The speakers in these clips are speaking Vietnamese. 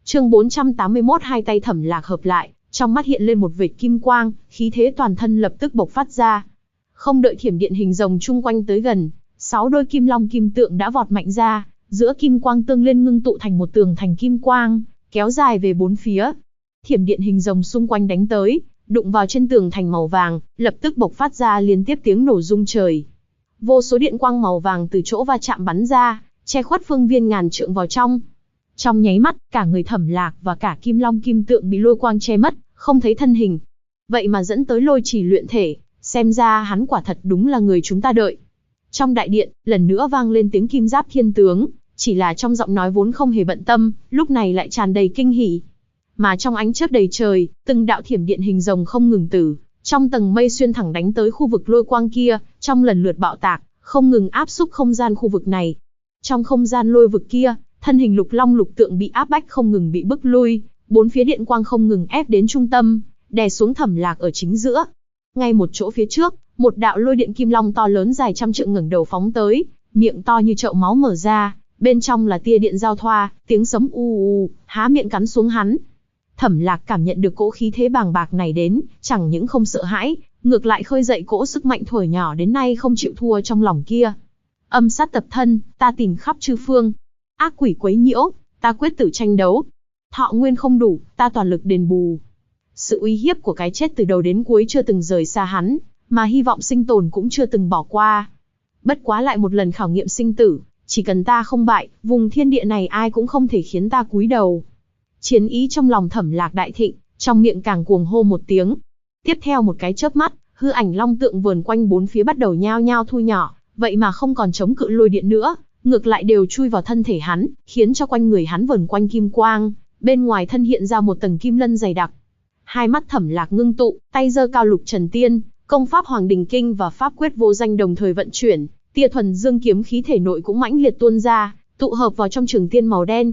Chương 481, hai tay Thẩm Lạc hợp lại, trong mắt hiện lên một vệt kim quang, khí thế toàn thân lập tức bộc phát ra. Không đợi thiểm điện hình rồng chung quanh tới gần, 6 đôi kim long kim tượng đã vọt mạnh ra, giữa kim quang tương liên ngưng tụ thành một tường thành kim quang, kéo dài về 4 phía. Thiểm điện hình rồng xung quanh đánh tới, đụng vào trên tường thành màu vàng, lập tức bộc phát ra liên tiếp tiếng nổ rung trời. Vô số điện quang màu vàng từ chỗ va chạm bắn ra, che khuất phương viên ngàn trượng vào trong. Trong nháy mắt, cả người Thẩm Lạc và cả kim long kim tượng bị lôi quang che mất, không thấy thân hình. Vậy mà dẫn tới lôi chỉ luyện thể, xem ra hắn quả thật đúng là người chúng ta đợi. Trong đại điện, lần nữa vang lên tiếng Kim Giáp Thiên Tướng, chỉ là trong giọng nói vốn không hề bận tâm, lúc này lại tràn đầy kinh hỉ. Mà trong ánh chớp đầy trời, từng đạo thiểm điện hình rồng không ngừng từ trong tầng mây xuyên thẳng đánh tới khu vực lôi quang kia, trong lần lượt bạo tạc, không ngừng áp xúc không gian khu vực này. Trong không gian lôi vực kia, thân hình lục long lục tượng bị áp bách không ngừng bị bức lui, bốn phía điện quang không ngừng ép đến trung tâm, đè xuống Thẩm Lạc ở chính giữa. Ngay một chỗ phía trước, một đạo lôi điện kim long to lớn dài trăm trượng ngẩng đầu phóng tới, miệng to như chậu máu mở ra, bên trong là tia điện giao thoa, tiếng sấm u u, há miệng cắn xuống hắn. Thẩm Lạc cảm nhận được cỗ khí thế bàng bạc này đến, chẳng những không sợ hãi, ngược lại khơi dậy cỗ sức mạnh thuở nhỏ đến nay không chịu thua trong lòng kia. Âm sát tập thân, ta tìm khắp chư phương. Ác quỷ quấy nhiễu, ta quyết tử tranh đấu. Thọ nguyên không đủ, ta toàn lực đền bù. Sự uy hiếp của cái chết từ đầu đến cuối chưa từng rời xa hắn, mà hy vọng sinh tồn cũng chưa từng bỏ qua. Bất quá lại một lần khảo nghiệm sinh tử, chỉ cần ta không bại, vùng thiên địa này ai cũng không thể khiến ta cúi đầu. Chiến ý trong lòng Thẩm Lạc đại thịnh, trong miệng càng cuồng hô một tiếng. Tiếp theo một cái chớp mắt, hư ảnh long tượng vờn quanh bốn phía bắt đầu nhao nhao thu nhỏ, vậy mà không còn chống cự lôi điện nữa, ngược lại đều chui vào thân thể hắn, khiến cho quanh người hắn vờn quanh kim quang, bên ngoài thân hiện ra một tầng kim lân dày đặc. Hai mắt Thẩm Lạc ngưng tụ, tay giơ cao Lục Trần Tiên, công pháp Hoàng Đình Kinh và pháp quyết vô danh đồng thời vận chuyển, tia thuần dương kiếm khí thể nội cũng mãnh liệt tuôn ra, tụ hợp vào trong trường tiên màu đen.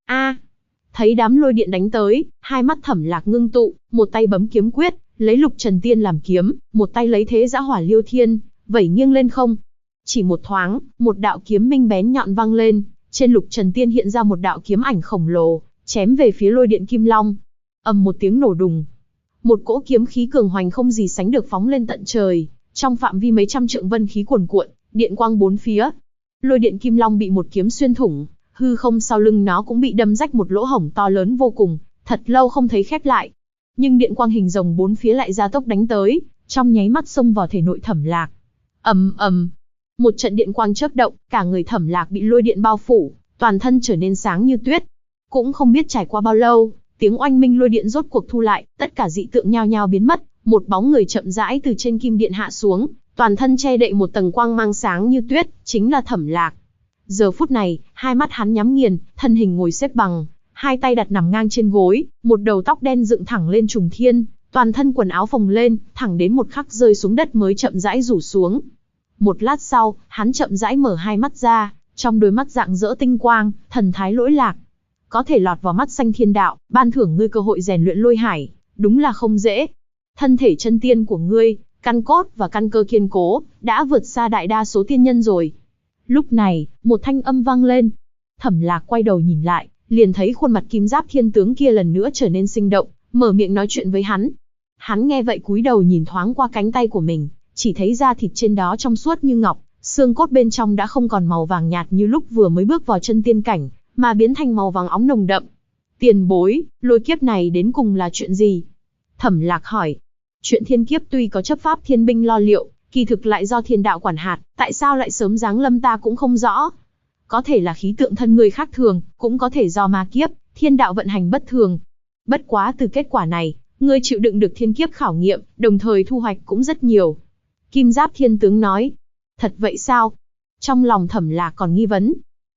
Thấy đám lôi điện đánh tới, hai mắt Thẩm Lạc ngưng tụ, một tay bấm kiếm quyết, lấy Lục Trần Tiên làm kiếm, một tay lấy thế giã hỏa liêu thiên, vẩy nghiêng lên không. Chỉ một thoáng, một đạo kiếm minh bén nhọn vang lên, trên Lục Trần Tiên hiện ra một đạo kiếm ảnh khổng lồ, chém về phía lôi điện kim long. Ầm một tiếng nổ đùng. Một cỗ kiếm khí cường hoành không gì sánh được phóng lên tận trời, trong phạm vi mấy trăm trượng vân khí cuồn cuộn, điện quang bốn phía. Lôi điện kim long bị một kiếm xuyên thủng, hư không sau lưng nó cũng bị đâm rách một lỗ hổng to lớn vô cùng, thật lâu không thấy khép lại. Nhưng điện quang hình rồng bốn phía lại gia tốc đánh tới, trong nháy mắt xông vào thể nội Thẩm Lạc. Ầm ầm, một trận điện quang chớp động, cả người Thẩm Lạc bị lôi điện bao phủ, toàn thân trở nên sáng như tuyết. Cũng không biết trải qua bao lâu, tiếng oanh minh lôi điện rốt cuộc thu lại, tất cả dị tượng nhao nhao biến mất, một bóng người chậm rãi từ trên kim điện hạ xuống, toàn thân che đậy một tầng quang mang sáng như tuyết, chính là Thẩm Lạc. Giờ phút này, hai mắt hắn nhắm nghiền, thân hình ngồi xếp bằng, hai tay đặt nằm ngang trên gối, một đầu tóc đen dựng thẳng lên trùng thiên, toàn thân quần áo phồng lên, thẳng đến một khắc rơi xuống đất mới chậm rãi rủ xuống. Một lát sau, hắn chậm rãi mở hai mắt ra, trong đôi mắt rạng rỡ tinh quang, thần thái lỗi lạc. Có thể lọt vào mắt xanh thiên đạo, ban thưởng ngươi cơ hội rèn luyện lôi hải, đúng là không dễ. Thân thể chân tiên của ngươi, căn cốt và căn cơ kiên cố, đã vượt xa đại đa số tiên nhân rồi. Lúc này, một thanh âm vang lên. Thẩm Lạc quay đầu nhìn lại, liền thấy khuôn mặt Kim Giáp Thiên Tướng kia lần nữa trở nên sinh động, mở miệng nói chuyện với hắn. Hắn nghe vậy cúi đầu nhìn thoáng qua cánh tay của mình, chỉ thấy da thịt trên đó trong suốt như ngọc, xương cốt bên trong đã không còn màu vàng nhạt như lúc vừa mới bước vào chân tiên cảnh, mà biến thành màu vàng óng nồng đậm. Tiền bối, lôi kiếp này đến cùng là chuyện gì? Thẩm Lạc hỏi. Chuyện thiên kiếp tuy có chấp pháp thiên binh lo liệu, kỳ thực lại do thiên đạo quản hạt, tại sao lại sớm giáng lâm ta cũng không rõ. Có thể là khí tượng thân người khác thường, cũng có thể do ma kiếp, thiên đạo vận hành bất thường. Bất quá từ kết quả này, ngươi chịu đựng được thiên kiếp khảo nghiệm, đồng thời thu hoạch cũng rất nhiều. Kim Giáp Thiên Tướng nói. Thật vậy sao? Trong lòng Thẩm Lạc còn nghi vấn.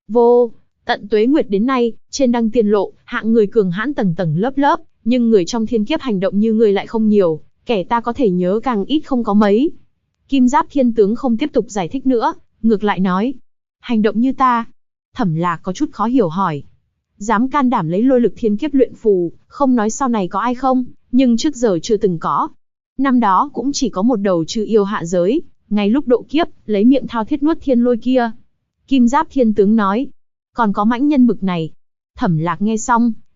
Tận tuế nguyệt đến nay, trên đăng tiên lộ, hạng người cường hãn tầng tầng lớp lớp, nhưng người trong thiên kiếp hành động như ngươi lại không nhiều, kẻ ta có thể nhớ càng ít không có mấy. Kim Giáp Thiên Tướng không tiếp tục giải thích nữa, ngược lại nói. Hành động như ta? Thẩm Lạc có chút khó hiểu hỏi. Dám can đảm lấy lôi lực thiên kiếp luyện phù, không nói sau này có ai không, nhưng trước giờ chưa từng có. Năm đó cũng chỉ có một đầu chư yêu hạ giới, ngay lúc độ kiếp, lấy miệng thao thiết nuốt thiên lôi kia. Kim Giáp Thiên Tướng nói. Còn có mãnh nhân bực này. Thẩm Lạc nghe xong,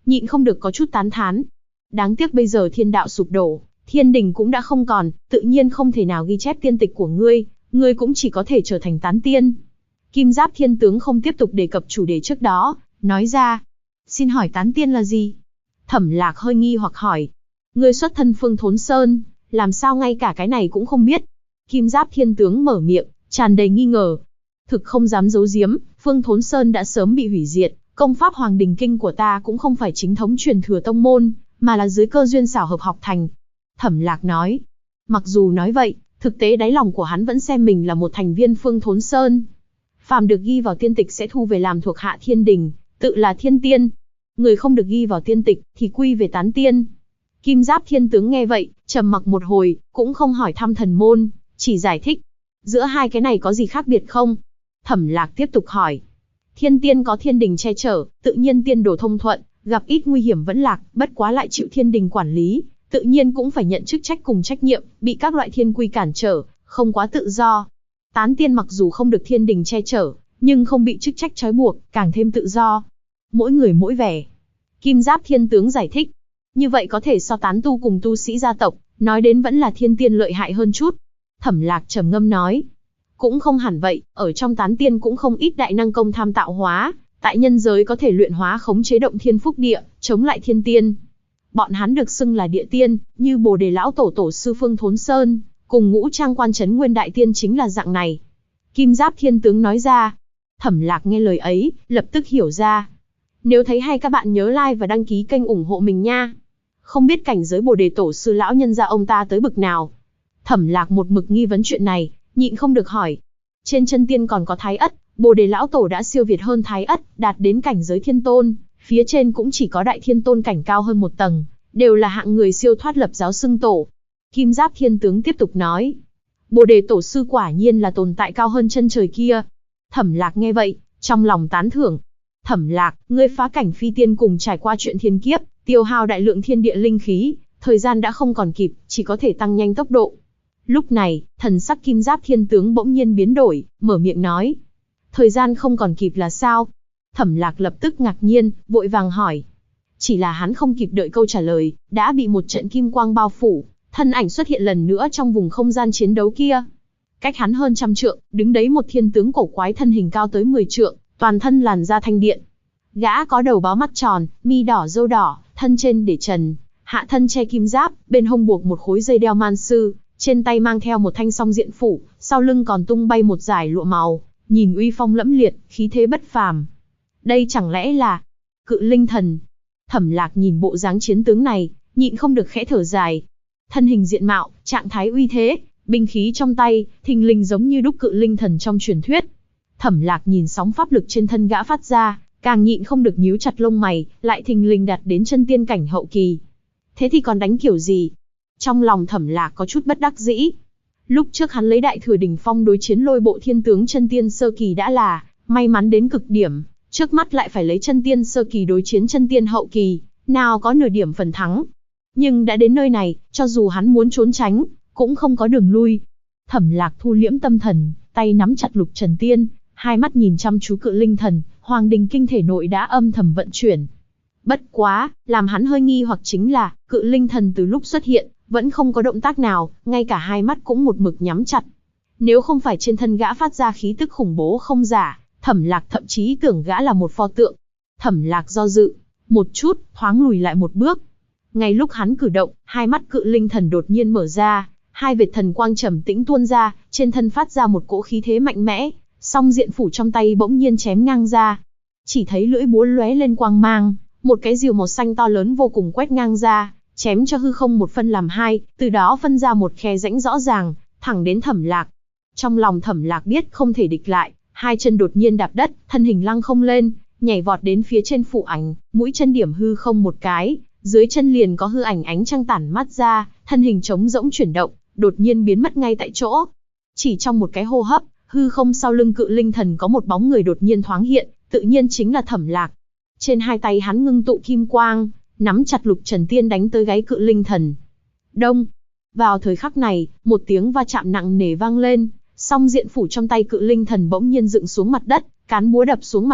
nhịn không được có chút tán thán. Đáng tiếc bây giờ thiên đạo sụp đổ, thiên đình cũng đã không còn, tự nhiên không thể nào ghi chép tiên tịch của ngươi cũng chỉ có thể trở thành tán tiên. Kim Giáp Thiên Tướng không tiếp tục đề cập chủ đề trước đó, nói ra. Xin hỏi tán tiên là gì? Thẩm Lạc hơi nghi hoặc hỏi. Ngươi xuất thân Phương Thốn Sơn, làm sao ngay cả cái này cũng không biết? Kim Giáp Thiên Tướng mở miệng, tràn đầy nghi ngờ. Thực không dám giấu giếm, Phương Thốn Sơn đã sớm bị hủy diệt, công pháp Hoàng Đình Kinh của ta cũng không phải chính thống truyền thừa tông môn, mà là dưới cơ duyên xảo hợp học thành. Thẩm Lạc nói. Mặc dù nói vậy, thực tế đáy lòng của hắn vẫn xem mình là một thành viên Phương Thốn Sơn. Phàm được ghi vào tiên tịch sẽ thu về làm thuộc hạ thiên đình, tự là thiên tiên. Người không được ghi vào tiên tịch thì quy về tán tiên. Kim Giáp Thiên Tướng nghe vậy, trầm mặc một hồi, cũng không hỏi thăm thần môn, chỉ giải thích. Giữa hai cái này có gì khác biệt không? Thẩm Lạc tiếp tục hỏi. Thiên tiên có thiên đình che chở, tự nhiên tiên đồ thông thuận, gặp ít nguy hiểm vẫn lạc, bất quá lại chịu thiên đình quản lý, tự nhiên cũng phải nhận chức trách cùng trách nhiệm, bị các loại thiên quy cản trở, không quá tự do. Tán tiên mặc dù không được thiên đình che chở, nhưng không bị chức trách trói buộc, càng thêm tự do. Mỗi người mỗi vẻ. Kim Giáp Thiên Tướng giải thích. Như vậy có thể so tán tu cùng tu sĩ gia tộc, nói đến vẫn là thiên tiên lợi hại hơn chút. Thẩm Lạc trầm ngâm nói. Cũng không hẳn vậy, ở trong tán tiên cũng không ít đại năng công tham tạo hóa, tại nhân giới có thể luyện hóa khống chế động thiên phúc địa, chống lại thiên tiên. Bọn hắn được xưng là địa tiên, như Bồ Đề lão tổ tổ sư Phương Thốn Sơn, cùng Ngũ Trang Quan Trấn Nguyên đại tiên chính là dạng này. Kim Giáp Thiên Tướng nói ra. Thẩm Lạc nghe lời ấy, lập tức hiểu ra. Nếu thấy hay các bạn nhớ like và đăng ký kênh ủng hộ mình nha. Không biết cảnh giới Bồ Đề tổ sư lão nhân gia ông ta tới bực nào. Thẩm Lạc một mực nghi vấn chuyện này, nhịn không được hỏi. Trên chân tiên còn có Thái Ất, Bồ Đề lão tổ đã siêu việt hơn Thái Ất, đạt đến cảnh giới thiên tôn, phía trên cũng chỉ có đại thiên tôn cảnh cao hơn một tầng, đều là hạng người siêu thoát lập giáo xưng tổ. Kim Giáp Thiên Tướng tiếp tục nói. Bồ Đề tổ sư quả nhiên là tồn tại cao hơn chân trời kia. Thẩm Lạc nghe vậy, trong lòng tán thưởng. Thẩm Lạc, ngươi phá cảnh phi tiên cùng trải qua chuyện thiên kiếp, tiêu hao đại lượng thiên địa linh khí, thời gian đã không còn kịp, chỉ có thể tăng nhanh tốc độ. Lúc này, thần sắc Kim Giáp Thiên Tướng bỗng nhiên biến đổi, mở miệng nói. Thời gian không còn kịp là sao? Thẩm Lạc lập tức ngạc nhiên, vội vàng hỏi. Chỉ là hắn không kịp đợi câu trả lời, đã bị một trận kim quang bao phủ, thân ảnh xuất hiện lần nữa trong vùng không gian chiến đấu kia. Cách hắn hơn 100 trượng, đứng đấy một thiên tướng cổ quái thân hình cao tới 10 trượng, toàn thân làn da thanh điện. Gã có đầu báo mắt tròn, mi đỏ râu đỏ, thân trên để trần, hạ thân che kim giáp, bên hông buộc một khối dây đeo man sư, trên tay mang theo một thanh song diện phủ, sau lưng còn tung bay một dải lụa màu, nhìn uy phong lẫm liệt, khí thế bất phàm. Đây chẳng lẽ là Cự Linh Thần? Thẩm Lạc nhìn bộ dáng chiến tướng này, nhịn không được khẽ thở dài. Thân hình diện mạo, trạng thái uy thế, binh khí trong tay, thình lình giống như đúc Cự Linh Thần trong truyền thuyết. Thẩm Lạc nhìn sóng pháp lực trên thân gã phát ra, càng nhịn không được nhíu chặt lông mày, lại thình lình đạt đến chân tiên cảnh hậu kỳ. Thế thì còn đánh kiểu gì? Trong lòng Thẩm Lạc có chút bất đắc dĩ. Lúc trước hắn lấy Đại Thừa đỉnh phong đối chiến Lôi Bộ Thiên Tướng chân tiên sơ kỳ đã là may mắn đến cực điểm, trước mắt lại phải lấy chân tiên sơ kỳ đối chiến chân tiên hậu kỳ, nào có nửa điểm phần thắng. Nhưng đã đến nơi này, cho dù hắn muốn trốn tránh, cũng không có đường lui. Thẩm Lạc thu liễm tâm thần, tay nắm chặt Lục Trần Tiên, hai mắt nhìn chăm chú Cự Linh Thần, Hoàng Đình Kinh thể nội đã âm thầm vận chuyển. Bất quá, làm hắn hơi nghi hoặc chính là, Cự Linh Thần từ lúc xuất hiện, vẫn không có động tác nào, ngay cả hai mắt cũng một mực nhắm chặt. Nếu không phải trên thân gã phát ra khí tức khủng bố không giả, Thẩm Lạc thậm chí tưởng gã là một pho tượng. Thẩm Lạc do dự, một chút, thoáng lùi lại một bước. Ngay lúc hắn cử động, hai mắt Cự Linh Thần đột nhiên mở ra, hai vệt thần quang trầm tĩnh tuôn ra, trên thân phát ra một cỗ khí thế mạnh mẽ, song diện phủ trong tay bỗng nhiên chém ngang ra. Chỉ thấy lưỡi búa lóe lên quang mang, một cái rìu màu xanh to lớn vô cùng quét ngang ra, chém cho hư không một phân làm hai, từ đó phân ra một khe rãnh rõ ràng, thẳng đến Thẩm Lạc. Trong lòng Thẩm Lạc biết không thể địch lại, hai chân đột nhiên đạp đất, thân hình lăng không lên, nhảy vọt đến phía trên phủ ảnh, mũi chân điểm hư không một cái, dưới chân liền có hư ảnh ánh trăng tản mát ra, thân hình trống rỗng chuyển động, đột nhiên biến mất ngay tại chỗ. Chỉ trong một cái hô hấp, hư không sau lưng Cự Linh Thần có một bóng người đột nhiên thoáng hiện, tự nhiên chính là Thẩm Lạc. Trên hai tay hắn ngưng tụ kim quang, nắm chặt Lục Trần Tiên đánh tới gáy Cự Linh Thần. Đông. Vào thời khắc này, một tiếng va chạm nặng nề vang lên, song diện phủ trong tay Cự Linh Thần bỗng nhiên dựng xuống mặt đất, cán búa đập xuống mặt đất,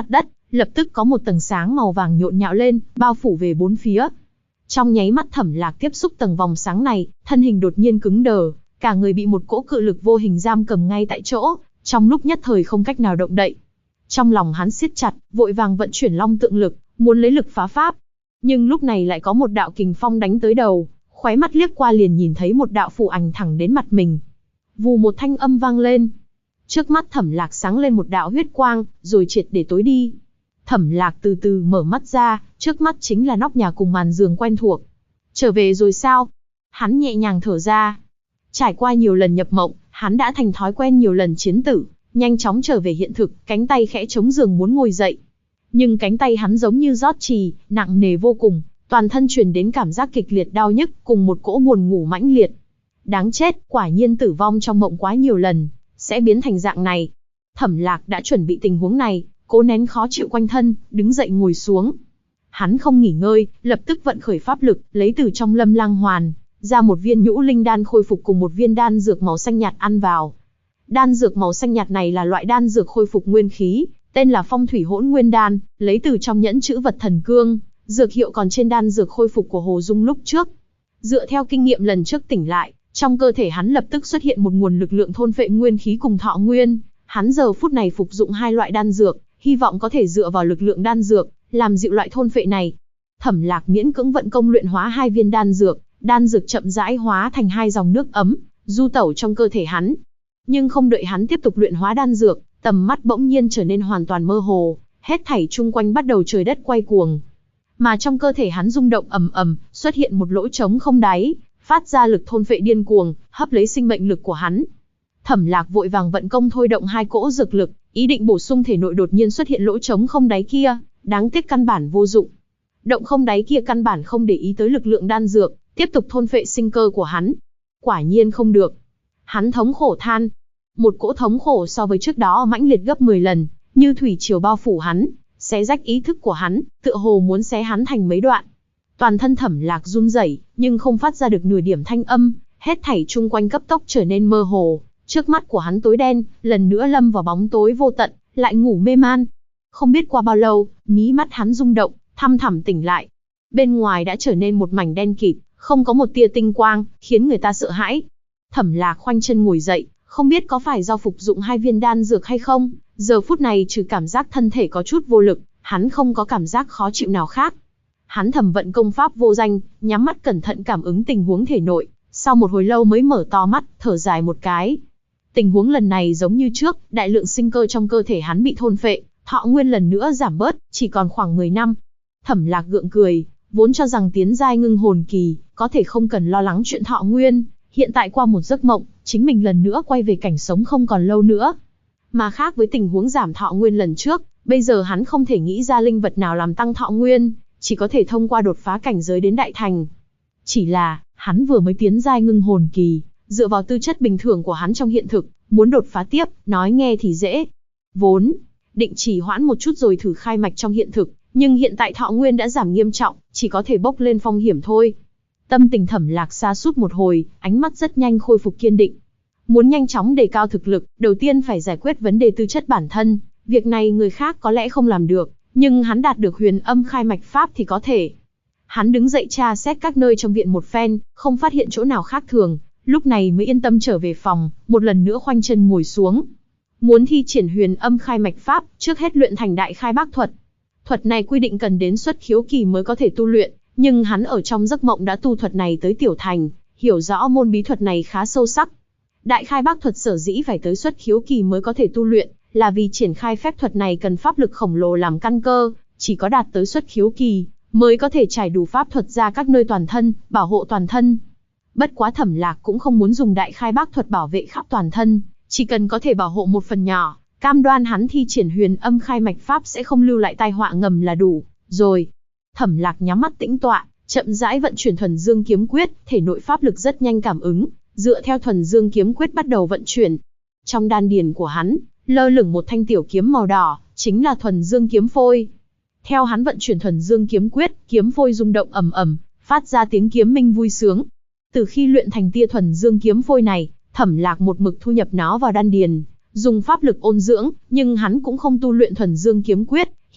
lập tức có một tầng sáng màu vàng nhộn nhạo lên, bao phủ về bốn phía. Trong nháy mắt Thẩm Lạc tiếp xúc tầng vòng sáng này, thân hình đột nhiên cứng đờ, cả người bị một cỗ cự lực vô hình giam cầm ngay tại chỗ, trong lúc nhất thời không cách nào động đậy. Trong lòng hắn siết chặt, vội vàng vận chuyển long tượng lực, muốn lấy lực phá pháp. Nhưng lúc này lại có một đạo kình phong đánh tới đầu, khóe mắt liếc qua liền nhìn thấy một đạo phù ảnh thẳng đến mặt mình. Vù một thanh âm vang lên. Trước mắt Thẩm Lạc sáng lên một đạo huyết quang, rồi triệt để tối đi. Thẩm Lạc từ từ mở mắt ra, trước mắt chính là nóc nhà cùng màn giường quen thuộc. Trở về rồi sao? Hắn nhẹ nhàng thở ra. Trải qua nhiều lần nhập mộng, hắn đã thành thói quen nhiều lần chiến tử, nhanh chóng trở về hiện thực, cánh tay khẽ chống giường muốn ngồi dậy. Nhưng cánh tay hắn giống như rót trì, nặng nề vô cùng, toàn thân truyền đến cảm giác kịch liệt đau nhức cùng một cỗ buồn ngủ mãnh liệt. Đáng chết, quả nhiên tử vong trong mộng quá nhiều lần, sẽ biến thành dạng này. Thẩm Lạc đã chuẩn bị tình huống này, cố nén khó chịu quanh thân, đứng dậy ngồi xuống. Hắn không nghỉ ngơi, lập tức vận khởi pháp lực, lấy từ trong Lâm Lang Hoàn ra một viên nhũ linh đan khôi phục cùng một viên đan dược màu xanh nhạt ăn vào. Đan dược màu xanh nhạt này là loại đan dược khôi phục nguyên khí, tên là Phong Thủy Hỗn Nguyên Đan, lấy từ trong nhẫn chữ vật thần cương, dược hiệu còn trên đan dược khôi phục của Hồ Dung lúc trước. Dựa theo kinh nghiệm lần trước tỉnh lại, trong cơ thể hắn lập tức xuất hiện một nguồn lực lượng thôn phệ nguyên khí cùng thọ nguyên. Hắn giờ phút này phục dụng hai loại đan dược, hy vọng có thể dựa vào lực lượng đan dược, làm dịu loại thôn phệ này. Thẩm Lạc miễn cưỡng vận công luyện hóa hai viên đan dược chậm rãi hóa thành hai dòng nước ấm, du tẩu trong cơ thể hắn. Nhưng không đợi hắn tiếp tục luyện hóa đan dược, tầm mắt bỗng nhiên trở nên hoàn toàn mơ hồ, hết thảy chung quanh bắt đầu trời đất quay cuồng. Mà trong cơ thể hắn rung động ầm ầm, xuất hiện một lỗ trống không đáy, phát ra lực thôn phệ điên cuồng, hấp lấy sinh mệnh lực của hắn. Thẩm Lạc vội vàng vận công thôi động hai cỗ dược lực, ý định bổ sung thể nội đột nhiên xuất hiện lỗ trống không đáy kia, đáng tiếc căn bản vô dụng. Động không đáy kia căn bản không để ý tới lực lượng đan dược, tiếp tục thôn phệ sinh cơ của hắn. Quả nhiên không được. Hắn thống khổ than. Một cỗ thống khổ so với trước đó mãnh liệt gấp 10 lần, như thủy triều bao phủ hắn, xé rách ý thức của hắn, tựa hồ muốn xé hắn thành mấy đoạn. Toàn thân Thẩm Lạc run rẩy, nhưng không phát ra được nửa điểm thanh âm, hết thảy chung quanh cấp tốc trở nên mơ hồ, trước mắt của hắn tối đen, lần nữa lâm vào bóng tối vô tận, lại ngủ mê man. Không biết qua bao lâu, mí mắt hắn rung động, thăm thẳm tỉnh lại. Bên ngoài đã trở nên một mảnh đen kịt, không có một tia tinh quang, khiến người ta sợ hãi. Thẩm Lạc khoanh chân ngồi dậy, không biết có phải do phục dụng hai viên đan dược hay không, giờ phút này trừ cảm giác thân thể có chút vô lực, hắn không có cảm giác khó chịu nào khác. Hắn thầm vận công pháp vô danh, nhắm mắt cẩn thận cảm ứng tình huống thể nội, sau một hồi lâu mới mở to mắt, thở dài một cái. Tình huống lần này giống như trước, đại lượng sinh cơ trong cơ thể hắn bị thôn phệ, thọ nguyên lần nữa giảm bớt, chỉ còn khoảng 10 năm. Thẩm Lạc gượng cười, vốn cho rằng tiến giai ngưng hồn kỳ, có thể không cần lo lắng chuyện thọ nguyên, hiện tại qua một giấc mộng, chính mình lần nữa quay về cảnh sống không còn lâu nữa. Mà khác với tình huống giảm thọ nguyên lần trước, bây giờ hắn không thể nghĩ ra linh vật nào làm tăng thọ nguyên, chỉ có thể thông qua đột phá cảnh giới đến đại thành. Chỉ là, hắn vừa mới tiến giai ngưng hồn kỳ, dựa vào tư chất bình thường của hắn trong hiện thực, muốn đột phá tiếp, nói nghe thì dễ. Vốn định chỉ hoãn một chút rồi thử khai mạch trong hiện thực, nhưng hiện tại thọ nguyên đã giảm nghiêm trọng, chỉ có thể bốc lên phong hiểm thôi. Tâm tình Thẩm Lạc sa sút một hồi, ánh mắt rất nhanh khôi phục kiên định. Muốn nhanh chóng đề cao thực lực, đầu tiên phải giải quyết vấn đề tư chất bản thân, việc này người khác có lẽ không làm được, nhưng hắn đạt được huyền âm khai mạch pháp thì có thể. Hắn đứng dậy tra xét các nơi trong viện một phen, không phát hiện chỗ nào khác thường, lúc này mới yên tâm trở về phòng, một lần nữa khoanh chân ngồi xuống. Muốn thi triển huyền âm khai mạch pháp, trước hết luyện thành đại khai bác thuật. Thuật này quy định cần đến xuất khiếu kỳ mới có thể tu luyện, nhưng hắn ở trong giấc mộng đã tu thuật này tới tiểu thành, hiểu rõ môn bí thuật này khá sâu sắc. Đại khai bác thuật sở dĩ phải tới xuất khiếu kỳ mới có thể tu luyện, là vì triển khai phép thuật này cần pháp lực khổng lồ làm căn cơ, chỉ có đạt tới xuất khiếu kỳ, mới có thể trải đủ pháp thuật ra các nơi toàn thân, bảo hộ toàn thân. Bất quá Thẩm Lạc cũng không muốn dùng đại khai bác thuật bảo vệ khắp toàn thân, chỉ cần có thể bảo hộ một phần nhỏ, cam đoan hắn thi triển huyền âm khai mạch pháp sẽ không lưu lại tai họa ngầm là đủ rồi. Thẩm Lạc nhắm mắt tĩnh tọa, chậm rãi vận chuyển thuần dương kiếm quyết, thể nội pháp lực rất nhanh cảm ứng, dựa theo thuần dương kiếm quyết bắt đầu vận chuyển. Trong đan điền của hắn, lơ lửng một thanh tiểu kiếm màu đỏ, chính là thuần dương kiếm phôi. Theo hắn vận chuyển thuần dương kiếm quyết, kiếm phôi rung động ầm ầm, phát ra tiếng kiếm minh vui sướng. Từ khi luyện thành tia thuần dương kiếm phôi này, Thẩm Lạc một mực thu nhập nó vào đan điền, dùng pháp lực ôn dưỡng, nhưng hắn cũng không tu luyện thuần dương kiếm quyết,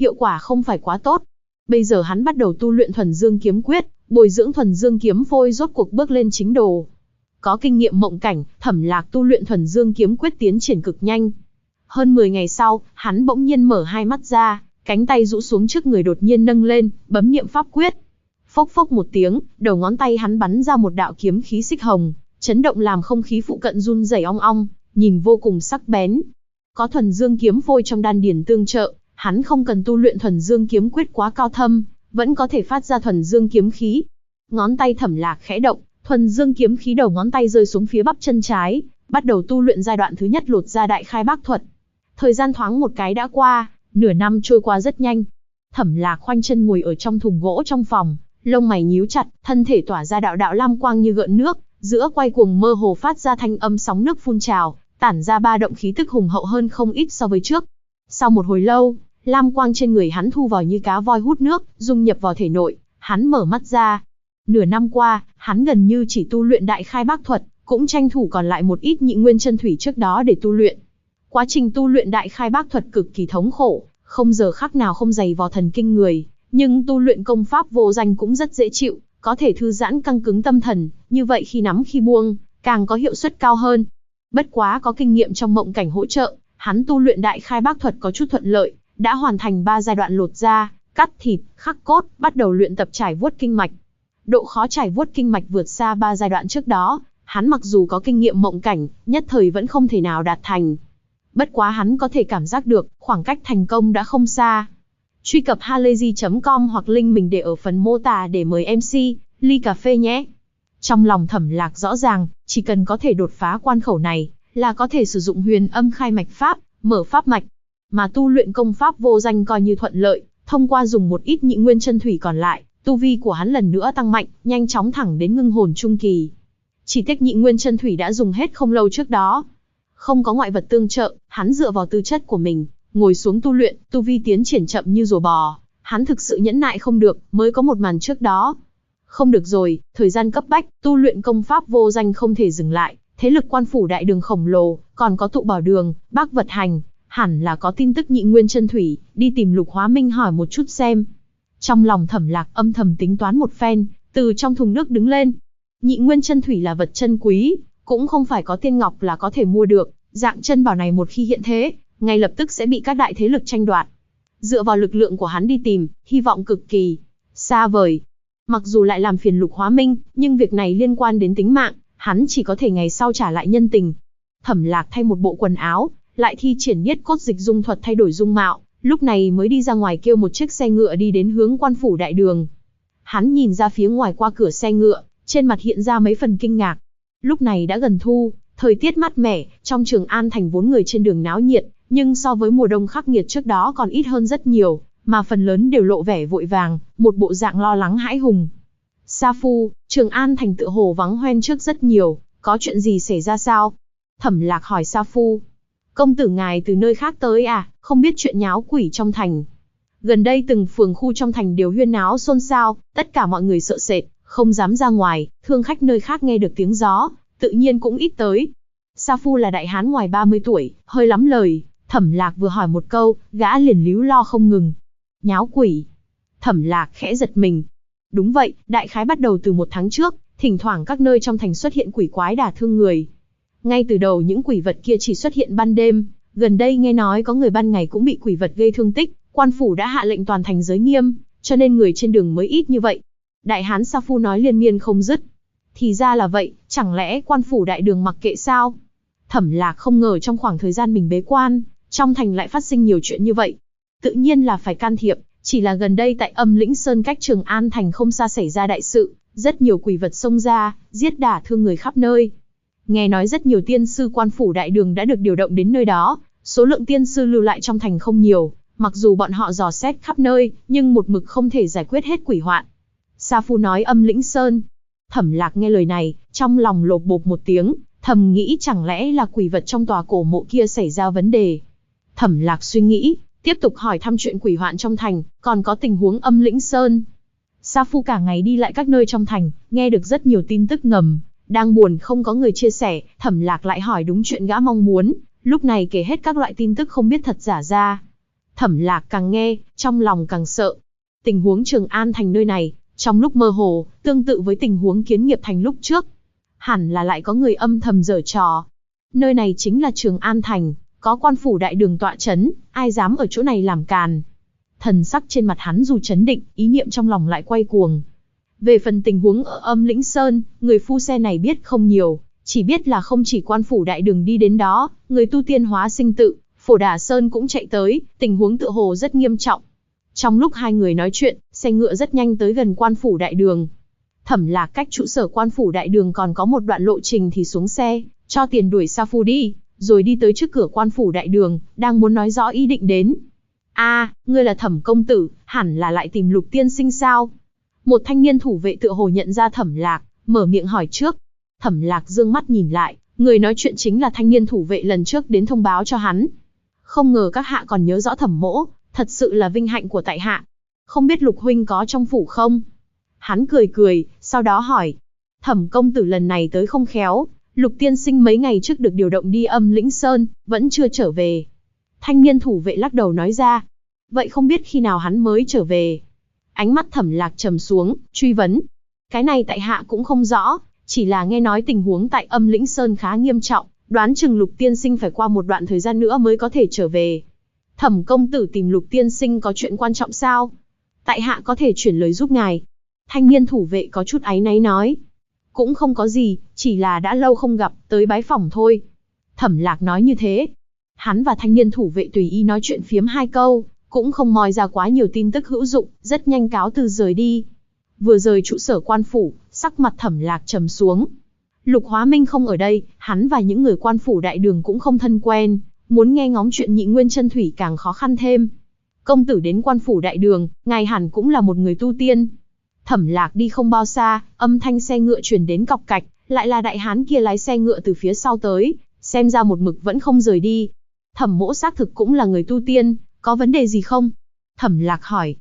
hiệu quả không phải quá tốt. Bây giờ hắn bắt đầu tu luyện thuần dương kiếm quyết, bồi dưỡng thuần dương kiếm phôi rốt cuộc bước lên chính đồ. Có kinh nghiệm mộng cảnh, Thẩm Lạc tu luyện thuần dương kiếm quyết tiến triển cực nhanh. Hơn 10 ngày sau, hắn bỗng nhiên mở hai mắt ra, cánh tay rũ xuống trước người đột nhiên nâng lên, bấm niệm pháp quyết. Phốc phốc một tiếng, đầu ngón tay hắn bắn ra một đạo kiếm khí xích hồng, chấn động làm không khí phụ cận run rẩy ong ong, nhìn vô cùng sắc bén. Có thuần dương kiếm phôi trong đan điền tương trợ, hắn không cần tu luyện thuần dương kiếm quyết quá cao thâm, vẫn có thể phát ra thuần dương kiếm khí. Ngón tay Thẩm Lạc khẽ động, thuần dương kiếm khí đầu ngón tay rơi xuống phía bắp chân trái, bắt đầu tu luyện giai đoạn thứ nhất lột ra đại khai bác thuật. Thời gian thoáng một cái đã qua, nửa năm trôi qua rất nhanh. Thẩm Lạc khoanh chân ngồi ở trong thùng gỗ trong phòng, lông mày nhíu chặt, thân thể tỏa ra đạo đạo lam quang như gợn nước, giữa quay cuồng mơ hồ phát ra thanh âm sóng nước phun trào, tản ra ba động khí tức hùng hậu hơn không ít so với trước. Sau một hồi lâu, lam quang trên người hắn thu vào như cá voi hút nước, dung nhập vào thể nội, hắn mở mắt ra. Nửa năm qua, hắn gần như chỉ tu luyện đại khai bác thuật, cũng tranh thủ còn lại một ít nhị nguyên chân thủy trước đó để tu luyện. Quá trình tu luyện đại khai bác thuật cực kỳ thống khổ, không giờ khắc nào không dày vò thần kinh người, nhưng tu luyện công pháp vô danh cũng rất dễ chịu, có thể thư giãn căng cứng tâm thần, như vậy khi nắm khi buông, càng có hiệu suất cao hơn. Bất quá có kinh nghiệm trong mộng cảnh hỗ trợ, hắn tu luyện đại khai bác thuật có chút thuận lợi, đã hoàn thành 3 giai đoạn lột da, cắt thịt, khắc cốt, bắt đầu luyện tập trải vuốt kinh mạch. Độ khó trải vuốt kinh mạch vượt xa 3 giai đoạn trước đó, hắn mặc dù có kinh nghiệm mộng cảnh, nhất thời vẫn không thể nào đạt thành. Bất quá hắn có thể cảm giác được, khoảng cách thành công đã không xa. Truy cập halayzi.com hoặc link mình để ở phần mô tả để mời MC, ly cà phê nhé. Trong lòng Thẩm Lạc rõ ràng, chỉ cần có thể đột phá quan khẩu này, là có thể sử dụng huyền âm khai mạch pháp, mở pháp mạch. Mà tu luyện công pháp vô danh coi như thuận lợi, thông qua dùng một ít nhị nguyên chân thủy còn lại, tu vi của hắn lần nữa tăng mạnh, nhanh chóng thẳng đến ngưng hồn trung kỳ. Chỉ tiếc nhị nguyên chân thủy đã dùng hết không lâu trước đó. Không có ngoại vật tương trợ, hắn dựa vào tư chất của mình, ngồi xuống tu luyện, tu vi tiến triển chậm như rùa bò. Hắn thực sự nhẫn nại không được, mới có một màn trước đó. Không được rồi, thời gian cấp bách, tu luyện công pháp vô danh không thể dừng lại. Thế lực Quan Phủ Đại Đường khổng lồ, còn có Tụ Bảo Đường, Bác Vật Hành, hẳn là có tin tức nhị nguyên chân thủy, đi tìm Lục Hóa Minh hỏi một chút xem. Trong lòng Thẩm Lạc âm thầm tính toán một phen, từ trong thùng nước đứng lên. Nhị nguyên chân thủy là vật chân quý, cũng không phải có tiên ngọc là có thể mua được, dạng chân bảo này một khi hiện thế, ngay lập tức sẽ bị các đại thế lực tranh đoạt. Dựa vào lực lượng của hắn đi tìm, hy vọng cực kỳ xa vời. Mặc dù lại làm phiền Lục Hóa Minh, nhưng việc này liên quan đến tính mạng, hắn chỉ có thể ngày sau trả lại nhân tình. Thẩm Lạc thay một bộ quần áo, lại thi triển Niết Cốt Dịch Dung thuật thay đổi dung mạo, lúc này mới đi ra ngoài kêu một chiếc xe ngựa đi đến hướng Quan Phủ Đại Đường. Hắn nhìn ra phía ngoài qua cửa xe ngựa, trên mặt hiện ra mấy phần kinh ngạc. Lúc này đã gần thu, thời tiết mát mẻ, trong Trường An thành vốn người trên đường náo nhiệt, nhưng so với mùa đông khắc nghiệt trước đó còn ít hơn rất nhiều, mà phần lớn đều lộ vẻ vội vàng, một bộ dạng lo lắng hãi hùng. Sa Phu, Trường An thành tựa hồ vắng hoen trước rất nhiều, có chuyện gì xảy ra sao? Thẩm Lạc hỏi Sa Phu. Công tử ngài từ nơi khác tới à, không biết chuyện nháo quỷ trong thành. Gần đây từng phường khu trong thành đều huyên náo xôn xao, tất cả mọi người sợ sệt, không dám ra ngoài, thương khách nơi khác nghe được tiếng gió, tự nhiên cũng ít tới. Sa Phu là đại hán ngoài 30 tuổi, hơi lắm lời, Thẩm Lạc vừa hỏi một câu, gã liền líu lo không ngừng. Nháo quỷ. Thẩm Lạc khẽ giật mình. Đúng vậy, đại khái bắt đầu từ 1 tháng trước, thỉnh thoảng các nơi trong thành xuất hiện quỷ quái đả thương người. Ngay từ đầu những quỷ vật kia chỉ xuất hiện ban đêm, gần đây nghe nói có người ban ngày cũng bị quỷ vật gây thương tích, Quan Phủ đã hạ lệnh toàn thành giới nghiêm, cho nên người trên đường mới ít như vậy. Đại hán Sa Phu nói liên miên không dứt. Thì ra là vậy, chẳng lẽ Quan Phủ Đại Đường mặc kệ sao? Thẩm Lạc không ngờ trong khoảng thời gian mình bế quan, trong thành lại phát sinh nhiều chuyện như vậy. Tự nhiên là phải can thiệp, chỉ là gần đây tại Âm Lĩnh Sơn cách Trường An thành không xa xảy ra đại sự, rất nhiều quỷ vật xông ra, giết đả thương người khắp nơi. Nghe nói rất nhiều tiên sư Quan Phủ Đại Đường đã được điều động đến nơi đó, số lượng tiên sư lưu lại trong thành không nhiều, mặc dù bọn họ dò xét khắp nơi, nhưng một mực không thể giải quyết hết quỷ hoạn. Sa Phu nói Âm Lĩnh Sơn. Thẩm Lạc nghe lời này, trong lòng lột bột một tiếng, thầm nghĩ chẳng lẽ là quỷ vật trong tòa cổ mộ kia xảy ra vấn đề. Thẩm Lạc suy nghĩ, tiếp tục hỏi thăm chuyện quỷ hoạn trong thành, còn có tình huống Âm Lĩnh Sơn. Sa Phu cả ngày đi lại các nơi trong thành, nghe được rất nhiều tin tức ngầm, đang buồn không có người chia sẻ, Thẩm Lạc lại hỏi đúng chuyện gã mong muốn, lúc này kể hết các loại tin tức không biết thật giả ra. Thẩm Lạc càng nghe, trong lòng càng sợ. Tình huống Trường An Thành nơi này, trong lúc mơ hồ, tương tự với tình huống Kiến Nghiệp Thành lúc trước. Hẳn là lại có người âm thầm giở trò. Nơi này chính là Trường An Thành, có quan phủ đại đường tọa chấn, ai dám ở chỗ này làm càn. Thần sắc trên mặt hắn dù chấn định, ý niệm trong lòng lại quay cuồng. Về phần tình huống ở Âm Lĩnh Sơn, người phu xe này biết không nhiều, chỉ biết là không chỉ quan phủ đại đường đi đến đó, người tu tiên Hóa Sinh Tự, Phổ Đà Sơn cũng chạy tới, tình huống tựa hồ rất nghiêm trọng. Trong lúc hai người nói chuyện, xe ngựa rất nhanh tới gần quan phủ đại đường. Thẩm Lạc cách trụ sở quan phủ đại đường còn có một đoạn lộ trình thì xuống xe, cho tiền đuổi Sa Phu đi, rồi đi tới trước cửa quan phủ đại đường, đang muốn nói rõ ý định đến. Ngươi là Thẩm công tử, hẳn là lại tìm Lục tiên sinh sao? Một thanh niên thủ vệ tựa hồ nhận ra Thẩm Lạc, mở miệng hỏi trước. Thẩm Lạc dương mắt nhìn lại, người nói chuyện chính là thanh niên thủ vệ lần trước đến thông báo cho hắn. Không ngờ các hạ còn nhớ rõ Thẩm mỗ, thật sự là vinh hạnh của tại hạ. Không biết Lục huynh có trong phủ không? Hắn cười cười, sau đó hỏi. Thẩm công tử lần này tới không khéo, Lục tiên sinh mấy ngày trước được điều động đi Âm Lĩnh Sơn, vẫn chưa trở về. Thanh niên thủ vệ lắc đầu nói ra. Vậy không biết khi nào hắn mới trở về? Ánh mắt Thẩm Lạc trầm xuống, truy vấn. Cái này tại hạ cũng không rõ, chỉ là nghe nói tình huống tại Âm Lĩnh Sơn khá nghiêm trọng, đoán chừng Lục tiên sinh phải qua một đoạn thời gian nữa mới có thể trở về. Thẩm công tử tìm Lục tiên sinh có chuyện quan trọng sao? Tại hạ có thể chuyển lời giúp ngài. Thanh niên thủ vệ có chút áy náy nói. Cũng không có gì, chỉ là đã lâu không gặp, tới bái phỏng thôi. Thẩm Lạc nói như thế. Hắn và thanh niên thủ vệ tùy ý nói chuyện phiếm hai câu, cũng không moi ra quá nhiều tin tức hữu dụng, rất nhanh cáo từ rời đi. Vừa rời trụ sở quan phủ, sắc mặt Thẩm Lạc trầm xuống. Lục Hóa Minh không ở đây, hắn và những người quan phủ đại đường cũng không thân quen, muốn nghe ngóng chuyện Nhị Nguyên Chân Thủy càng khó khăn thêm. Công tử đến quan phủ đại đường, ngài hẳn cũng là một người tu tiên. Thẩm Lạc đi không bao xa, âm thanh xe ngựa truyền đến cộc cạch, lại là đại hán kia lái xe ngựa từ phía sau tới, xem ra một mực vẫn không rời đi. Thẩm mỗ xác thực cũng là người tu tiên, có vấn đề gì không? Thẩm Lạc hỏi.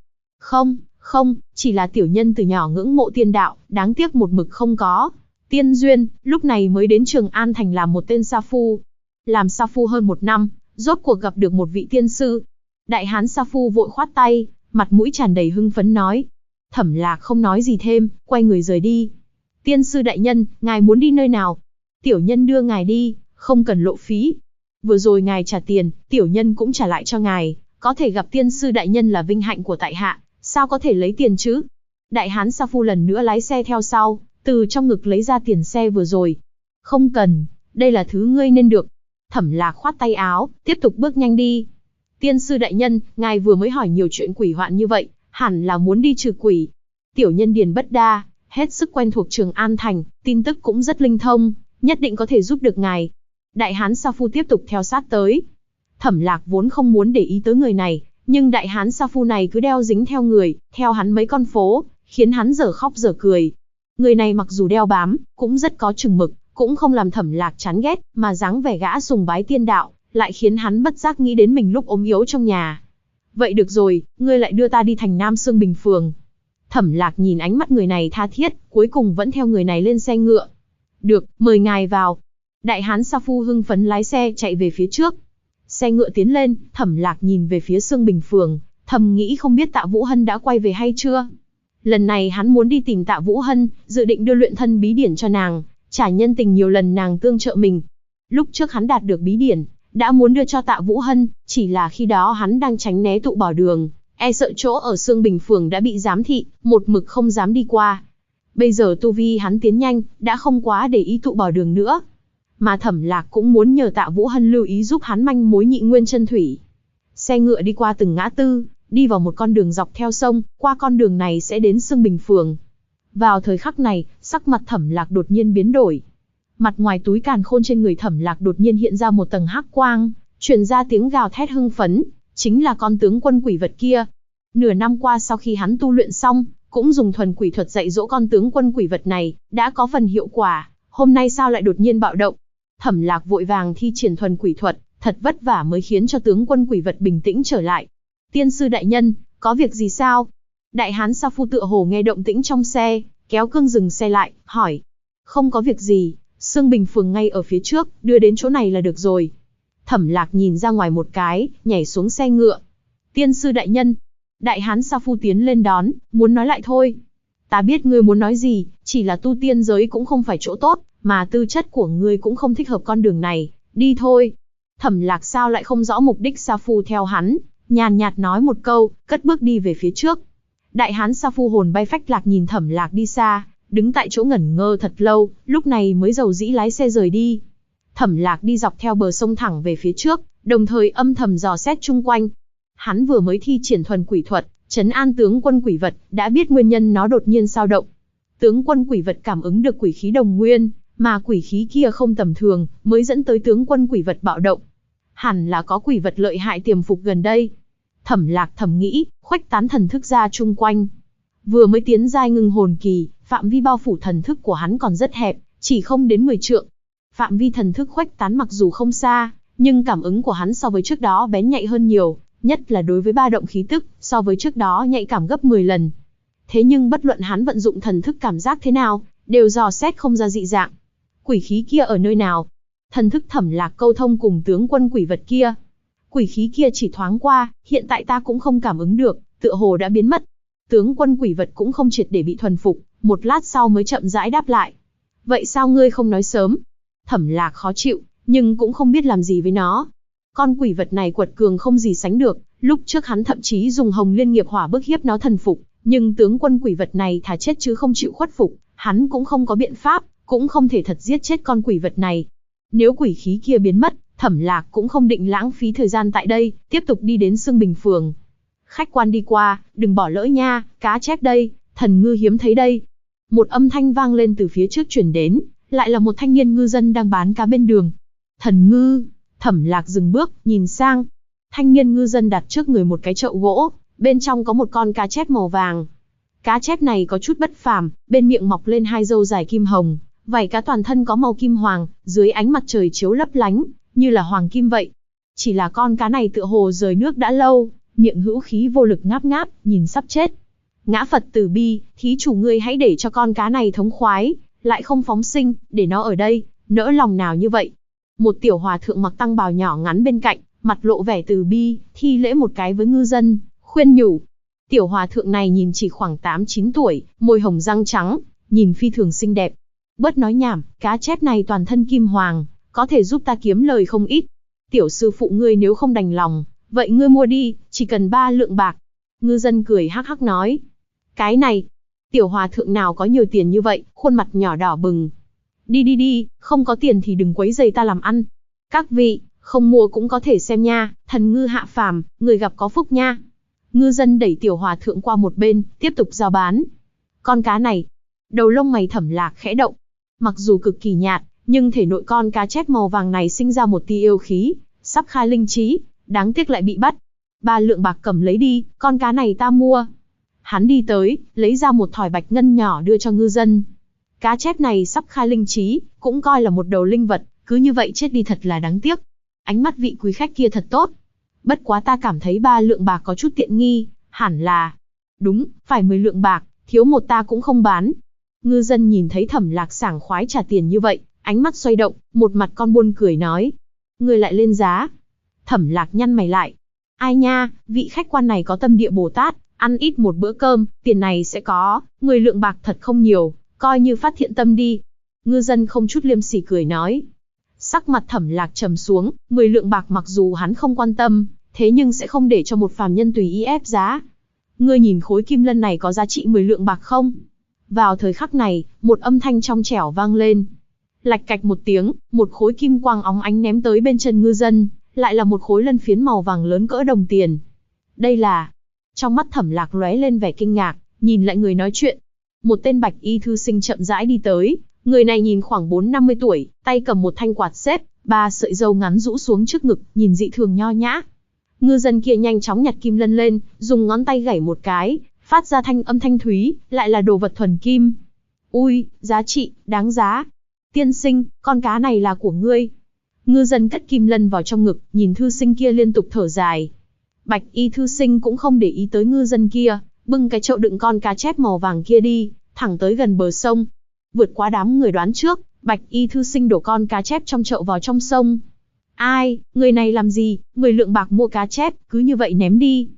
Không, chỉ là tiểu nhân từ nhỏ ngưỡng mộ tiên đạo, đáng tiếc một mực không có tiên duyên, lúc này mới đến Trường An Thành làm một tên sa phu. Làm sa phu hơn 1 năm, rốt cuộc gặp được một vị tiên sư. Đại hán sa phu vội khoát tay, mặt mũi tràn đầy hưng phấn nói. Thẩm Lạc không nói gì thêm, quay người rời đi. Tiên sư đại nhân, ngài muốn đi nơi nào? Tiểu nhân đưa ngài đi, không cần lộ phí. Vừa rồi ngài trả tiền, tiểu nhân cũng trả lại cho ngài, có thể gặp tiên sư đại nhân là vinh hạnh của tại hạ, sao có thể lấy tiền chứ? Đại hán sa phu lần nữa lái xe theo sau, từ trong ngực lấy ra tiền xe vừa rồi. Không cần, đây là thứ ngươi nên được. Thẩm Lạc khoát tay áo, tiếp tục bước nhanh đi. Tiên sư đại nhân, ngài vừa mới hỏi nhiều chuyện quỷ hoạn như vậy, hẳn là muốn đi trừ quỷ. Tiểu nhân Điền Bất Đa, hết sức quen thuộc Trường An Thành, tin tức cũng rất linh thông, nhất định có thể giúp được ngài. Đại hán sa phu tiếp tục theo sát tới. Thẩm Lạc vốn không muốn để ý tới người này, nhưng đại hán sa phu này cứ đeo dính theo người, theo hắn mấy con phố, khiến hắn dở khóc dở cười. Người này mặc dù đeo bám, cũng rất có chừng mực, cũng không làm Thẩm Lạc chán ghét, mà dáng vẻ gã sùng bái tiên đạo, lại khiến hắn bất giác nghĩ đến mình lúc ốm yếu trong nhà. Vậy được rồi, ngươi lại đưa ta đi thành Nam Sương Bình Phường. Thẩm Lạc nhìn ánh mắt người này tha thiết, cuối cùng vẫn theo người này lên xe ngựa. Được, mời ngài vào. Đại hán sa phu hưng phấn lái xe chạy về phía trước. Xe ngựa tiến lên, Thẩm Lạc nhìn về phía Sương Bình Phường, thầm nghĩ không biết Tạ Vũ Hân đã quay về hay chưa. Lần này hắn muốn đi tìm Tạ Vũ Hân, dự định đưa luyện thân bí điển cho nàng, trả nhân tình nhiều lần nàng tương trợ mình. Lúc trước hắn đạt được bí điển, đã muốn đưa cho Tạ Vũ Hân, chỉ là khi đó hắn đang tránh né tụ bỏ đường, e sợ chỗ ở Sương Bình Phường đã bị giám thị, một mực không dám đi qua. Bây giờ tu vi hắn tiến nhanh, đã không quá để ý tụ bỏ đường nữa. Mà Thẩm Lạc cũng muốn nhờ Tạ Vũ Hân lưu ý giúp hắn manh mối Nhị Nguyên Chân Thủy. Xe ngựa đi qua từng ngã tư, đi vào một con đường dọc theo sông, qua con đường này sẽ đến Sương Bình Phường. Vào thời khắc này, sắc mặt Thẩm Lạc đột nhiên biến đổi. Mặt ngoài túi càn khôn trên người Thẩm Lạc đột nhiên hiện ra một tầng hắc quang, truyền ra tiếng gào thét hưng phấn, chính là con tướng quân quỷ vật kia. Nửa năm qua sau khi hắn tu luyện xong, cũng dùng thuần quỷ thuật dạy dỗ con tướng quân quỷ vật này, đã có phần hiệu quả, hôm nay sao lại đột nhiên bạo động? Thẩm Lạc vội vàng thi triển thuần quỷ thuật, thật vất vả mới khiến cho tướng quân quỷ vật bình tĩnh trở lại. Tiên sư đại nhân, có việc gì sao? Đại hán sa phu tựa hồ nghe động tĩnh trong xe, kéo cương dừng xe lại, hỏi. Không có việc gì, Sương Bình Phường ngay ở phía trước, đưa đến chỗ này là được rồi. Thẩm Lạc nhìn ra ngoài một cái, nhảy xuống xe ngựa. Tiên sư đại nhân. Đại hán Sa Phu tiến lên đón, muốn nói lại thôi. Ta biết ngươi muốn nói gì, chỉ là tu tiên giới cũng không phải chỗ tốt, mà tư chất của ngươi cũng không thích hợp con đường này, đi thôi. Thẩm Lạc sao lại không rõ mục đích Sa Phu theo hắn, nhàn nhạt nói một câu, cất bước đi về phía trước. Đại hán Sa Phu hồn bay phách lạc nhìn Thẩm Lạc đi xa, đứng tại chỗ ngẩn ngơ thật lâu, lúc này mới dầu dĩ lái xe rời đi. Thẩm Lạc đi dọc theo bờ sông thẳng về phía trước, đồng thời âm thầm dò xét chung quanh. Hắn vừa mới thi triển thuần quỷ thuật, trấn an tướng quân quỷ vật, đã biết nguyên nhân nó đột nhiên dao động. Tướng quân quỷ vật cảm ứng được quỷ khí đồng nguyên, mà quỷ khí kia không tầm thường, mới dẫn tới tướng quân quỷ vật bạo động. Hẳn là có quỷ vật lợi hại tiềm phục gần đây. Thẩm Lạc thầm nghĩ, khuếch tán thần thức ra chung quanh. Vừa mới tiến giai ngưng hồn kỳ, phạm vi bao phủ thần thức của hắn còn rất hẹp, chỉ không đến 10 trượng. Phạm vi thần thức khuếch tán mặc dù không xa, nhưng cảm ứng của hắn so với trước đó bén nhạy hơn nhiều, nhất là đối với ba động khí tức, so với trước đó nhạy cảm gấp 10 lần. Thế nhưng bất luận hắn vận dụng thần thức cảm giác thế nào, đều dò xét không ra dị dạng. Quỷ khí kia ở nơi nào? Thần thức Thẩm Lạc câu thông cùng tướng quân quỷ vật kia. Quỷ khí kia chỉ thoáng qua, hiện tại ta cũng không cảm ứng được, tựa hồ đã biến mất. Tướng quân quỷ vật cũng không triệt để bị thuần phục, một lát sau mới chậm rãi đáp lại. Vậy sao ngươi không nói sớm? Thẩm Lạc khó chịu, nhưng cũng không biết làm gì với nó. Con quỷ vật này quật cường không gì sánh được, lúc trước hắn thậm chí dùng Hồng Liên nghiệp hỏa bức hiếp nó thần phục, nhưng tướng quân quỷ vật này thà chết chứ không chịu khuất phục, hắn cũng không có biện pháp, cũng không thể thật giết chết con quỷ vật này. Nếu quỷ khí kia biến mất, Thẩm Lạc cũng không định lãng phí thời gian tại đây, tiếp tục đi đến Sương Bình Phường. Khách quan đi qua, đừng bỏ lỡ nha, cá chép đây, thần ngư hiếm thấy đây. Một âm thanh vang lên từ phía trước truyền đến, lại là một thanh niên ngư dân đang bán cá bên đường. Thần ngư. Thẩm Lạc dừng bước, nhìn sang. Thanh niên ngư dân đặt trước người một cái chậu gỗ, bên trong có một con cá chép màu vàng. Cá chép này có chút bất phàm, bên miệng mọc lên hai râu dài kim hồng, vảy cá toàn thân có màu kim hoàng, dưới ánh mặt trời chiếu lấp lánh, như là hoàng kim vậy. Chỉ là con cá này tựa hồ rời nước đã lâu, miệng hữu khí vô lực ngáp ngáp, nhìn sắp chết. Ngã Phật từ bi, thí chủ ngươi hãy để cho con cá này thống khoái, lại không phóng sinh, để nó ở đây, nỡ lòng nào như vậy. Một tiểu hòa thượng mặc tăng bào nhỏ ngắn bên cạnh, mặt lộ vẻ từ bi, thi lễ một cái với ngư dân, khuyên nhủ. Tiểu hòa thượng này nhìn chỉ khoảng 8-9 tuổi, môi hồng răng trắng, nhìn phi thường xinh đẹp. Bớt nói nhảm, cá chép này toàn thân kim hoàng, có thể giúp ta kiếm lời không ít. Tiểu sư phụ ngươi nếu không đành lòng, vậy ngươi mua đi, chỉ cần 3 lượng bạc. Ngư dân cười hắc hắc nói. Cái này, tiểu hòa thượng nào có nhiều tiền như vậy, khuôn mặt nhỏ đỏ bừng. Đi đi đi, không có tiền thì đừng quấy rầy ta làm ăn. Các vị, không mua cũng có thể xem nha, thần ngư hạ phàm, người gặp có phúc nha. Ngư dân đẩy tiểu hòa thượng qua một bên, tiếp tục giao bán. Con cá này, đầu lông mày Thẩm Lạc khẽ động. Mặc dù cực kỳ nhạt, nhưng thể nội con cá chép màu vàng này sinh ra một tia yêu khí, sắp khai linh trí, đáng tiếc lại bị bắt. 3 lượng bạc cầm lấy đi, con cá này ta mua. Hắn đi tới, lấy ra một thỏi bạch ngân nhỏ đưa cho ngư dân. Cá chép này sắp khai linh trí, cũng coi là một đầu linh vật, cứ như vậy chết đi thật là đáng tiếc. Ánh mắt vị quý khách kia thật tốt. Bất quá ta cảm thấy 3 lượng bạc có chút tiện nghi, hẳn là... Đúng, phải 10 lượng bạc, thiếu một ta cũng không bán. Ngư dân nhìn thấy Thẩm Lạc sảng khoái trả tiền như vậy, ánh mắt xoay động, một mặt con buôn cười nói. Người lại lên giá. Thẩm Lạc nhăn mày lại. Ai nha, vị khách quan này có tâm địa Bồ Tát, ăn ít một bữa cơm, tiền này sẽ có, 10 lượng bạc thật không nhiều, coi như phát thiện tâm đi. Ngư dân không chút liêm sỉ cười nói. Sắc mặt Thẩm Lạc trầm xuống, 10 lượng bạc mặc dù hắn không quan tâm, thế nhưng sẽ không để cho một phàm nhân tùy ý ép giá. Ngươi nhìn khối kim lân này có giá trị 10 lượng bạc không? Vào thời khắc này, một âm thanh trong trẻo vang lên. Lạch cạch một tiếng, một khối kim quang óng ánh ném tới bên chân ngư dân, lại là một khối lân phiến màu vàng lớn cỡ đồng tiền. Đây là... Trong mắt Thẩm Lạc lóe lên vẻ kinh ngạc, nhìn lại người nói chuyện. Một tên bạch y thư sinh chậm rãi đi tới, người này nhìn khoảng 4-50 tuổi, tay cầm một thanh quạt xếp, 3 sợi râu ngắn rũ xuống trước ngực, nhìn dị thường nho nhã. Ngư dân kia nhanh chóng nhặt kim lân lên, dùng ngón tay gảy một cái, phát ra thanh âm thanh thúy, lại là đồ vật thuần kim. Ui, giá trị, đáng giá. Tiên sinh, con cá này là của ngươi. Ngư dân cất kim lân vào trong ngực, nhìn thư sinh kia liên tục thở dài. Bạch y thư sinh cũng không để ý tới ngư dân kia, bưng cái chậu đựng con cá chép màu vàng kia đi, thẳng tới gần bờ sông. Vượt qua đám người đoán trước, bạch y thư sinh đổ con cá chép trong chậu vào trong sông. Ai, người này làm gì, 10 lượng bạc mua cá chép, cứ như vậy ném đi.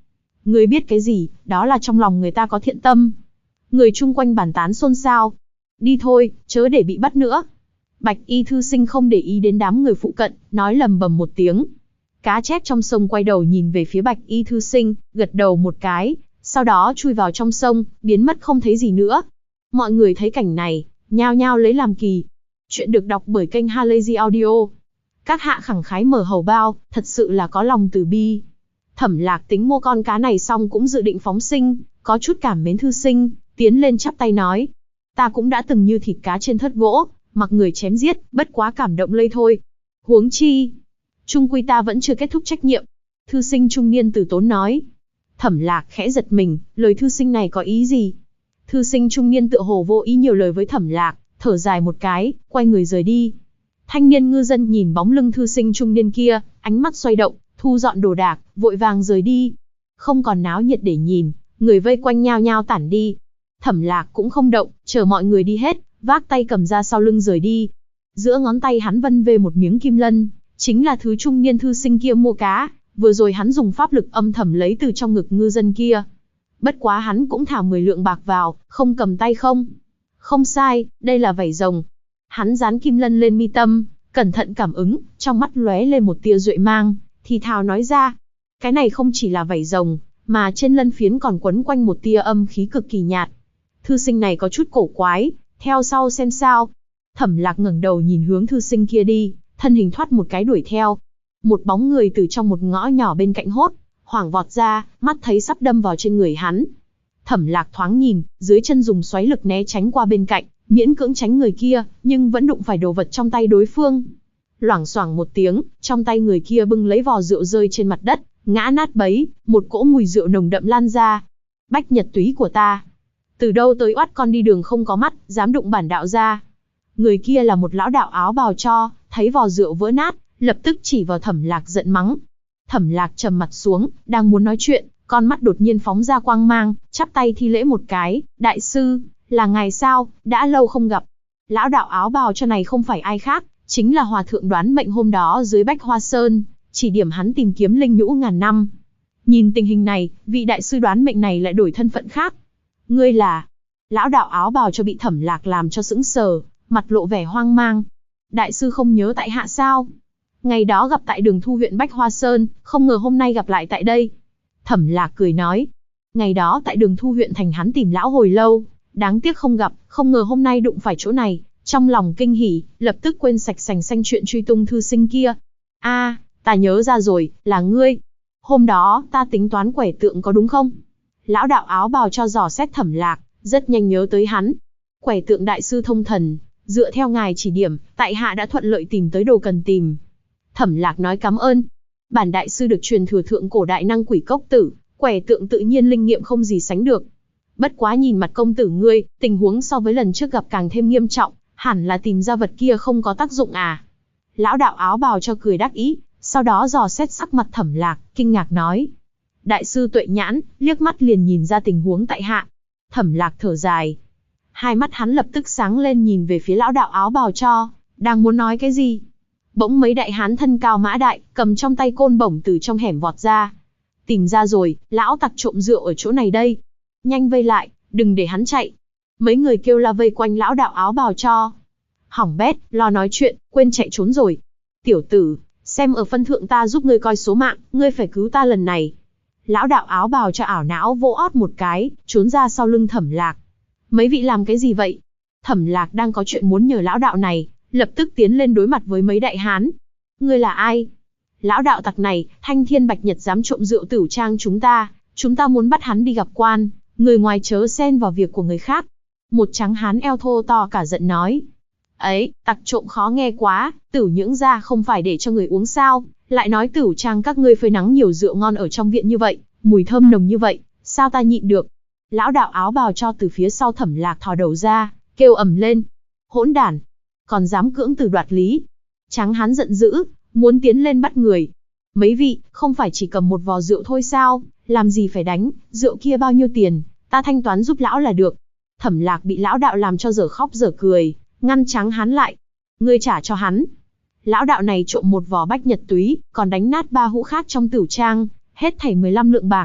Ngươi biết cái gì, đó là trong lòng người ta có thiện tâm. Người chung quanh bàn tán xôn xao. Đi thôi, chớ để bị bắt nữa. Bạch y thư sinh không để ý đến đám người phụ cận, nói lầm bầm một tiếng. Cá chép trong sông quay đầu nhìn về phía bạch y thư sinh, gật đầu một cái, sau đó chui vào trong sông, biến mất không thấy gì nữa. Mọi người thấy cảnh này, nhao nhao lấy làm kỳ. Chuyện được đọc bởi kênh Halazy Audio. Các hạ khẳng khái mở hầu bao, thật sự là có lòng từ bi. Thẩm Lạc tính mua con cá này xong cũng dự định phóng sinh, có chút cảm mến thư sinh, tiến lên chắp tay nói. Ta cũng đã từng như thịt cá trên thớt gỗ, mặc người chém giết, bất quá cảm động lây thôi. Huống chi, chung quy ta vẫn chưa kết thúc trách nhiệm. Thư sinh trung niên từ tốn nói. Thẩm Lạc khẽ giật mình, lời thư sinh này có ý gì? Thư sinh trung niên tựa hồ vô ý nhiều lời với Thẩm Lạc, thở dài một cái, quay người rời đi. Thanh niên ngư dân nhìn bóng lưng thư sinh trung niên kia, ánh mắt xoay động, thu dọn đồ đạc, vội vàng rời đi. Không còn náo nhiệt để nhìn, người vây quanh nhao nhao tản đi. Thẩm Lạc cũng không động, chờ mọi người đi hết, vác tay cầm ra sau lưng rời đi. Giữa ngón tay hắn vân về một miếng kim lân, chính là thứ trung niên thư sinh kia mua cá, vừa rồi hắn dùng pháp lực âm thầm lấy từ trong ngực ngư dân kia. Bất quá hắn cũng thả 10 lượng bạc vào, không cầm tay không. Không sai, đây là vảy rồng. Hắn dán kim lân lên mi tâm, cẩn thận cảm ứng, trong mắt lóe lên một tia duệ mang, thì thào nói ra. Cái này không chỉ là vảy rồng, mà trên lân phiến còn quấn quanh một tia âm khí cực kỳ nhạt. Thư sinh này có chút cổ quái, theo sau xem sao. Thẩm Lạc ngẩng đầu nhìn hướng thư sinh kia đi, thân hình thoát một cái đuổi theo. Một bóng người từ trong một ngõ nhỏ bên cạnh hốt hoảng vọt ra, mắt thấy sắp đâm vào trên người hắn. Thẩm Lạc thoáng nhìn, dưới chân dùng xoáy lực né tránh qua bên cạnh, miễn cưỡng tránh người kia, nhưng vẫn đụng phải đồ vật trong tay đối phương. Loảng xoảng một tiếng, trong tay người kia bưng lấy vò rượu rơi trên mặt đất, ngã nát bấy, một cỗ mùi rượu nồng đậm lan ra. Bách nhật túy của ta. Từ đâu tới oắt con đi đường không có mắt, dám đụng bản đạo ra. Người kia là một lão đạo áo bào cho, thấy vò rượu vỡ nát, lập tức chỉ vào Thẩm Lạc giận mắng. Thẩm Lạc trầm mặt xuống, đang muốn nói chuyện, con mắt đột nhiên phóng ra quang mang, chắp tay thi lễ một cái, đại sư, là ngài sao, đã lâu không gặp. Lão đạo áo bào cho này không phải ai khác, chính là hòa thượng đoán mệnh hôm đó dưới Bách Hoa Sơn, chỉ điểm hắn tìm kiếm linh nhũ ngàn năm. Nhìn tình hình này, vị đại sư đoán mệnh này lại đổi thân phận khác. Ngươi là... Lão đạo áo bào cho bị Thẩm Lạc làm cho sững sờ, mặt lộ vẻ hoang mang. Đại sư không nhớ tại hạ sao? Ngày đó gặp tại đường thu huyện Bách Hoa Sơn, không ngờ hôm nay gặp lại tại đây. Thẩm Lạc cười nói. Ngày đó tại đường thu huyện thành hắn tìm lão hồi lâu, đáng tiếc không gặp, không ngờ hôm nay đụng phải chỗ này. Trong lòng kinh hỉ, lập tức quên sạch sành xanh chuyện truy tung thư sinh kia. A, ta nhớ ra rồi, là ngươi. Hôm đó, ta tính toán quẻ tượng có đúng không? Lão đạo áo bào cho dò xét Thẩm Lạc, rất nhanh nhớ tới hắn. Quẻ tượng đại sư thông thần, dựa theo ngài chỉ điểm, tại hạ đã thuận lợi tìm tới đồ cần tìm. Thẩm Lạc nói cảm ơn. Bản đại sư được truyền thừa thượng cổ đại năng quỷ cốc tử, quẻ tượng tự nhiên linh nghiệm không gì sánh được. Bất quá nhìn mặt công tử ngươi, tình huống so với lần trước gặp càng thêm nghiêm trọng, hẳn là tìm ra vật kia không có tác dụng à. Lão đạo áo bào cho cười đắc ý, sau đó dò xét sắc mặt Thẩm Lạc, kinh ngạc nói. Đại sư tuệ nhãn, liếc mắt liền nhìn ra tình huống tại hạ. Thẩm Lạc thở dài. Hai mắt hắn lập tức sáng lên nhìn về phía lão đạo áo bào cho, đang muốn nói cái gì. Bỗng mấy đại hán thân cao mã đại, cầm trong tay côn bổng từ trong hẻm vọt ra. Tìm ra rồi, lão tặc trộm rượu ở chỗ này đây. Nhanh vây lại, đừng để hắn chạy. Mấy người kêu la vây quanh lão đạo áo bào cho. Hỏng bét, lo nói chuyện, quên chạy trốn rồi. Tiểu tử, xem ở phân thượng ta giúp ngươi coi số mạng, ngươi phải cứu ta lần này. Lão đạo áo bào cho ảo não vỗ ót một cái, trốn ra sau lưng Thẩm Lạc. Mấy vị làm cái gì vậy? Thẩm Lạc đang có chuyện muốn nhờ lão đạo này, lập tức tiến lên đối mặt với mấy đại hán. Ngươi là ai? Lão đạo tặc này, Thanh Thiên Bạch Nhật dám trộm rượu tửu trang chúng ta muốn bắt hắn đi gặp quan, người ngoài chớ xen vào việc của người khác. Một trắng hán eo thô to cả giận nói. Ấy, tặc trộm khó nghe quá, tửu nhưỡng ra không phải để cho người uống sao, lại nói tửu trang các ngươi phơi nắng nhiều rượu ngon ở trong viện như vậy, mùi thơm nồng như vậy, sao ta nhịn được. Lão đạo áo bào cho từ phía sau Thẩm Lạc thò đầu ra, kêu ầm lên. Hỗn đản, còn dám cưỡng từ đoạt lý. Trắng hán giận dữ, muốn tiến lên bắt người. Mấy vị, không phải chỉ cầm một vò rượu thôi sao, làm gì phải đánh, rượu kia bao nhiêu tiền, ta thanh toán giúp lão là được. Thẩm Lạc bị lão đạo làm cho dở khóc dở cười, ngăn trắng hán lại. Ngươi trả cho hắn. Lão đạo này trộm một vò bách nhật túy, còn đánh nát 3 hũ khác trong tửu trang, hết thảy 15 lượng bạc.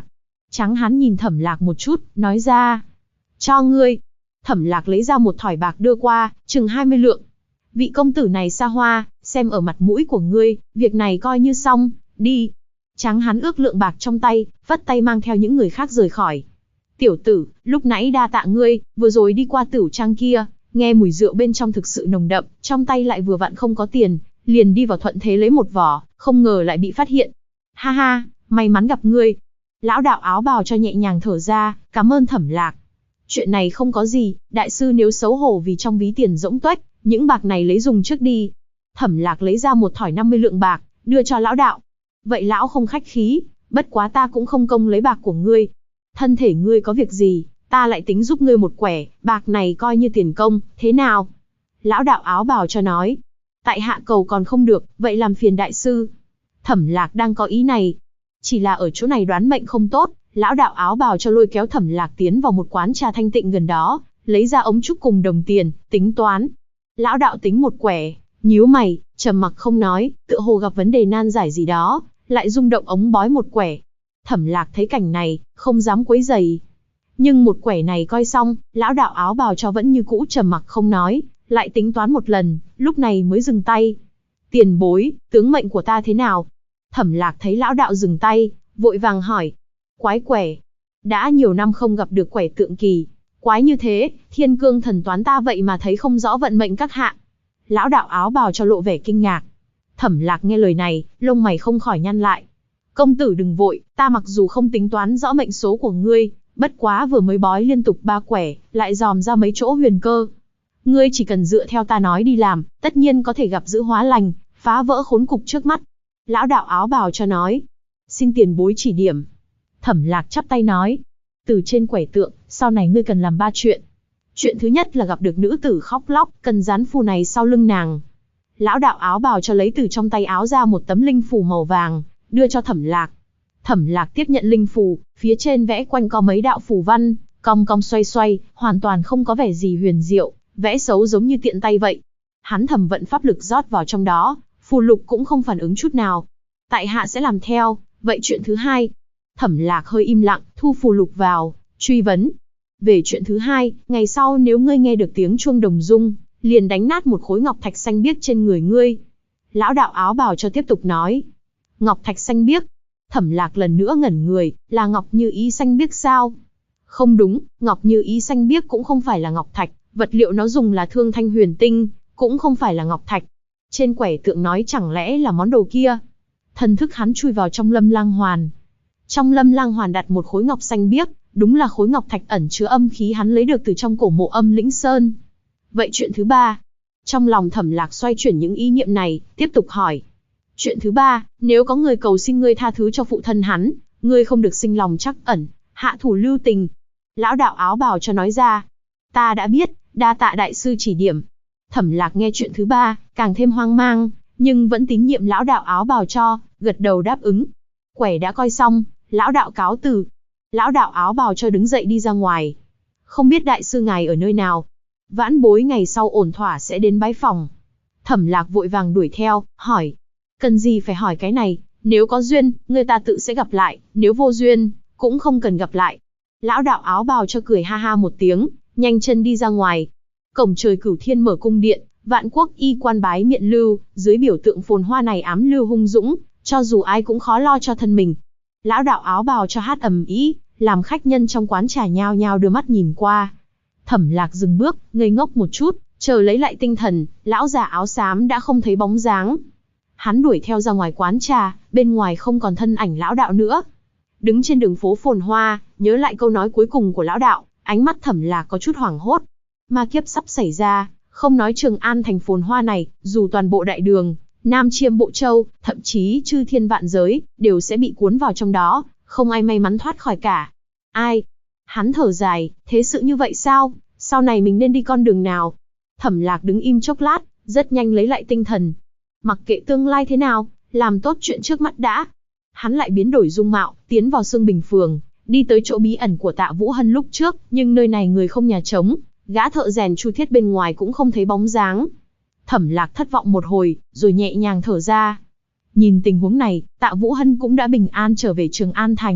Tráng hán nhìn Thẩm Lạc một chút, nói ra. Cho ngươi. Thẩm Lạc lấy ra một thỏi bạc đưa qua, chừng 20 lượng. Vị công tử này xa hoa, xem ở mặt mũi của ngươi, việc này coi như xong, đi. Tráng hán ước lượng bạc trong tay, vất tay mang theo những người khác rời khỏi. Tiểu tử, lúc nãy đa tạ ngươi, vừa rồi đi qua tửu trang kia, nghe mùi rượu bên trong thực sự nồng đậm, trong tay lại vừa vặn không có tiền, liền đi vào thuận thế lấy một vỏ, không ngờ lại bị phát hiện. Ha ha, may mắn gặp ngươi. Lão đạo áo bào cho nhẹ nhàng thở ra, cảm ơn Thẩm Lạc. Chuyện này không có gì, đại sư nếu xấu hổ vì trong ví tiền rỗng tuếch, những bạc này lấy dùng trước đi. Thẩm Lạc lấy ra một thỏi 50 lượng bạc, đưa cho lão đạo. Vậy lão không khách khí, bất quá ta cũng không công lấy bạc của ngươi. Thân thể ngươi có việc gì, ta lại tính giúp ngươi một quẻ, bạc này coi như tiền công, thế nào? Lão đạo áo bào cho nói. Tại hạ cầu còn không được, vậy làm phiền đại sư. Thẩm Lạc đang có ý này. Chỉ là ở chỗ này đoán mệnh không tốt, lão đạo áo bào cho lôi kéo Thẩm Lạc tiến vào một quán trà thanh tịnh gần đó, lấy ra ống trúc cùng đồng tiền, tính toán. Lão đạo tính một quẻ, nhíu mày, trầm mặc không nói, tựa hồ gặp vấn đề nan giải gì đó, lại rung động ống bói một quẻ. Thẩm Lạc thấy cảnh này, không dám quấy rầy. Nhưng một quẻ này coi xong, lão đạo áo bào cho vẫn như cũ trầm mặc không nói, lại tính toán một lần, lúc này mới dừng tay. Tiền bối, tướng mệnh của ta thế nào? Thẩm Lạc thấy lão đạo dừng tay, vội vàng hỏi. Quái quẻ. Đã nhiều năm không gặp được quẻ tượng kỳ. Quái như thế, thiên cương thần toán ta vậy mà thấy không rõ vận mệnh các hạ. Lão đạo áo bào cho lộ vẻ kinh ngạc. Thẩm Lạc nghe lời này, lông mày không khỏi nhăn lại. Công tử đừng vội, ta mặc dù không tính toán rõ mệnh số của ngươi, bất quá vừa mới bói liên tục 3 quẻ, lại dòm ra mấy chỗ huyền cơ. Ngươi chỉ cần dựa theo ta nói đi làm, tất nhiên có thể gặp giữ hóa lành, phá vỡ khốn cục trước mắt. Lão đạo áo bào cho nói. Xin tiền bối chỉ điểm. Thẩm Lạc chắp tay nói. Từ trên quẻ tượng, sau này ngươi cần làm 3 chuyện. Chuyện thứ nhất là gặp được nữ tử khóc lóc, cần dán phù này sau lưng nàng. Lão đạo áo bào cho lấy từ trong tay áo ra một tấm linh phù màu vàng, đưa cho Thẩm Lạc. Thẩm Lạc tiếp nhận linh phù, phía trên vẽ quanh có mấy đạo phù văn, cong cong xoay xoay, hoàn toàn không có vẻ gì huyền diệu, vẽ xấu giống như tiện tay vậy. Hắn thầm vận pháp lực rót vào trong đó, phù lục cũng không phản ứng chút nào. Tại hạ sẽ làm theo, vậy chuyện thứ hai. Thẩm Lạc hơi im lặng, thu phù lục vào, truy vấn. Về chuyện thứ hai, ngày sau nếu ngươi nghe được tiếng chuông đồng rung, liền đánh nát một khối ngọc thạch xanh biếc trên người ngươi. Lão đạo áo bào cho tiếp tục nói. Ngọc thạch xanh biếc. Thẩm Lạc lần nữa ngẩn người, là ngọc như ý xanh biếc sao? Không đúng, ngọc như ý xanh biếc cũng không phải là ngọc thạch, vật liệu nó dùng là thương thanh huyền tinh, cũng không phải là ngọc thạch. Trên quẻ tượng nói chẳng lẽ là món đồ kia? Thần thức hắn chui vào trong lâm lang hoàn. Trong lâm lang hoàn đặt một khối ngọc xanh biếc, đúng là khối ngọc thạch ẩn chứa âm khí hắn lấy được từ trong cổ mộ Âm Lĩnh Sơn. Vậy chuyện thứ ba? Trong lòng Thẩm Lạc xoay chuyển những ý niệm này, tiếp tục hỏi. Chuyện thứ ba, nếu có người cầu xin ngươi tha thứ cho phụ thân hắn, ngươi không được sinh lòng trắc ẩn, hạ thủ lưu tình. Lão đạo áo bào cho nói ra. Ta đã biết, đa tạ đại sư chỉ điểm. Thẩm Lạc nghe chuyện thứ ba, càng thêm hoang mang, nhưng vẫn tín nhiệm lão đạo áo bào cho, gật đầu đáp ứng. Quẻ đã coi xong, lão đạo cáo từ. Lão đạo áo bào cho đứng dậy đi ra ngoài. Không biết đại sư ngài ở nơi nào? Vãn bối ngày sau ổn thỏa sẽ đến bái phòng. Thẩm Lạc vội vàng đuổi theo, hỏi. Cần gì phải hỏi cái này, nếu có duyên, người ta tự sẽ gặp lại, nếu vô duyên, cũng không cần gặp lại. Lão đạo áo bào cho cười ha ha một tiếng, nhanh chân đi ra ngoài. Cổng trời Cửu Thiên mở cung điện, vạn quốc y quan bái miện lưu, dưới biểu tượng phồn hoa này ám lưu hung dũng, cho dù ai cũng khó lo cho thân mình. Lão đạo áo bào cho hát ầm ĩ, làm khách nhân trong quán trà nhao nhao đưa mắt nhìn qua. Thẩm Lạc dừng bước, ngây ngốc một chút, chờ lấy lại tinh thần, lão già áo xám đã không thấy bóng dáng. Hắn đuổi theo ra ngoài quán trà, bên ngoài không còn thân ảnh lão đạo nữa. Đứng trên đường phố phồn hoa, nhớ lại câu nói cuối cùng của lão đạo, ánh mắt Thẩm Lạc có chút hoảng hốt. Ma kiếp sắp xảy ra, không nói Trường An thành phồn hoa này, dù toàn bộ đại đường, Nam Chiêm Bộ Châu, thậm chí chư thiên vạn giới, đều sẽ bị cuốn vào trong đó, không ai may mắn thoát khỏi cả. Ai? Hắn thở dài, thế sự như vậy sao? Sau này mình nên đi con đường nào? Thẩm Lạc đứng im chốc lát, rất nhanh lấy lại tinh thần. Mặc kệ tương lai thế nào, làm tốt chuyện trước mắt đã. Hắn lại biến đổi dung mạo, tiến vào Sương Bình Phường, đi tới chỗ bí ẩn của Tạ Vũ Hân lúc trước, nhưng nơi này người không nhà trống, gã thợ rèn Chu Thiết bên ngoài cũng không thấy bóng dáng. Thẩm Lạc thất vọng một hồi, rồi nhẹ nhàng thở ra. Nhìn tình huống này, Tạ Vũ Hân cũng đã bình an trở về Trường An thành,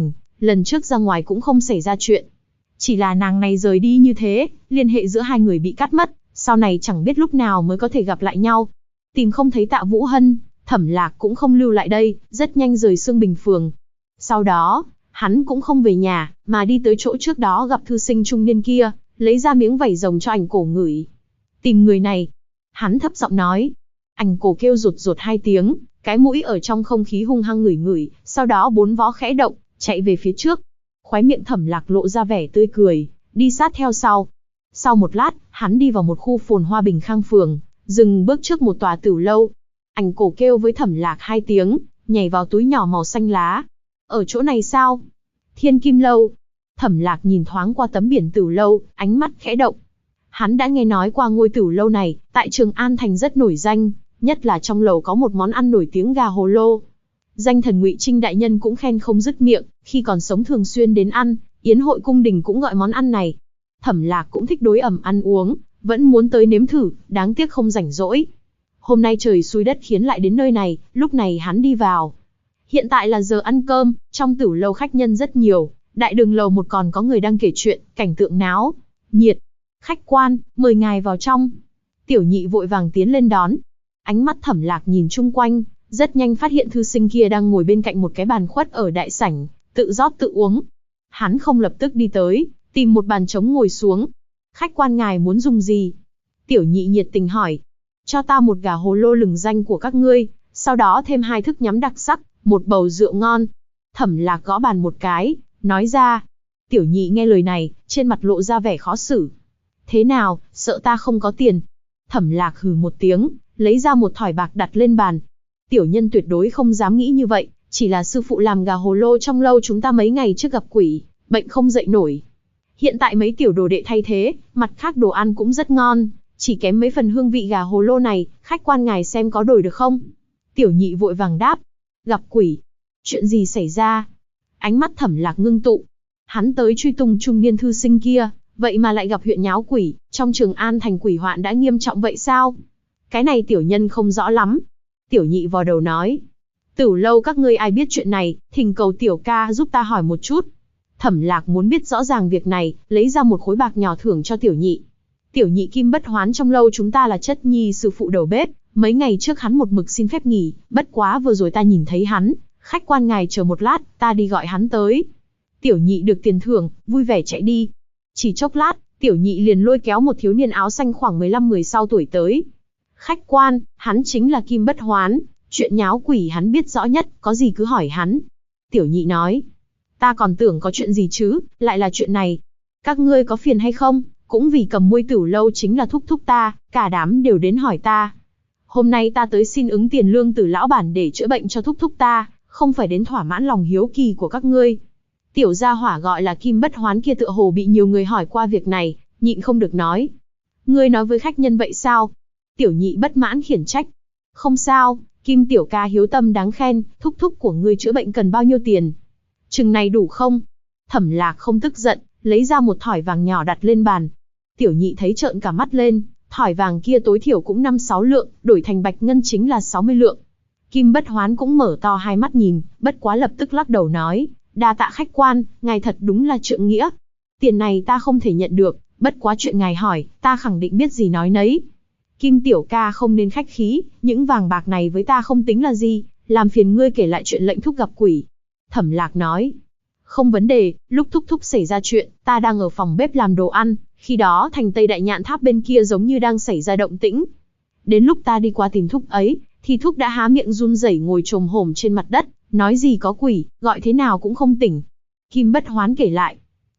lần trước ra ngoài cũng không xảy ra chuyện. Chỉ là nàng này rời đi như thế, liên hệ giữa hai người bị cắt mất, sau này chẳng biết lúc nào mới có thể gặp lại nhau. Tìm không thấy Tạ Vũ Hân, Thẩm Lạc cũng không lưu lại đây, rất nhanh rời Sương Bình Phường. Sau đó, hắn cũng không về nhà, mà đi tới chỗ trước đó gặp thư sinh trung niên kia, lấy ra miếng vảy rồng cho Ảnh Cổ ngửi. Tìm người này. Hắn thấp giọng nói. Ảnh Cổ kêu rụt rụt hai tiếng, cái mũi ở trong không khí hung hăng ngửi ngửi, sau đó bốn vó khẽ động, chạy về phía trước. Khóe miệng Thẩm Lạc lộ ra vẻ tươi cười, đi sát theo sau. Sau một lát, hắn đi vào một khu phồn hoa Bình Khang phường, dừng bước trước một tòa tửu lâu. Ảnh Cổ kêu với Thẩm Lạc hai tiếng, nhảy vào túi nhỏ màu xanh lá. Ở chỗ này sao? Thiên Kim Lâu. Thẩm Lạc nhìn thoáng qua tấm biển tửu lâu, ánh mắt khẽ động. Hắn đã nghe nói qua ngôi tửu lâu này, tại Trường An Thành rất nổi danh, nhất là trong lầu có một món ăn nổi tiếng gà hồ lô. Danh thần Ngụy Trinh đại nhân cũng khen không dứt miệng, khi còn sống thường xuyên đến ăn, yến hội cung đình cũng gọi món ăn này. Thẩm Lạc cũng thích đối ẩm ăn uống, vẫn muốn tới nếm thử, đáng tiếc không rảnh rỗi. Hôm nay trời xui đất khiến lại đến nơi này, lúc này hắn đi vào. Hiện tại là giờ ăn cơm, trong tửu lâu khách nhân rất nhiều, đại đường lầu một còn có người đang kể chuyện, cảnh tượng náo nhiệt. Khách quan, mời ngài vào trong. Tiểu Nhị vội vàng tiến lên đón. Ánh mắt Thẩm Lạc nhìn chung quanh, rất nhanh phát hiện thư sinh kia đang ngồi bên cạnh một cái bàn khuất ở đại sảnh, tự rót tự uống. Hắn không lập tức đi tới, tìm một bàn trống ngồi xuống. Khách quan ngài muốn dùng gì? Tiểu Nhị nhiệt tình hỏi. Cho ta một gà hồ lô lừng danh của các ngươi, sau đó thêm 2 thức nhắm đặc sắc, một bầu rượu ngon. Thẩm Lạc gõ bàn một cái, nói ra. Tiểu Nhị nghe lời này, trên mặt lộ ra vẻ khó xử. Thế nào, sợ ta không có tiền? Thẩm Lạc hừ một tiếng, lấy ra một thỏi bạc đặt lên bàn. Tiểu nhân tuyệt đối không dám nghĩ như vậy, chỉ là sư phụ làm gà hồ lô trong lâu chúng ta mấy ngày trước gặp quỷ, bệnh không dậy nổi. Hiện tại mấy tiểu đồ đệ thay thế, mặt khác đồ ăn cũng rất ngon, chỉ kém mấy phần hương vị gà hồ lô này, khách quan ngài xem có đổi được không? Tiểu Nhị vội vàng đáp. Gặp quỷ? Chuyện gì xảy ra? Ánh mắt Thẩm Lạc ngưng tụ. Hắn tới truy tung trung niên thư sinh kia, vậy mà lại gặp huyện nháo quỷ, trong Trường An Thành quỷ hoạn đã nghiêm trọng vậy sao? Cái này tiểu nhân không rõ lắm. Tiểu Nhị vò đầu nói. Tửu lâu các ngươi ai biết chuyện này, thỉnh cầu tiểu ca giúp ta hỏi một chút. Thẩm Lạc muốn biết rõ ràng việc này, lấy ra một khối bạc nhỏ thưởng cho Tiểu Nhị. Tiểu Nhị Kim Bất Hoán trong lâu chúng ta là chất nhi sư phụ đầu bếp, mấy ngày trước hắn một mực xin phép nghỉ, bất quá vừa rồi ta nhìn thấy hắn, khách quan ngài chờ một lát, ta đi gọi hắn tới. Tiểu Nhị được tiền thưởng, vui vẻ chạy đi. Chỉ chốc lát, Tiểu Nhị liền lôi kéo một thiếu niên áo xanh khoảng 15-16 tuổi tới. Khách quan, hắn chính là Kim Bất Hoán, chuyện nháo quỷ hắn biết rõ nhất, có gì cứ hỏi hắn. Tiểu Nhị nói. Ta còn tưởng có chuyện gì chứ, lại là chuyện này. Các ngươi có phiền hay không? Cũng vì cầm muôi tửu lâu chính là thúc thúc ta, cả đám đều đến hỏi ta. Hôm nay ta tới xin ứng tiền lương từ lão bản để chữa bệnh cho thúc thúc ta, không phải đến thỏa mãn lòng hiếu kỳ của các ngươi. Tiểu gia hỏa gọi là Kim Bất Hoán kia tựa hồ bị nhiều người hỏi qua việc này, nhịn không được nói. Ngươi nói với khách nhân vậy sao? Tiểu Nhị bất mãn khiển trách. Không sao, Kim tiểu ca hiếu tâm đáng khen, thúc thúc của ngươi chữa bệnh cần bao nhiêu tiền? Chừng này đủ không? Thẩm Lạc không tức giận, lấy ra một thỏi vàng nhỏ đặt lên bàn. Tiểu Nhị thấy trợn cả mắt lên, thỏi vàng kia tối thiểu cũng 5-6 lượng, đổi thành bạch ngân chính là 60 lượng. Kim Bất Hoán cũng mở to hai mắt nhìn, bất quá lập tức lắc đầu nói, đa tạ khách quan, ngài thật đúng là trượng nghĩa. Tiền này ta không thể nhận được, bất quá chuyện ngài hỏi, ta khẳng định biết gì nói nấy. Kim tiểu ca không nên khách khí, những vàng bạc này với ta không tính là gì, làm phiền ngươi kể lại chuyện lệnh thúc gặp quỷ. Thẩm Lạc nói, không vấn đề, lúc thúc thúc xảy ra chuyện, ta đang ở phòng bếp làm đồ ăn, khi đó thành Tây Đại Nhạn Tháp bên kia giống như đang xảy ra động tĩnh. Đến lúc ta đi qua tìm thúc ấy, thì thúc đã há miệng run rẩy ngồi chồm hổm trên mặt đất, nói gì có quỷ, gọi thế nào cũng không tỉnh. Kim Bất Hoán kể lại,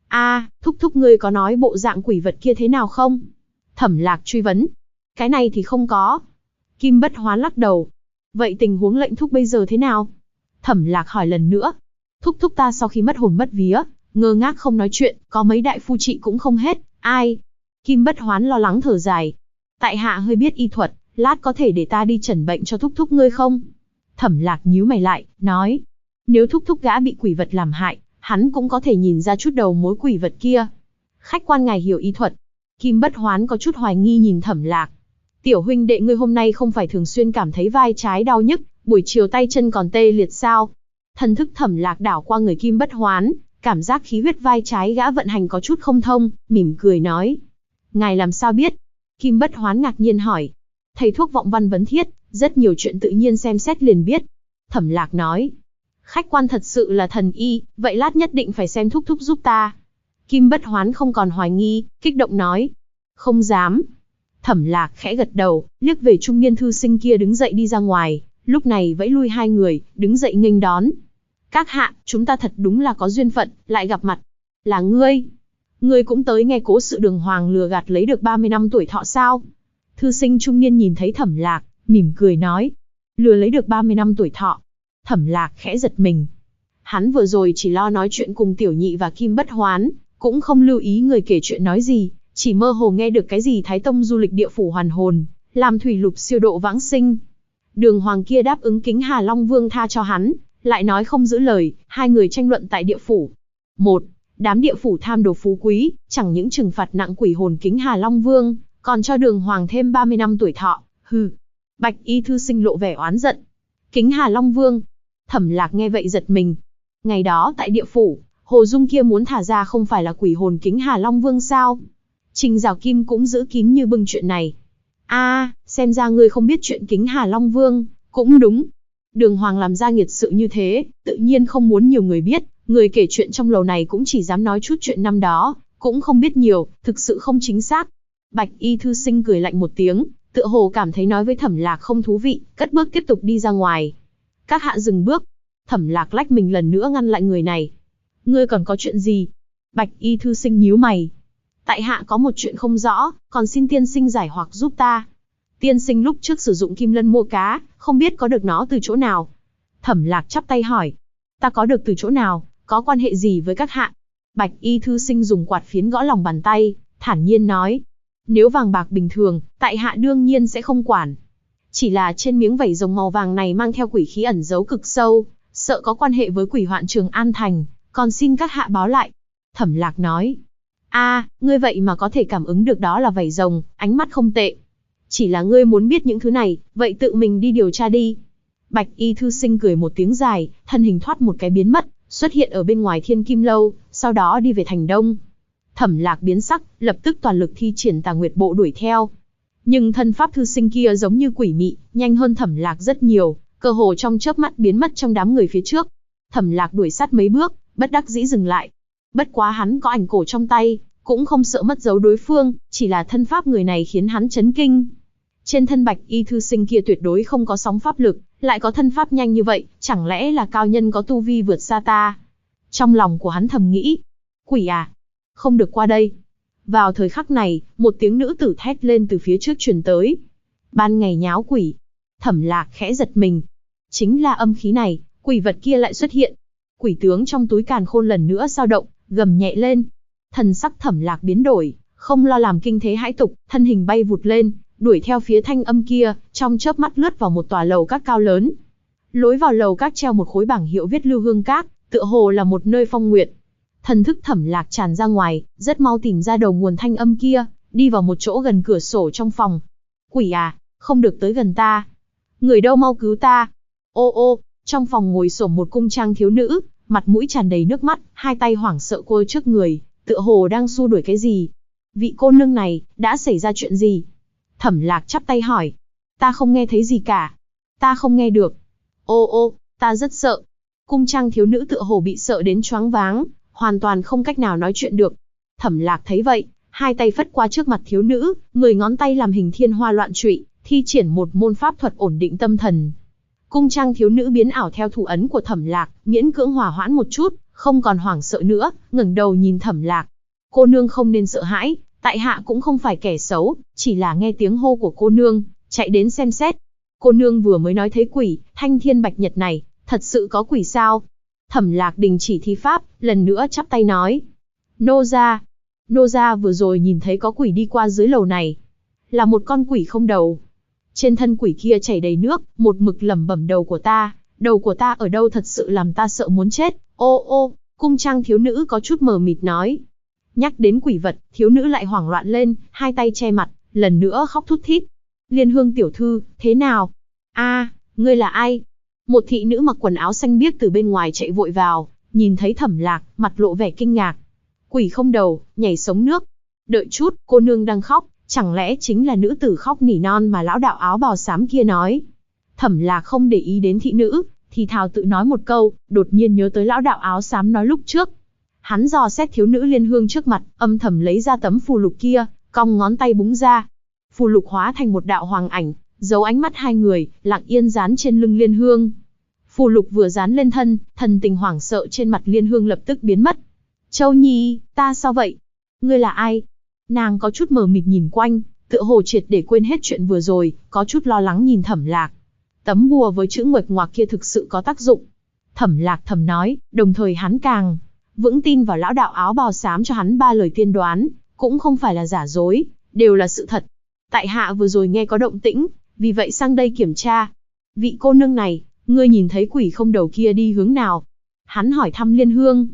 thúc thúc ngươi có nói bộ dạng quỷ vật kia thế nào không? Thẩm Lạc truy vấn, cái này thì không có. Kim Bất Hoán lắc đầu, vậy tình huống lệnh thúc bây giờ thế nào? Thẩm Lạc hỏi lần nữa, thúc thúc ta sau khi mất hồn mất vía, ngơ ngác không nói chuyện, có mấy đại phu trị cũng không hết, ai? Kim Bất Hoán lo lắng thở dài, tại hạ hơi biết y thuật, lát có thể để ta đi chẩn bệnh cho thúc thúc ngươi không? Thẩm Lạc nhíu mày lại, nói, nếu thúc thúc gã bị quỷ vật làm hại, hắn cũng có thể nhìn ra chút đầu mối quỷ vật kia. Khách quan ngài hiểu y thuật. Kim Bất Hoán có chút hoài nghi nhìn Thẩm Lạc. Tiểu huynh đệ ngươi hôm nay không phải thường xuyên cảm thấy vai trái đau nhức, buổi chiều tay chân còn tê liệt sao? Thần thức Thẩm Lạc đảo qua người Kim Bất Hoán, Cảm giác khí huyết vai trái gã vận hành có chút không thông, mỉm cười nói. Ngài làm sao biết? Kim Bất Hoán ngạc nhiên hỏi. Thầy thuốc vọng văn vấn thiết, rất nhiều chuyện tự nhiên xem xét liền biết. Thẩm Lạc nói. Khách quan thật sự là thần y, vậy lát nhất định phải xem thúc thúc giúp ta. Kim Bất Hoán không còn hoài nghi, kích động nói. Không dám. Thẩm Lạc khẽ gật đầu, liếc về trung niên thư sinh kia đứng dậy đi ra ngoài, lúc này vẫy lui hai người, đứng dậy nghênh đón. Các hạ, chúng ta thật đúng là có duyên phận, lại gặp mặt. Là ngươi? Ngươi cũng tới nghe cố sự Đường Hoàng lừa gạt lấy được 30 năm tuổi thọ sao? Thư sinh trung niên nhìn thấy Thẩm Lạc, mỉm cười nói. Lừa lấy được 30 năm tuổi thọ. Thẩm Lạc khẽ giật mình. Hắn vừa rồi chỉ lo nói chuyện cùng Tiểu Nhị và Kim Bất Hoán, cũng không lưu ý người kể chuyện nói gì, chỉ mơ hồ nghe được cái gì Thái Tông du lịch địa phủ hoàn hồn, làm thủy lục siêu độ vãng sinh. Đường Hoàng kia đáp ứng Kính Hà Long Vương tha cho hắn, lại nói không giữ lời, hai người tranh luận tại địa phủ. Đám địa phủ tham đồ phú quý, chẳng những trừng phạt nặng quỷ hồn Kính Hà Long Vương, còn cho Đường Hoàng thêm 30 năm tuổi thọ. Hừ. Bạch y thư sinh lộ vẻ oán giận. Kính Hà Long Vương. Thẩm Lạc nghe vậy giật mình. Ngày đó tại địa phủ, Hồ Dung kia muốn thả ra không phải là quỷ hồn Kính Hà Long Vương sao? Trình Giảo Kim cũng giữ kín như bưng chuyện này. Xem ra ngươi không biết chuyện Kính Hà Long Vương, cũng đúng. Đường Hoàng làm ra nghiệt sự như thế, tự nhiên không muốn nhiều người biết, người kể chuyện trong lầu này cũng chỉ dám nói chút chuyện năm đó, cũng không biết nhiều, thực sự không chính xác. Bạch y thư sinh cười lạnh một tiếng, tựa hồ cảm thấy nói với Thẩm Lạc không thú vị, cất bước tiếp tục đi ra ngoài. Các hạ dừng bước. Thẩm Lạc lách mình lần nữa ngăn lại người này. Ngươi còn có chuyện gì? Bạch y thư sinh nhíu mày. Tại hạ có một chuyện không rõ, còn xin tiên sinh giải hoặc giúp ta. Tiên sinh lúc trước sử dụng kim lân mua cá, không biết có được nó từ chỗ nào? Thẩm Lạc chắp tay hỏi. Ta có được từ chỗ nào, có quan hệ gì với các hạ? Bạch y thư sinh dùng quạt phiến gõ lòng bàn tay, thản nhiên nói. Nếu vàng bạc bình thường, tại hạ đương nhiên sẽ không quản. Chỉ là trên miếng vảy rồng màu vàng này mang theo quỷ khí ẩn giấu cực sâu, sợ có quan hệ với quỷ hoạn Trường An Thành, còn xin các hạ báo lại. Thẩm Lạc nói. Ngươi vậy mà có thể cảm ứng được đó là vảy rồng, ánh mắt không tệ. Chỉ là ngươi muốn biết những thứ này, vậy tự mình đi điều tra đi. Bạch y thư sinh cười một tiếng dài, thân hình thoát một cái biến mất, xuất hiện ở bên ngoài Thiên Kim Lâu, sau đó đi về thành Đông. Thẩm Lạc biến sắc, lập tức toàn lực thi triển Tà Nguyệt Bộ đuổi theo. Nhưng thân pháp thư sinh kia giống như quỷ mị, nhanh hơn Thẩm Lạc rất nhiều, cơ hồ trong chớp mắt biến mất trong đám người phía trước. Thẩm Lạc đuổi sát mấy bước, bất đắc dĩ dừng lại. Bất quá hắn có ảnh cổ trong tay, cũng không sợ mất dấu đối phương, chỉ là thân pháp người này khiến hắn chấn kinh. Trên thân Bạch y thư sinh kia tuyệt đối không có sóng pháp lực, lại có thân pháp nhanh như vậy, chẳng lẽ là cao nhân có tu vi vượt xa ta? Trong lòng của hắn thầm nghĩ, quỷ à, không được qua đây. Vào thời khắc này, một tiếng nữ tử thét lên từ phía trước truyền tới. Ban ngày nháo quỷ. Thẩm Lạc khẽ giật mình. Chính là âm khí này, quỷ vật kia lại xuất hiện. Quỷ tướng trong túi càn khôn lần nữa dao động, gầm nhẹ lên. Thần sắc Thẩm Lạc biến đổi, không lo làm kinh thế hãi tục, thân hình bay vụt lên, đuổi theo phía thanh âm kia, trong chớp mắt lướt vào một tòa lầu các cao lớn. Lối vào lầu các treo một khối bảng hiệu viết Lưu Hương Các, tựa hồ là một nơi phong nguyệt. Thần thức Thẩm Lạc tràn ra ngoài, rất mau tìm ra đầu nguồn thanh âm kia, đi vào một chỗ gần cửa sổ trong phòng. Quỷ à, không được tới gần ta. Người đâu mau cứu ta. Ô, trong phòng ngồi xổm một cung trang thiếu nữ, mặt mũi tràn đầy nước mắt, hai tay hoảng sợ quơ trước người, tựa hồ đang xua đuổi cái gì. Vị cô nương này, đã xảy ra chuyện gì? Thẩm Lạc chắp tay hỏi. Ta không nghe thấy gì cả. Ta không nghe được. Ô, ta rất sợ. Cung trang thiếu nữ tựa hồ bị sợ đến choáng váng, hoàn toàn không cách nào nói chuyện được. Thẩm Lạc thấy vậy, hai tay phất qua trước mặt thiếu nữ, 10 ngón tay làm hình thiên hoa loạn trụy, thi triển một môn pháp thuật ổn định tâm thần. Cung trang thiếu nữ biến ảo theo thủ ấn của Thẩm Lạc, miễn cưỡng hòa hoãn một chút, không còn hoảng sợ nữa, ngẩng đầu nhìn Thẩm Lạc. Cô nương không nên sợ hãi, tại hạ cũng không phải kẻ xấu, chỉ là nghe tiếng hô của cô nương, chạy đến xem xét. Cô nương vừa mới nói thấy quỷ, thanh thiên bạch nhật này, thật sự có quỷ sao? Thẩm Lạc đình chỉ thi pháp, lần nữa chắp tay nói. Nô gia vừa rồi nhìn thấy có quỷ đi qua dưới lầu này. Là một con quỷ không đầu. Trên thân quỷ kia chảy đầy nước, một mực lẩm bẩm đầu của ta ở đâu thật sự làm ta sợ muốn chết. Ô, cung trang thiếu nữ có chút mờ mịt nói. Nhắc đến quỷ vật, thiếu nữ lại hoảng loạn lên, hai tay che mặt, lần nữa khóc thút thít. Liên Hương tiểu thư, thế nào? Ngươi là ai? Một thị nữ mặc quần áo xanh biếc từ bên ngoài chạy vội vào, Nhìn thấy Thẩm Lạc, mặt lộ vẻ kinh ngạc. Quỷ không đầu, nhảy sống nước. Đợi chút, cô nương đang khóc, chẳng lẽ chính là nữ tử khóc nỉ non mà lão đạo áo bào xám kia nói. Thẩm Lạc không để ý đến thị nữ, thì thào tự nói một câu, đột nhiên nhớ tới lão đạo áo xám nói lúc trước. Hắn dò xét thiếu nữ Liên Hương trước mặt, âm thầm lấy ra tấm phù lục kia, cong ngón tay búng ra. Phù lục hóa thành một đạo hoàng ảnh, giấu ánh mắt hai người, lặng yên dán trên lưng Liên Hương. Phù lục vừa dán lên thân, thần tình hoảng sợ trên mặt Liên Hương lập tức biến mất. Châu Nhi, ta sao vậy? Ngươi là ai? Nàng có chút mờ mịt nhìn quanh, tựa hồ triệt để quên hết chuyện vừa rồi, có chút lo lắng nhìn Thẩm Lạc. Tấm bùa với chữ nguệch ngoạc kia thực sự có tác dụng. Thẩm Lạc thầm nói, đồng thời hắn càng vững tin vào lão đạo áo bào xám cho hắn 3 lời tiên đoán, cũng không phải là giả dối, đều là sự thật. Tại hạ vừa rồi nghe có động tĩnh, vì vậy sang đây kiểm tra. Vị cô nương này, ngươi nhìn thấy quỷ không đầu kia đi hướng nào? Hắn hỏi thăm Liên Hương.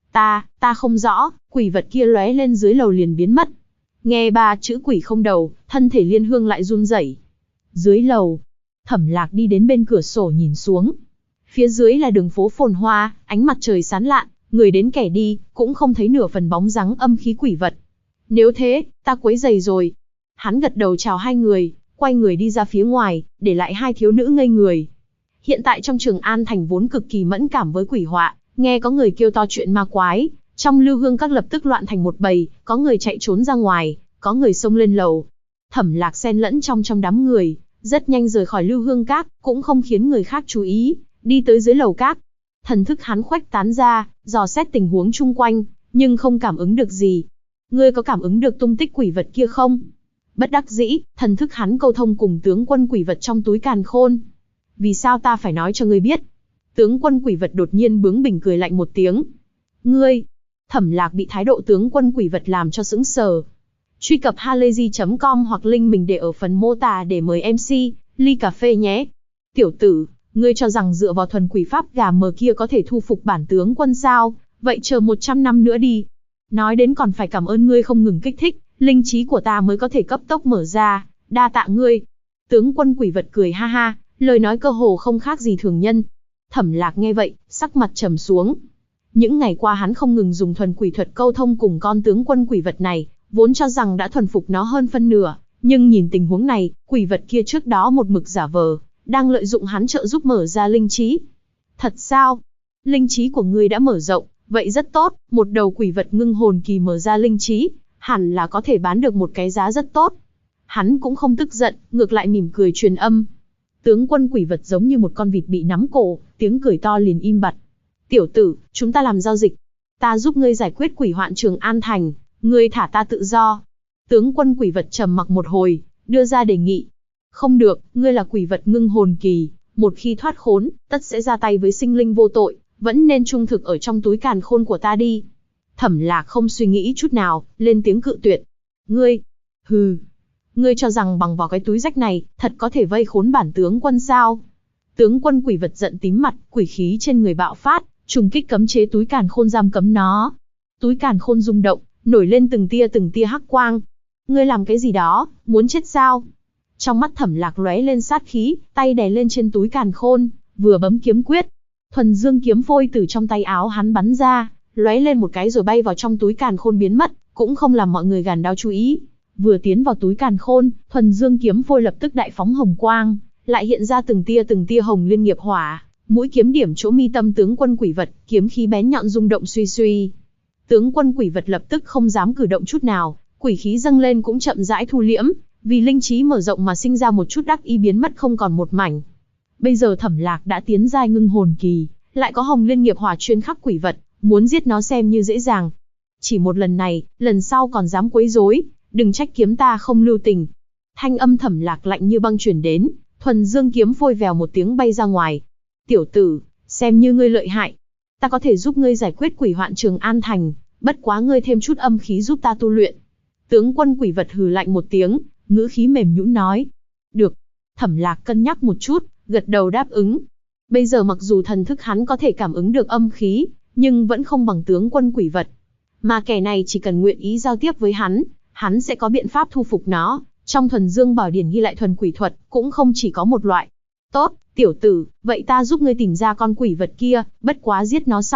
Ta không rõ, quỷ vật kia lóe lên dưới lầu liền biến mất. Nghe 3 chữ quỷ không đầu, thân thể Liên Hương lại run rẩy. Dưới lầu, Thẩm Lạc đi đến bên cửa sổ nhìn xuống. Phía dưới là đường phố phồn hoa, ánh mặt trời sáng lạn, người đến kẻ đi, cũng không thấy nửa phần bóng dáng âm khí quỷ vật. Nếu thế, ta quấy rầy rồi. Hắn gật đầu chào hai người, quay người đi ra phía ngoài, để lại hai thiếu nữ ngây người. Hiện tại trong Trường An Thành vốn cực kỳ mẫn cảm với quỷ họa, nghe có người kêu to chuyện ma quái, trong Lưu Hương Các lập tức loạn thành một bầy, có người chạy trốn ra ngoài, có người xông lên lầu. Thẩm Lạc xen lẫn trong đám người, rất nhanh rời khỏi Lưu Hương Các, cũng không khiến người khác chú ý, đi tới dưới lầu các. Thần thức hắn khuếch tán ra, dò xét tình huống chung quanh, nhưng không cảm ứng được gì. Ngươi có cảm ứng được tung tích quỷ vật kia không? Bất đắc dĩ, thần thức hắn câu thông cùng tướng quân quỷ vật trong túi càn khôn. Vì sao ta phải nói cho ngươi biết? Tướng quân quỷ vật đột nhiên bướng bỉnh cười lạnh một tiếng. Ngươi! Thẩm Lạc bị thái độ tướng quân quỷ vật làm cho sững sờ. Truy cập halayzi.com hoặc link mình để ở phần mô tả để mời MC, ly cà phê nhé. Tiểu tử, ngươi cho rằng dựa vào thuần quỷ pháp gà mờ kia có thể thu phục bản tướng quân sao? Vậy chờ 100 năm nữa đi. Nói đến còn phải cảm ơn ngươi không ngừng kích thích, linh trí của ta mới có thể cấp tốc mở ra, đa tạ ngươi. Tướng quân quỷ vật cười ha ha, lời nói cơ hồ không khác gì thường nhân. Thẩm Lạc nghe vậy, sắc mặt trầm xuống. Những ngày qua hắn không ngừng dùng thuần quỷ thuật câu thông cùng con tướng quân quỷ vật này, vốn cho rằng đã thuần phục nó hơn phân nửa, nhưng nhìn tình huống này, quỷ vật kia trước đó một mực giả vờ, đang lợi dụng hắn trợ giúp mở ra linh trí. Thật sao? Linh trí của ngươi đã mở rộng, vậy rất tốt, một đầu quỷ vật ngưng hồn kỳ mở ra linh trí, hẳn là có thể bán được một cái giá rất tốt. Hắn cũng không tức giận, ngược lại mỉm cười truyền âm. Tướng quân quỷ vật giống như một con vịt bị nắm cổ, tiếng cười to liền im bặt. Tiểu tử, chúng ta làm giao dịch. Ta giúp ngươi giải quyết quỷ hoạn Trường An Thành, ngươi thả ta tự do. Tướng quân quỷ vật trầm mặc một hồi, đưa ra đề nghị. Không được, ngươi là quỷ vật ngưng hồn kỳ, một khi thoát khốn, tất sẽ ra tay với sinh linh vô tội, vẫn nên trung thực ở trong túi càn khôn của ta đi. Thẩm Lạc không suy nghĩ chút nào, lên tiếng cự tuyệt. Ngươi, hừ, ngươi cho rằng bằng vào cái túi rách này, thật có thể vây khốn bản tướng quân sao? Tướng quân quỷ vật giận tím mặt, quỷ khí trên người bạo phát, trùng kích cấm chế túi càn khôn giam cấm nó. Túi càn khôn rung động, nổi lên từng tia hắc quang. Ngươi làm cái gì đó, muốn chết sao? Trong mắt Thẩm Lạc lóe lên sát khí, tay đè lên trên túi càn khôn, vừa bấm kiếm quyết. Thuần dương kiếm phôi từ trong tay áo hắn bắn ra, lóe lên một cái rồi bay vào trong túi càn khôn biến mất, cũng không làm mọi người gàn đao chú ý. Vừa tiến vào túi càn khôn, thuần dương kiếm phôi lập tức đại phóng hồng quang, lại hiện ra từng tia hồng liên nghiệp hỏa, mũi kiếm điểm chỗ mi tâm tướng quân quỷ vật, kiếm khí bén nhọn rung động suy suy. Tướng quân quỷ vật lập tức không dám cử động chút nào, quỷ khí dâng lên cũng chậm rãi thu liễm, vì linh trí mở rộng mà sinh ra một chút đắc ý biến mất không còn một mảnh. Bây giờ Thẩm Lạc đã tiến giai ngưng hồn kỳ, lại có hồng liên nghiệp hỏa chuyên khắc quỷ vật, muốn giết nó xem như dễ dàng. Chỉ một lần này, lần sau còn dám quấy rối, đừng trách kiếm ta không lưu tình. Thanh âm Thẩm Lạc lạnh như băng truyền đến, thuần dương kiếm phôi vèo một tiếng bay ra ngoài. Tiểu tử, xem như ngươi lợi hại. Ta có thể giúp ngươi giải quyết quỷ hoạn Trường An Thành, bất quá ngươi thêm chút âm khí giúp ta tu luyện. Tướng quân quỷ vật hừ lạnh một tiếng, ngữ khí mềm nhũn nói. Được. Thẩm Lạc cân nhắc một chút, gật đầu đáp ứng. Bây giờ mặc dù thần thức hắn có thể cảm ứng được âm khí, nhưng vẫn không bằng tướng quân quỷ vật. Mà kẻ này chỉ cần nguyện ý giao tiếp với hắn sẽ có biện pháp thu phục nó. Trong thuần dương bảo điển ghi lại thuần quỷ thuật, cũng không chỉ có một loại. Tốt, tiểu tử, vậy ta giúp ngươi tìm ra con quỷ vật kia, bất quá giết nó xong,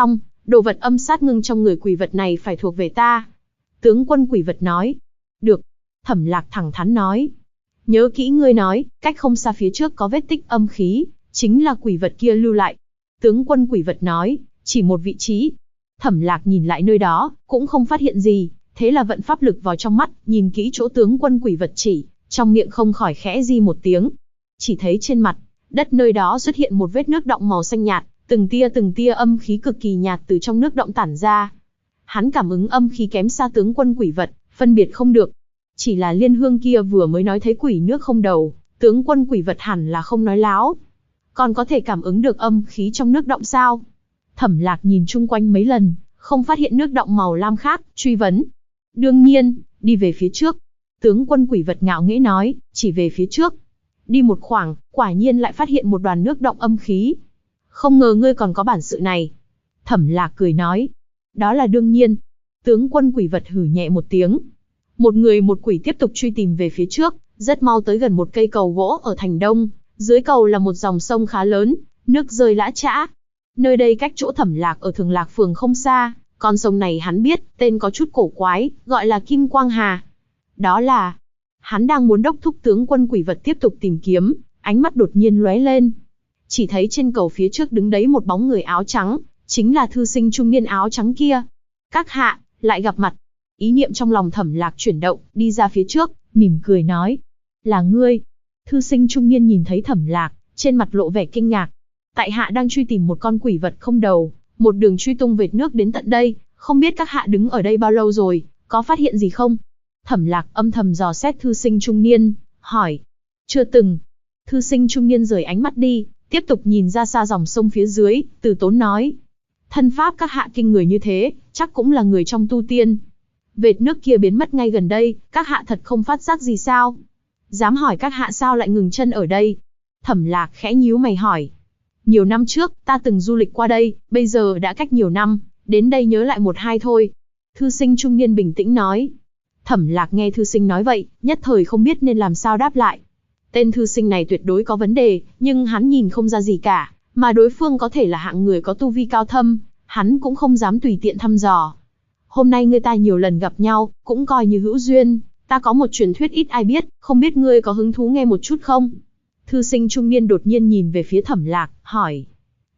Đồ vật âm sát ngưng trong người quỷ vật này phải thuộc về ta. Tướng quân quỷ vật nói. Được. Thẩm Lạc thẳng thắn nói. Nhớ kỹ ngươi nói, cách không xa phía trước có vết tích âm khí, chính là quỷ vật kia lưu lại. Tướng quân quỷ vật nói, chỉ một vị trí. Thẩm Lạc nhìn lại nơi đó, cũng không phát hiện gì, thế là vận pháp lực vào trong mắt, nhìn kỹ chỗ tướng quân quỷ vật chỉ, trong miệng không khỏi khẽ di một tiếng. Chỉ thấy trên mặt đất nơi đó xuất hiện một vết nước đọng màu xanh nhạt, từng tia âm khí cực kỳ nhạt từ trong nước đọng tản ra. Hắn cảm ứng âm khí kém xa tướng quân quỷ vật, phân biệt không được. Chỉ là Liên Hương kia vừa mới nói thấy quỷ nước không đầu, tướng quân quỷ vật hẳn là không nói láo. Còn có thể cảm ứng được âm khí trong nước đọng sao? Thẩm Lạc nhìn chung quanh mấy lần, không phát hiện nước đọng màu lam khác, truy vấn. Đương nhiên, đi về phía trước. Tướng quân quỷ vật ngạo nghễ nói, chỉ về phía trước. Đi một khoảng, quả nhiên lại phát hiện một đoàn nước đọng âm khí. Không ngờ ngươi còn có bản sự này. Thẩm Lạc cười nói. Đó là đương nhiên. Tướng quân quỷ vật hử nhẹ một tiếng. Một người một quỷ tiếp tục truy tìm về phía trước, rất mau tới gần một cây cầu gỗ ở thành đông. Dưới cầu là một dòng sông khá lớn, nước rơi lã chã. Nơi đây cách chỗ Thẩm Lạc ở Thường Lạc phường không xa, con sông này hắn biết, tên có chút cổ quái, gọi là Kim Quang Hà. Đó là, hắn đang muốn đốc thúc tướng quân quỷ vật tiếp tục tìm kiếm, ánh mắt đột nhiên lóe lên. Chỉ thấy trên cầu phía trước đứng đấy một bóng người áo trắng, chính là thư sinh trung niên áo trắng kia. Các hạ, lại gặp mặt. Ý niệm trong lòng Thẩm Lạc chuyển động, đi ra phía trước, mỉm cười nói. Là ngươi. Thư sinh trung niên nhìn thấy Thẩm Lạc, trên mặt lộ vẻ kinh ngạc. Tại hạ đang truy tìm một con quỷ vật không đầu, một đường truy tung vệt nước đến tận đây, không biết các hạ đứng ở đây bao lâu rồi, có phát hiện gì không? Thẩm Lạc âm thầm dò xét thư sinh trung niên, hỏi. Chưa từng. Thư sinh trung niên rời ánh mắt đi, tiếp tục nhìn ra xa dòng sông phía dưới, từ tốn nói. Thân pháp các hạ kinh người như thế, chắc cũng là người trong tu tiên. Vệt nước kia biến mất ngay gần đây, các hạ thật không phát giác gì sao? Dám hỏi các hạ sao lại ngừng chân ở đây? Thẩm Lạc khẽ nhíu mày hỏi. Nhiều năm trước, ta từng du lịch qua đây, bây giờ đã cách nhiều năm, đến đây nhớ lại một hai thôi. Thư sinh trung niên bình tĩnh nói. Thẩm Lạc nghe thư sinh nói vậy, nhất thời không biết nên làm sao đáp lại. Tên thư sinh này tuyệt đối có vấn đề, nhưng hắn nhìn không ra gì cả, mà đối phương có thể là hạng người có tu vi cao thâm, hắn cũng không dám tùy tiện thăm dò. Hôm nay người ta nhiều lần gặp nhau, cũng coi như hữu duyên, ta có một truyền thuyết ít ai biết, không biết ngươi có hứng thú nghe một chút không? Thư sinh trung niên đột nhiên nhìn về phía Thẩm Lạc, hỏi.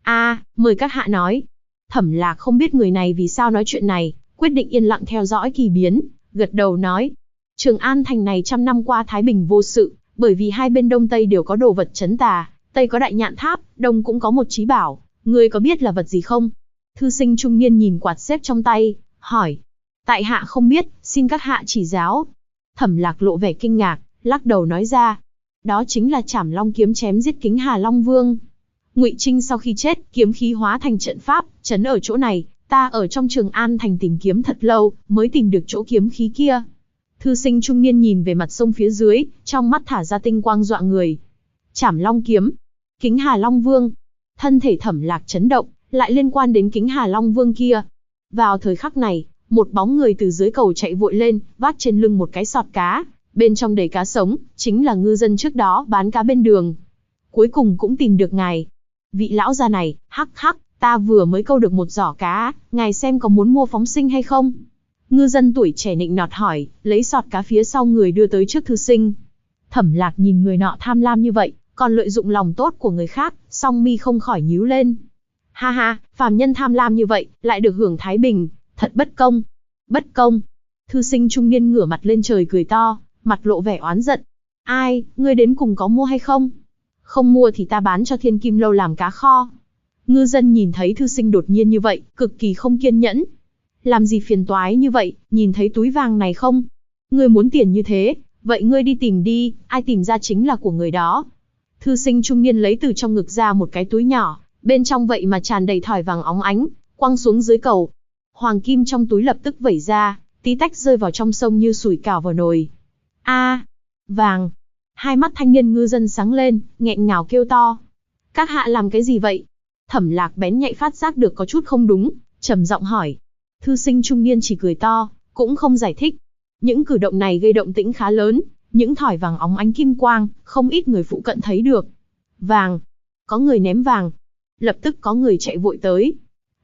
Mời các hạ nói. Thẩm Lạc không biết người này vì sao nói chuyện này, quyết định yên lặng theo dõi kỳ biến, gật đầu nói. Trường An thành này trăm năm qua thái bình vô sự, bởi vì hai bên đông tây đều có đồ vật trấn tà, tây có đại nhạn tháp, đông cũng có một trí bảo, ngươi có biết là vật gì không? Thư sinh trung niên nhìn quạt xếp trong tay, hỏi. Tại hạ không biết, xin các hạ chỉ giáo. Thẩm Lạc lộ vẻ kinh ngạc, lắc đầu nói ra. Đó chính là Trảm Long kiếm chém giết Kính Hà Long Vương. Ngụy Trinh sau khi chết, kiếm khí hóa thành trận pháp, trấn ở chỗ này, ta ở trong Trường An thành tìm kiếm thật lâu, mới tìm được chỗ kiếm khí kia. Thư sinh trung niên nhìn về mặt sông phía dưới, trong mắt thả ra tinh quang dọa người. Trảm Long kiếm, Kính Hà Long Vương. Thân thể Thẩm Lạc chấn động, lại liên quan đến Kính Hà Long Vương kia. Vào thời khắc này, một bóng người từ dưới cầu chạy vội lên, vác trên lưng một cái sọt cá, bên trong đầy cá sống, chính là ngư dân trước đó bán cá bên đường. Cuối cùng cũng tìm được ngài. Vị lão gia này, hắc hắc, ta vừa mới câu được một giỏ cá, ngài xem có muốn mua phóng sinh hay không? Ngư dân tuổi trẻ nịnh nọt hỏi, lấy sọt cá phía sau người đưa tới trước thư sinh. Thẩm Lạc nhìn người nọ tham lam như vậy, còn lợi dụng lòng tốt của người khác, song mi không khỏi nhíu lên. Ha ha, phàm nhân tham lam như vậy, lại được hưởng thái bình, thật bất công. Bất công. Thư sinh trung niên ngửa mặt lên trời cười to, mặt lộ vẻ oán giận. Ai, ngươi đến cùng có mua hay không? Không mua thì ta bán cho Thiên Kim lâu làm cá kho. Ngư dân nhìn thấy thư sinh đột nhiên như vậy, cực kỳ không kiên nhẫn. Làm gì phiền toái như vậy, nhìn thấy túi vàng này không? Ngươi muốn tiền như thế, vậy ngươi đi tìm đi, ai tìm ra chính là của người đó. Thư sinh trung niên lấy từ trong ngực ra một cái túi nhỏ, bên trong vậy mà tràn đầy thỏi vàng óng ánh, quăng xuống dưới cầu. Hoàng kim trong túi lập tức vẩy ra, tí tách rơi vào trong sông như sủi cảo vào nồi. Vàng. Hai mắt thanh niên ngư dân sáng lên, nghẹn ngào kêu to. Các hạ làm cái gì vậy? Thẩm Lạc bén nhạy phát giác được có chút không đúng, trầm giọng hỏi. Thư sinh trung niên chỉ cười to, cũng không giải thích. Những cử động này gây động tĩnh khá lớn, những thỏi vàng óng ánh kim quang, không ít người phụ cận thấy được. Vàng. Có người ném vàng. Lập tức có người chạy vội tới.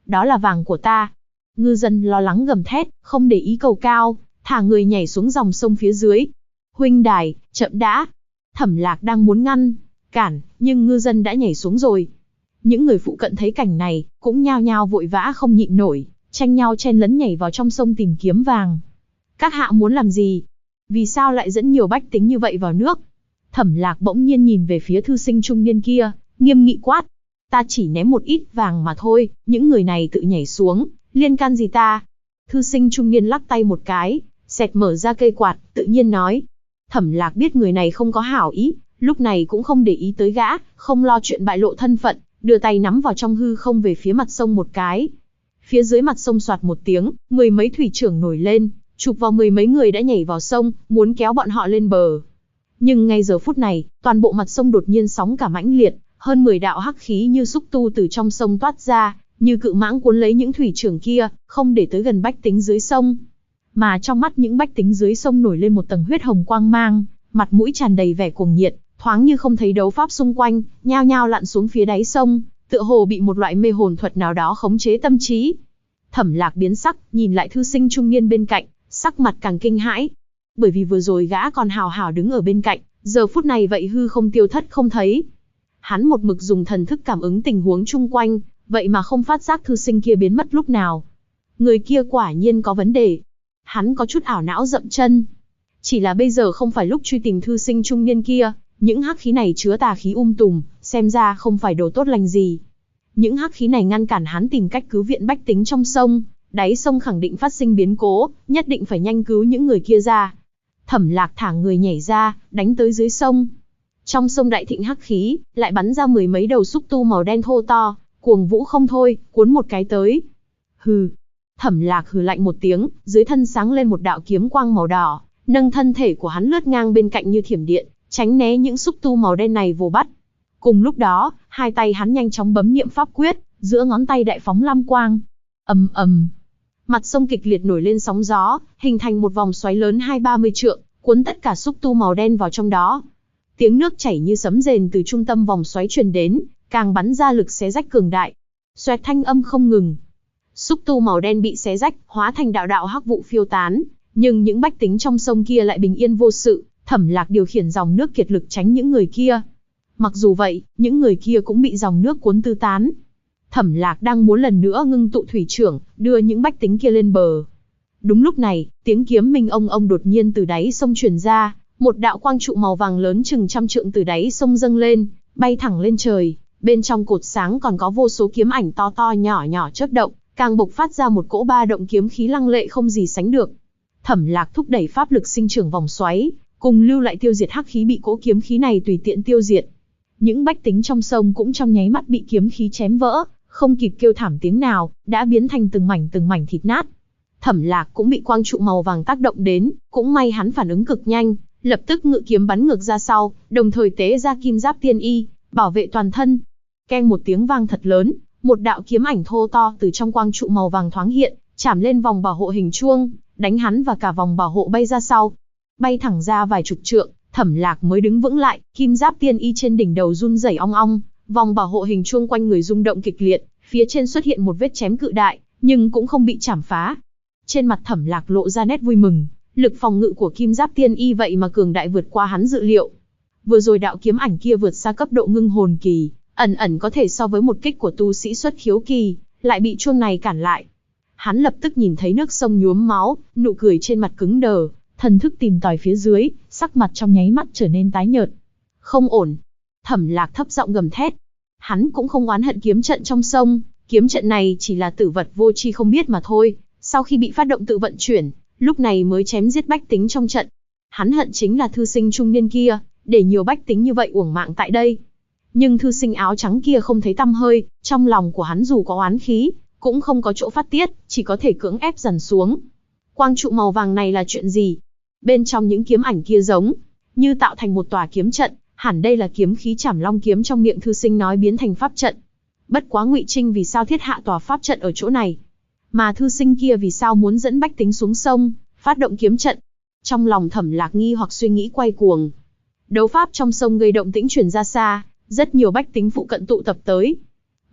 đó là vàng của ta. Ngư dân lo lắng gầm thét, không để ý cầu cao, thả người nhảy xuống dòng sông phía dưới. Huynh đài, chậm đã. Thẩm Lạc đang muốn ngăn cản, nhưng ngư dân đã nhảy xuống rồi. Những người phụ cận thấy cảnh này, cũng nhao nhao vội vã không nhịn nổi, tranh nhau chen lấn nhảy vào trong sông tìm kiếm vàng. Các hạ muốn làm gì? Vì sao lại dẫn nhiều bách tính như vậy vào nước? Thẩm Lạc bỗng nhiên nhìn về phía thư sinh trung niên kia, nghiêm nghị quát. Ta chỉ ném một ít vàng mà thôi, những người này tự nhảy xuống, liên can gì ta? Thư sinh trung niên lắc tay một cái, xẹt mở ra cây quạt, tự nhiên nói. Thẩm Lạc biết người này không có hảo ý, lúc này cũng không để ý tới gã, không lo chuyện bại lộ thân phận, đưa tay nắm vào trong hư không về phía mặt sông một cái. Phía dưới mặt sông soạt một tiếng, mười mấy thủy trưởng nổi lên, chụp vào mười mấy người đã nhảy vào sông, muốn kéo bọn họ lên bờ. Nhưng ngay giờ phút này, toàn bộ mặt sông đột nhiên sóng cả mãnh liệt, hơn 10 đạo hắc khí như xúc tu từ trong sông toát ra, như cự mãng cuốn lấy những thủy trưởng kia, không để tới gần bách tính dưới sông. Mà trong mắt những bách tính dưới sông nổi lên một tầng huyết hồng quang mang, mặt mũi tràn đầy vẻ cuồng nhiệt, thoáng như không thấy đấu pháp xung quanh, nhao nhao lặn xuống phía đáy sông, tựa hồ bị một loại mê hồn thuật nào đó khống chế tâm trí. Thẩm Lạc biến sắc, nhìn lại thư sinh trung niên bên cạnh, sắc mặt càng kinh hãi. Bởi vì vừa rồi gã còn hào hào đứng ở bên cạnh, giờ phút này vậy hư không tiêu thất không thấy. Hắn một mực dùng thần thức cảm ứng tình huống chung quanh, vậy mà không phát giác thư sinh kia biến mất lúc nào. Người kia quả nhiên có vấn đề. Hắn có chút ảo não dậm chân. Chỉ là bây giờ không phải lúc truy tìm thư sinh trung niên kia, những hắc khí này chứa tà khí tùm, xem ra không phải đồ tốt lành gì. Những hắc khí này ngăn cản hắn tìm cách cứu viện bách tính trong sông, đáy sông khẳng định phát sinh biến cố, nhất định phải nhanh cứu những người kia ra. Thẩm Lạc thả người nhảy ra, đánh tới dưới sông. Trong sông đại thịnh hắc khí, lại bắn ra mười mấy đầu xúc tu màu đen thô to, cuồng vũ không thôi, cuốn một cái tới. Hừ. Thẩm Lạc hừ lạnh một tiếng, dưới thân sáng lên một đạo kiếm quang màu đỏ, nâng thân thể của hắn lướt ngang bên cạnh như thiểm điện, tránh né những xúc tu màu đen này vồ bắt. Cùng lúc đó, hai tay hắn nhanh chóng bấm niệm pháp quyết, giữa ngón tay đại phóng lam quang. Ầm ầm. Mặt sông kịch liệt nổi lên sóng gió, hình thành một vòng xoáy lớn 20-30 trượng, cuốn tất cả xúc tu màu đen vào trong đó. Tiếng nước chảy như sấm rền từ trung tâm vòng xoáy truyền đến, càng bắn ra lực xé rách cường đại. Xoẹt thanh âm không ngừng. Xúc tu màu đen bị xé rách, hóa thành đạo đạo hắc vụ phiêu tán, nhưng những bách tính trong sông kia lại bình yên vô sự. Thẩm Lạc điều khiển dòng nước kiệt lực tránh những người kia. Mặc dù vậy, những người kia cũng bị dòng nước cuốn tứ tán. Thẩm Lạc đang muốn lần nữa ngưng tụ thủy trưởng, đưa những bách tính kia lên bờ. Đúng lúc này, tiếng kiếm minh ông đột nhiên từ đáy sông truyền ra, một đạo quang trụ màu vàng lớn chừng trăm trượng từ đáy sông dâng lên, bay thẳng lên trời. Bên trong cột sáng còn có vô số kiếm ảnh to to nhỏ nhỏ chớp động, càng bộc phát ra một cỗ ba động kiếm khí lăng lệ không gì sánh được. Thẩm Lạc thúc đẩy pháp lực sinh trưởng vòng xoáy, cùng lưu lại tiêu diệt hắc khí bị cỗ kiếm khí này tùy tiện tiêu diệt. Những bách tính trong sông cũng trong nháy mắt bị kiếm khí chém vỡ, không kịp kêu thảm tiếng nào, đã biến thành từng mảnh thịt nát. Thẩm Lạc cũng bị quang trụ màu vàng tác động đến, cũng may hắn phản ứng cực nhanh, lập tức ngự kiếm bắn ngược ra sau, đồng thời tế ra kim giáp tiên y, bảo vệ toàn thân. Keng một tiếng vang thật lớn, một đạo kiếm ảnh thô to từ trong quang trụ màu vàng thoáng hiện, chạm lên vòng bảo hộ hình chuông, đánh hắn và cả vòng bảo hộ bay ra sau. Bay thẳng ra vài chục trượng, Thẩm Lạc mới đứng vững lại, kim giáp tiên y trên đỉnh đầu run rẩy ong ong, vòng bảo hộ hình chuông quanh người rung động kịch liệt, phía trên xuất hiện một vết chém cự đại, nhưng cũng không bị chảm phá. Trên mặt Thẩm Lạc lộ ra nét vui mừng, lực phòng ngự của kim giáp tiên y vậy mà cường đại vượt qua hắn dự liệu. Vừa rồi đạo kiếm ảnh kia vượt xa cấp độ ngưng hồn kỳ, ẩn có thể so với một kích của tu sĩ xuất khiếu kỳ, lại bị chuông này cản lại. Hắn lập tức nhìn thấy nước sông nhuốm máu, nụ cười trên mặt cứng đờ, thần thức tìm tòi phía dưới, sắc mặt trong nháy mắt trở nên tái nhợt. Không ổn. Thẩm Lạc thấp giọng gầm thét. Hắn cũng không oán hận kiếm trận trong sông, kiếm trận này chỉ là tử vật vô tri không biết mà thôi, sau khi bị phát động tự vận chuyển, lúc này mới chém giết bách tính trong trận. Hắn hận chính là thư sinh trung niên kia, để nhiều bách tính như vậy uổng mạng tại đây. Nhưng thư sinh áo trắng kia không thấy tăm hơi, trong lòng của hắn dù có oán khí, cũng không có chỗ phát tiết, chỉ có thể cưỡng ép dằn xuống. Quang trụ màu vàng này là chuyện gì? Bên trong những kiếm ảnh kia giống như tạo thành một tòa kiếm trận, hẳn đây là kiếm khí Trảm Long kiếm trong miệng thư sinh nói biến thành pháp trận. Bất quá Ngụy Trinh vì sao thiết hạ tòa pháp trận ở chỗ này? Mà thư sinh kia vì sao muốn dẫn bách tính xuống sông, phát động kiếm trận? Trong lòng Thẩm Lạc nghi hoặc suy nghĩ quay cuồng. Đấu pháp trong sông gây động tĩnh truyền ra xa, rất nhiều bách tính phụ cận tụ tập tới.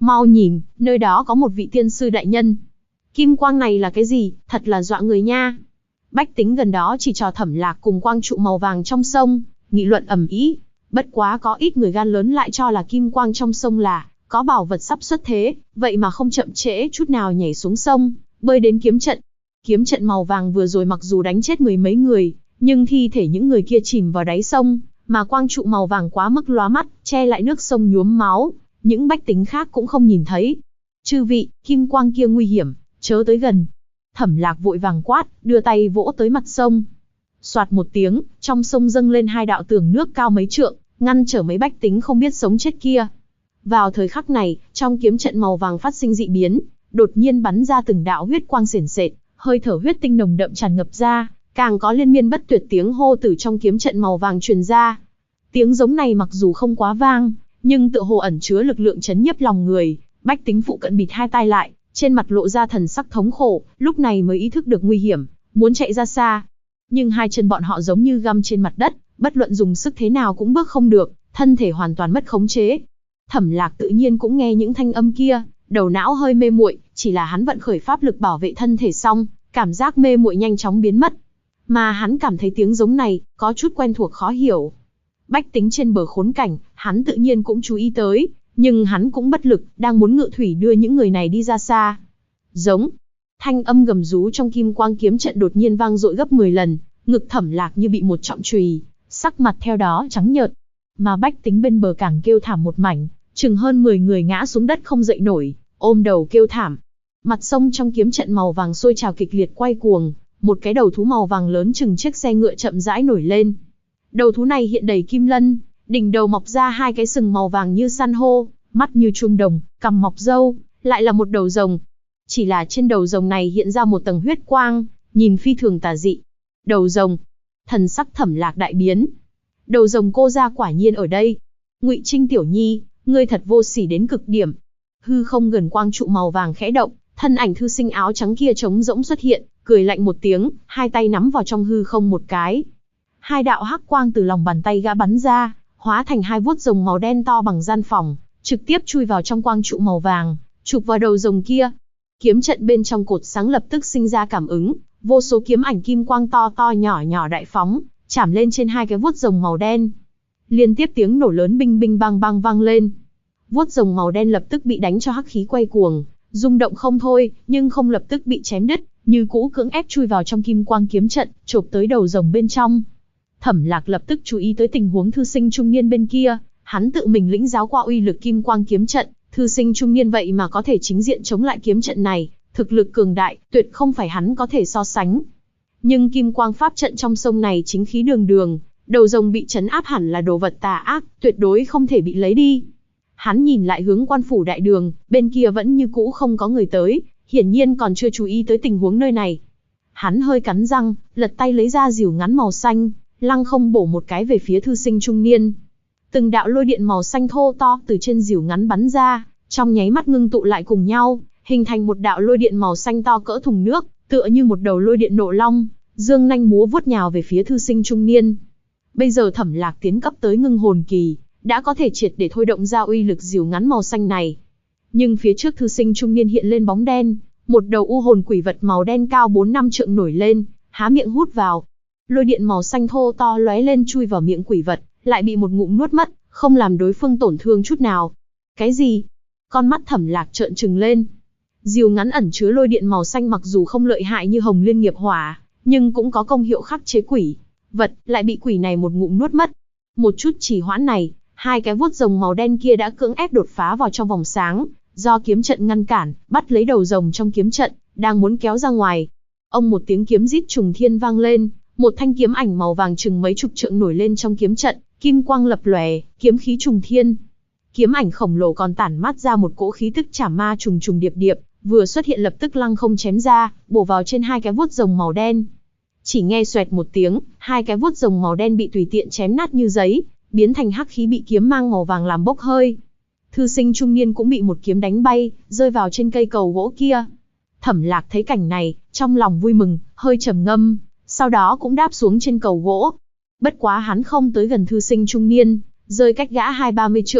Mau nhìn, nơi đó có một vị tiên sư đại nhân. Kim quang này là cái gì, thật là dọa người nha. Bách tính gần đó chỉ trò Thẩm Lạc cùng quang trụ màu vàng trong sông, nghị luận ầm ĩ. Bất quá có ít người gan lớn lại cho là kim quang trong sông là có bảo vật sắp xuất thế, vậy mà không chậm trễ chút nào nhảy xuống sông, bơi đến kiếm trận. Kiếm trận màu vàng vừa rồi mặc dù đánh chết mười mấy người, nhưng thi thể những người kia chìm vào đáy sông, mà quang trụ màu vàng quá mức lóa mắt, che lại nước sông nhuốm máu, những bách tính khác cũng không nhìn thấy. Chư vị, kim quang kia nguy hiểm, chớ tới gần. Thẩm Lạc vội vàng quát, đưa tay vỗ tới mặt sông. Soạt một tiếng, trong sông dâng lên hai đạo tường nước cao mấy trượng, ngăn trở mấy bách tính không biết sống chết kia. Vào thời khắc này, trong kiếm trận màu vàng phát sinh dị biến, đột nhiên bắn ra từng đạo huyết quang sền sệt, hơi thở huyết tinh nồng đậm tràn ngập ra, càng có liên miên bất tuyệt tiếng hô từ trong kiếm trận màu vàng truyền ra. Tiếng giống này mặc dù không quá vang, nhưng tựa hồ ẩn chứa lực lượng chấn nhiếp lòng người, bách tính phụ cận bịt hai tai lại, trên mặt lộ ra thần sắc thống khổ, lúc này mới ý thức được nguy hiểm, muốn chạy ra xa. Nhưng hai chân bọn họ giống như găm trên mặt đất, bất luận dùng sức thế nào cũng bước không được, thân thể hoàn toàn mất khống chế. Thẩm Lạc tự nhiên cũng nghe những thanh âm kia, đầu não hơi mê muội, chỉ là hắn vận khởi pháp lực bảo vệ thân thể xong, cảm giác mê muội nhanh chóng biến mất. Mà hắn cảm thấy tiếng giống này, có chút quen thuộc khó hiểu. Bách tính trên bờ khốn cảnh, hắn tự nhiên cũng chú ý tới, nhưng hắn cũng bất lực, đang muốn ngự thủy đưa những người này đi ra xa. Giống. Thanh âm gầm rú trong kim quang kiếm trận đột nhiên vang dội gấp 10 lần, ngực Thẩm Lạc như bị một trọng chùy, sắc mặt theo đó trắng nhợt. Mà bách tính bên bờ càng kêu thảm một mảnh, chừng hơn 10 người ngã xuống đất không dậy nổi, ôm đầu kêu thảm. Mặt sông trong kiếm trận màu vàng sôi trào kịch liệt quay cuồng, một cái đầu thú màu vàng lớn chừng chiếc xe ngựa chậm rãi nổi lên. Đầu thú này hiện đầy kim lân, đỉnh đầu mọc ra hai cái sừng màu vàng như san hô, mắt như chuông đồng, cằm mọc râu, lại là một đầu rồng. Chỉ là trên đầu rồng này hiện ra một tầng huyết quang, nhìn phi thường tà dị. Đầu rồng. Thần sắc Thẩm Lạc đại biến. Đầu rồng cô ra quả nhiên ở đây. Ngụy Trinh tiểu nhi, ngươi thật vô sỉ đến cực điểm. Hư không gần quang trụ màu vàng khẽ động, thân ảnh thư sinh áo trắng kia trống rỗng xuất hiện, cười lạnh một tiếng, hai tay nắm vào trong hư không một cái. Hai đạo hắc quang từ lòng bàn tay gã bắn ra, hóa thành hai vuốt rồng màu đen to bằng gian phòng, trực tiếp chui vào trong quang trụ màu vàng, chụp vào đầu rồng kia. Kiếm trận bên trong cột sáng lập tức sinh ra cảm ứng, vô số kiếm ảnh kim quang to to nhỏ nhỏ đại phóng, chạm lên trên hai cái vuốt rồng màu đen. Liên tiếp tiếng nổ lớn binh binh bang bang vang lên. Vuốt rồng màu đen lập tức bị đánh cho hắc khí quay cuồng, rung động không thôi, nhưng không lập tức bị chém đứt, như cũ cưỡng ép chui vào trong kim quang kiếm trận, chộp tới đầu rồng bên trong. Thẩm Lạc lập tức chú ý tới tình huống thư sinh trung niên bên kia, hắn tự mình lĩnh giáo qua uy lực kim quang kiếm trận, thư sinh trung niên vậy mà có thể chính diện chống lại kiếm trận này, thực lực cường đại, tuyệt không phải hắn có thể so sánh. Nhưng kim quang pháp trận trong sông này chính khí đường đường, đầu rồng bị trấn áp hẳn là đồ vật tà ác, tuyệt đối không thể bị lấy đi. Hắn nhìn lại hướng quan phủ đại đường, bên kia vẫn như cũ không có người tới, hiển nhiên còn chưa chú ý tới tình huống nơi này. Hắn hơi cắn răng, lật tay lấy ra rìu ngắn màu xanh, lăng không bổ một cái về phía thư sinh trung niên. Từng đạo lôi điện màu xanh thô to từ trên rìu ngắn bắn ra, trong nháy mắt ngưng tụ lại cùng nhau, hình thành một đạo lôi điện màu xanh to cỡ thùng nước, tựa như một đầu lôi điện nộ long, dương nanh múa vuốt nhào về phía thư sinh trung niên. Bây giờ Thẩm Lạc tiến cấp tới ngưng hồn kỳ, đã có thể triệt để thôi động ra uy lực rìu ngắn màu xanh này. Nhưng phía trước thư sinh trung niên hiện lên bóng đen, một đầu u hồn quỷ vật màu đen cao 4-5 trượng nổi lên, há miệng hút vào. Lôi điện màu xanh thô to lóe lên chui vào miệng quỷ vật, lại bị một ngụm nuốt mất, không làm đối phương tổn thương chút nào. Cái gì? Con mắt Thẩm Lạc trợn trừng lên. Rìu ngắn ẩn chứa lôi điện màu xanh mặc dù không lợi hại như Hồng Liên Nghiệp Hỏa, nhưng cũng có công hiệu khắc chế quỷ vật, lại bị quỷ này một ngụm nuốt mất. Một chút trì hoãn này, hai cái vuốt rồng màu đen kia đã cưỡng ép đột phá vào trong vòng sáng, do kiếm trận ngăn cản, bắt lấy đầu rồng trong kiếm trận, đang muốn kéo ra ngoài. Ông một tiếng kiếm rít trùng thiên vang lên, một thanh kiếm ảnh màu vàng chừng mấy chục trượng nổi lên trong kiếm trận, kim quang lập lòe, kiếm khí trùng thiên. Kiếm ảnh khổng lồ còn tản mát ra một cỗ khí tức chảm ma trùng trùng điệp điệp, vừa xuất hiện lập tức lăng không chém ra, bổ vào trên hai cái vuốt rồng màu đen. Chỉ nghe xoẹt một tiếng, hai cái vuốt rồng màu đen bị tùy tiện chém nát như giấy, biến thành hắc khí bị kiếm mang màu vàng làm bốc hơi. Thư sinh trung niên cũng bị một kiếm đánh bay, rơi vào trên cây cầu gỗ kia. Thẩm Lạc thấy cảnh này, trong lòng vui mừng, hơi trầm ngâm, sau đó cũng đáp xuống trên cầu gỗ. Bất quá hắn không tới gần thư sinh trung niên, rơi cách gã 20-30 trượng.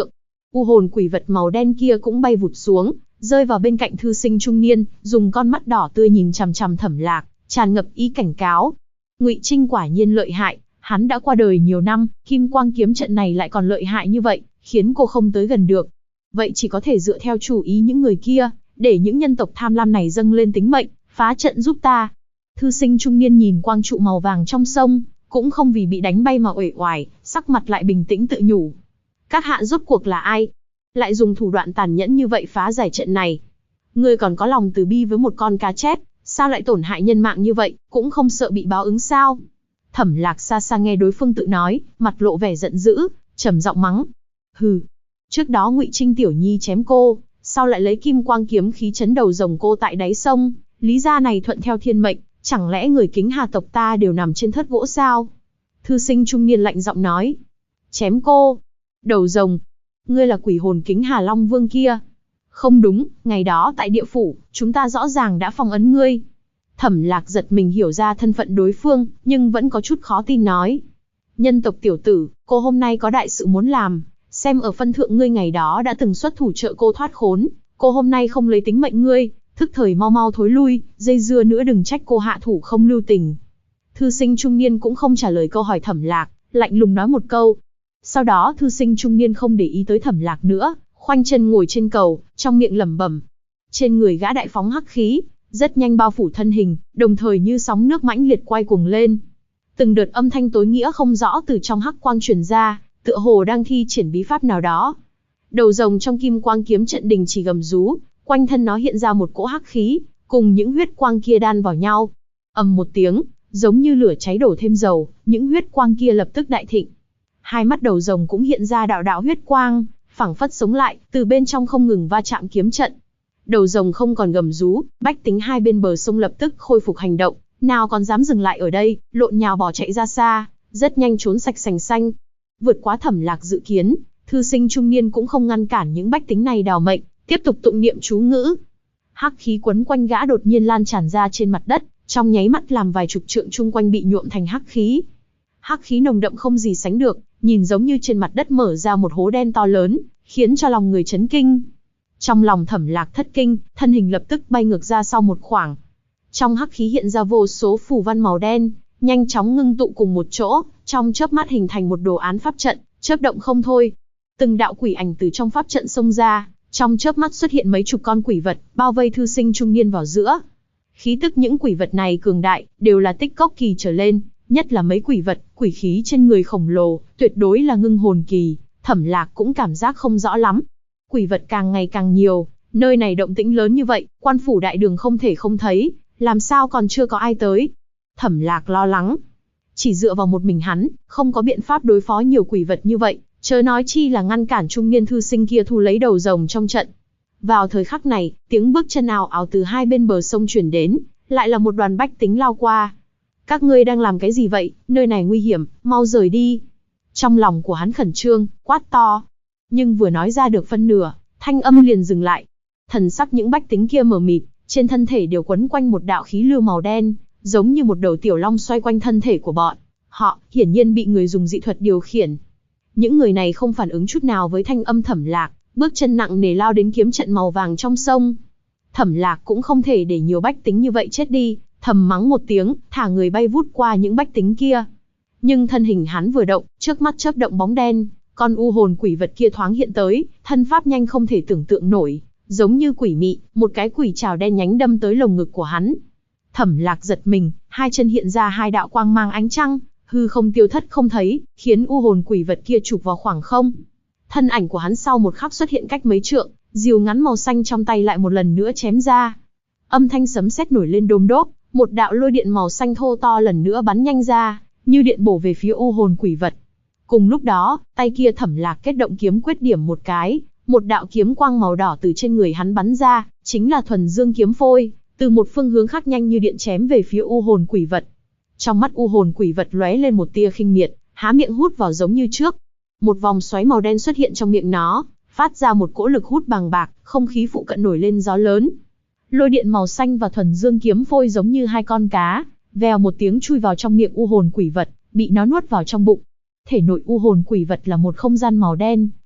U hồn quỷ vật màu đen kia cũng bay vụt xuống, rơi vào bên cạnh thư sinh trung niên, dùng con mắt đỏ tươi nhìn chằm chằm Thẩm Lạc, tràn ngập ý cảnh cáo. Ngụy Trinh quả nhiên lợi hại, hắn đã qua đời nhiều năm, kim quang kiếm trận này lại còn lợi hại như vậy, khiến cô không tới gần được. Vậy chỉ có thể dựa theo chủ ý những người kia, để những nhân tộc tham lam này dâng lên tính mệnh, phá trận giúp ta. Thư sinh trung niên nhìn quang trụ màu vàng trong sông, cũng không vì bị đánh bay mà uể oải, sắc mặt lại bình tĩnh tự nhủ. Các hạ rốt cuộc là ai? Lại dùng thủ đoạn tàn nhẫn như vậy phá giải trận này. Ngươi còn có lòng từ bi với một con cá chép, sao lại tổn hại nhân mạng như vậy, cũng không sợ bị báo ứng sao? Thẩm Lạc xa xa nghe đối phương tự nói, mặt lộ vẻ giận dữ, trầm giọng mắng. Hừ, trước đó Ngụy Trinh tiểu nhi chém cô, sau lại lấy kim quang kiếm khí chấn đầu rồng cô tại đáy sông, lý ra này thuận theo thiên mệnh, chẳng lẽ người Kính Hà tộc ta đều nằm trên thớt gỗ sao? Thư sinh trung niên lạnh giọng nói. Chém cô? Đầu rồng? Ngươi là quỷ hồn Kính Hà Long Vương kia? Không đúng, ngày đó tại địa phủ, chúng ta rõ ràng đã phong ấn ngươi. Thẩm Lạc giật mình hiểu ra thân phận đối phương, nhưng vẫn có chút khó tin nói. Nhân tộc tiểu tử, cô hôm nay có đại sự muốn làm, xem ở phân thượng ngươi ngày đó đã từng xuất thủ trợ cô thoát khốn, cô hôm nay không lấy tính mệnh ngươi, thức thời mau mau thối lui, dây dưa nữa đừng trách cô hạ thủ không lưu tình. Thư sinh trung niên cũng không trả lời câu hỏi Thẩm Lạc, lạnh lùng nói một câu. Sau đó thư sinh trung niên không để ý tới Thẩm Lạc nữa, khoanh chân ngồi trên cầu, trong miệng lẩm bẩm. Trên người gã đại phóng hắc khí, rất nhanh bao phủ thân hình, đồng thời như sóng nước mãnh liệt quay cuồng lên. Từng đợt âm thanh tối nghĩa không rõ từ trong hắc quang truyền ra, tựa hồ đang thi triển bí pháp nào đó. Đầu rồng trong kim quang kiếm trận đình chỉ gầm rú, quanh thân nó hiện ra một cỗ hắc khí, cùng những huyết quang kia đan vào nhau. Ầm một tiếng, giống như lửa cháy đổ thêm dầu, những huyết quang kia lập tức đại thịnh. Hai mắt đầu rồng cũng hiện ra đạo đạo huyết quang, phảng phất sống lại, từ bên trong không ngừng va chạm kiếm trận. Đầu rồng không còn gầm rú, bách tính hai bên bờ sông lập tức khôi phục hành động, nào còn dám dừng lại ở đây, lộn nhào bỏ chạy ra xa, rất nhanh trốn sạch sành xanh. Vượt quá Thẩm Lạc dự kiến, thư sinh trung niên cũng không ngăn cản những bách tính này đào mệnh, tiếp tục tụng niệm chú ngữ. Hắc khí quấn quanh gã đột nhiên lan tràn ra trên mặt đất, trong nháy mắt làm vài chục trượng chung quanh bị nhuộm thành hắc khí. Hắc khí nồng đậm không gì sánh được, nhìn giống như trên mặt đất mở ra một hố đen to lớn, khiến cho lòng người chấn kinh. Trong lòng Thẩm Lạc thất kinh, thân hình lập tức bay ngược ra sau một khoảng. Trong hắc khí hiện ra vô số phù văn màu đen, nhanh chóng ngưng tụ cùng một chỗ, trong chớp mắt hình thành một đồ án pháp trận, chớp động không thôi. Từng đạo quỷ ảnh từ trong pháp trận xông ra, trong chớp mắt xuất hiện mấy chục con quỷ vật, bao vây thư sinh trung niên vào giữa. Khí tức những quỷ vật này cường đại, đều là tích cốc kỳ trở lên, nhất là mấy quỷ vật, quỷ khí trên người khổng lồ, tuyệt đối là ngưng hồn kỳ. Thẩm Lạc cũng cảm giác không rõ lắm. Quỷ vật càng ngày càng nhiều, nơi này động tĩnh lớn như vậy, quan phủ đại đường không thể không thấy, làm sao còn chưa có ai tới. Thẩm Lạc lo lắng. Chỉ dựa vào một mình hắn, không có biện pháp đối phó nhiều quỷ vật như vậy, chớ nói chi là ngăn cản trung niên thư sinh kia thu lấy đầu rồng trong trận. Vào thời khắc này, tiếng bước chân ào ào từ hai bên bờ sông truyền đến, lại là một đoàn bách tính lao qua. Các ngươi đang làm cái gì vậy, nơi này nguy hiểm, mau rời đi. Trong lòng của hắn khẩn trương, quát to. Nhưng vừa nói ra được phân nửa, thanh âm liền dừng lại. Thần sắc những bách tính kia mờ mịt, trên thân thể đều quấn quanh một đạo khí lưu màu đen, giống như một đầu tiểu long xoay quanh thân thể của bọn họ, hiển nhiên bị người dùng dị thuật điều khiển. Những người này không phản ứng chút nào với thanh âm Thẩm Lạc, bước chân nặng nề lao đến kiếm trận màu vàng trong sông. Thẩm Lạc cũng không thể để nhiều bách tính như vậy chết đi, thầm mắng một tiếng, thả người bay vút qua những bách tính kia. Nhưng thân hình hắn vừa động, trước mắt chớp động bóng đen, con u hồn quỷ vật kia thoáng hiện tới, thân pháp nhanh không thể tưởng tượng nổi, giống như quỷ mị, một cái quỷ trảo đen nhánh đâm tới lồng ngực của hắn. Thẩm Lạc giật mình, hai chân hiện ra hai đạo quang mang ánh trăng, hư không tiêu thất không thấy, khiến u hồn quỷ vật kia chụp vào khoảng không. Thân ảnh của hắn sau một khắc xuất hiện cách mấy trượng, diều ngắn màu xanh trong tay lại một lần nữa chém ra. Âm thanh sấm sét nổi lên đôm đốp, một đạo lôi điện màu xanh thô to lần nữa bắn nhanh ra, như điện bổ về phía u hồn quỷ vật. Cùng lúc đó, tay kia Thẩm Lạc kết động kiếm quyết điểm một cái, một đạo kiếm quang màu đỏ từ trên người hắn bắn ra, chính là thuần dương kiếm phôi, từ một phương hướng khác nhanh như điện chém về phía u hồn quỷ vật. Trong mắt u hồn quỷ vật lóe lên một tia khinh miệt, há miệng hút vào giống như trước. Một vòng xoáy màu đen xuất hiện trong miệng nó, phát ra một cỗ lực hút bàng bạc, không khí phụ cận nổi lên gió lớn. Lôi điện màu xanh và thuần dương kiếm phôi giống như hai con cá, vèo một tiếng chui vào trong miệng u hồn quỷ vật, bị nó nuốt vào trong bụng. Thể nội u hồn quỷ vật là một không gian màu đen,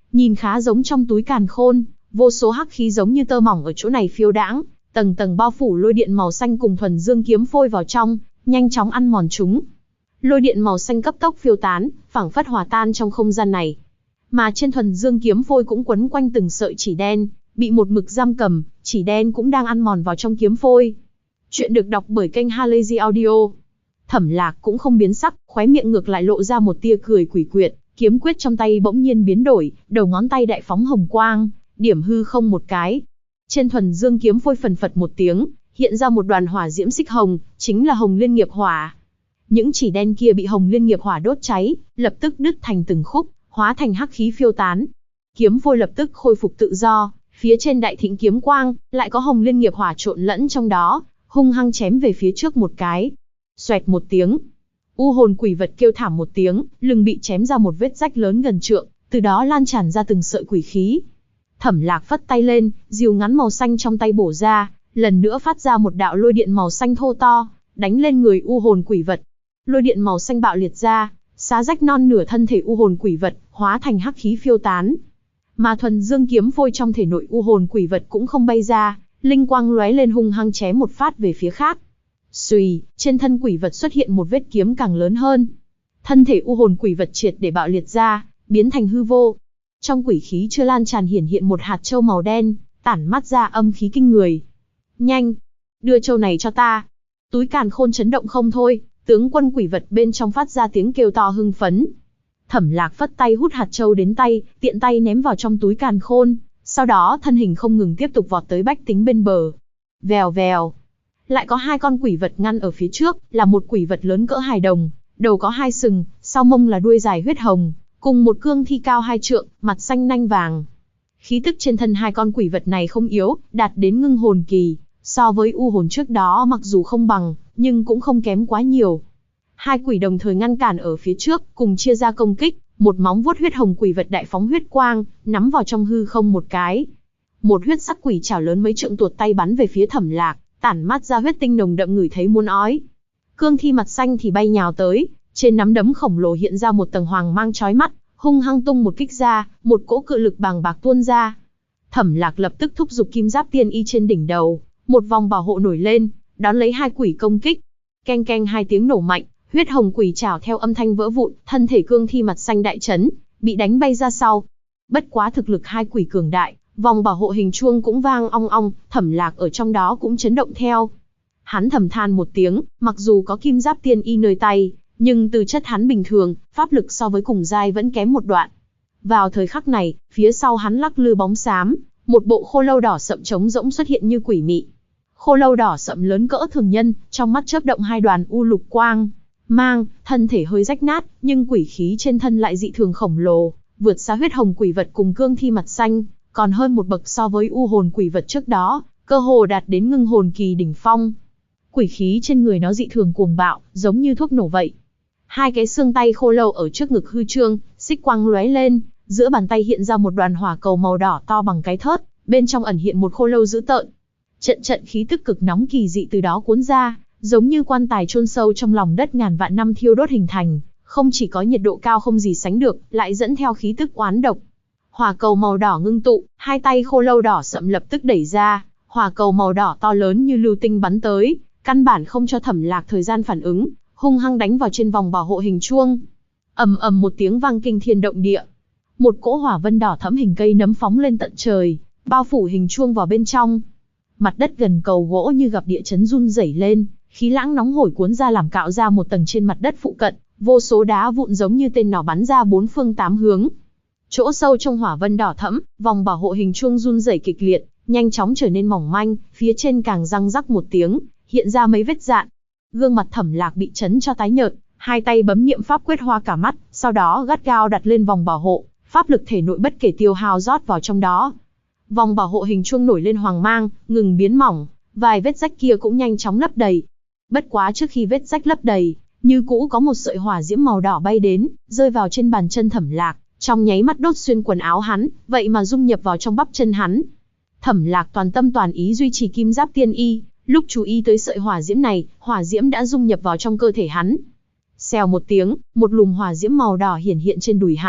nhìn khá giống trong túi càn khôn, vô số hắc khí giống như tơ mỏng ở chỗ này phiêu đãng, tầng tầng bao phủ lôi điện màu xanh cùng thuần dương kiếm phôi vào trong, nhanh chóng ăn mòn chúng. Lôi điện màu xanh cấp tốc phiêu tán, phảng phất hòa tan trong không gian này. Mà trên thuần dương kiếm phôi cũng quấn quanh từng sợi chỉ đen, bị một mực giam cầm, chỉ đen cũng đang ăn mòn vào trong kiếm phôi. Chuyện được đọc bởi kênh Halazy Audio. Thẩm Lạc cũng không biến sắc, khóe miệng ngược lại lộ ra một tia cười quỷ quyệt, kiếm quyết trong tay bỗng nhiên biến đổi, đầu ngón tay đại phóng hồng quang, điểm hư không một cái. Trên thuần dương kiếm phôi phần phật một tiếng, hiện ra một đoàn hỏa diễm xích hồng, chính là Hồng Liên Nghiệp Hỏa. Những chỉ đen kia bị Hồng Liên Nghiệp Hỏa đốt cháy, lập tức đứt thành từng khúc, hóa thành hắc khí phiêu tán. Kiếm phôi lập tức khôi phục tự do, phía trên đại thịnh kiếm quang, lại có Hồng Liên Nghiệp Hỏa trộn lẫn trong đó, hung hăng chém về phía trước một cái. Xoẹt một tiếng, u hồn quỷ vật kêu thảm một tiếng, lưng bị chém ra một vết rách lớn gần trượng, từ đó lan tràn ra từng sợi quỷ khí. Thẩm Lạc phất tay lên, diều ngắn màu xanh trong tay bổ ra, lần nữa phát ra một đạo lôi điện màu xanh thô to, đánh lên người u hồn quỷ vật. Lôi điện màu xanh bạo liệt ra, xé rách non nửa thân thể u hồn quỷ vật, hóa thành hắc khí phiêu tán. Mà thuần dương kiếm phôi trong thể nội u hồn quỷ vật cũng không bay ra, linh quang lóe lên hung hăng chém một phát về phía khác. Xùy, trên thân quỷ vật xuất hiện một vết kiếm càng lớn hơn. Thân thể u hồn quỷ vật triệt để bạo liệt ra, biến thành hư vô. Trong quỷ khí chưa lan tràn hiển hiện một hạt châu màu đen, tản mát ra âm khí kinh người. Nhanh, đưa châu này cho ta. Túi càn khôn chấn động không thôi, tướng quân quỷ vật bên trong phát ra tiếng kêu to hưng phấn. Thẩm Lạc phất tay hút hạt châu đến tay, tiện tay ném vào trong túi càn khôn, sau đó thân hình không ngừng tiếp tục vọt tới bách tính bên bờ. Vèo vèo, lại có hai con quỷ vật ngăn ở phía trước, là một quỷ vật lớn cỡ hài đồng, đầu có hai sừng, sau mông là đuôi dài huyết hồng, cùng một cương thi cao 2 trượng, mặt xanh nanh vàng. Khí tức trên thân hai con quỷ vật này không yếu, đạt đến ngưng hồn kỳ, so với u hồn trước đó mặc dù không bằng, nhưng cũng không kém quá nhiều. Hai quỷ đồng thời ngăn cản ở phía trước, cùng chia ra công kích, một móng vuốt huyết hồng quỷ vật đại phóng huyết quang, nắm vào trong hư không một cái. Một huyết sắc quỷ chảo lớn mấy trượng tuột tay bắn về phía Thẩm Lạc, tản mát ra huyết tinh nồng đậm ngửi thấy muốn ói. Cương thi mặt xanh thì bay nhào tới, trên nắm đấm khổng lồ hiện ra một tầng hoàng mang chói mắt, hung hăng tung một kích ra, một cỗ cự lực bàng bạc tuôn ra. Thẩm Lạc lập tức thúc giục kim giáp tiên y trên đỉnh đầu, một vòng bảo hộ nổi lên, đón lấy hai quỷ công kích. Keng keng hai tiếng nổ mạnh, huyết hồng quỷ chảo theo âm thanh vỡ vụn, thân thể cương thi mặt xanh đại chấn, bị đánh bay ra sau. Bất quá thực lực hai quỷ cường đại, vòng bảo hộ hình chuông cũng vang ong ong, Thẩm Lạc ở trong đó cũng chấn động theo. Hắn thầm than một tiếng, mặc dù có kim giáp tiên y nơi tay, nhưng từ chất hắn bình thường, pháp lực so với cùng giai vẫn kém một đoạn. Vào thời khắc này, phía sau hắn lắc lư bóng xám, một bộ khô lâu đỏ sậm trống rỗng xuất hiện như quỷ mị. Khô lâu đỏ sậm lớn cỡ thường nhân, trong mắt chớp động hai đoàn u lục quang mang, thân thể hơi rách nát, nhưng quỷ khí trên thân lại dị thường khổng lồ, vượt xa huyết hồng quỷ vật cùng cương thi mặt xanh, còn hơn một bậc so với u hồn quỷ vật trước đó, cơ hồ đạt đến ngưng hồn kỳ đỉnh phong. Quỷ khí trên người nó dị thường cuồng bạo, giống như thuốc nổ vậy. Hai cái xương tay khô lâu ở trước ngực hư trương, xích quang lóe lên, giữa bàn tay hiện ra một đoàn hỏa cầu màu đỏ to bằng cái thớt, bên trong ẩn hiện một khô lâu dữ tợn. Trận trận khí tức cực nóng kỳ dị từ đó cuốn ra, giống như quan tài chôn sâu trong lòng đất ngàn vạn năm thiêu đốt hình thành, không chỉ có nhiệt độ cao không gì sánh được, lại dẫn theo khí tức oán độc. Hỏa cầu màu đỏ ngưng tụ, hai tay khô lâu đỏ sậm lập tức đẩy ra, hỏa cầu màu đỏ to lớn như lưu tinh bắn tới, căn bản không cho Thẩm Lạc thời gian phản ứng, hung hăng đánh vào trên vòng bảo hộ hình chuông. Ầm ầm một tiếng vang kinh thiên động địa. Một cỗ hỏa vân đỏ thẫm hình cây nấm phóng lên tận trời, bao phủ hình chuông vào bên trong. Mặt đất gần cầu gỗ như gặp địa chấn run rẩy lên, khí lãng nóng hổi cuốn ra làm cạo ra một tầng trên mặt đất phụ cận, vô số đá vụn giống như tên nỏ bắn ra bốn phương tám hướng. Chỗ sâu trong hỏa vân đỏ thẫm, vòng bảo hộ hình chuông run rẩy kịch liệt, nhanh chóng trở nên mỏng manh, phía trên càng răng rắc một tiếng, hiện ra mấy vết rạn. Gương mặt Thẩm Lạc bị chấn cho tái nhợt, hai tay bấm niệm pháp quyết hoa cả mắt, sau đó gắt gao đặt lên vòng bảo hộ, pháp lực thể nội bất kể tiêu hao rót vào trong đó. Vòng bảo hộ hình chuông nổi lên hoàng mang, ngừng biến mỏng, vài vết rách kia cũng nhanh chóng lấp đầy. Bất quá trước khi vết rách lấp đầy, như cũ có một sợi hỏa diễm màu đỏ bay đến, rơi vào trên bàn chân Thẩm Lạc, trong nháy mắt đốt xuyên quần áo hắn, vậy mà dung nhập vào trong bắp chân hắn. Thẩm Lạc toàn tâm toàn ý duy trì kim giáp tiên y, lúc chú ý tới sợi hỏa diễm này, hỏa diễm đã dung nhập vào trong cơ thể hắn. Xèo một tiếng, một lùm hỏa diễm màu đỏ hiển hiện trên đùi hắn,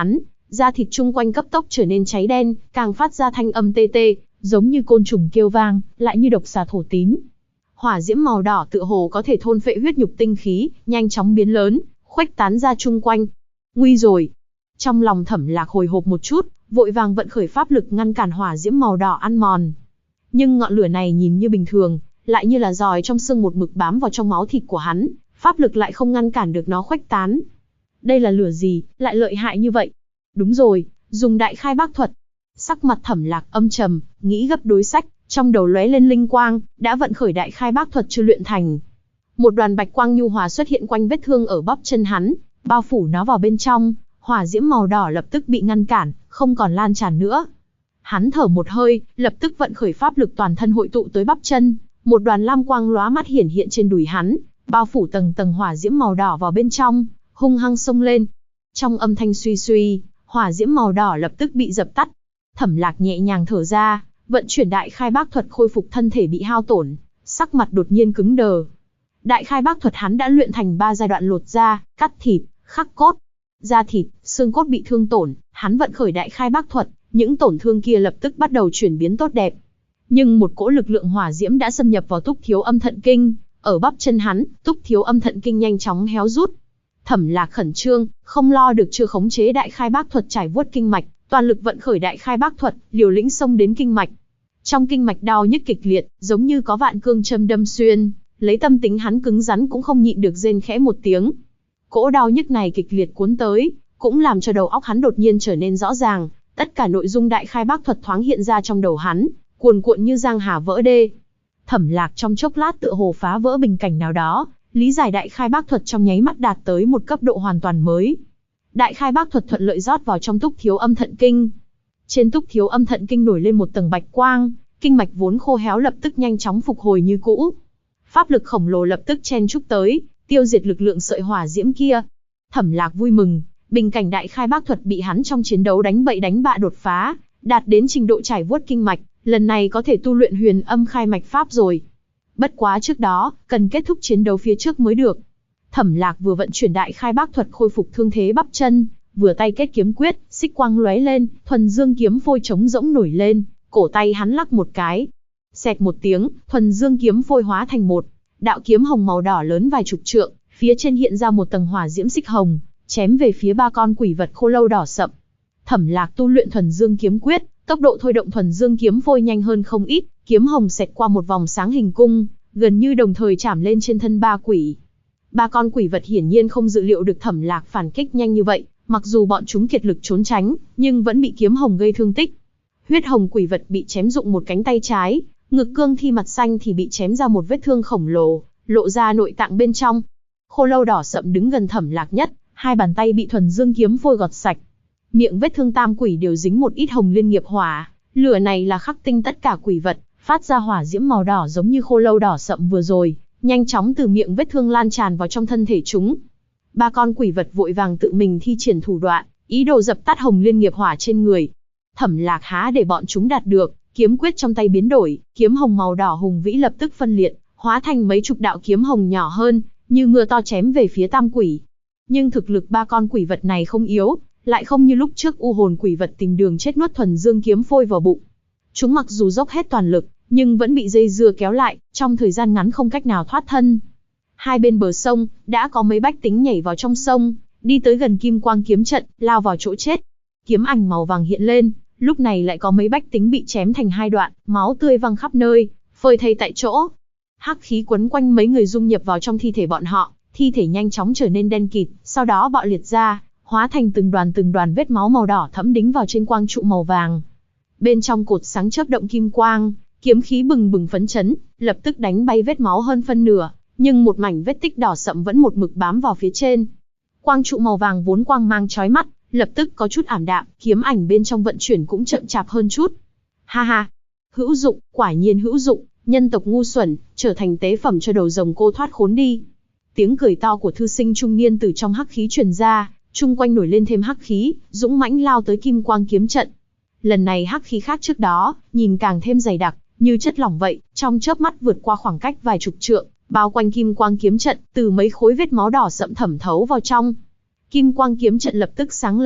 da thịt chung quanh cấp tốc trở nên cháy đen, càng phát ra thanh âm tê tê, giống như côn trùng kêu vang, lại như độc xà thổ tín. Hỏa diễm màu đỏ tựa hồ có thể thôn phệ huyết nhục tinh khí, nhanh chóng biến lớn, khuếch tán ra chung quanh. Nguy rồi! Trong lòng Thẩm Lạc hồi hộp một chút, vội vàng vận khởi pháp lực ngăn cản hỏa diễm màu đỏ ăn mòn. Nhưng ngọn lửa này nhìn như bình thường, lại như là giòi trong xương một mực bám vào trong máu thịt của hắn, pháp lực lại không ngăn cản được nó khuếch tán. Đây là lửa gì, lại lợi hại như vậy? Đúng rồi, dùng đại khai bác thuật. Sắc mặt Thẩm Lạc âm trầm, nghĩ gấp đối sách, trong đầu lóe lên linh quang, đã vận khởi đại khai bác thuật chưa luyện thành. Một đoàn bạch quang nhu hòa xuất hiện quanh vết thương ở bắp chân hắn, bao phủ nó vào bên trong, hỏa diễm màu đỏ lập tức bị ngăn cản, không còn lan tràn nữa. Hắn thở một hơi, lập tức vận khởi pháp lực toàn thân hội tụ tới bắp chân, một đoàn lam quang lóa mắt hiển hiện trên đùi hắn, bao phủ tầng tầng hỏa diễm màu đỏ vào bên trong, hung hăng xông lên. Trong âm thanh suy suy, hỏa diễm màu đỏ lập tức bị dập tắt. Thẩm Lạc nhẹ nhàng thở ra, vận chuyển đại khai bác thuật khôi phục thân thể bị hao tổn, sắc mặt đột nhiên cứng đờ. Đại khai bác thuật hắn đã luyện thành 3 giai đoạn: lột da, cắt thịt, khắc cốt. Da thịt, xương cốt bị thương tổn, hắn vận khởi đại khai bác thuật, những tổn thương kia lập tức bắt đầu chuyển biến tốt đẹp. Nhưng một cỗ lực lượng hỏa diễm đã xâm nhập vào túc thiếu âm thận kinh, ở bắp chân hắn, túc thiếu âm thận kinh nhanh chóng héo rút. Thẩm Lạc khẩn trương, không lo được chưa khống chế đại khai bác thuật trải vuốt kinh mạch, toàn lực vận khởi đại khai bác thuật, liều lĩnh xông đến kinh mạch. Trong kinh mạch đau nhức kịch liệt, giống như có vạn cương châm đâm xuyên, lấy tâm tính hắn cứng rắn cũng không nhịn được rên khẽ một tiếng. Cỗ đau nhức này kịch liệt cuốn tới, cũng làm cho đầu óc hắn đột nhiên trở nên rõ ràng, tất cả nội dung đại khai bác thuật thoáng hiện ra trong đầu hắn, cuồn cuộn như giang hà vỡ đê. Thẩm Lạc trong chốc lát tựa hồ phá vỡ bình cảnh nào đó, lý giải đại khai bác thuật trong nháy mắt đạt tới một cấp độ hoàn toàn mới. Đại khai bác thuật thuận lợi rót vào trong túc thiếu âm thận kinh. Trên túc thiếu âm thận kinh nổi lên một tầng bạch quang, kinh mạch vốn khô héo lập tức nhanh chóng phục hồi như cũ. Pháp lực khổng lồ lập tức chen chúc tới, tiêu diệt lực lượng sợi hỏa diễm kia. Thẩm Lạc vui mừng, bình cảnh đại khai bác thuật bị hắn trong chiến đấu đánh bậy đánh bạ đột phá, đạt đến trình độ trải vuốt kinh mạch, lần này có thể tu luyện huyền âm khai mạch pháp rồi. Bất quá trước đó, cần kết thúc chiến đấu phía trước mới được. Thẩm Lạc vừa vận chuyển đại khai bác thuật khôi phục thương thế bắp chân, vừa tay kết kiếm quyết, xích quang lóe lên, thuần dương kiếm phôi trống rỗng nổi lên, cổ tay hắn lắc một cái. Xẹt một tiếng, thuần dương kiếm phôi hóa thành một đạo kiếm hồng màu đỏ lớn vài chục trượng, phía trên hiện ra một tầng hỏa diễm xích hồng, chém về phía 3 con quỷ vật khô lâu đỏ sậm. Thẩm Lạc tu luyện thuần dương kiếm quyết, tốc độ thôi động thuần dương kiếm phôi nhanh hơn không ít, kiếm hồng xẹt qua một vòng sáng hình cung, gần như đồng thời chạm lên trên thân 3 quỷ. 3 con quỷ vật hiển nhiên không dự liệu được Thẩm Lạc phản kích nhanh như vậy, mặc dù bọn chúng kiệt lực trốn tránh, nhưng vẫn bị kiếm hồng gây thương tích. Huyết hồng quỷ vật bị chém rụng một cánh tay trái, ngực cương thi mặt xanh thì bị chém ra một vết thương khổng lồ, lộ ra nội tạng bên trong. Khô lâu đỏ sậm đứng gần Thẩm Lạc nhất, 2 bàn tay bị thuần dương kiếm phôi gọt sạch. Miệng vết thương tam quỷ đều dính một ít hồng liên nghiệp hỏa, lửa này là khắc tinh tất cả quỷ vật, phát ra hỏa diễm màu đỏ giống như khô lâu đỏ sậm vừa rồi, nhanh chóng từ miệng vết thương lan tràn vào trong thân thể chúng. 3 con quỷ vật vội vàng tự mình thi triển thủ đoạn, ý đồ dập tắt hồng liên nghiệp hỏa trên người. Thẩm Lạc há để bọn chúng đạt được, kiếm quyết trong tay biến đổi, kiếm hồng màu đỏ hùng vĩ lập tức phân liệt, hóa thành mấy chục đạo kiếm hồng nhỏ hơn, như mưa to chém về phía tam quỷ. Nhưng thực lực 3 con quỷ vật này không yếu, lại không như lúc trước u hồn quỷ vật tìm đường chết nuốt thuần dương kiếm phôi vào bụng. Chúng mặc dù dốc hết toàn lực, nhưng vẫn bị dây dưa kéo lại, trong thời gian ngắn không cách nào thoát thân. Hai bên bờ sông, đã có mấy bách tính nhảy vào trong sông, đi tới gần kim quang kiếm trận, lao vào chỗ chết. Kiếm ảnh màu vàng hiện lên, lúc này lại có mấy bách tính bị chém thành 2 đoạn, máu tươi văng khắp nơi, phơi thây tại chỗ. Hắc khí quấn quanh mấy người dung nhập vào trong thi thể bọn họ, thi thể nhanh chóng trở nên đen kịt, sau đó bạo liệt ra, hóa thành từng đoàn vết máu màu đỏ thẫm đính vào trên quang trụ màu vàng. Bên trong cột sáng chớp động kim quang, kiếm khí bừng bừng phấn chấn, lập tức đánh bay vết máu hơn phân nửa, nhưng một mảnh vết tích đỏ sậm vẫn một mực bám vào phía trên. Quang trụ màu vàng vốn quang mang chói mắt, lập tức có chút ảm đạm, kiếm ảnh bên trong vận chuyển cũng chậm chạp hơn chút. Ha ha, hữu dụng, quả nhiên hữu dụng, nhân tộc ngu xuẩn, trở thành tế phẩm cho đầu rồng cô thoát khốn đi. Tiếng cười to của thư sinh trung niên từ trong hắc khí truyền ra, chung quanh nổi lên thêm hắc khí, dũng mãnh lao tới kim quang kiếm trận. Lần này hắc khí khác trước đó, nhìn càng thêm dày đặc, như chất lỏng vậy, trong chớp mắt vượt qua khoảng cách vài chục trượng, bao quanh kim quang kiếm trận, từ mấy khối vết máu đỏ sậm thẩm thấu vào trong. Kim quang kiếm trận lập tức sáng lên,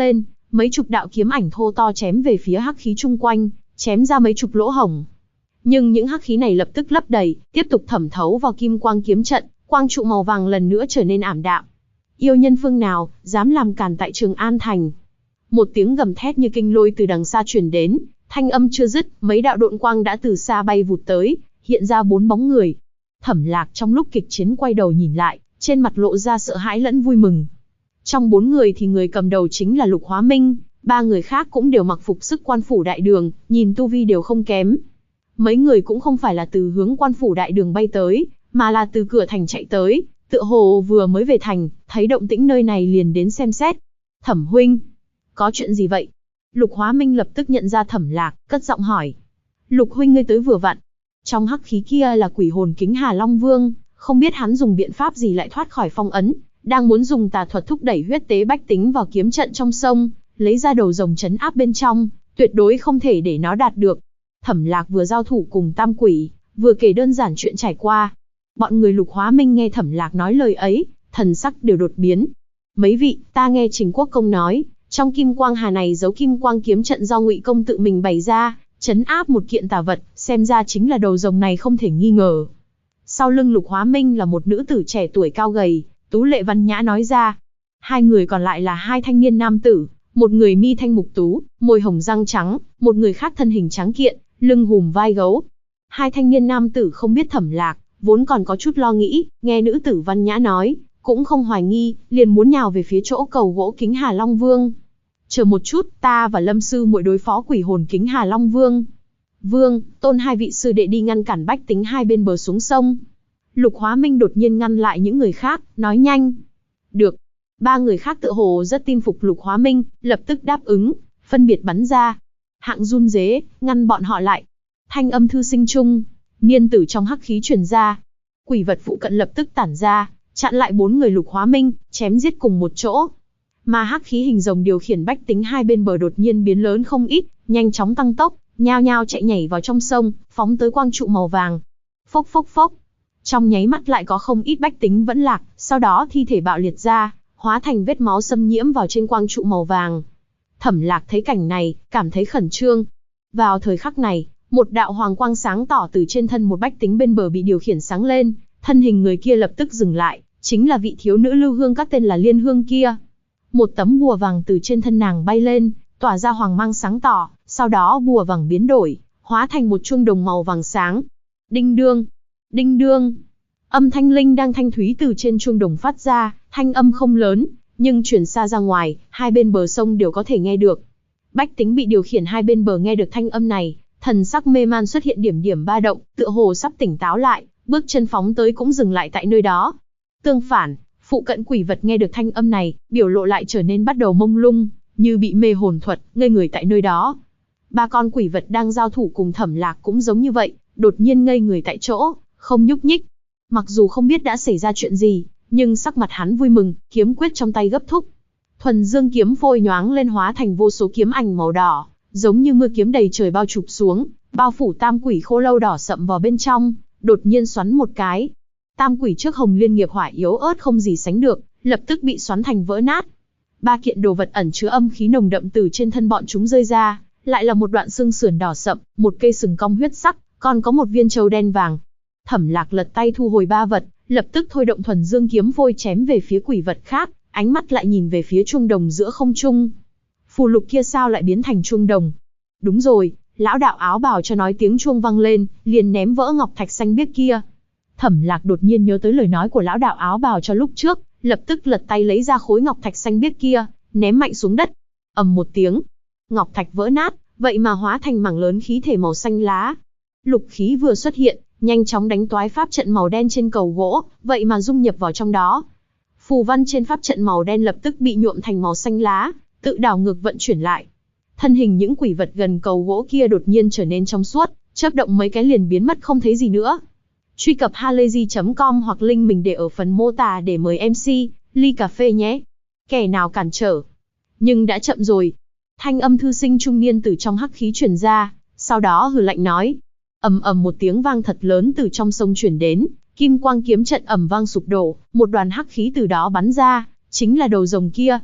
Mấy chục đạo kiếm ảnh thô to chém về phía hắc khí chung quanh, chém ra mấy chục lỗ hổng. Nhưng những hắc khí này lập tức lấp đầy, tiếp tục thẩm thấu vào kim quang kiếm trận, quang trụ màu vàng lần nữa trở nên ảm đạm. Yêu nhân phương nào, dám làm cản tại Trường An Thành? Một tiếng gầm thét như kinh lôi từ đằng xa truyền đến, thanh âm chưa dứt, mấy đạo độn quang đã từ xa bay vụt tới, hiện ra 4 bóng người. Thẩm Lạc trong lúc kịch chiến quay đầu nhìn lại, trên mặt lộ ra sợ hãi lẫn vui mừng. Trong 4 người thì người cầm đầu chính là Lục Hóa Minh, 3 người khác cũng đều mặc phục sức quan phủ đại đường, nhìn tu vi đều không kém. Mấy người cũng không phải là từ hướng quan phủ đại đường bay tới, mà là từ cửa thành chạy tới, tựa hồ vừa mới về thành, thấy động tĩnh nơi này liền đến xem xét. Thẩm huynh, có chuyện gì vậy? Lục Hóa Minh lập tức nhận ra Thẩm Lạc, cất giọng hỏi. Lục huynh ngươi tới vừa vặn. Trong hắc khí kia là quỷ hồn kính Hà Long Vương, không biết hắn dùng biện pháp gì lại thoát khỏi phong ấn, đang muốn dùng tà thuật thúc đẩy huyết tế bách tính vào kiếm trận trong sông, lấy ra đầu rồng trấn áp bên trong, tuyệt đối không thể để nó đạt được. Thẩm Lạc vừa giao thủ cùng tam quỷ, vừa kể đơn giản chuyện trải qua. Bọn người Lục Hóa Minh nghe Thẩm Lạc nói lời ấy, thần sắc đều đột biến. Mấy vị, ta nghe Trình Quốc công nói, trong kim quang hà này giấu kim quang kiếm trận do Ngụy công tự mình bày ra, trấn áp một kiện tà vật, xem ra chính là đầu rồng này không thể nghi ngờ. Sau lưng Lục Hóa Minh là một nữ tử trẻ tuổi cao gầy, tú lệ văn nhã nói ra. Hai người còn lại là hai thanh niên nam tử, một người mi thanh mục tú, môi hồng răng trắng, một người khác thân hình trắng kiện, lưng hùm vai gấu. Hai thanh niên nam tử không biết Thẩm Lạc, vốn còn có chút lo nghĩ, nghe nữ tử văn nhã nói, cũng không hoài nghi, liền muốn nhào về phía chỗ cầu gỗ kính Hà Long Vương. Chờ một chút, ta và Lâm sư muội đối phó quỷ hồn kính Hà Long Vương. Vương, tôn hai vị sư đệ đi ngăn cản bách tính hai bên bờ xuống sông. Lục Hóa Minh đột nhiên ngăn lại những người khác, nói nhanh. Được. Ba người khác tựa hồ rất tin phục Lục Hóa Minh, lập tức đáp ứng, phân biệt bắn ra. Hạng run rế, ngăn bọn họ lại. Thanh âm thư sinh trung, niên tử trong hắc khí truyền ra. Quỷ vật phụ cận lập tức tản ra, chặn lại 4 người Lục Hóa Minh, chém giết cùng một chỗ. Mà hắc khí hình rồng điều khiển bách tính hai bên bờ đột nhiên biến lớn không ít, nhanh chóng tăng tốc, nhao nhao chạy nhảy vào trong sông, phóng tới quang trụ màu vàng. Phốc phốc phốc. Trong nháy mắt lại có không ít bách tính vẫn lạc, sau đó thi thể bạo liệt ra, hóa thành vết máu xâm nhiễm vào trên quang trụ màu vàng. Thẩm Lạc thấy cảnh này, cảm thấy khẩn trương. Vào thời khắc này, một đạo hoàng quang sáng tỏ từ trên thân một bách tính bên bờ bị điều khiển sáng lên, thân hình người kia lập tức dừng lại, chính là vị thiếu nữ Lưu Hương các tên là Liên Hương kia. Một tấm bùa vàng từ trên thân nàng bay lên, tỏa ra hoàng mang sáng tỏ, sau đó bùa vàng biến đổi, hóa thành một chuông đồng màu vàng sáng. Đinh đương, đinh đương. Âm thanh linh đang thanh thúy từ trên chuông đồng phát ra, thanh âm không lớn, nhưng truyền xa ra ngoài, hai bên bờ sông đều có thể nghe được. Bách tính bị điều khiển hai bên bờ nghe được thanh âm này, thần sắc mê man xuất hiện điểm điểm ba động, tựa hồ sắp tỉnh táo lại, bước chân phóng tới cũng dừng lại tại nơi đó. Tương phản, phụ cận quỷ vật nghe được thanh âm này, biểu lộ lại trở nên bắt đầu mông lung, như bị mê hồn thuật, ngây người tại nơi đó. Ba con quỷ vật đang giao thủ cùng Thẩm Lạc cũng giống như vậy, đột nhiên ngây người tại chỗ, không nhúc nhích. Mặc dù không biết đã xảy ra chuyện gì, nhưng sắc mặt hắn vui mừng, kiếm quyết trong tay gấp thúc. Thuần dương kiếm phôi nhoáng lên hóa thành vô số kiếm ảnh màu đỏ, giống như mưa kiếm đầy trời bao trùm xuống, bao phủ tam quỷ khô lâu đỏ sậm vào bên trong, đột nhiên xoắn một cái. Tam quỷ trước hồng liên nghiệp hỏa yếu ớt không gì sánh được, lập tức bị xoắn thành vỡ nát. Ba kiện đồ vật ẩn chứa âm khí nồng đậm từ trên thân bọn chúng rơi ra, lại là một đoạn xương sườn đỏ sậm, một cây sừng cong huyết sắc, còn có một viên châu đen vàng. Thẩm Lạc lật tay thu hồi ba vật, lập tức thôi động thuần dương kiếm phôi chém về phía quỷ vật khác, ánh mắt lại nhìn về phía chuông đồng giữa không trung. Phù lục kia sao lại biến thành chuông đồng? Đúng rồi, lão đạo áo bào cho nói tiếng chuông vang lên, liền ném vỡ ngọc thạch xanh biếc kia. Thẩm Lạc đột nhiên nhớ tới lời nói của lão đạo áo bào cho lúc trước, lập tức lật tay lấy ra khối ngọc thạch xanh biếc kia, ném mạnh xuống đất. Ầm một tiếng, ngọc thạch vỡ nát, vậy mà hóa thành mảng lớn khí thể màu xanh lá. Lục khí vừa xuất hiện, nhanh chóng đánh toái pháp trận màu đen trên cầu gỗ, vậy mà dung nhập vào trong đó. Phù văn trên pháp trận màu đen lập tức bị nhuộm thành màu xanh lá, tự đảo ngược vận chuyển lại. Thân hình những quỷ vật gần cầu gỗ kia đột nhiên trở nên trong suốt, chớp động mấy cái liền biến mất không thấy gì nữa. Truy cập halayzi.com hoặc link mình để ở phần mô tả để mời MC ly cà phê nhé. Kẻ nào cản trở? Nhưng đã chậm rồi. Thanh âm thư sinh trung niên từ trong hắc khí truyền ra, sau đó hừ lạnh nói. Ầm ầm một tiếng vang thật lớn từ trong sông truyền đến, kim quang kiếm trận ầm vang sụp đổ, một đoàn hắc khí từ đó bắn ra, chính là đầu rồng kia.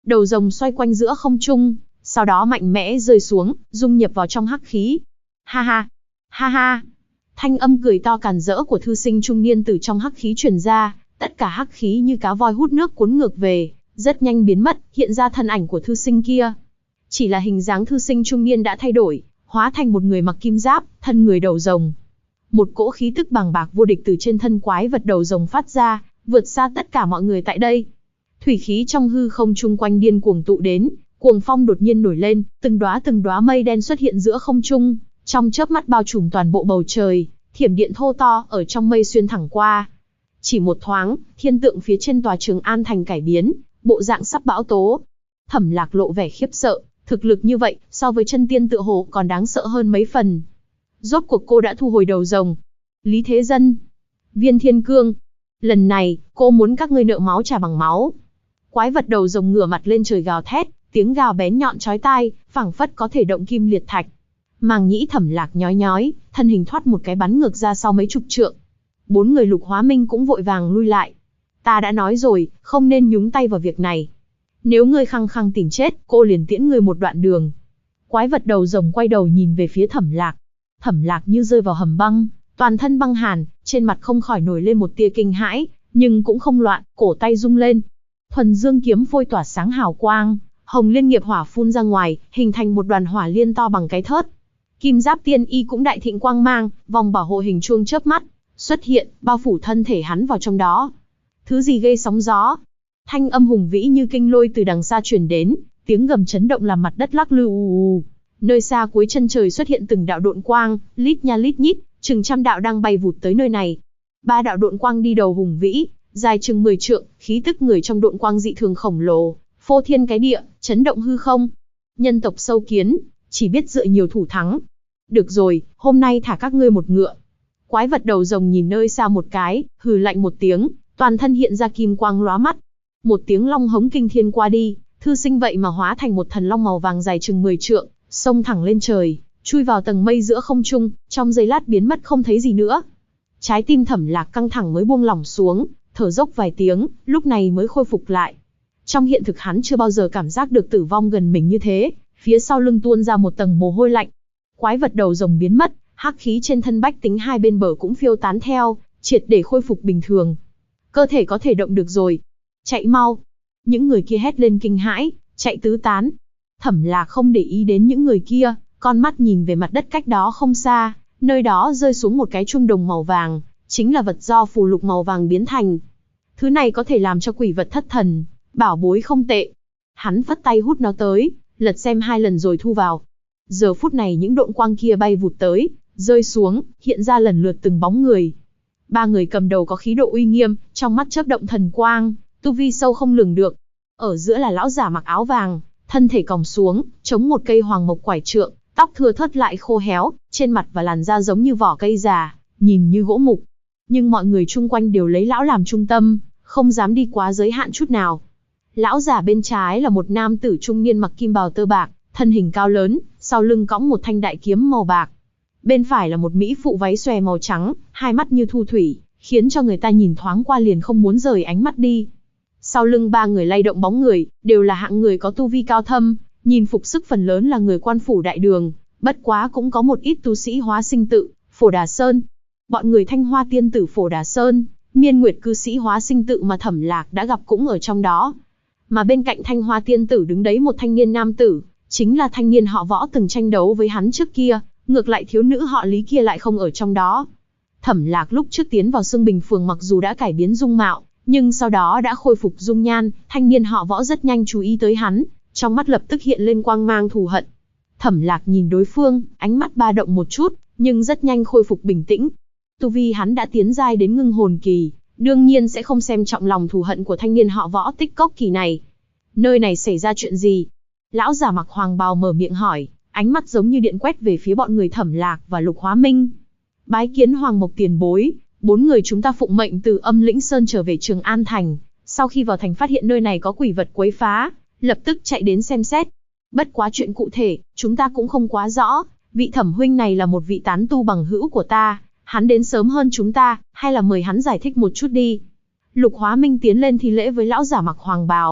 Đầu rồng xoay quanh giữa không trung, sau đó mạnh mẽ rơi xuống, dung nhập vào trong hắc khí. Ha ha, ha ha. Thanh âm cười to càn rỡ của thư sinh trung niên từ trong hắc khí truyền ra, tất cả hắc khí như cá voi hút nước cuốn ngược về, rất nhanh biến mất, hiện ra thân ảnh của thư sinh kia. Chỉ là hình dáng thư sinh trung niên đã thay đổi, hóa thành một người mặc kim giáp, thân người đầu rồng. Một cỗ khí tức bàng bạc vô địch từ trên thân quái vật đầu rồng phát ra, vượt xa tất cả mọi người tại đây. Thủy khí trong hư không chung quanh điên cuồng tụ đến, cuồng phong đột nhiên nổi lên, từng đóa mây đen xuất hiện giữa không trung, trong chớp mắt bao trùm toàn bộ bầu trời, thiểm điện thô to ở trong mây xuyên thẳng qua. Chỉ một thoáng, thiên tượng phía trên tòa Trường An thành cải biến, bộ dạng sắp bão tố. Thẩm Lạc lộ vẻ khiếp sợ, thực lực như vậy, so với chân tiên tựa hồ còn đáng sợ hơn mấy phần. Rốt cuộc cô đã thu hồi đầu rồng. Lý Thế Dân, Viên Thiên Cương, lần này, cô muốn các ngươi nợ máu trả bằng máu. Quái vật đầu rồng ngửa mặt lên trời gào thét, tiếng gào bén nhọn chói tai, phảng phất có thể động kim liệt thạch. Màng nhĩ Thẩm Lạc nhói nhói, thân hình thoát một cái bắn ngược ra sau mấy chục trượng. 4 người Lục Hóa Minh cũng vội vàng lui lại. Ta đã nói rồi, không nên nhúng tay vào việc này. Nếu ngươi khăng khăng tìm chết, cô liền tiễn ngươi một đoạn đường. Quái vật đầu rồng quay đầu nhìn về phía Thẩm Lạc. Thẩm Lạc như rơi vào hầm băng, toàn thân băng hàn, trên mặt không khỏi nổi lên một tia kinh hãi, nhưng cũng không loạn, cổ tay rung lên. Thuần Dương kiếm phôi tỏa sáng hào quang, hồng liên nghiệp hỏa phun ra ngoài, hình thành một đoàn hỏa liên to bằng cái thớt. Kim giáp tiên y cũng đại thịnh quang mang, vòng bảo hộ hình chuông chớp mắt xuất hiện, bao phủ thân thể hắn vào trong đó. Thứ gì gây sóng gió? Thanh âm hùng vĩ như kinh lôi từ đằng xa truyền đến, tiếng gầm chấn động làm mặt đất lắc lư ù ù. Nơi xa cuối chân trời xuất hiện từng đạo độn quang, lít nha lít nhít, chừng trăm đạo đang bay vụt tới nơi này. 3 đạo độn quang đi đầu hùng vĩ, dài chừng 10 trượng, khí tức người trong độn quang dị thường khổng lồ, phô thiên cái địa, chấn động hư không. Nhân tộc sâu kiến, chỉ biết dựa nhiều thủ thắng. Được rồi, hôm nay thả các ngươi một ngựa. Quái vật đầu rồng nhìn nơi xa một cái, hừ lạnh một tiếng, toàn thân hiện ra kim quang lóa mắt. Một tiếng long hống kinh thiên qua đi, thư sinh vậy mà hóa thành một thần long màu vàng dài chừng 10 trượng, xông thẳng lên trời, chui vào tầng mây giữa không trung, trong giây lát biến mất không thấy gì nữa. Trái tim Thẩm Lạc căng thẳng mới buông lỏng xuống, thở dốc vài tiếng, lúc này mới khôi phục lại. Trong hiện thực hắn chưa bao giờ cảm giác được tử vong gần mình như thế, phía sau lưng tuôn ra một tầng mồ hôi lạnh. Quái vật đầu rồng biến mất, hắc khí trên thân bách tính hai bên bờ cũng phiêu tán theo, triệt để khôi phục bình thường. Cơ thể có thể động được rồi. Chạy mau. Những người kia hét lên kinh hãi, chạy tứ tán. Thẩm Lạc không để ý đến những người kia, con mắt nhìn về mặt đất cách đó không xa, nơi đó rơi xuống một cái chuông đồng màu vàng, chính là vật do phù lục màu vàng biến thành. Thứ này có thể làm cho quỷ vật thất thần, bảo bối không tệ. Hắn vất tay hút nó tới, lật xem 2 lần rồi thu vào. Giờ phút này những độn quang kia bay vụt tới, rơi xuống, hiện ra lần lượt từng bóng người. 3 người cầm đầu có khí độ uy nghiêm, trong mắt chớp động thần quang, tu vi sâu không lường được. Ở giữa là lão giả mặc áo vàng, thân thể còng xuống, chống một cây hoàng mộc quải trượng, tóc thưa thớt lại khô héo, trên mặt và làn da giống như vỏ cây già, nhìn như gỗ mục. Nhưng mọi người chung quanh đều lấy lão làm trung tâm, không dám đi quá giới hạn chút nào. Lão giả bên trái là một nam tử trung niên mặc kim bào tơ bạc, thân hình cao lớn, sau lưng cõng một thanh đại kiếm màu bạc. Bên phải là một mỹ phụ váy xòe màu trắng, hai mắt như thu thủy, khiến cho người ta nhìn thoáng qua liền không muốn rời ánh mắt đi. Sau lưng 3 người lay động bóng người, đều là hạng người có tu vi cao thâm, nhìn phục sức phần lớn là người quan phủ đại đường, bất quá cũng có một ít tu sĩ hóa sinh tự, Phổ Đà Sơn. Bọn người Thanh Hoa tiên tử Phổ Đà Sơn, Miên Nguyệt cư sĩ hóa sinh tự mà Thẩm Lạc đã gặp cũng ở trong đó. Mà bên cạnh Thanh Hoa tiên tử đứng đấy một thanh niên nam tử, chính là thanh niên họ Võ từng tranh đấu với hắn trước kia, ngược lại thiếu nữ họ Lý kia lại không ở trong đó. Thẩm Lạc lúc trước tiến vào Sương Bình Phường mặc dù đã cải biến dung mạo, nhưng sau đó đã khôi phục dung nhan, thanh niên họ Võ rất nhanh chú ý tới hắn, trong mắt lập tức hiện lên quang mang thù hận. Thẩm Lạc nhìn đối phương, ánh mắt ba động một chút, nhưng rất nhanh khôi phục bình tĩnh. Tu vi hắn đã tiến giai đến ngưng hồn kỳ, đương nhiên sẽ không xem trọng lòng thù hận của thanh niên họ Võ tích cốc kỳ này. Nơi này xảy ra chuyện gì? Lão giả mặc hoàng bào mở miệng hỏi, ánh mắt giống như điện quét về phía bọn người Thẩm Lạc và Lục Hóa Minh. Bái kiến Hoàng Mộc tiền bối, 4 người chúng ta phụng mệnh từ Âm Lĩnh Sơn trở về Trường An thành, sau khi vào thành phát hiện nơi này có quỷ vật quấy phá, lập tức chạy đến xem xét. Bất quá chuyện cụ thể, chúng ta cũng không quá rõ, vị Thẩm huynh này là một vị tán tu bằng hữu của ta, hắn đến sớm hơn chúng ta, hay là mời hắn giải thích một chút đi. Lục Hóa Minh tiến lên thi lễ với lão giả mặc hoàng bào,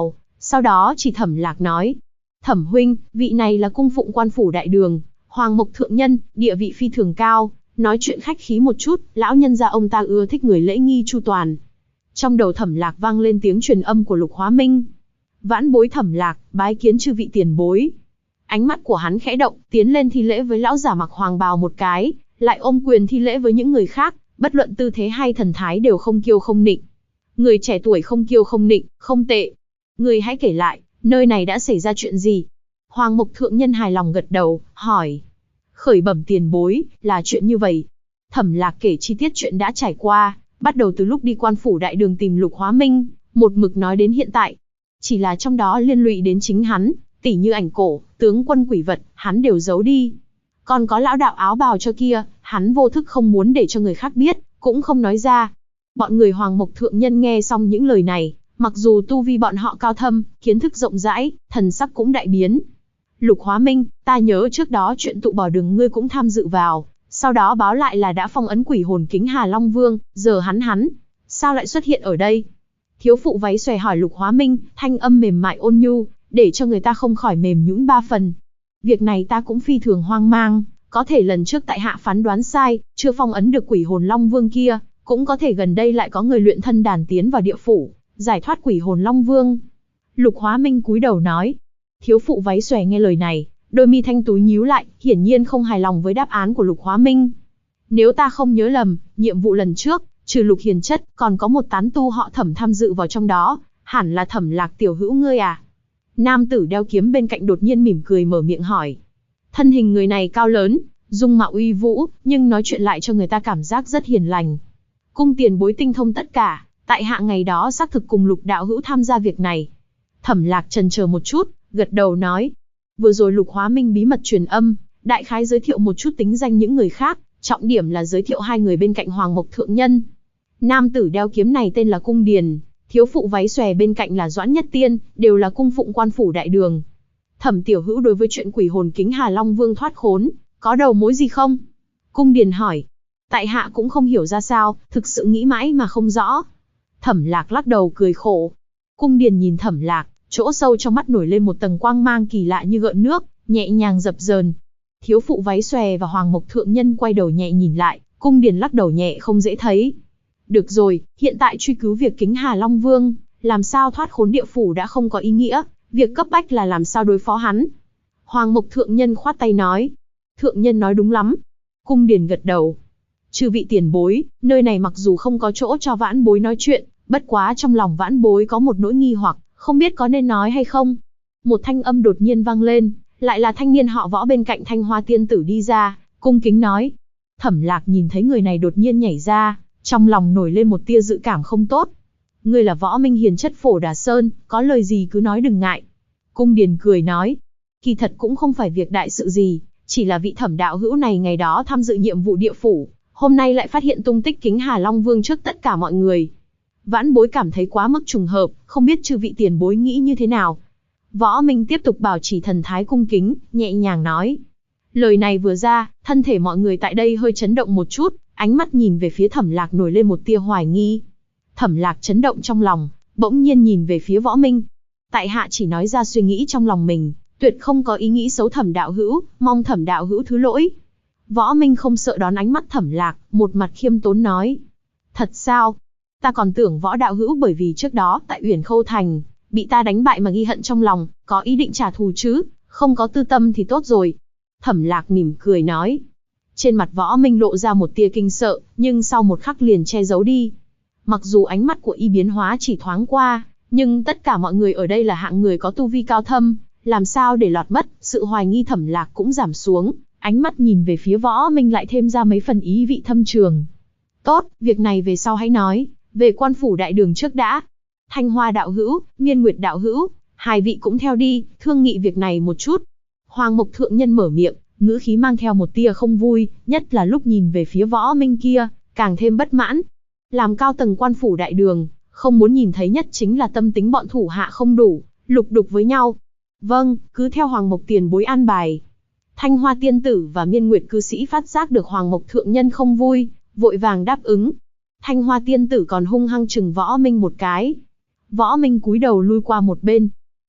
Sau đó chỉ Thẩm Lạc nói, Thẩm huynh, vị này là cung phụng quan phủ đại đường, Hoàng Mộc thượng nhân, địa vị phi thường cao, nói chuyện khách khí một chút, lão nhân gia ông ta ưa thích người lễ nghi chu toàn. Trong đầu Thẩm Lạc vang lên tiếng truyền âm của Lục Hóa Minh. Vãn bối Thẩm Lạc, bái kiến chư vị tiền bối. Ánh mắt của hắn khẽ động, tiến lên thi lễ với lão giả mặc hoàng bào một cái, lại ôm quyền thi lễ với những người khác, bất luận tư thế hay thần thái đều không kiêu không nịnh. Người trẻ tuổi không kiêu không nịnh, không tệ. Người hãy kể lại, nơi này đã xảy ra chuyện gì? Hoàng Mộc thượng nhân hài lòng gật đầu, hỏi. Khởi bẩm tiền bối, là chuyện như vậy. Thẩm Lạc kể chi tiết chuyện đã trải qua, bắt đầu từ lúc đi quan phủ đại đường tìm Lục Hóa Minh, một mực nói đến hiện tại. Chỉ là trong đó liên lụy đến chính hắn, tỉ như ảnh cổ, tướng quân quỷ vật, hắn đều giấu đi. Còn có lão đạo áo bào cho kia, hắn vô thức không muốn để cho người khác biết, cũng không nói ra. Bọn người Hoàng Mộc thượng nhân nghe xong những lời này, mặc dù tu vi bọn họ cao thâm, kiến thức rộng rãi, thần sắc cũng đại biến. Lục Hóa Minh, ta nhớ trước đó chuyện tụ bảo đường ngươi cũng tham dự vào, sau đó báo lại là đã phong ấn quỷ hồn kính Hà Long Vương, giờ hắn, sao lại xuất hiện ở đây? Thiếu phụ váy xòe hỏi Lục Hóa Minh, thanh âm mềm mại ôn nhu, để cho người ta không khỏi mềm nhũn ba phần. Việc này ta cũng phi thường hoang mang, có thể lần trước tại hạ phán đoán sai, chưa phong ấn được quỷ hồn Long Vương kia, cũng có thể gần đây lại có người luyện thân đàn tiến vào địa phủ, giải thoát quỷ hồn Long Vương. Lục Hóa Minh cúi đầu nói. Thiếu phụ váy xòe nghe lời này, đôi mi thanh tú nhíu lại, hiển nhiên không hài lòng với đáp án của Lục Hóa Minh. Nếu ta không nhớ lầm, nhiệm vụ lần trước, trừ Lục Hiền Chất, còn có một tán tu họ Thẩm tham dự vào trong đó, hẳn là Thẩm Lạc tiểu hữu ngươi à? Nam tử đeo kiếm bên cạnh đột nhiên mỉm cười mở miệng hỏi. Thân hình người này cao lớn, dung mạo uy vũ, nhưng nói chuyện lại cho người ta cảm giác rất hiền lành. Cung tiền bối tinh thông tất cả, tại hạ ngày đó xác thực cùng Lục đạo hữu tham gia việc này. Thẩm Lạc chần chờ một chút, gật đầu nói. Vừa rồi Lục Hóa Minh bí mật truyền âm, đại khái giới thiệu một chút tính danh những người khác, trọng điểm là giới thiệu hai người bên cạnh Hoàng Mộc thượng nhân. Nam tử đeo kiếm này tên là Cung Điền, thiếu phụ váy xòe bên cạnh là Doãn Nhất Tiên, đều là cung phụng quan phủ đại đường. Thẩm tiểu hữu đối với chuyện quỷ hồn kính Hà Long Vương thoát khốn, có đầu mối gì không? Cung Điền hỏi. Tại hạ cũng không hiểu ra sao, thực sự nghĩ mãi mà không rõ. Thẩm Lạc lắc đầu cười khổ. Cung Điền nhìn Thẩm Lạc, chỗ sâu trong mắt nổi lên một tầng quang mang kỳ lạ như gợn nước, nhẹ nhàng dập dờn. Thiếu phụ váy xòe và Hoàng Mộc thượng nhân quay đầu nhẹ nhìn lại, Cung Điền lắc đầu nhẹ không dễ thấy. Được rồi, hiện tại truy cứu việc kính Hà Long Vương, làm sao thoát khốn địa phủ đã không có ý nghĩa, việc cấp bách là làm sao đối phó hắn. Hoàng Mộc thượng nhân khoát tay nói. Thượng nhân nói đúng lắm. Cung Điền gật đầu. Chư vị tiền bối, nơi này mặc dù không có chỗ cho vãn bối nói chuyện, bất quá trong lòng vãn bối có một nỗi nghi hoặc, không biết có nên nói hay không. Một thanh âm đột nhiên vang lên, lại là thanh niên họ Võ bên cạnh Thanh Hoa tiên tử đi ra, cung kính nói. Thẩm Lạc nhìn thấy người này đột nhiên nhảy ra, trong lòng nổi lên một tia dự cảm không tốt. Ngươi là Võ Minh Hiền Chất Phổ Đà Sơn, có lời gì cứ nói đừng ngại. Cung Điền cười nói. Kỳ thật cũng không phải việc đại sự gì, chỉ là vị Thẩm đạo hữu này ngày đó tham dự nhiệm vụ địa phủ, hôm nay lại phát hiện tung tích kính Hà Long Vương trước tất cả mọi người. Vãn bối cảm thấy quá mức trùng hợp, không biết chư vị tiền bối nghĩ như thế nào. Võ Minh tiếp tục bảo trì thần thái cung kính, nhẹ nhàng nói. Lời này vừa ra, thân thể mọi người tại đây hơi chấn động một chút, ánh mắt nhìn về phía Thẩm Lạc nổi lên một tia hoài nghi. Thẩm Lạc chấn động trong lòng, bỗng nhiên nhìn về phía Võ Minh. Tại hạ chỉ nói ra suy nghĩ trong lòng mình, tuyệt không có ý nghĩ xấu Thẩm đạo hữu, mong Thẩm đạo hữu thứ lỗi. Võ Minh không sợ đón ánh mắt Thẩm Lạc, một mặt khiêm tốn nói. Thật sao? Ta còn tưởng Võ đạo hữu bởi vì trước đó tại Uyển Khâu Thành, bị ta đánh bại mà ghi hận trong lòng, có ý định trả thù chứ, không có tư tâm thì tốt rồi. Thẩm Lạc mỉm cười nói. Trên mặt Võ Minh lộ ra một tia kinh sợ, nhưng sau một khắc liền che giấu đi. Mặc dù ánh mắt của y biến hóa chỉ thoáng qua, nhưng tất cả mọi người ở đây là hạng người có tu vi cao thâm, làm sao để lọt mất, sự hoài nghi Thẩm Lạc cũng giảm xuống, ánh mắt nhìn về phía Võ Minh lại thêm ra mấy phần ý vị thâm trường. Tốt, việc này về sau hãy nói, về quan phủ đại đường trước đã. Thanh Hoa đạo hữu, Miên Nguyệt đạo hữu, hai vị cũng theo đi, thương nghị việc này một chút. Hoàng Mộc thượng nhân mở miệng, ngữ khí mang theo một tia không vui, nhất là lúc nhìn về phía Võ Minh kia, càng thêm bất mãn. Làm cao tầng quan phủ đại đường, không muốn nhìn thấy nhất chính là tâm tính bọn thủ hạ không đủ, lục đục với nhau. Vâng, cứ theo Hoàng Mộc tiền bối an bài. Thanh Hoa tiên tử và Miên Nguyệt cư sĩ phát giác được Hoàng Mộc thượng nhân không vui, vội vàng đáp ứng. Thanh Hoa tiên tử còn hung hăng chừng Võ Minh một cái. Võ Minh cúi đầu lui qua một bên.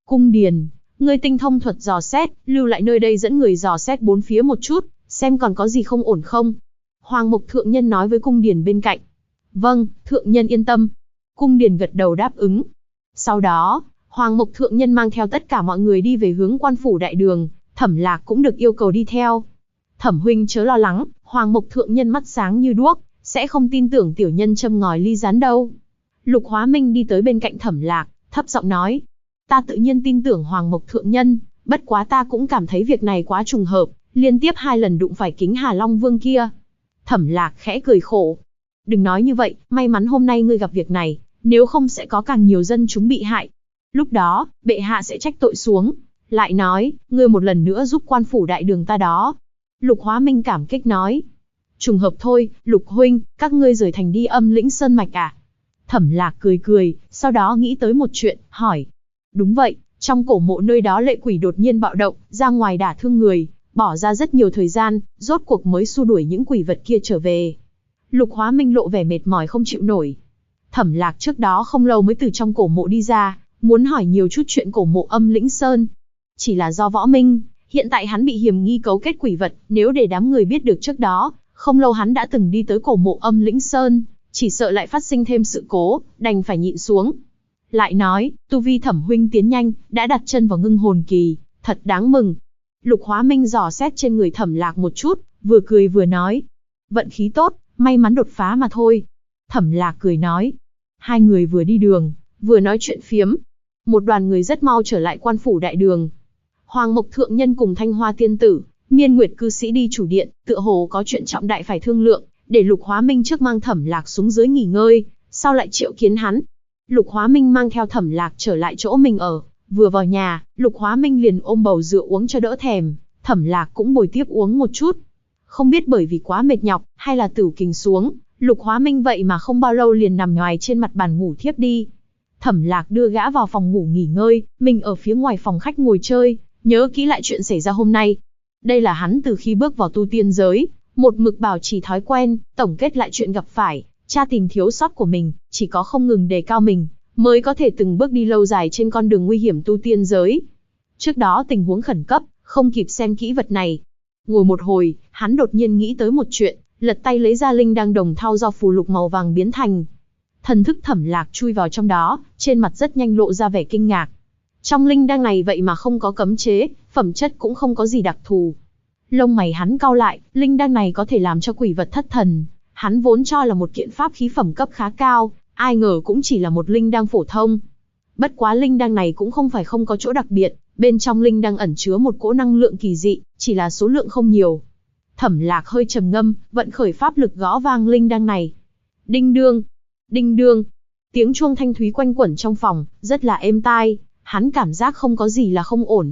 Cung Điền, ngươi tinh thông thuật dò xét, lưu lại nơi đây dẫn người dò xét bốn phía một chút, xem còn có gì không ổn không. Hoàng Mộc Thượng Nhân nói với Cung Điền bên cạnh. Vâng, Thượng Nhân yên tâm. Cung Điền gật đầu đáp ứng. Sau đó, Hoàng Mộc Thượng Nhân mang theo tất cả mọi người đi về hướng Quan phủ đại đường, Thẩm Lạc cũng được yêu cầu đi theo. Thẩm huynh chớ lo lắng, Hoàng Mộc Thượng Nhân mắt sáng như đuốc, sẽ không tin tưởng tiểu nhân châm ngòi ly gián đâu. Lục Hóa Minh đi tới bên cạnh Thẩm Lạc, thấp giọng nói. Ta tự nhiên tin tưởng Hoàng Mộc Thượng Nhân, bất quá ta cũng cảm thấy việc này quá trùng hợp, liên tiếp 2 lần đụng phải Kính Hà Long Vương kia. Thẩm Lạc khẽ cười khổ. Đừng nói như vậy, may mắn hôm nay ngươi gặp việc này, nếu không sẽ có càng nhiều dân chúng bị hại. Lúc đó, bệ hạ sẽ trách tội xuống. Lại nói, ngươi một lần nữa giúp Quan phủ đại đường ta đó. Lục Hóa Minh cảm kích nói. Trùng hợp thôi, Lục huynh, các ngươi rời thành đi Âm Lĩnh Sơn Mạch à? Thẩm Lạc cười cười, sau đó nghĩ tới một chuyện, hỏi. Đúng vậy, trong cổ mộ nơi đó lệ quỷ đột nhiên bạo động, ra ngoài đả thương người, bỏ ra rất nhiều thời gian, rốt cuộc mới xua đuổi những quỷ vật kia trở về. Lục Hóa Minh lộ vẻ mệt mỏi không chịu nổi. Thẩm Lạc trước đó không lâu mới từ trong cổ mộ đi ra, muốn hỏi nhiều chút chuyện cổ mộ Âm Lĩnh Sơn. Chỉ là do Võ Minh, hiện tại hắn bị hiềm nghi cấu kết quỷ vật, nếu để đám người biết được trước đó, không lâu hắn đã từng đi tới cổ mộ Âm Lĩnh Sơn, chỉ sợ lại phát sinh thêm sự cố, đành phải nhịn xuống. Lại nói, tu vi Thẩm huynh tiến nhanh, đã đặt chân vào ngưng hồn kỳ, thật đáng mừng. Lục Hóa Minh dò xét trên người Thẩm Lạc một chút, vừa cười vừa nói. Vận khí tốt, may mắn đột phá mà thôi. Thẩm Lạc cười nói. Hai người vừa đi đường, vừa nói chuyện phiếm. Một đoàn người rất mau trở lại Quan phủ đại đường. Hoàng Mộc Thượng Nhân cùng Thanh Hoa Tiên Tử, Miên Nguyệt cư sĩ đi chủ điện, tựa hồ có chuyện trọng đại phải thương lượng, để Lục Hóa Minh trước mang Thẩm Lạc xuống dưới nghỉ ngơi, sau lại triệu kiến hắn. Lục Hóa Minh mang theo Thẩm Lạc trở lại chỗ mình ở, vừa vào nhà, Lục Hóa Minh liền ôm bầu rượu uống cho đỡ thèm, Thẩm Lạc cũng bồi tiếp uống một chút. Không biết bởi vì quá mệt nhọc, hay là tửu kình xuống, Lục Hóa Minh vậy mà không bao lâu liền nằm nhoài trên mặt bàn ngủ thiếp đi. Thẩm Lạc đưa gã vào phòng ngủ nghỉ ngơi, mình ở phía ngoài phòng khách ngồi chơi, nhớ kỹ lại chuyện xảy ra hôm nay. Đây là hắn từ khi bước vào tu tiên giới, một mực bảo trì thói quen, tổng kết lại chuyện gặp phải, tra tìm thiếu sót của mình, chỉ có không ngừng đề cao mình, mới có thể từng bước đi lâu dài trên con đường nguy hiểm tu tiên giới. Trước đó tình huống khẩn cấp, không kịp xem kỹ vật này. Ngồi một hồi, hắn đột nhiên nghĩ tới một chuyện, lật tay lấy ra linh đăng đồng thau do phù lục màu vàng biến thành. Thần thức Thẩm Lạc chui vào trong đó, trên mặt rất nhanh lộ ra vẻ kinh ngạc. Trong linh đăng này vậy mà không có cấm chế, phẩm chất cũng không có gì đặc thù. Lông mày hắn cau lại, linh đăng này có thể làm cho quỷ vật thất thần. Hắn vốn cho là một kiện pháp khí phẩm cấp khá cao, ai ngờ cũng chỉ là một linh đăng phổ thông. Bất quá linh đăng này cũng không phải không có chỗ đặc biệt, bên trong linh đăng ẩn chứa một cỗ năng lượng kỳ dị, chỉ là số lượng không nhiều. Thẩm Lạc hơi trầm ngâm, vận khởi pháp lực gõ vang linh đăng này. Đinh đương, đinh đương. Tiếng chuông thanh thúy quanh quẩn trong phòng, rất là êm tai, hắn cảm giác không có gì là không ổn.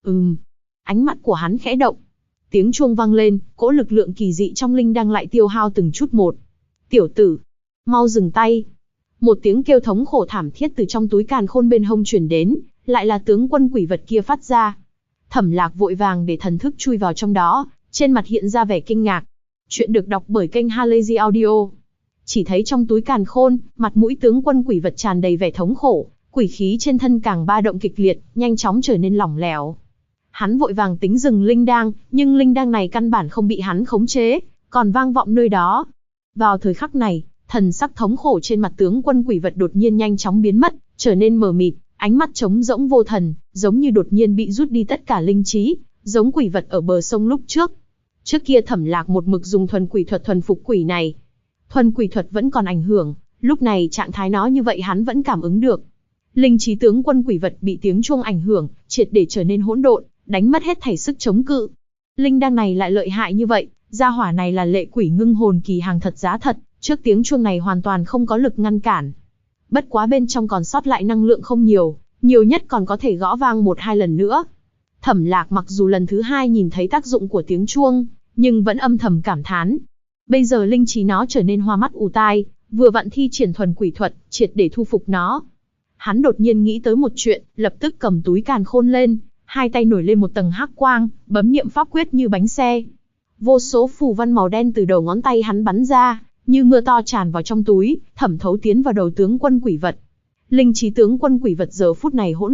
Ánh mắt của hắn khẽ động. Tiếng chuông vang lên, cỗ lực lượng kỳ dị trong linh đăng lại tiêu hao từng chút một. Tiểu tử, mau dừng tay. Một tiếng kêu thống khổ thảm thiết từ trong túi càn khôn bên hông truyền đến, lại là tướng quân quỷ vật kia phát ra. Thẩm Lạc vội vàng để thần thức chui vào trong đó, trên mặt hiện ra vẻ kinh ngạc. Chuyện được đọc bởi kênh Halazy Audio. Chỉ thấy trong túi càn khôn, mặt mũi tướng quân quỷ vật tràn đầy vẻ thống khổ, quỷ khí trên thân càng ba động kịch liệt, nhanh chóng trở nên lỏng lẻo. Hắn vội vàng tính dừng linh đăng, nhưng linh đăng này căn bản không bị hắn khống chế, còn vang vọng nơi đó. Vào thời khắc này, thần sắc thống khổ trên mặt tướng quân quỷ vật đột nhiên nhanh chóng biến mất, trở nên mờ mịt, ánh mắt trống rỗng vô thần, giống như đột nhiên bị rút đi tất cả linh trí, giống quỷ vật ở bờ sông lúc trước. Trước kia Thẩm Lạc một mực dùng thuần quỷ thuật thuần phục quỷ này. Thuần quỷ thuật vẫn còn ảnh hưởng, lúc này trạng thái nó như vậy hắn vẫn cảm ứng được. Linh trí tướng quân quỷ vật bị tiếng chuông ảnh hưởng, triệt để trở nên hỗn độn, đánh mất hết thảy sức chống cự. Linh đăng này lại lợi hại như vậy, gia hỏa này là lệ quỷ ngưng hồn kỳ hàng thật giá thật, trước tiếng chuông này hoàn toàn không có lực ngăn cản. Bất quá bên trong còn sót lại năng lượng không nhiều, nhiều nhất còn có thể gõ vang 1-2 lần nữa. Thẩm Lạc mặc dù lần thứ 2 nhìn thấy tác dụng của tiếng chuông, nhưng vẫn âm thầm cảm thán. Bây giờ linh trí nó trở nên hoa mắt ù tai, vừa vặn thi triển thuần quỷ thuật, triệt để thu phục nó. Hắn đột nhiên nghĩ tới một chuyện, lập tức cầm túi càn khôn lên, hai tay nổi lên một tầng hắc quang, bấm niệm pháp quyết như bánh xe. Vô số phù văn màu đen từ đầu ngón tay hắn bắn ra, như mưa to tràn vào trong túi, thẩm thấu tiến vào đầu tướng quân quỷ vật. Linh trí tướng quân quỷ vật giờ phút này hỗn loạn,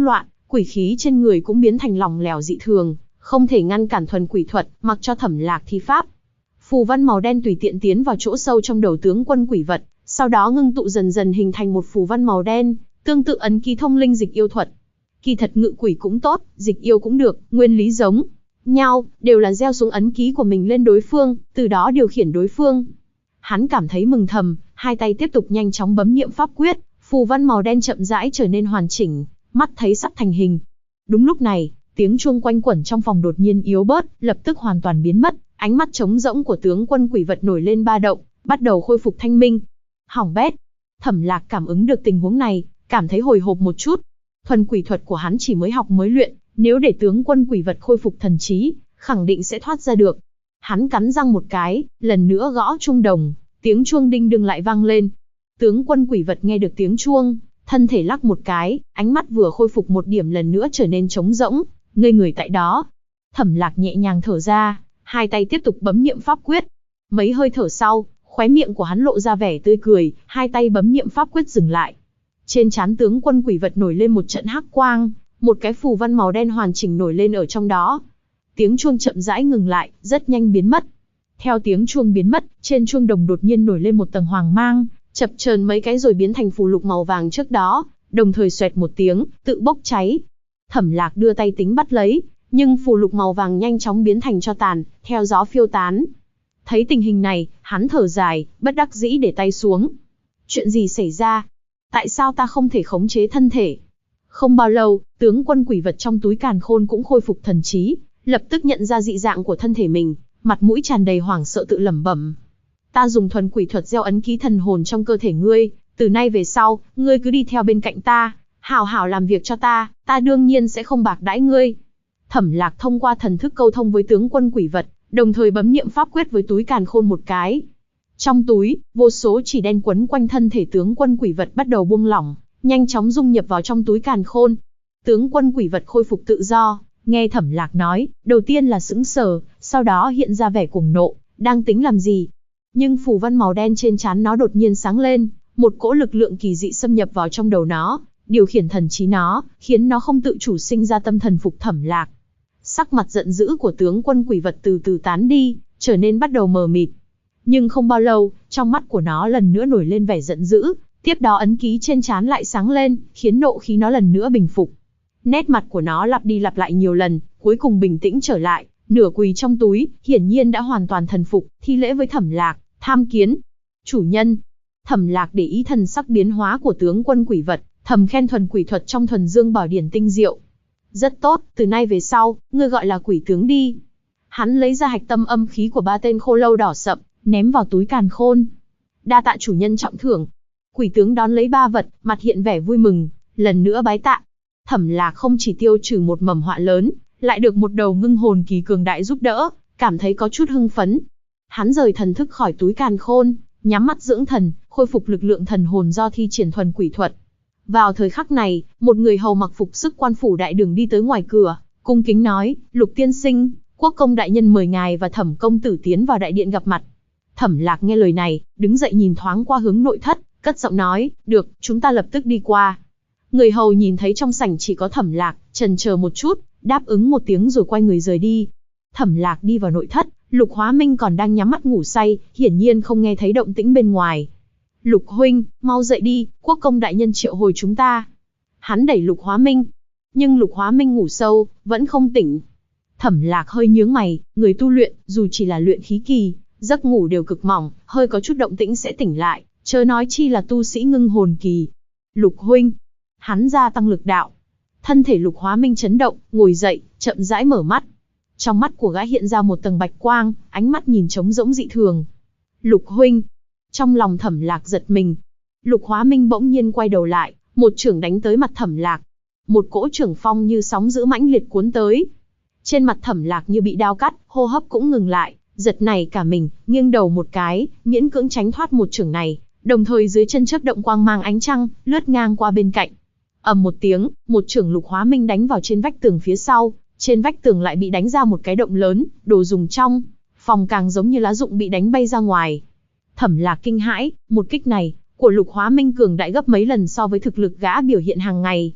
quỷ khí trên người cũng biến thành lỏng lẻo dị thường, không thể ngăn cản thuần quỷ thuật, mặc cho Thẩm Lạc thi pháp. Phù văn màu đen tùy tiện tiến vào chỗ sâu trong đầu tướng quân quỷ vật, sau đó ngưng tụ dần dần hình thành một phù văn màu đen, tương tự ấn ký thông linh dịch yêu thuật. Kỳ thật ngự quỷ cũng tốt, dịch yêu cũng được, nguyên lý giống nhau, đều là gieo xuống ấn ký của mình lên đối phương, từ đó điều khiển đối phương. Hắn cảm thấy mừng thầm, hai tay tiếp tục nhanh chóng bấm niệm pháp quyết, phù văn màu đen chậm rãi trở nên hoàn chỉnh, mắt thấy sắp thành hình. Đúng lúc này, tiếng chuông quanh quẩn trong phòng đột nhiên yếu bớt, lập tức hoàn toàn biến mất, ánh mắt trống rỗng của tướng quân quỷ vật nổi lên ba động, bắt đầu khôi phục thanh minh. Hỏng bét. Thẩm Lạc cảm ứng được tình huống này, cảm thấy hồi hộp một chút. Thuần quỷ thuật của hắn chỉ mới học mới luyện, nếu để tướng quân quỷ vật khôi phục thần trí, khẳng định sẽ thoát ra được. Hắn cắn răng một cái, lần nữa gõ chuông đồng, tiếng chuông đinh đương lại vang lên. Tướng quân quỷ vật nghe được tiếng chuông, thân thể lắc một cái, ánh mắt vừa khôi phục một điểm lần nữa trở nên trống rỗng, ngây người tại đó. Thẩm Lạc nhẹ nhàng thở ra, hai tay tiếp tục bấm niệm pháp quyết. Mấy hơi thở sau, khóe miệng của hắn lộ ra vẻ tươi cười, hai tay bấm niệm pháp quyết dừng lại. Trên trán tướng quân quỷ vật nổi lên một trận hắc quang, một cái phù văn màu đen hoàn chỉnh nổi lên ở trong đó. Tiếng chuông chậm rãi ngừng lại, rất nhanh biến mất. Theo tiếng chuông biến mất, trên chuông đồng đột nhiên nổi lên một tầng hoàng mang, chập chờn mấy cái rồi biến thành phù lục màu vàng trước đó, đồng thời xoẹt một tiếng, tự bốc cháy. Thẩm Lạc đưa tay tính bắt lấy, nhưng phù lục màu vàng nhanh chóng biến thành tro tàn, theo gió phiêu tán. Thấy tình hình này, hắn thở dài, bất đắc dĩ để tay xuống. Chuyện gì xảy ra? Tại sao ta không thể khống chế thân thể? Không bao lâu, tướng quân quỷ vật trong túi càn khôn cũng khôi phục thần trí, lập tức nhận ra dị dạng của thân thể mình, mặt mũi tràn đầy hoảng sợ tự lẩm bẩm. Ta dùng thuần quỷ thuật gieo ấn ký thần hồn trong cơ thể ngươi, từ nay về sau, ngươi cứ đi theo bên cạnh ta, hảo hảo làm việc cho ta đương nhiên sẽ không bạc đãi ngươi. Thẩm Lạc thông qua thần thức câu thông với tướng quân quỷ vật, đồng thời bấm niệm pháp quyết với túi càn khôn một cái. Trong túi, vô số chỉ đen quấn quanh thân thể tướng quân quỷ vật bắt đầu buông lỏng, nhanh chóng dung nhập vào trong túi càn khôn. Tướng quân quỷ vật khôi phục tự do, nghe Thẩm Lạc nói, đầu tiên là sững sờ, sau đó hiện ra vẻ cuồng nộ, đang tính làm gì. Nhưng phù văn màu đen trên trán nó đột nhiên sáng lên, một cỗ lực lượng kỳ dị xâm nhập vào trong đầu nó, điều khiển thần trí nó, khiến nó không tự chủ sinh ra tâm thần phục Thẩm Lạc. Sắc mặt giận dữ của tướng quân quỷ vật từ từ tán đi, trở nên bắt đầu mờ mịt. Nhưng không bao lâu, trong mắt của nó lần nữa nổi lên vẻ giận dữ, tiếp đó ấn ký trên trán lại sáng lên, khiến nộ khí nó lần nữa bình phục. Nét mặt của nó lặp đi lặp lại nhiều lần, cuối cùng bình tĩnh trở lại, nửa quỳ trong túi, hiển nhiên đã hoàn toàn thần phục, thi lễ với Thẩm Lạc, tham kiến. Chủ nhân. Thẩm Lạc để ý thần sắc biến hóa của tướng quân quỷ vật, thầm khen thuần quỷ thuật trong thuần dương bảo điển tinh diệu. Rất tốt, từ nay về sau, ngươi gọi là quỷ tướng đi. Hắn lấy ra hạch tâm âm khí của 3 tên khô lâu đỏ sậm, ném vào túi càn khôn. Đa tạ chủ nhân trọng thưởng. Quỷ tướng đón lấy 3 vật, mặt hiện vẻ vui mừng, lần nữa bái tạ. Thẩm Lạc không chỉ tiêu trừ một mầm họa lớn, lại được một đầu ngưng hồn kỳ cường đại giúp đỡ, cảm thấy có chút hưng phấn. Hắn rời thần thức khỏi túi càn khôn, nhắm mắt dưỡng thần, khôi phục lực lượng thần hồn do thi triển thuần quỷ thuật. Vào thời khắc này, một người hầu mặc phục sức quan phủ đại đường đi tới ngoài cửa, cung kính nói, Lục tiên sinh, quốc công đại nhân mời ngài và Thẩm công tử tiến vào đại điện gặp mặt. Thẩm Lạc nghe lời này, đứng dậy nhìn thoáng qua hướng nội thất, cất giọng nói, được, chúng ta lập tức đi qua. Người hầu nhìn thấy trong sảnh chỉ có Thẩm Lạc, chần chờ một chút, đáp ứng một tiếng rồi quay người rời đi. Thẩm Lạc đi vào nội thất, Lục Hóa Minh còn đang nhắm mắt ngủ say, hiển nhiên không nghe thấy động tĩnh bên ngoài. Lục huynh, mau dậy đi, quốc công đại nhân triệu hồi chúng ta. Hắn đẩy Lục Hóa Minh, nhưng Lục Hóa Minh ngủ sâu, vẫn không tỉnh. Thẩm Lạc hơi nhướng mày, người tu luyện, dù chỉ là luyện khí kỳ, giấc ngủ đều cực mỏng, hơi có chút động tĩnh sẽ tỉnh lại, chớ nói chi là tu sĩ ngưng hồn kỳ. Lục huynh, hắn gia tăng lực đạo. Thân thể Lục Hóa Minh chấn động, ngồi dậy, chậm rãi mở mắt. Trong mắt của gã hiện ra một tầng bạch quang, ánh mắt nhìn trống rỗng dị thường. Lục huynh. Trong lòng Thẩm Lạc giật mình. Lục Hóa Minh bỗng nhiên quay đầu lại, một chưởng đánh tới mặt Thẩm Lạc. Một cỗ chưởng phong như sóng dữ mãnh liệt cuốn tới. Trên mặt Thẩm Lạc như bị đao cắt, hô hấp cũng ngừng lại, giật nảy cả mình, nghiêng đầu một cái, miễn cưỡng tránh thoát một chưởng này, đồng thời dưới chân chớp động quang mang ánh trăng, lướt ngang qua bên cạnh. Ầm một tiếng, một chưởng Lục Hóa Minh đánh vào trên vách tường phía sau, trên vách tường lại bị đánh ra một cái động lớn, đồ dùng trong phòng càng giống như lá rụng bị đánh bay ra ngoài. Thẩm Lạc kinh hãi, một kích này của Lục Hóa Minh cường đại gấp mấy lần so với thực lực gã biểu hiện hàng ngày.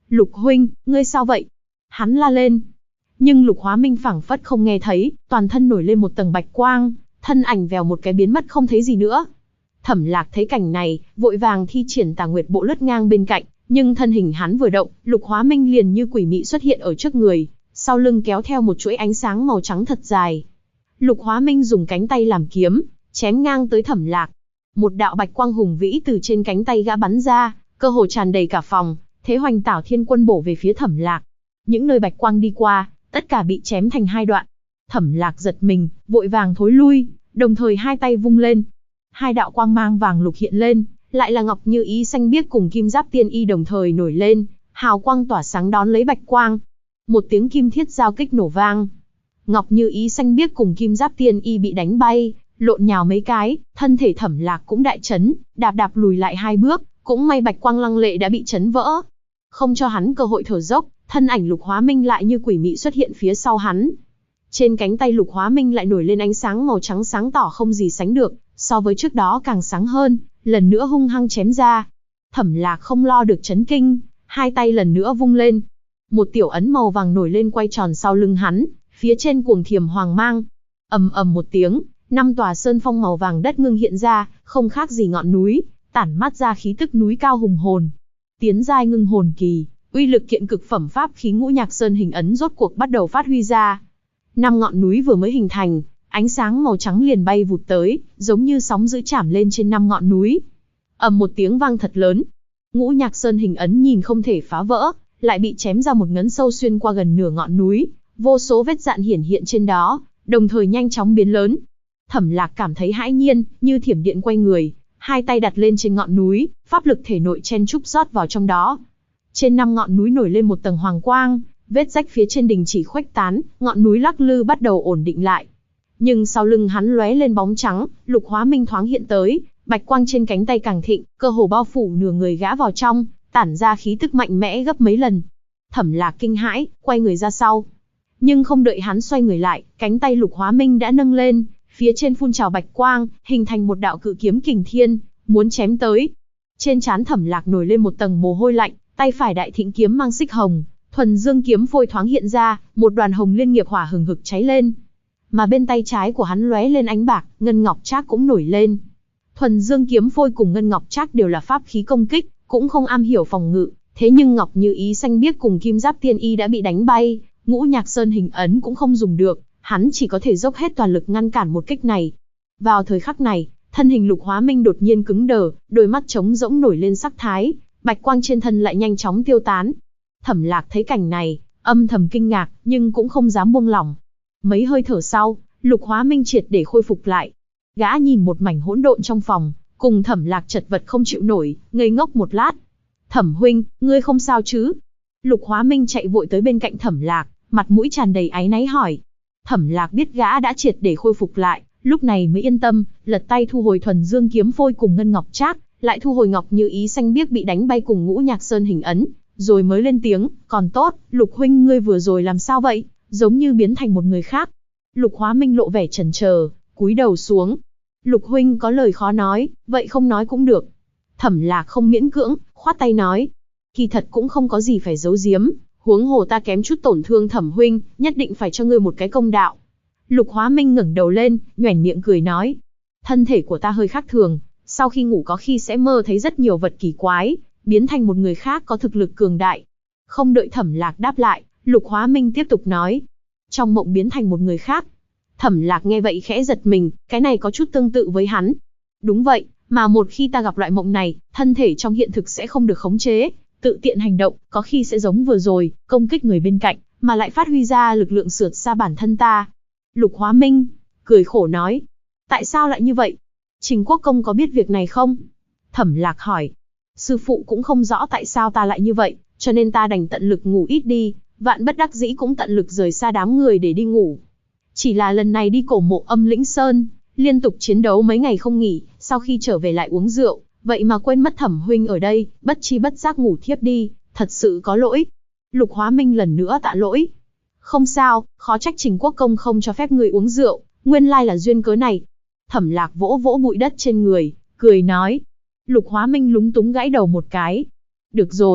Lục huynh, ngươi sao vậy? Hắn la lên. Nhưng Lục Hóa Minh phảng phất không nghe thấy, toàn thân nổi lên một tầng bạch quang, thân ảnh vèo một cái biến mất không thấy gì nữa. Thẩm Lạc thấy cảnh này, vội vàng thi triển Tà Nguyệt Bộ lướt ngang bên cạnh, nhưng thân hình hắn vừa động, Lục Hóa Minh liền như quỷ mị xuất hiện ở trước người, sau lưng kéo theo một chuỗi ánh sáng màu trắng thật dài. Lục Hóa Minh dùng cánh tay làm kiếm, chém ngang tới Thẩm Lạc. Một đạo bạch quang hùng vĩ từ trên cánh tay gã bắn ra, cơ hồ tràn đầy cả phòng, thế hoành Tảo Thiên Quân bổ về phía Thẩm Lạc. Những nơi bạch quang đi qua, tất cả bị chém thành hai đoạn. Thẩm Lạc giật mình, vội vàng thối lui, đồng thời hai tay vung lên. Hai đạo quang mang vàng lục hiện lên, lại là Ngọc Như Ý xanh biếc cùng Kim Giáp Tiên Y đồng thời nổi lên, hào quang tỏa sáng đón lấy bạch quang. Một tiếng kim thiết giao kích nổ vang. Ngọc Như Ý xanh biếc cùng Kim Giáp Tiên Y bị đánh bay, lộn nhào mấy cái, thân thể Thẩm Lạc cũng đại chấn, đạp lùi lại hai bước, cũng may bạch quang lăng lệ đã bị chấn vỡ. Không cho hắn cơ hội thở dốc, thân ảnh Lục Hóa Minh lại như quỷ mị xuất hiện phía sau hắn. Trên cánh tay Lục Hóa Minh lại nổi lên ánh sáng màu trắng sáng tỏ không gì sánh được, so với trước đó càng sáng hơn, lần nữa hung hăng chém ra. Thẩm Lạc không lo được chấn kinh, hai tay lần nữa vung lên. Một tiểu ấn màu vàng nổi lên quay tròn sau lưng hắn, phía trên cuồng thiềm hoàng mang. Ầm ầm một tiếng, 5 tòa sơn phong màu vàng đất ngưng hiện ra, không khác gì ngọn núi, tản mát ra khí tức núi cao hùng hồn. Tiến giai ngưng hồn kỳ, uy lực kiện cực phẩm pháp khí Ngũ Nhạc Sơn hình ấn rốt cuộc bắt đầu phát huy ra. 5 ngọn núi vừa mới hình thành, ánh sáng màu trắng liền bay vụt tới, giống như sóng dữ chạm lên trên 5 ngọn núi. Ầm một tiếng vang thật lớn. Ngũ Nhạc Sơn hình ấn nhìn không thể phá vỡ, lại bị chém ra một ngấn sâu xuyên qua gần nửa ngọn núi, vô số vết dạn hiển hiện trên đó, đồng thời nhanh chóng biến lớn. Thẩm Lạc cảm thấy hãi nhiên, như thiểm điện quay người, hai tay đặt lên trên ngọn núi, pháp lực thể nội chen chúc rót vào trong đó. Trên 5 ngọn núi nổi lên một tầng hoàng quang, vết rách phía trên đình chỉ khuếch tán, ngọn núi lắc lư bắt đầu ổn định lại. Nhưng sau lưng hắn lóe lên bóng trắng, Lục Hóa Minh thoáng hiện tới, bạch quang trên cánh tay càng thịnh, cơ hồ bao phủ nửa người gã vào trong, tản ra khí tức mạnh mẽ gấp mấy lần. Thẩm Lạc kinh hãi, quay người ra sau. Nhưng không đợi hắn xoay người lại, cánh tay Lục Hóa Minh đã nâng lên, phía trên phun trào bạch quang, hình thành một đạo cự kiếm kình thiên, muốn chém tới. Trên trán Thẩm Lạc nổi lên một tầng mồ hôi lạnh, tay phải đại thịnh kiếm mang xích hồng, thuần dương kiếm phôi thoáng hiện ra, một đoàn hồng liên nghiệp hỏa hừng hực cháy lên. Mà bên tay trái của hắn lóe lên ánh bạc, ngân ngọc trác cũng nổi lên. Thuần dương kiếm phôi cùng ngân ngọc trác đều là pháp khí công kích, cũng không am hiểu phòng ngự, thế nhưng Ngọc Như Ý xanh biếc cùng Kim Giáp Tiên Y đã bị đánh bay, Ngũ Nhạc Sơn hình ấn cũng không dùng được, hắn chỉ có thể dốc hết toàn lực ngăn cản một kích này. Vào thời khắc này, thân hình Lục Hóa Minh đột nhiên cứng đờ, đôi mắt trống rỗng nổi lên sắc thái, bạch quang trên thân lại nhanh chóng tiêu tán. Thẩm Lạc thấy cảnh này, âm thầm kinh ngạc, nhưng cũng không dám buông lỏng. Mấy hơi thở sau, Lục Hóa Minh triệt để khôi phục lại. Gã nhìn một mảnh hỗn độn trong phòng, cùng Thẩm Lạc chật vật không chịu nổi, ngây ngốc một lát. Thẩm huynh, ngươi không sao chứ? Lục Hóa Minh chạy vội tới bên cạnh Thẩm Lạc, mặt mũi tràn đầy áy náy hỏi. Thẩm Lạc biết gã đã triệt để khôi phục lại, lúc này mới yên tâm, lật tay thu hồi thuần dương kiếm phôi cùng ngân ngọc trác, lại thu hồi Ngọc Như Ý xanh biếc bị đánh bay cùng Ngũ Nhạc Sơn hình ấn, rồi mới lên tiếng, còn tốt, Lục huynh ngươi vừa rồi làm sao vậy, giống như biến thành một người khác. Lục Hóa Minh lộ vẻ chần chờ, cúi đầu xuống. Lục huynh có lời khó nói, vậy không nói cũng được. Thẩm Lạc không miễn cưỡng, khoát tay nói, kỳ thật cũng không có gì phải giấu giếm, huống hồ ta kém chút tổn thương Thẩm huynh, nhất định phải cho ngươi một cái công đạo. Lục Hóa Minh ngẩng đầu lên, nhoẻn miệng cười nói, thân thể của ta hơi khác thường, sau khi ngủ có khi sẽ mơ thấy rất nhiều vật kỳ quái, biến thành một người khác có thực lực cường đại. Không đợi Thẩm Lạc đáp lại, Lục Hóa Minh tiếp tục nói, trong mộng biến thành một người khác. Thẩm Lạc nghe vậy khẽ giật mình, cái này có chút tương tự với hắn. Đúng vậy, mà một khi ta gặp loại mộng này, thân thể trong hiện thực sẽ không được khống chế, tự tiện hành động, có khi sẽ giống vừa rồi, công kích người bên cạnh, mà lại phát huy ra lực lượng sượt xa bản thân ta. Lục Hóa Minh cười khổ nói, tại sao lại như vậy? Trình Quốc Công có biết việc này không? Thẩm Lạc hỏi, sư phụ cũng không rõ tại sao ta lại như vậy, cho nên ta đành tận lực ngủ ít đi, vạn bất đắc dĩ cũng tận lực rời xa đám người để đi ngủ. Chỉ là lần này đi cổ mộ Âm Lĩnh Sơn, liên tục chiến đấu mấy ngày không nghỉ, sau khi trở về lại uống rượu, vậy mà quên mất Thẩm huynh ở đây, bất chi bất giác ngủ thiếp đi, thật sự có lỗi. Lục Hóa Minh lần nữa tạ lỗi. Không sao, khó trách Trình Quốc Công không cho phép người uống rượu, nguyên lai là duyên cớ này. Thẩm Lạc vỗ vỗ bụi đất trên người, cười nói. Lục Hóa Minh lúng túng gãi đầu một cái. Được rồi,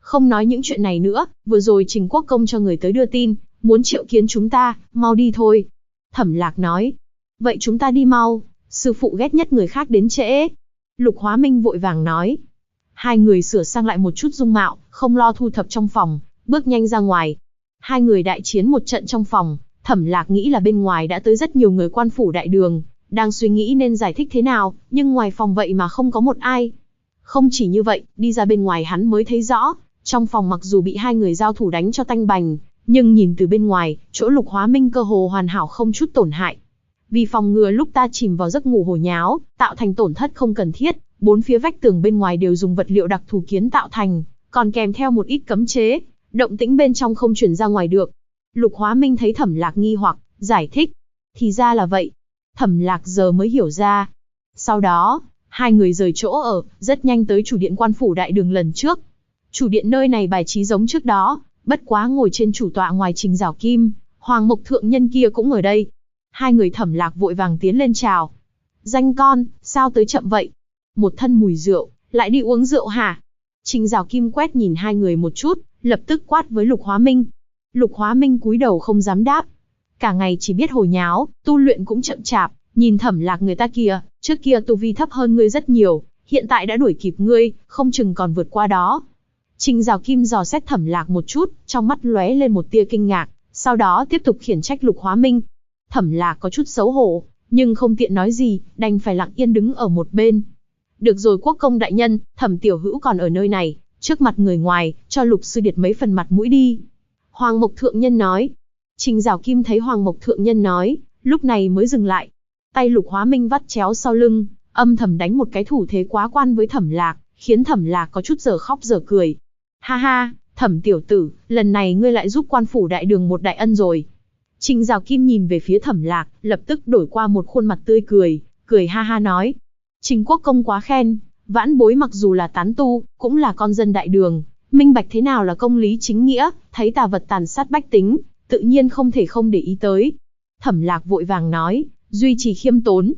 Không nói những chuyện này nữa, vừa rồi Trình Quốc Công cho người tới đưa tin, muốn triệu kiến chúng ta, mau đi thôi. Thẩm Lạc nói. Vậy chúng ta đi mau, sư phụ ghét nhất người khác đến trễ. Lục Hóa Minh vội vàng nói. Hai người sửa sang lại một chút dung mạo, không lo thu thập trong phòng, bước nhanh ra ngoài. Hai người đại chiến một trận trong phòng, Thẩm Lạc nghĩ là bên ngoài đã tới rất nhiều người quan phủ đại đường, đang suy nghĩ nên giải thích thế nào, nhưng ngoài phòng vậy mà không có một ai. Không chỉ như vậy, đi ra bên ngoài hắn mới thấy rõ, trong phòng mặc dù bị hai người giao thủ đánh cho tanh bành, nhưng nhìn từ bên ngoài, chỗ Lục Hóa Minh cơ hồ hoàn hảo không chút tổn hại. Vì phòng ngừa lúc ta chìm vào giấc ngủ hồ nháo, tạo thành tổn thất không cần thiết, bốn phía vách tường bên ngoài đều dùng vật liệu đặc thù kiến tạo thành, còn kèm theo một ít cấm chế, động tĩnh bên trong không truyền ra ngoài được. Lục Hóa Minh thấy Thẩm Lạc nghi hoặc, giải thích. Thì ra là vậy. Thẩm Lạc giờ mới hiểu ra. Sau đó, hai người rời chỗ ở, rất nhanh tới chủ điện quan phủ đại đường lần trước. Chủ điện nơi này bài trí giống trước đó, bất quá ngồi trên chủ tọa ngoài Trình Giảo Kim, Hoàng Mộc Thượng Nhân kia cũng ở đây. Hai người Thẩm Lạc vội vàng tiến lên chào. Danh con, sao tới chậm vậy? Một thân mùi rượu, lại đi uống rượu hả? Trình Giảo Kim quét nhìn hai người một chút, lập tức quát với Lục Hóa Minh. Lục Hóa Minh cúi đầu không dám đáp. Cả ngày chỉ biết hồ nháo, tu luyện cũng chậm chạp, nhìn Thẩm Lạc người ta kìa, trước kia tu vi thấp hơn ngươi rất nhiều, hiện tại đã đuổi kịp ngươi, không chừng còn vượt qua đó. Trình Giảo Kim dò xét Thẩm Lạc một chút, trong mắt lóe lên một tia kinh ngạc, sau đó tiếp tục khiển trách Lục Hóa Minh. Thẩm Lạc có chút xấu hổ, nhưng không tiện nói gì, đành phải lặng yên đứng ở một bên. Được rồi Quốc công đại nhân, Thẩm tiểu hữu còn ở nơi này, trước mặt người ngoài, cho Lục sư điệt mấy phần mặt mũi đi. Hoàng Mộc Thượng Nhân nói. Trình Giảo Kim thấy Hoàng Mộc Thượng Nhân nói, lúc này mới dừng lại. Tay Lục Hóa Minh vắt chéo sau lưng, âm thầm đánh một cái thủ thế quá quan với Thẩm Lạc, khiến Thẩm Lạc có chút dở khóc dở cười. Ha ha, Thẩm tiểu tử, lần này ngươi lại giúp quan phủ đại đường một đại ân rồi. Trình Giảo Kim nhìn về phía Thẩm Lạc, lập tức đổi qua một khuôn mặt tươi cười, cười ha ha nói. Trình Quốc công quá khen, vãn bối mặc dù là tán tu, cũng là con dân đại đường, minh bạch thế nào là công lý chính nghĩa, thấy tà vật tàn sát bách tính, tự nhiên không thể không để ý tới. Thẩm Lạc vội vàng nói, duy trì khiêm tốn.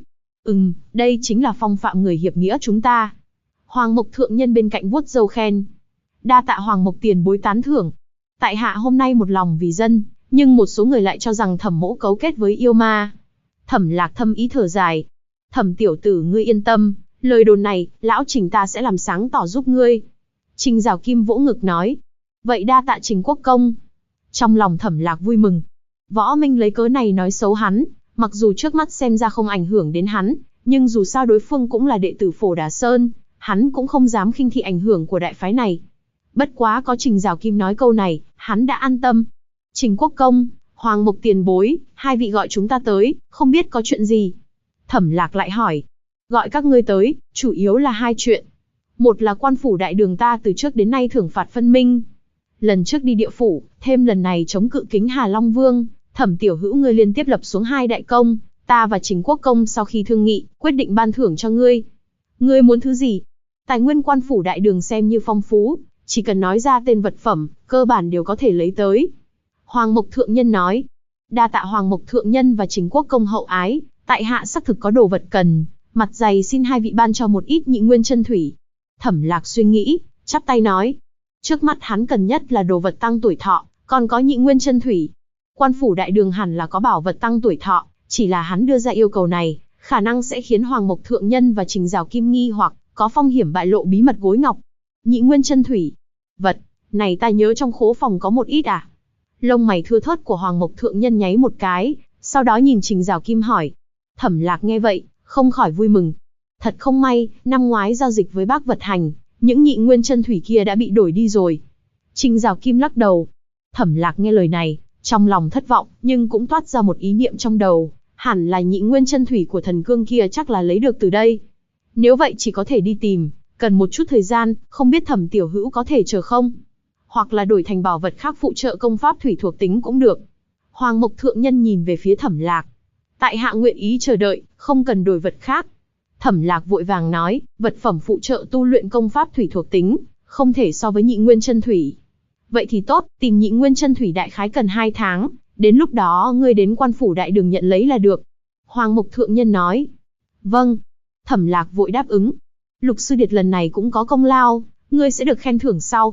Đây chính là phong phạm người hiệp nghĩa chúng ta. Hoàng Mộc Thượng Nhân bên cạnh vuốt râu khen. Đa tạ Hoàng Mộc tiền bối tán thưởng. Tại hạ hôm nay một lòng vì dân, nhưng một số người lại cho rằng Thẩm mỗ cấu kết với yêu ma. Thẩm Lạc thâm ý thở dài. Thẩm tiểu tử ngươi yên tâm, lời đồn này, lão Trình ta sẽ làm sáng tỏ giúp ngươi. Trình Giảo Kim vỗ ngực nói. Vậy đa tạ Trình Quốc công. Trong lòng Thẩm Lạc vui mừng. Võ Minh lấy cớ này nói xấu hắn, mặc dù trước mắt xem ra không ảnh hưởng đến hắn, nhưng dù sao đối phương cũng là đệ tử Phổ Đà Sơn, hắn cũng không dám khinh thị ảnh hưởng của đại phái này. Bất quá có Trình Giảo Kim nói câu này, hắn đã an tâm. Trình Quốc công, Hoàng Mộc tiền bối, hai vị gọi chúng ta tới, không biết có chuyện gì? Thẩm Lạc lại hỏi. Gọi các ngươi tới, chủ yếu là hai chuyện. Một là quan phủ đại đường ta từ trước đến nay thưởng phạt phân minh. Lần trước đi địa phủ, thêm lần này chống cự Kính Hà Long Vương, Thẩm tiểu hữu ngươi liên tiếp lập xuống hai đại công, ta và Trình Quốc công sau khi thương nghị, quyết định ban thưởng cho ngươi. Ngươi muốn thứ gì? Tài nguyên quan phủ đại đường xem như phong phú, chỉ cần nói ra tên vật phẩm, cơ bản đều có thể lấy tới. Hoàng Mộc Thượng Nhân nói. Đa tạ Hoàng Mộc Thượng Nhân và Trình Quốc công hậu ái, tại hạ xác thực có đồ vật cần, mặt dày xin hai vị ban cho một ít nhị nguyên chân thủy. Thẩm Lạc suy nghĩ, chắp tay nói. Trước mắt hắn cần nhất là đồ vật tăng tuổi thọ, còn có nhị nguyên chân thủy. Quan phủ đại đường hẳn là có bảo vật tăng tuổi thọ, chỉ là hắn đưa ra yêu cầu này, khả năng sẽ khiến Hoàng Mộc Thượng Nhân và Trình Giảo Kim nghi hoặc có phong hiểm bại lộ bí mật gối ngọc. Nhị nguyên chân thủy. Vật này ta nhớ trong khố phòng có một ít à? Lông mày thưa thớt của Hoàng Mộc Thượng Nhân nháy một cái, sau đó nhìn Trình Giảo Kim hỏi. Thẩm Lạc nghe vậy, không khỏi vui mừng. Thật không may, năm ngoái giao dịch với bác Vật Hành, những nhị nguyên chân thủy kia đã bị đổi đi rồi. Trình Giảo Kim lắc đầu. Thẩm Lạc nghe lời này, trong lòng thất vọng, nhưng cũng toát ra một ý niệm trong đầu, hẳn là nhị nguyên chân thủy của thần cương kia chắc là lấy được từ đây. Nếu vậy chỉ có thể đi tìm, cần một chút thời gian, không biết Thẩm tiểu hữu có thể chờ không? Hoặc là đổi thành bảo vật khác phụ trợ công pháp thủy thuộc tính cũng được. Hoàng Mộc Thượng Nhân nhìn về phía Thẩm Lạc. Tại hạ nguyện ý chờ đợi, không cần đổi vật khác. Thẩm Lạc vội vàng nói, vật phẩm phụ trợ tu luyện công pháp thủy thuộc tính, không thể so với nhị nguyên chân thủy. Vậy thì tốt, tìm nhị nguyên chân thủy đại khái cần 2 tháng, đến lúc đó ngươi đến quan phủ đại đường nhận lấy là được. Hoàng Mộc Thượng Nhân nói. Vâng. Thẩm Lạc vội đáp ứng. Lục sư điệt lần này cũng có công lao, ngươi sẽ được khen thưởng sau.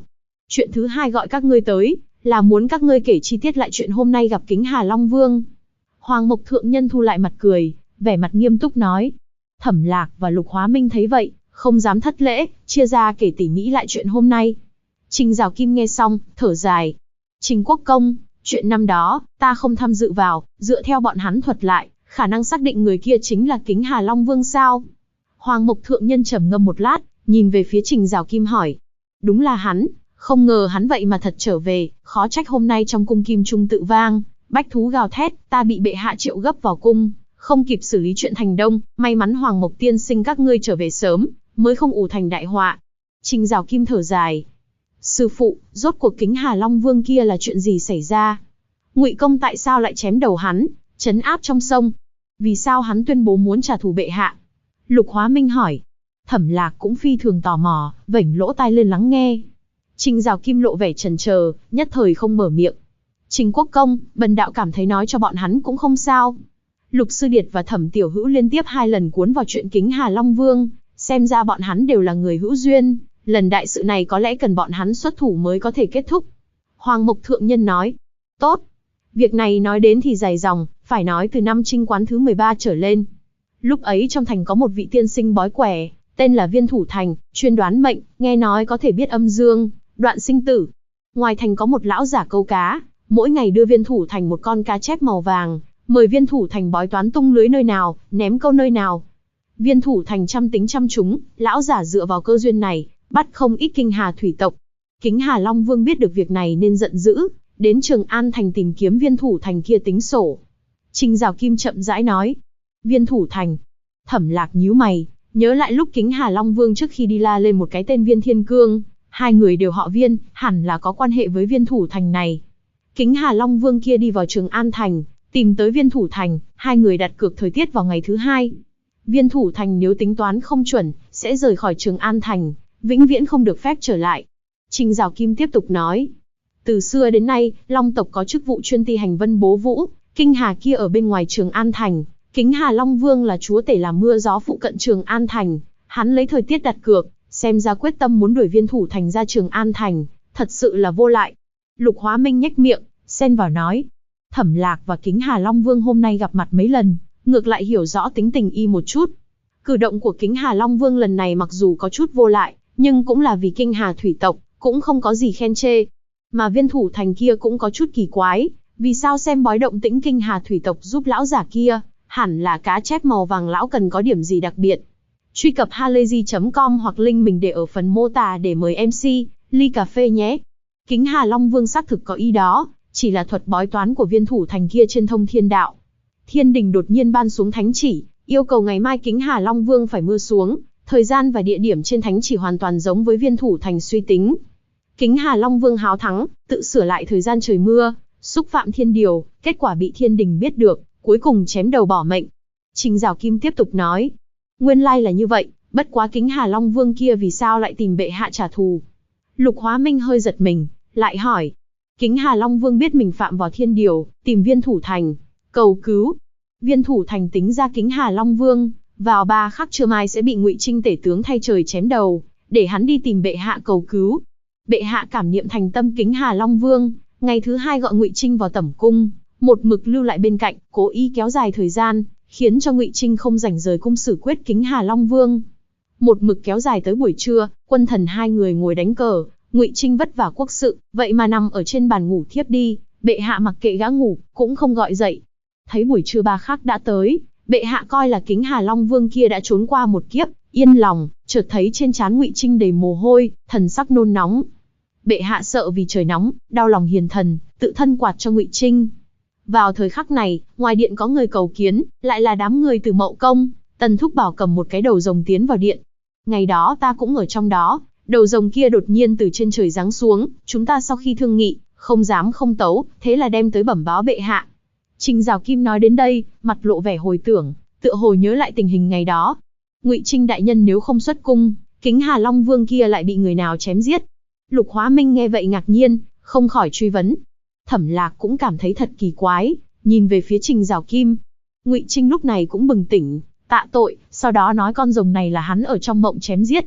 Chuyện thứ hai gọi các ngươi tới, là muốn các ngươi kể chi tiết lại chuyện hôm nay gặp Kính Hà Long Vương. Hoàng Mộc Thượng Nhân thu lại mặt cười, vẻ mặt nghiêm túc nói. Thẩm Lạc và Lục Hóa Minh thấy vậy, không dám thất lễ, chia ra kể tỉ mỉ lại chuyện hôm nay. Trình Giảo Kim nghe xong, thở dài. Trình Quốc Công, chuyện năm đó, ta không tham dự vào, dựa theo bọn hắn thuật lại, khả năng xác định người kia chính là Kính Hà Long Vương sao? Hoàng Mộc Thượng Nhân trầm ngâm một lát, nhìn về phía Trình Giảo Kim hỏi. Đúng là hắn, không ngờ hắn vậy mà thật trở về, khó trách hôm nay trong cung kim trung tự vang, bách thú gào thét, ta bị bệ hạ triệu gấp vào cung, không kịp xử lý chuyện thành đông, may mắn Hoàng Mộc tiên sinh các ngươi trở về sớm, mới không ủ thành đại họa. Trình Giảo Kim thở dài. Sư phụ, rốt cuộc Kính Hà Long Vương kia là chuyện gì xảy ra? Ngụy Công tại sao lại chém đầu hắn, trấn áp trong sông? Vì sao hắn tuyên bố muốn trả thù bệ hạ? Lục Hóa Minh hỏi. Thẩm Lạc cũng phi thường tò mò, vểnh lỗ tai lên lắng nghe. Trình Giảo Kim lộ vẻ chần chờ, nhất thời không mở miệng. Trình Quốc Công, bần đạo cảm thấy nói cho bọn hắn cũng không sao. Lục Sư Điệt và Thẩm Tiểu Hữu liên tiếp 2 lần cuốn vào chuyện Kính Hà Long Vương, xem ra bọn hắn đều là người hữu duyên, lần đại sự này có lẽ cần bọn hắn xuất thủ mới có thể kết thúc. Hoàng Mộc Thượng Nhân nói. Tốt. Việc này nói đến thì dài dòng, phải nói từ năm Trinh Quán thứ 13 trở lên. Lúc ấy trong thành có một vị tiên sinh bói quẻ, tên là Viên Thủ Thành, chuyên đoán mệnh, nghe nói có thể biết âm dương, đoạn sinh tử. Ngoài thành có một lão giả câu cá, mỗi ngày đưa Viên Thủ Thành một con cá chép màu vàng, mời Viên Thủ Thành bói toán tung lưới nơi nào, ném câu nơi nào. Viên Thủ Thành chăm tính chăm trúng, lão giả dựa vào cơ duyên này, bắt không ít Kinh Hà thủy tộc. Kính Hà Long Vương biết được việc này nên giận dữ, đến Trường An Thành tìm kiếm Viên Thủ Thành kia tính sổ. Trình Giảo Kim chậm rãi nói. Viên Thủ Thành. Thẩm Lạc nhíu mày, nhớ lại lúc Kính Hà Long Vương trước khi đi la lên một cái tên Viên Thiên Cương, 2 người đều họ Viên, hẳn là có quan hệ với Viên Thủ Thành này. Kính Hà Long Vương kia đi vào Trường An Thành, tìm tới Viên Thủ Thành, 2 người đặt cược thời tiết vào ngày thứ 2. Viên Thủ Thành nếu tính toán không chuẩn, sẽ rời khỏi Trường An Thành, vĩnh viễn không được phép trở lại. Trình Giảo Kim tiếp tục nói. Từ xưa đến nay, Long tộc có chức vụ chuyên ti hành vân bố vũ, Kinh Hà kia ở bên ngoài Trường An Thành, Kính Hà Long Vương là chúa tể làm mưa gió phụ cận Trường An Thành, hắn lấy thời tiết đặt cược, xem ra quyết tâm muốn đuổi Viên Thủ Thành ra Trường An Thành, thật sự là vô lại. Lục Hóa Minh nhếch miệng, xen vào nói. Thẩm Lạc và Kính Hà Long Vương hôm nay gặp mặt mấy lần, ngược lại hiểu rõ tính tình y một chút. Cử động của Kính Hà Long Vương lần này mặc dù có chút vô lại, nhưng cũng là vì Kinh Hà thủy tộc, cũng không có gì khen chê. Mà Viên Thủ Thành kia cũng có chút kỳ quái, vì sao xem bói động tĩnh Kinh Hà thủy tộc giúp lão giả kia, hẳn là cá chép màu vàng lão cần có điểm gì đặc biệt. Truy cập halayzi.com hoặc link mình để ở phần mô tả để mời MC, ly cà phê nhé. Kính Hà Long Vương xác thực có ý đó, chỉ là thuật bói toán của Viên Thủ Thành kia trên thông thiên đạo. Thiên đình đột nhiên ban xuống thánh chỉ, yêu cầu ngày mai Kính Hà Long Vương phải mưa xuống, thời gian và địa điểm trên thánh chỉ hoàn toàn giống với Viên Thủ Thành suy tính. Kính Hà Long Vương háo thắng, tự sửa lại thời gian trời mưa, xúc phạm thiên điều, kết quả bị thiên đình biết được, cuối cùng chém đầu bỏ mệnh. Trình Giảo Kim tiếp tục nói. Nguyên lai là như vậy, bất quá Kính Hà Long Vương kia vì sao lại tìm bệ hạ trả thù? Lục Hóa Minh hơi giật mình, lại hỏi. Kính Hà Long Vương biết mình phạm vào thiên điều, tìm Viên Thủ Thành, cầu cứu. Viên Thủ Thành tính ra Kính Hà Long Vương, vào 3 khắc trưa mai sẽ bị Ngụy Trinh tể tướng thay trời chém đầu, để hắn đi tìm bệ hạ cầu cứu. Bệ hạ cảm niệm thành tâm Kính Hà Long Vương, ngày thứ 2 gọi Ngụy Trinh vào tẩm cung, một mực lưu lại bên cạnh, cố ý kéo dài thời gian, khiến cho Ngụy Trinh không rảnh rời cung xử quyết Kính Hà Long Vương. Một mực kéo dài tới buổi trưa, quân thần 2 người ngồi đánh cờ, Ngụy Trinh vất vả quốc sự, vậy mà nằm ở trên bàn ngủ thiếp đi, bệ hạ mặc kệ gã ngủ, cũng không gọi dậy. Thấy buổi trưa 3 khắc đã tới, bệ hạ coi là Kính Hà Long Vương kia đã trốn qua một kiếp, yên lòng, chợt thấy trên trán Ngụy Trinh đầy mồ hôi, thần sắc nôn nóng. Bệ hạ sợ vì trời nóng, đau lòng hiền thần, tự thân quạt cho Ngụy Trinh. Vào thời khắc này, ngoài điện có người cầu kiến, lại là đám người từ Mậu Công. Tần Thúc Bảo cầm một cái đầu rồng tiến vào điện. Ngày đó ta cũng ở trong đó, đầu rồng kia đột nhiên từ trên trời giáng xuống, chúng ta sau khi thương nghị, không dám không tấu, thế là đem tới bẩm báo bệ hạ. Trình Giảo Kim nói đến đây, mặt lộ vẻ hồi tưởng, tựa hồ nhớ lại tình hình ngày đó. Ngụy Trinh đại nhân nếu không xuất cung, Kính Hà Long Vương kia lại bị người nào chém giết? Lục Hóa Minh nghe vậy ngạc nhiên, không khỏi truy vấn. Thẩm Lạc cũng cảm thấy thật kỳ quái, nhìn về phía Trình Giảo Kim. Ngụy Trinh lúc này cũng bừng tỉnh, tạ tội, sau đó nói con rồng này là hắn ở trong mộng chém giết.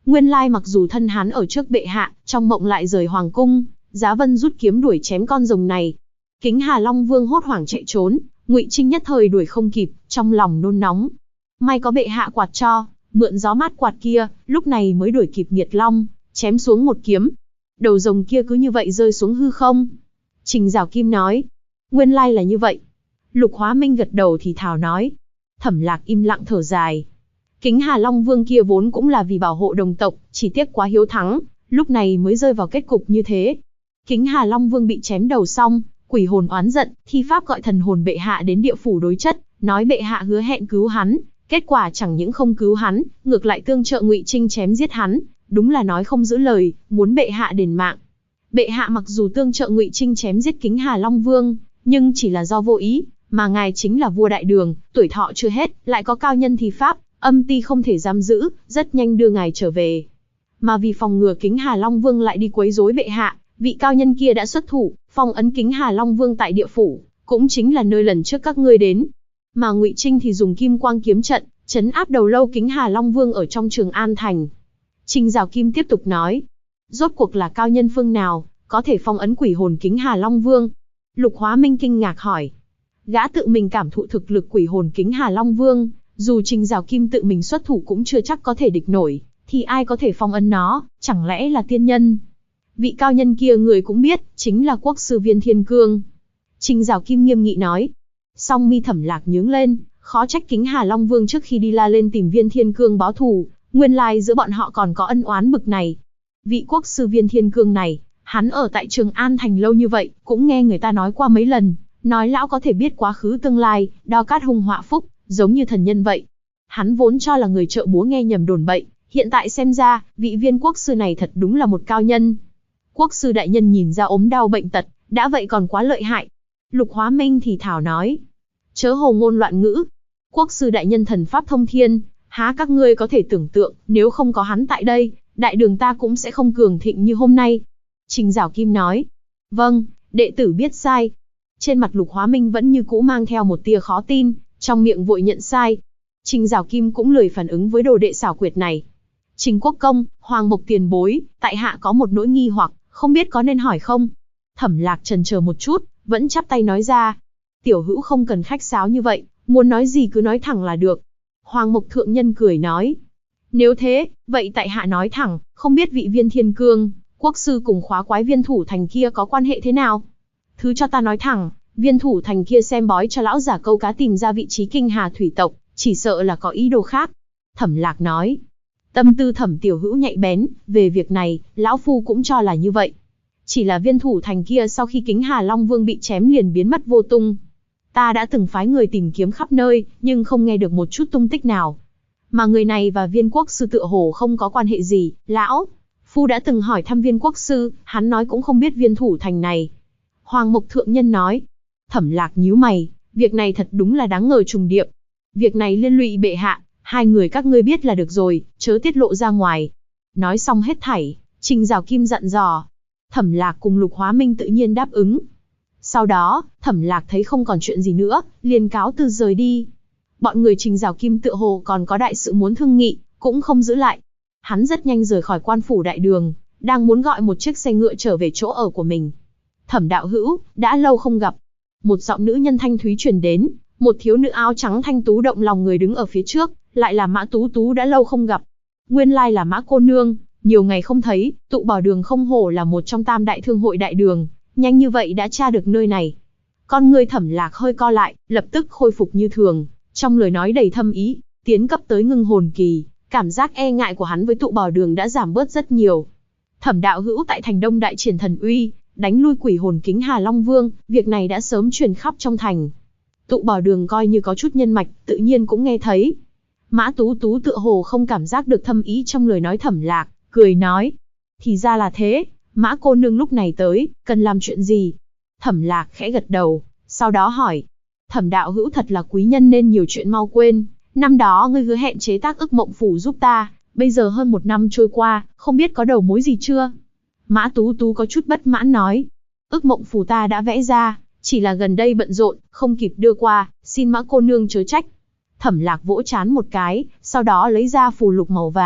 Nguyên lai mặc dù thân hắn ở trước bệ hạ, trong mộng lại rời hoàng cung, Giá Vân rút kiếm đuổi chém con rồng này. Kính Hà Long Vương hốt hoảng chạy trốn, Ngụy Trinh nhất thời đuổi không kịp, trong lòng nôn nóng. May có bệ hạ quạt cho, mượn gió mát quạt kia, lúc này mới đuổi kịp Nghiệt Long, chém xuống một kiếm. Đầu rồng kia cứ như vậy rơi xuống hư không. Trình Giảo Kim nói, nguyên lai là như vậy. Lục Hóa Minh gật đầu thì thào nói. Thẩm Lạc im lặng thở dài. Kính Hà Long Vương kia vốn cũng là vì bảo hộ đồng tộc, chỉ tiếc quá hiếu thắng, lúc này mới rơi vào kết cục như thế. Kính Hà Long Vương bị chém đầu xong, quỷ hồn oán giận, thi pháp gọi thần hồn bệ hạ đến địa phủ đối chất, nói bệ hạ hứa hẹn cứu hắn, kết quả chẳng những không cứu hắn, ngược lại tương trợ Ngụy Trinh chém giết hắn, đúng là nói không giữ lời, muốn bệ hạ đền mạng. Bệ hạ mặc dù tương trợ Ngụy Trinh chém giết Kính Hà Long Vương, nhưng chỉ là do vô ý, mà ngài chính là vua đại đường, tuổi thọ chưa hết, lại có cao nhân thi pháp, âm ty không thể giam giữ, rất nhanh đưa ngài trở về. Mà vì phòng ngừa Kính Hà Long Vương lại đi quấy rối bệ hạ, vị cao nhân kia đã xuất thủ, phong ấn Kính Hà Long Vương tại địa phủ, cũng chính là nơi lần trước các ngươi đến. Mà Ngụy Trinh thì dùng kim quang kiếm trận, trấn áp đầu lâu Kính Hà Long Vương ở trong Trường An Thành. Trình Giảo Kim tiếp tục nói, rốt cuộc là cao nhân phương nào, có thể phong ấn quỷ hồn Kính Hà Long Vương? Lục Hóa Minh kinh ngạc hỏi. Gã tự mình cảm thụ thực lực quỷ hồn Kính Hà Long Vương, dù Trình Giảo Kim tự mình xuất thủ cũng chưa chắc có thể địch nổi, thì ai có thể phong ấn nó, chẳng lẽ là tiên nhân? Vị cao nhân kia người cũng biết, chính là quốc sư Viên Thiên Cương. Trình Giảo Kim nghiêm nghị nói. Song mi Thẩm Lạc nhướng lên, khó trách Kính Hà Long Vương trước khi đi la lên tìm Viên Thiên Cương báo thù, nguyên lai giữa bọn họ còn có ân oán bực này. Vị quốc sư Viên Thiên Cương này, hắn ở tại Trường An Thành lâu như vậy, cũng nghe người ta nói qua mấy lần, nói lão có thể biết quá khứ tương lai, đao cát hung họa phúc, giống như thần nhân vậy. Hắn vốn cho là người trợ búa nghe nhầm đồn bậy, hiện tại xem ra, vị Viên quốc sư này thật đúng là một cao nhân. Quốc sư đại nhân nhìn ra ốm đau bệnh tật, đã vậy còn quá lợi hại. Lục Hóa Minh thì thảo nói, chớ hồ ngôn loạn ngữ. Quốc sư đại nhân thần pháp thông thiên, há các ngươi có thể tưởng tượng, nếu không có hắn tại đây, đại đường ta cũng sẽ không cường thịnh như hôm nay. Trình Giảo Kim nói, vâng, đệ tử biết sai. Trên mặt Lục Hóa Minh vẫn như cũ mang theo một tia khó tin, trong miệng vội nhận sai. Trình Giảo Kim cũng lười phản ứng với đồ đệ xảo quyệt này. Trình Quốc Công, Hoàng Mộc tiền bối, tại hạ có một nỗi nghi hoặc, không biết có nên hỏi không? Thẩm Lạc chần chờ một chút, vẫn chắp tay nói ra. Tiểu hữu không cần khách sáo như vậy, muốn nói gì cứ nói thẳng là được. Hoàng Mộc thượng nhân cười nói. Nếu thế, vậy tại hạ nói thẳng, không biết vị Viên Thiên Cương, quốc sư cùng khóa quái Viên Thủ Thành kia có quan hệ thế nào? Thứ cho ta nói thẳng, Viên Thủ Thành kia xem bói cho lão giả câu cá tìm ra vị trí Kinh Hà thủy tộc, chỉ sợ là có ý đồ khác. Thẩm Lạc nói. Tâm tư Thẩm tiểu hữu nhạy bén, về việc này, lão phu cũng cho là như vậy. Chỉ là Viên Thủ Thành kia sau khi Kính Hà Long Vương bị chém liền biến mất vô tung. Ta đã từng phái người tìm kiếm khắp nơi, nhưng không nghe được một chút tung tích nào. Mà người này và Viên quốc sư tựa hồ không có quan hệ gì, lão phu đã từng hỏi thăm Viên quốc sư, hắn nói cũng không biết Viên Thủ Thành này. Hoàng Mộc thượng nhân nói. Thẩm Lạc nhíu mày, việc này thật đúng là đáng ngờ trùng điệp. Việc này liên lụy bệ hạ, hai người các ngươi biết là được rồi, chớ tiết lộ ra ngoài. Nói xong hết thảy, Trình Giảo Kim dặn dò. Thẩm Lạc cùng Lục Hóa Minh tự nhiên đáp ứng. Sau đó, Thẩm Lạc thấy không còn chuyện gì nữa, liền cáo từ rời đi. Bọn người Trình Giảo Kim tựa hồ còn có đại sự muốn thương nghị, cũng không giữ lại. Hắn rất nhanh rời khỏi quan phủ đại đường, đang muốn gọi một chiếc xe ngựa trở về chỗ ở của mình. Thẩm đạo hữu, đã lâu không gặp. Một giọng nữ nhân thanh thúy truyền đến, một thiếu nữ áo trắng thanh tú động lòng người đứng ở phía trước, lại là Mã Tú Tú đã lâu không gặp. Nguyên lai là Mã cô nương, nhiều ngày không thấy, Tụ Bảo Đường không hổ là một trong tam đại thương hội đại đường, nhanh như vậy đã tra được nơi này. Con người Thẩm Lạc hơi co lại, lập tức khôi phục như thường, trong lời nói đầy thâm ý, tiến cấp tới ngưng hồn kỳ, cảm giác e ngại của hắn với Tụ Bảo Đường đã giảm bớt rất nhiều. Thẩm đạo hữu tại thành Đông đại triển thần uy, đánh lui quỷ hồn Kính Hà Long Vương, việc này đã sớm truyền khắp trong thành. Tụ Bảo Đường coi như có chút nhân mạch, tự nhiên cũng nghe thấy. Mã Tú Tú tựa hồ không cảm giác được thâm ý trong lời nói Thẩm Lạc, cười nói. Thì ra là thế, Mã cô nương lúc này tới, cần làm chuyện gì? Thẩm Lạc khẽ gật đầu, sau đó hỏi. Thẩm đạo hữu thật là quý nhân nên nhiều chuyện mau quên. Năm đó ngươi hứa hẹn chế tác ức mộng phủ giúp ta, bây giờ hơn 1 năm trôi qua, không biết có đầu mối gì chưa? Mã Tú Tú có chút bất mãn nói. Ức mộng phủ ta đã vẽ ra, chỉ là gần đây bận rộn, không kịp đưa qua, xin Mã cô nương chớ trách. Thẩm Lạc vỗ trán một cái, sau đó lấy ra phù lục màu vàng,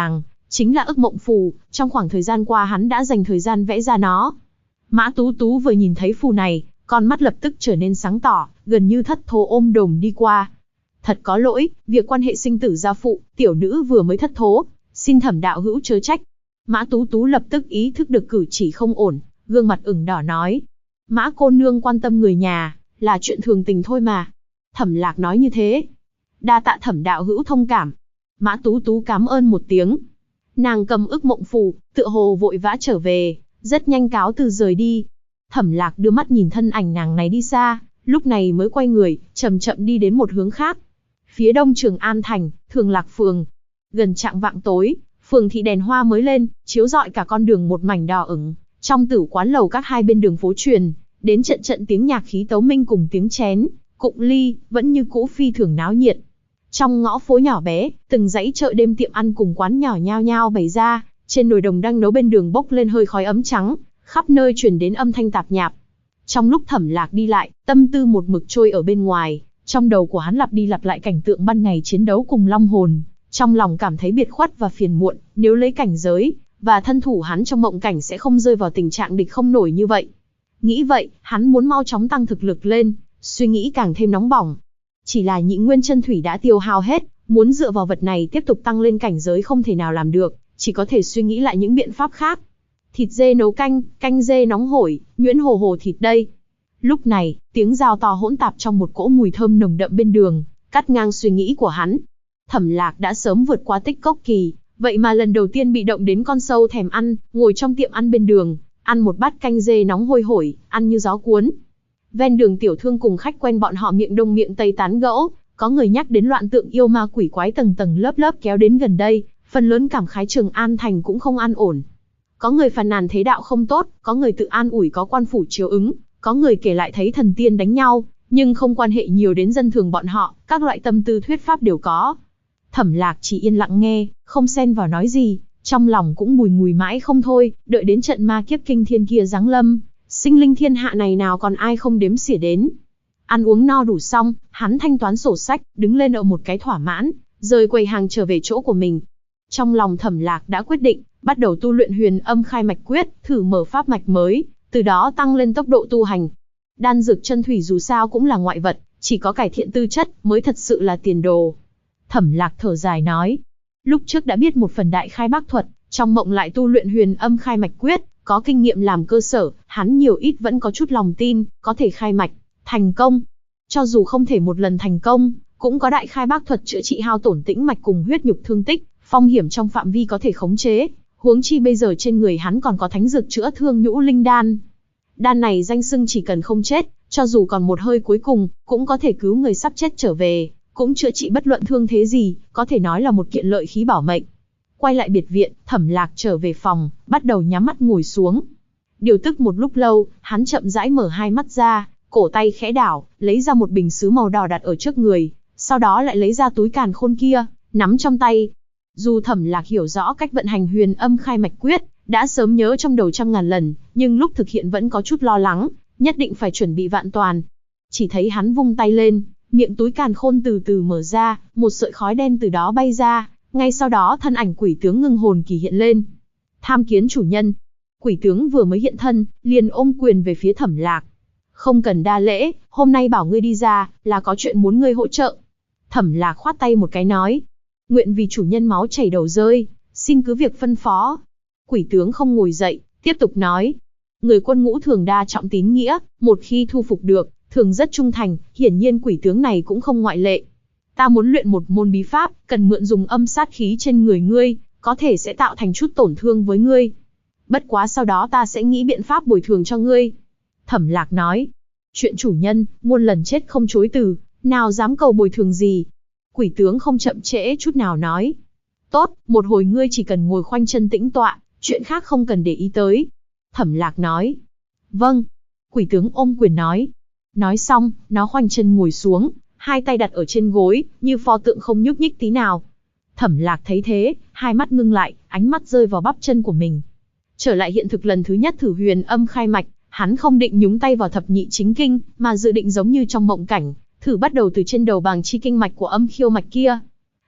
Chính là ức mộng phù, trong khoảng thời gian qua hắn đã dành thời gian vẽ ra nó. Mã Tú Tú vừa nhìn thấy phù này, con mắt lập tức trở nên sáng tỏ, gần như thất thố ôm đồm đi qua. Thật có lỗi, việc quan hệ sinh tử gia phụ, tiểu nữ vừa mới thất thố, xin Thẩm đạo hữu chớ trách. Mã Tú Tú lập tức ý thức được cử chỉ không ổn, gương mặt ửng đỏ nói. Mã cô nương quan tâm người nhà, là chuyện thường tình thôi mà. Thẩm Lạc nói như thế. Đa tạ Thẩm đạo hữu thông cảm. Mã Tú Tú cảm ơn một tiếng. Nàng cầm ức mộng phù, tựa hồ vội vã trở về, rất nhanh cáo từ rời đi. Thẩm Lạc đưa mắt nhìn thân ảnh nàng này đi xa, lúc này mới quay người, chậm chậm đi đến một hướng khác. Phía đông Trường An thành, Thường Lạc phường. Gần chạng vạng tối, phường thị đèn hoa mới lên, chiếu rọi cả con đường một mảnh đỏ ửng. Trong tử quán lầu các hai bên đường phố truyền đến trận trận tiếng nhạc khí tấu minh cùng tiếng chén, cụng ly, vẫn như cũ phi thường náo nhiệt. Trong ngõ phố nhỏ bé, từng dãy chợ đêm tiệm ăn cùng quán nhỏ nhao nhao bày ra, trên nồi đồng đang nấu bên đường bốc lên hơi khói ấm trắng, khắp nơi truyền đến âm thanh tạp nhạp. Trong lúc Thẩm Lạc đi lại, tâm tư một mực trôi ở bên ngoài, trong đầu của hắn lặp đi lặp lại cảnh tượng ban ngày chiến đấu cùng long hồn, trong lòng cảm thấy biệt khuất và phiền muộn, nếu lấy cảnh giới và thân thủ hắn trong mộng cảnh sẽ không rơi vào tình trạng địch không nổi như vậy. Nghĩ vậy, hắn muốn mau chóng tăng thực lực lên, suy nghĩ càng thêm nóng bỏng. Chỉ là nhị nguyên chân thủy đã tiêu hao hết, muốn dựa vào vật này tiếp tục tăng lên cảnh giới không thể nào làm được, chỉ có thể suy nghĩ lại những biện pháp khác. Thịt dê nấu canh, canh dê nóng hổi, nhuyễn hồ hồ thịt đây. Lúc này, tiếng dao to hỗn tạp trong một cỗ mùi thơm nồng đậm bên đường, cắt ngang suy nghĩ của hắn. Thẩm Lạc đã sớm vượt qua tích cốc kỳ, vậy mà lần đầu tiên bị động đến con sâu thèm ăn, ngồi trong tiệm ăn bên đường, ăn một bát canh dê nóng hôi hổi, ăn như gió cuốn. Ven đường tiểu thương cùng khách quen bọn họ miệng đông miệng tây tán gẫu, có người nhắc đến loạn tượng yêu ma quỷ quái tầng tầng lớp lớp kéo đến gần đây, phần lớn cảm khái Trường An thành cũng không an ổn. Có người phàn nàn thế đạo không tốt, có người tự an ủi có quan phủ chiếu ứng, có người kể lại thấy thần tiên đánh nhau, nhưng không quan hệ nhiều đến dân thường bọn họ, các loại tâm tư thuyết pháp đều có. Thẩm Lạc chỉ yên lặng nghe, không xen vào nói gì, trong lòng cũng bùi ngùi mãi không thôi, đợi đến trận ma kiếp kinh thiên kia giáng lâm, sinh linh thiên hạ này nào còn ai không đếm xỉa đến. Ăn uống no đủ xong, hắn thanh toán sổ sách, đứng lên ở một cái thỏa mãn, rời quầy hàng trở về chỗ của mình. Trong lòng Thẩm Lạc đã quyết định, bắt đầu tu luyện Huyền Âm Khai Mạch Quyết, thử mở pháp mạch mới, từ đó tăng lên tốc độ tu hành. Đan dược chân thủy dù sao cũng là ngoại vật, chỉ có cải thiện tư chất mới thật sự là tiền đồ. Thẩm Lạc thở dài nói, lúc trước đã biết một phần đại khai bác thuật, trong mộng lại tu luyện Huyền Âm Khai Mạch Quyết, có kinh nghiệm làm cơ sở, hắn nhiều ít vẫn có chút lòng tin, có thể khai mạch, thành công. Cho dù không thể một lần thành công, cũng có đại khai bác thuật chữa trị hao tổn tĩnh mạch cùng huyết nhục thương tích, phong hiểm trong phạm vi có thể khống chế. Huống chi bây giờ trên người hắn còn có thánh dược chữa thương nhũ linh đan. Đan này danh xưng chỉ cần không chết, cho dù còn một hơi cuối cùng, cũng có thể cứu người sắp chết trở về, cũng chữa trị bất luận thương thế gì, có thể nói là một kiện lợi khí bảo mệnh. Quay lại biệt viện, Thẩm Lạc trở về phòng, bắt đầu nhắm mắt ngồi xuống. Điều tức một lúc lâu, hắn chậm rãi mở hai mắt ra, cổ tay khẽ đảo, lấy ra một bình sứ màu đỏ đặt ở trước người, sau đó lại lấy ra túi càn khôn kia, nắm trong tay. Dù Thẩm Lạc hiểu rõ cách vận hành Huyền Âm Khai Mạch Quyết, đã sớm nhớ trong đầu trăm ngàn lần, nhưng lúc thực hiện vẫn có chút lo lắng, nhất định phải chuẩn bị vạn toàn. Chỉ thấy hắn vung tay lên, miệng túi càn khôn từ từ mở ra, một sợi khói đen từ đó bay ra, ngay sau đó thân ảnh quỷ tướng Ngưng Hồn Kỳ hiện lên. Tham kiến chủ nhân. Quỷ tướng vừa mới hiện thân, liền ôm quyền về phía Thẩm Lạc. Không cần đa lễ, hôm nay bảo ngươi đi ra, là có chuyện muốn ngươi hỗ trợ. Thẩm Lạc khoát tay một cái nói, nguyện vì chủ nhân máu chảy đầu rơi, xin cứ việc phân phó. Quỷ tướng không ngồi dậy, tiếp tục nói, người quân ngũ thường đa trọng tín nghĩa, một khi thu phục được, thường rất trung thành, hiển nhiên quỷ tướng này cũng không ngoại lệ. Ta muốn luyện một môn bí pháp, cần mượn dùng âm sát khí trên người ngươi, có thể sẽ tạo thành chút tổn thương với ngươi. Bất quá sau đó ta sẽ nghĩ biện pháp bồi thường cho ngươi. Thẩm Lạc nói, chuyện chủ nhân, muôn lần chết không chối từ, nào dám cầu bồi thường gì. Quỷ tướng không chậm trễ chút nào nói, tốt, một hồi ngươi chỉ cần ngồi khoanh chân tĩnh tọa, chuyện khác không cần để ý tới. Thẩm Lạc nói, vâng. Quỷ tướng ôm quyền nói. Nói xong, nó khoanh chân ngồi xuống, hai tay đặt ở trên gối, như pho tượng không nhúc nhích tí nào. Thẩm Lạc thấy thế, hai mắt ngưng lại, ánh mắt rơi vào bắp chân của mình. Trở lại hiện thực lần thứ nhất thử Huyền Âm Khai Mạch, hắn không định nhúng tay vào thập nhị chính kinh, mà dự định giống như trong mộng cảnh, thử bắt đầu từ trên đầu bàng chi kinh mạch của Âm Khiêu mạch kia.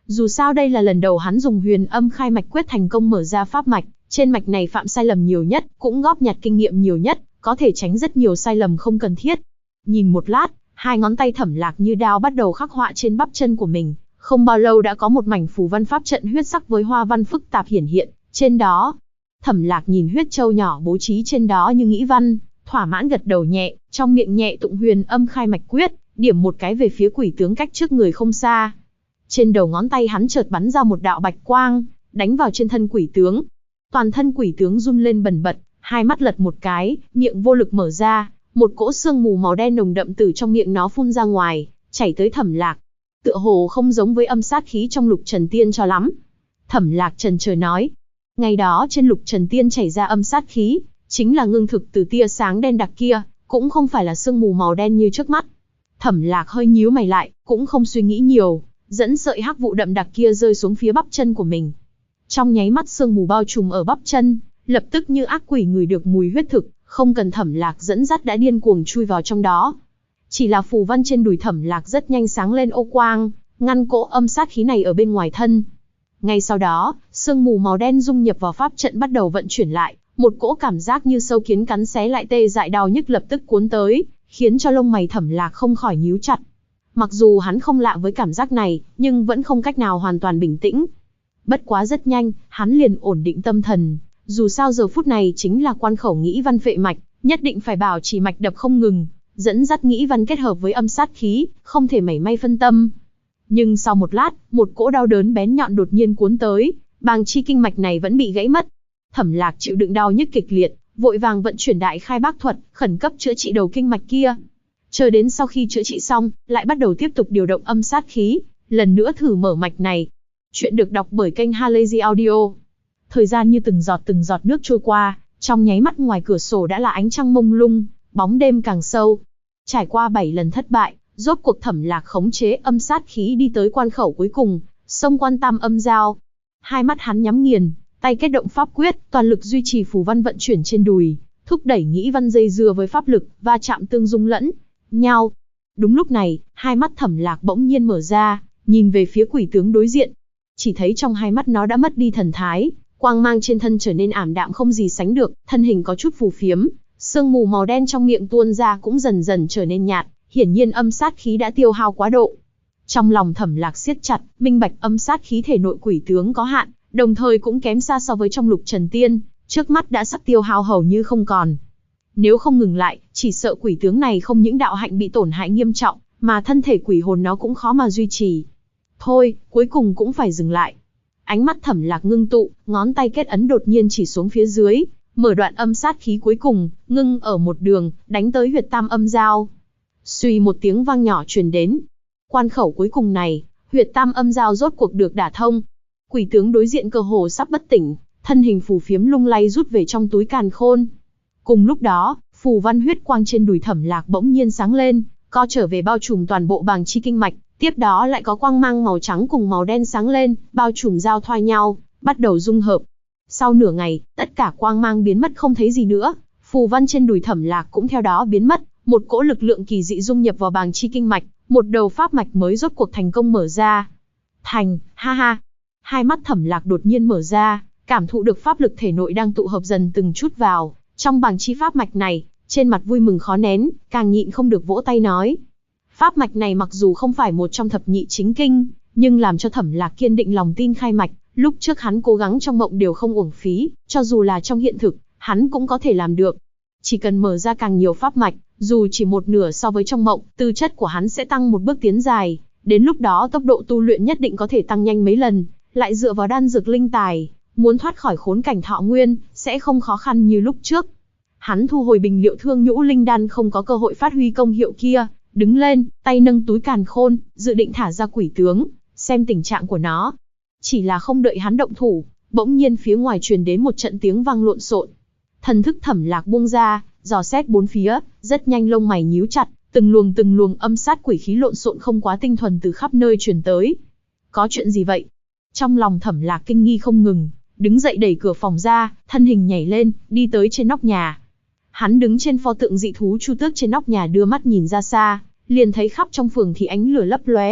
Dù sao đây là lần đầu hắn dùng huyền âm khai mạch quyết thành công mở ra pháp mạch, trên mạch này phạm sai lầm nhiều nhất, cũng góp nhặt kinh nghiệm nhiều nhất, có thể tránh rất nhiều sai lầm không cần thiết. Nhìn một lát, hai ngón tay Thẩm Lạc như đao bắt đầu khắc họa trên bắp chân của mình, không bao lâu đã có một mảnh phù văn pháp trận huyết sắc với hoa văn phức tạp hiển hiện trên đó. Thẩm Lạc nhìn huyết châu nhỏ bố trí trên đó như nghĩ văn, thỏa mãn gật đầu nhẹ, trong miệng nhẹ tụng huyền âm khai mạch quyết, điểm một cái về phía quỷ tướng cách trước người không xa. Trên đầu ngón tay hắn chợt bắn ra một đạo bạch quang, đánh vào trên thân quỷ tướng. Toàn thân quỷ tướng run lên bần bật, hai mắt lật một cái, miệng vô lực mở ra, một cỗ sương mù màu đen nồng đậm từ trong miệng nó phun ra ngoài, chảy tới Thẩm Lạc. Tựa hồ không giống với âm sát khí trong Lục Trần Tiên cho lắm. Thẩm Lạc chần chờ nói, ngày đó trên Lục Trần Tiên chảy ra âm sát khí, chính là ngưng thực từ tia sáng đen đặc kia, cũng không phải là sương mù màu đen như trước mắt. Thẩm Lạc hơi nhíu mày lại, cũng không suy nghĩ nhiều, dẫn sợi hắc vụ đậm đặc kia rơi xuống phía bắp chân của mình. Trong nháy mắt sương mù bao trùm ở bắp chân, lập tức như ác quỷ ngửi được mùi huyết thực, không cần Thẩm Lạc dẫn dắt đã điên cuồng chui vào trong đó. Chỉ là phù văn trên đùi Thẩm Lạc rất nhanh sáng lên ô quang, ngăn cỗ âm sát khí này ở bên ngoài thân. Ngay sau đó, sương mù màu đen dung nhập vào pháp trận bắt đầu vận chuyển lại, một cỗ cảm giác như sâu kiến cắn xé lại tê dại đau nhức lập tức cuốn tới, khiến cho lông mày Thẩm Lạc không khỏi nhíu chặt. Mặc dù hắn không lạ với cảm giác này, nhưng vẫn không cách nào hoàn toàn bình tĩnh. Bất quá rất nhanh, hắn liền ổn định tâm thần, dù sao giờ phút này chính là quan khẩu nghĩ văn phệ mạch, nhất định phải bảo trì mạch đập không ngừng, dẫn dắt nghĩ văn kết hợp với âm sát khí, không thể mảy may phân tâm. Nhưng sau một lát, một cỗ đau đớn bén nhọn đột nhiên cuốn tới, bàng chi kinh mạch này vẫn bị gãy mất. Thẩm Lạc chịu đựng đau nhức kịch liệt, vội vàng vận chuyển đại khai bác thuật, khẩn cấp chữa trị đầu kinh mạch kia. Chờ đến sau khi chữa trị xong, lại bắt đầu tiếp tục điều động âm sát khí, lần nữa thử mở mạch này. Chuyện được đọc bởi kênh Halazy Audio. Thời gian như từng giọt nước trôi qua, trong nháy mắt ngoài cửa sổ đã là ánh trăng mông lung, bóng đêm càng sâu. Trải qua 7 lần thất bại, rốt cuộc Thẩm Lạc khống chế âm sát khí đi tới quan khẩu cuối cùng, xông quan tam âm giao. Hai mắt hắn nhắm nghiền, tay kết động pháp quyết, toàn lực duy trì phù văn vận chuyển trên đùi, thúc đẩy nghĩ văn dây dưa với pháp lực, va chạm tương dung lẫn nhau. Đúng lúc này, hai mắt Thẩm Lạc bỗng nhiên mở ra, nhìn về phía quỷ tướng đối diện. Chỉ thấy trong hai mắt nó đã mất đi thần thái, quang mang trên thân trở nên ảm đạm không gì sánh được, thân hình có chút phù phiếm, sương mù màu đen trong miệng tuôn ra cũng dần dần trở nên nhạt, hiển nhiên âm sát khí đã tiêu hao quá độ. Trong lòng Thẩm Lạc siết chặt, minh bạch âm sát khí thể nội quỷ tướng có hạn, đồng thời cũng kém xa so với trong Lục Trần Tiên, trước mắt đã sắp tiêu hao hầu như không còn. Nếu không ngừng lại, chỉ sợ quỷ tướng này không những đạo hạnh bị tổn hại nghiêm trọng, mà thân thể quỷ hồn nó cũng khó mà duy trì. Thôi, cuối cùng cũng phải dừng lại. Ánh mắt Thẩm Lạc ngưng tụ, ngón tay kết ấn đột nhiên chỉ xuống phía dưới, mở đoạn âm sát khí cuối cùng, ngưng ở một đường, đánh tới huyệt tam âm giao. Suy một tiếng vang nhỏ truyền đến. Quan khẩu cuối cùng này, huyệt tam âm giao rốt cuộc được đả thông. Quỷ tướng đối diện cơ hồ sắp bất tỉnh, thân hình phù phiếm lung lay rút về trong túi càn khôn. Cùng lúc đó, phù văn huyết quang trên đùi Thẩm Lạc bỗng nhiên sáng lên, co trở về bao trùm toàn bộ bàng chi kinh mạch, tiếp đó lại có quang mang màu trắng cùng màu đen sáng lên, bao trùm giao thoa nhau, bắt đầu dung hợp. Sau nửa ngày, tất cả quang mang biến mất không thấy gì nữa, phù văn trên đùi Thẩm Lạc cũng theo đó biến mất, một cỗ lực lượng kỳ dị dung nhập vào bàng chi kinh mạch, một đầu pháp mạch mới rốt cuộc thành công mở ra. Thành, ha ha. Hai mắt Thẩm Lạc đột nhiên mở ra, cảm thụ được pháp lực thể nội đang tụ hợp dần từng chút vào trong bàng chi pháp mạch này, trên mặt vui mừng khó nén, càng nhịn không được vỗ tay nói. Pháp mạch này mặc dù không phải một trong thập nhị chính kinh, nhưng làm cho Thẩm Lạc kiên định lòng tin khai mạch, lúc trước hắn cố gắng trong mộng đều không uổng phí, cho dù là trong hiện thực, hắn cũng có thể làm được. Chỉ cần mở ra càng nhiều pháp mạch, dù chỉ một nửa so với trong mộng, tư chất của hắn sẽ tăng một bước tiến dài, đến lúc đó tốc độ tu luyện nhất định có thể tăng nhanh mấy lần, lại dựa vào đan dược linh tài, muốn thoát khỏi khốn cảnh thọ nguyên, sẽ không khó khăn như lúc trước. Hắn thu hồi bình liệu thương nhũ linh đan không có cơ hội phát huy công hiệu kia, đứng lên, tay nâng túi càn khôn, dự định thả ra quỷ tướng, xem tình trạng của nó. Chỉ là không đợi hắn động thủ, bỗng nhiên phía ngoài truyền đến một trận tiếng vang lộn xộn. Thần thức Thẩm Lạc buông ra, dò xét bốn phía, rất nhanh lông mày nhíu chặt, từng luồng âm sát quỷ khí lộn xộn không quá tinh thuần từ khắp nơi truyền tới. Có chuyện gì vậy? Trong lòng Thẩm Lạc kinh nghi không ngừng, đứng dậy đẩy cửa phòng ra, thân hình nhảy lên, đi tới trên nóc nhà. Hắn đứng trên pho tượng dị thú Chu Tước trên nóc nhà đưa mắt nhìn ra xa, liền thấy khắp trong phường thì ánh lửa lấp lóe,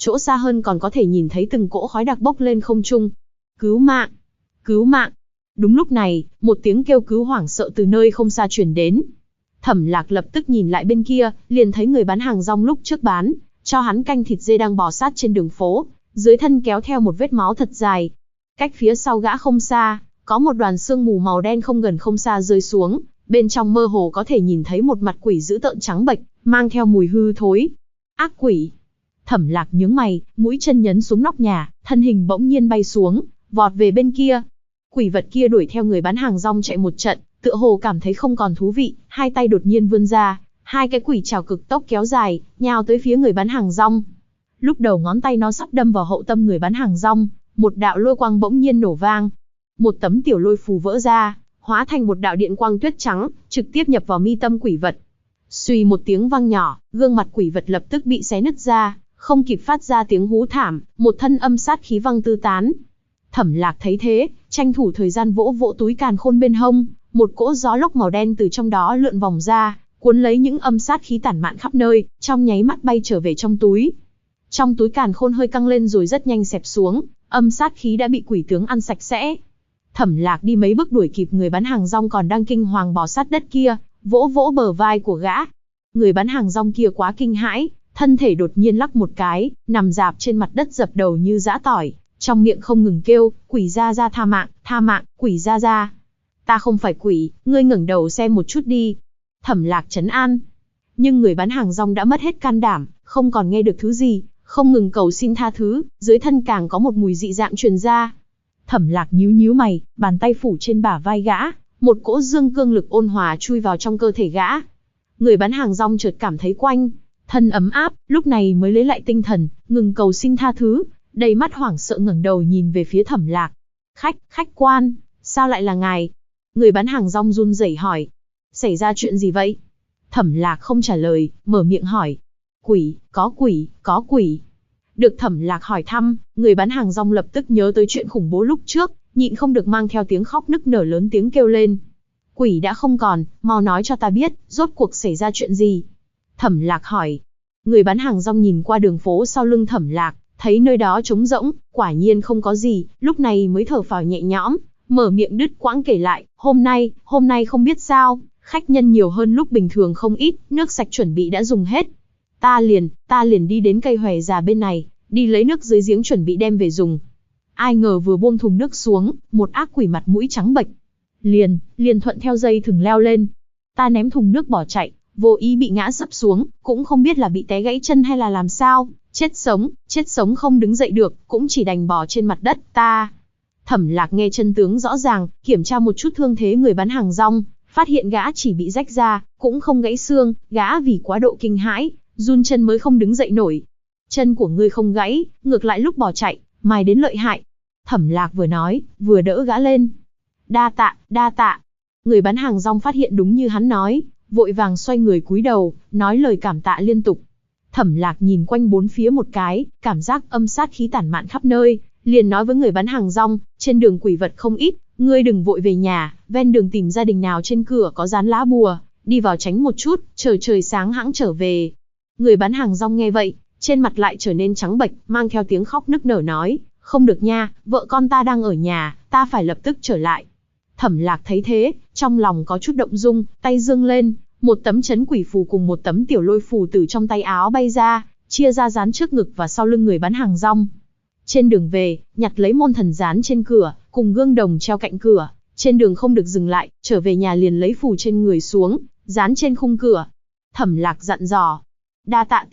chỗ xa hơn còn có thể nhìn thấy từng cỗ khói đặc bốc lên không trung. Cứu mạng! Cứu mạng! Đúng lúc này, một tiếng kêu cứu hoảng sợ từ nơi không xa truyền đến. Thẩm Lạc lập tức nhìn lại bên kia, liền thấy người bán hàng rong lúc trước bán cho hắn canh thịt dê đang bò sát trên đường phố, dưới thân kéo theo một vết máu thật dài. Cách phía sau gã không xa, có một đoàn sương mù màu đen không gần không xa rơi xuống, bên trong mơ hồ có thể nhìn thấy một mặt quỷ dữ tợn trắng bệch, mang theo mùi hư thối. Ác quỷ! Thẩm Lạc nhướng mày, mũi chân nhấn xuống nóc nhà, thân hình bỗng nhiên bay xuống, vọt về bên kia. Quỷ vật kia đuổi theo người bán hàng rong chạy một trận, tựa hồ cảm thấy không còn thú vị, hai tay đột nhiên vươn ra, hai cái quỷ trảo cực tốc kéo dài, nhào tới phía người bán hàng rong. Lúc đầu ngón tay nó sắp đâm vào hậu tâm người bán hàng rong, một đạo lôi quang bỗng nhiên nổ vang. Một tấm tiểu lôi phù vỡ ra, hóa thành một đạo điện quang tuyết trắng, trực tiếp nhập vào mi tâm quỷ vật. Suy một tiếng vang nhỏ, gương mặt quỷ vật lập tức bị xé nứt ra, không kịp phát ra tiếng hú thảm, một thân âm sát khí văng tứ tán. Thẩm Lạc thấy thế, tranh thủ thời gian vỗ vỗ túi càn khôn bên hông, một cỗ gió lốc màu đen từ trong đó lượn vòng ra, cuốn lấy những âm sát khí tản mạn khắp nơi, trong nháy mắt bay trở về trong túi. Trong túi càn khôn hơi căng lên rồi rất nhanh xẹp xuống, âm sát khí đã bị quỷ tướng ăn sạch sẽ. Thẩm Lạc đi mấy bước đuổi kịp người bán hàng rong còn đang kinh hoàng bò sát đất kia, vỗ vỗ bờ vai của gã. Người bán hàng rong kia quá kinh hãi, thân thể đột nhiên lắc một cái, nằm rạp trên mặt đất dập đầu như giã tỏi, trong miệng không ngừng kêu, quỷ gia gia tha mạng, quỷ gia gia. Ta không phải quỷ, ngươi ngẩng đầu xem một chút đi. Thẩm Lạc trấn an. Nhưng người bán hàng rong đã mất hết can đảm, không còn nghe được thứ gì, không ngừng cầu xin tha thứ, dưới thân càng có một mùi dị dạng truyền ra. Thẩm Lạc nhíu nhíu mày, bàn tay phủ trên bả vai gã, một cỗ dương cương lực ôn hòa chui vào trong cơ thể gã. Người bán hàng rong chợt cảm thấy quanh thân ấm áp, lúc này mới lấy lại tinh thần, ngừng cầu xin tha thứ, đầy mắt hoảng sợ ngẩng đầu nhìn về phía Thẩm Lạc. Khách quan, sao lại là ngài? Người bán hàng rong run rẩy hỏi. Xảy ra chuyện gì vậy? Thẩm Lạc không trả lời, mở miệng hỏi. Có quỷ. Được Thẩm Lạc hỏi thăm, người bán hàng rong lập tức nhớ tới chuyện khủng bố lúc trước, nhịn không được mang theo tiếng khóc nức nở lớn tiếng kêu lên. Quỷ đã không còn, mau nói cho ta biết, rốt cuộc xảy ra chuyện gì? Thẩm Lạc hỏi. Người bán hàng rong nhìn qua đường phố sau lưng Thẩm Lạc, thấy nơi đó trống rỗng, quả nhiên không có gì, lúc này mới thở phào nhẹ nhõm, mở miệng đứt quãng kể lại, hôm nay không biết sao, khách nhân nhiều hơn lúc bình thường không ít, nước sạch chuẩn bị đã dùng hết. Ta liền đi đến cây hòe già bên này, đi lấy nước dưới giếng chuẩn bị đem về dùng. Ai ngờ vừa buông thùng nước xuống, một ác quỷ mặt mũi trắng bệch, liền thuận theo dây thừng leo lên. Ta ném thùng nước bỏ chạy, vô ý bị ngã sấp xuống, cũng không biết là bị té gãy chân hay là làm sao, chết sống không đứng dậy được, cũng chỉ đành bò trên mặt đất. Thẩm Lạc nghe chân tướng rõ ràng, kiểm tra một chút thương thế người bán hàng rong, phát hiện gã chỉ bị rách da, cũng không gãy xương, gã vì quá độ kinh hãi, run chân mới không đứng dậy nổi. Chân của ngươi không gãy, ngược lại lúc bỏ chạy, mài đến lợi hại. Thẩm Lạc vừa nói, vừa đỡ gã lên. Đa tạ. Người bán hàng rong phát hiện đúng như hắn nói, vội vàng xoay người cúi đầu, nói lời cảm tạ liên tục. Thẩm Lạc nhìn quanh bốn phía một cái, cảm giác âm sát khí tản mạn khắp nơi, liền nói với người bán hàng rong, trên đường quỷ vật không ít, ngươi đừng vội về nhà, ven đường tìm gia đình nào trên cửa có dán lá bùa, đi vào tránh một chút, chờ trời sáng hãng trở về. Người bán hàng rong nghe vậy, trên mặt lại trở nên trắng bệch, mang theo tiếng khóc nức nở nói, không được nha, vợ con ta đang ở nhà, ta phải lập tức trở lại. Thẩm Lạc thấy thế, trong lòng có chút động dung, tay giương lên, một tấm chấn quỷ phù cùng một tấm tiểu lôi phù từ trong tay áo bay ra, chia ra dán trước ngực và sau lưng người bán hàng rong. Trên đường về, nhặt lấy môn thần dán trên cửa, cùng gương đồng treo cạnh cửa, trên đường không được dừng lại, trở về nhà liền lấy phù trên người xuống, dán trên khung cửa. Thẩm Lạc dặn dò, đa tạ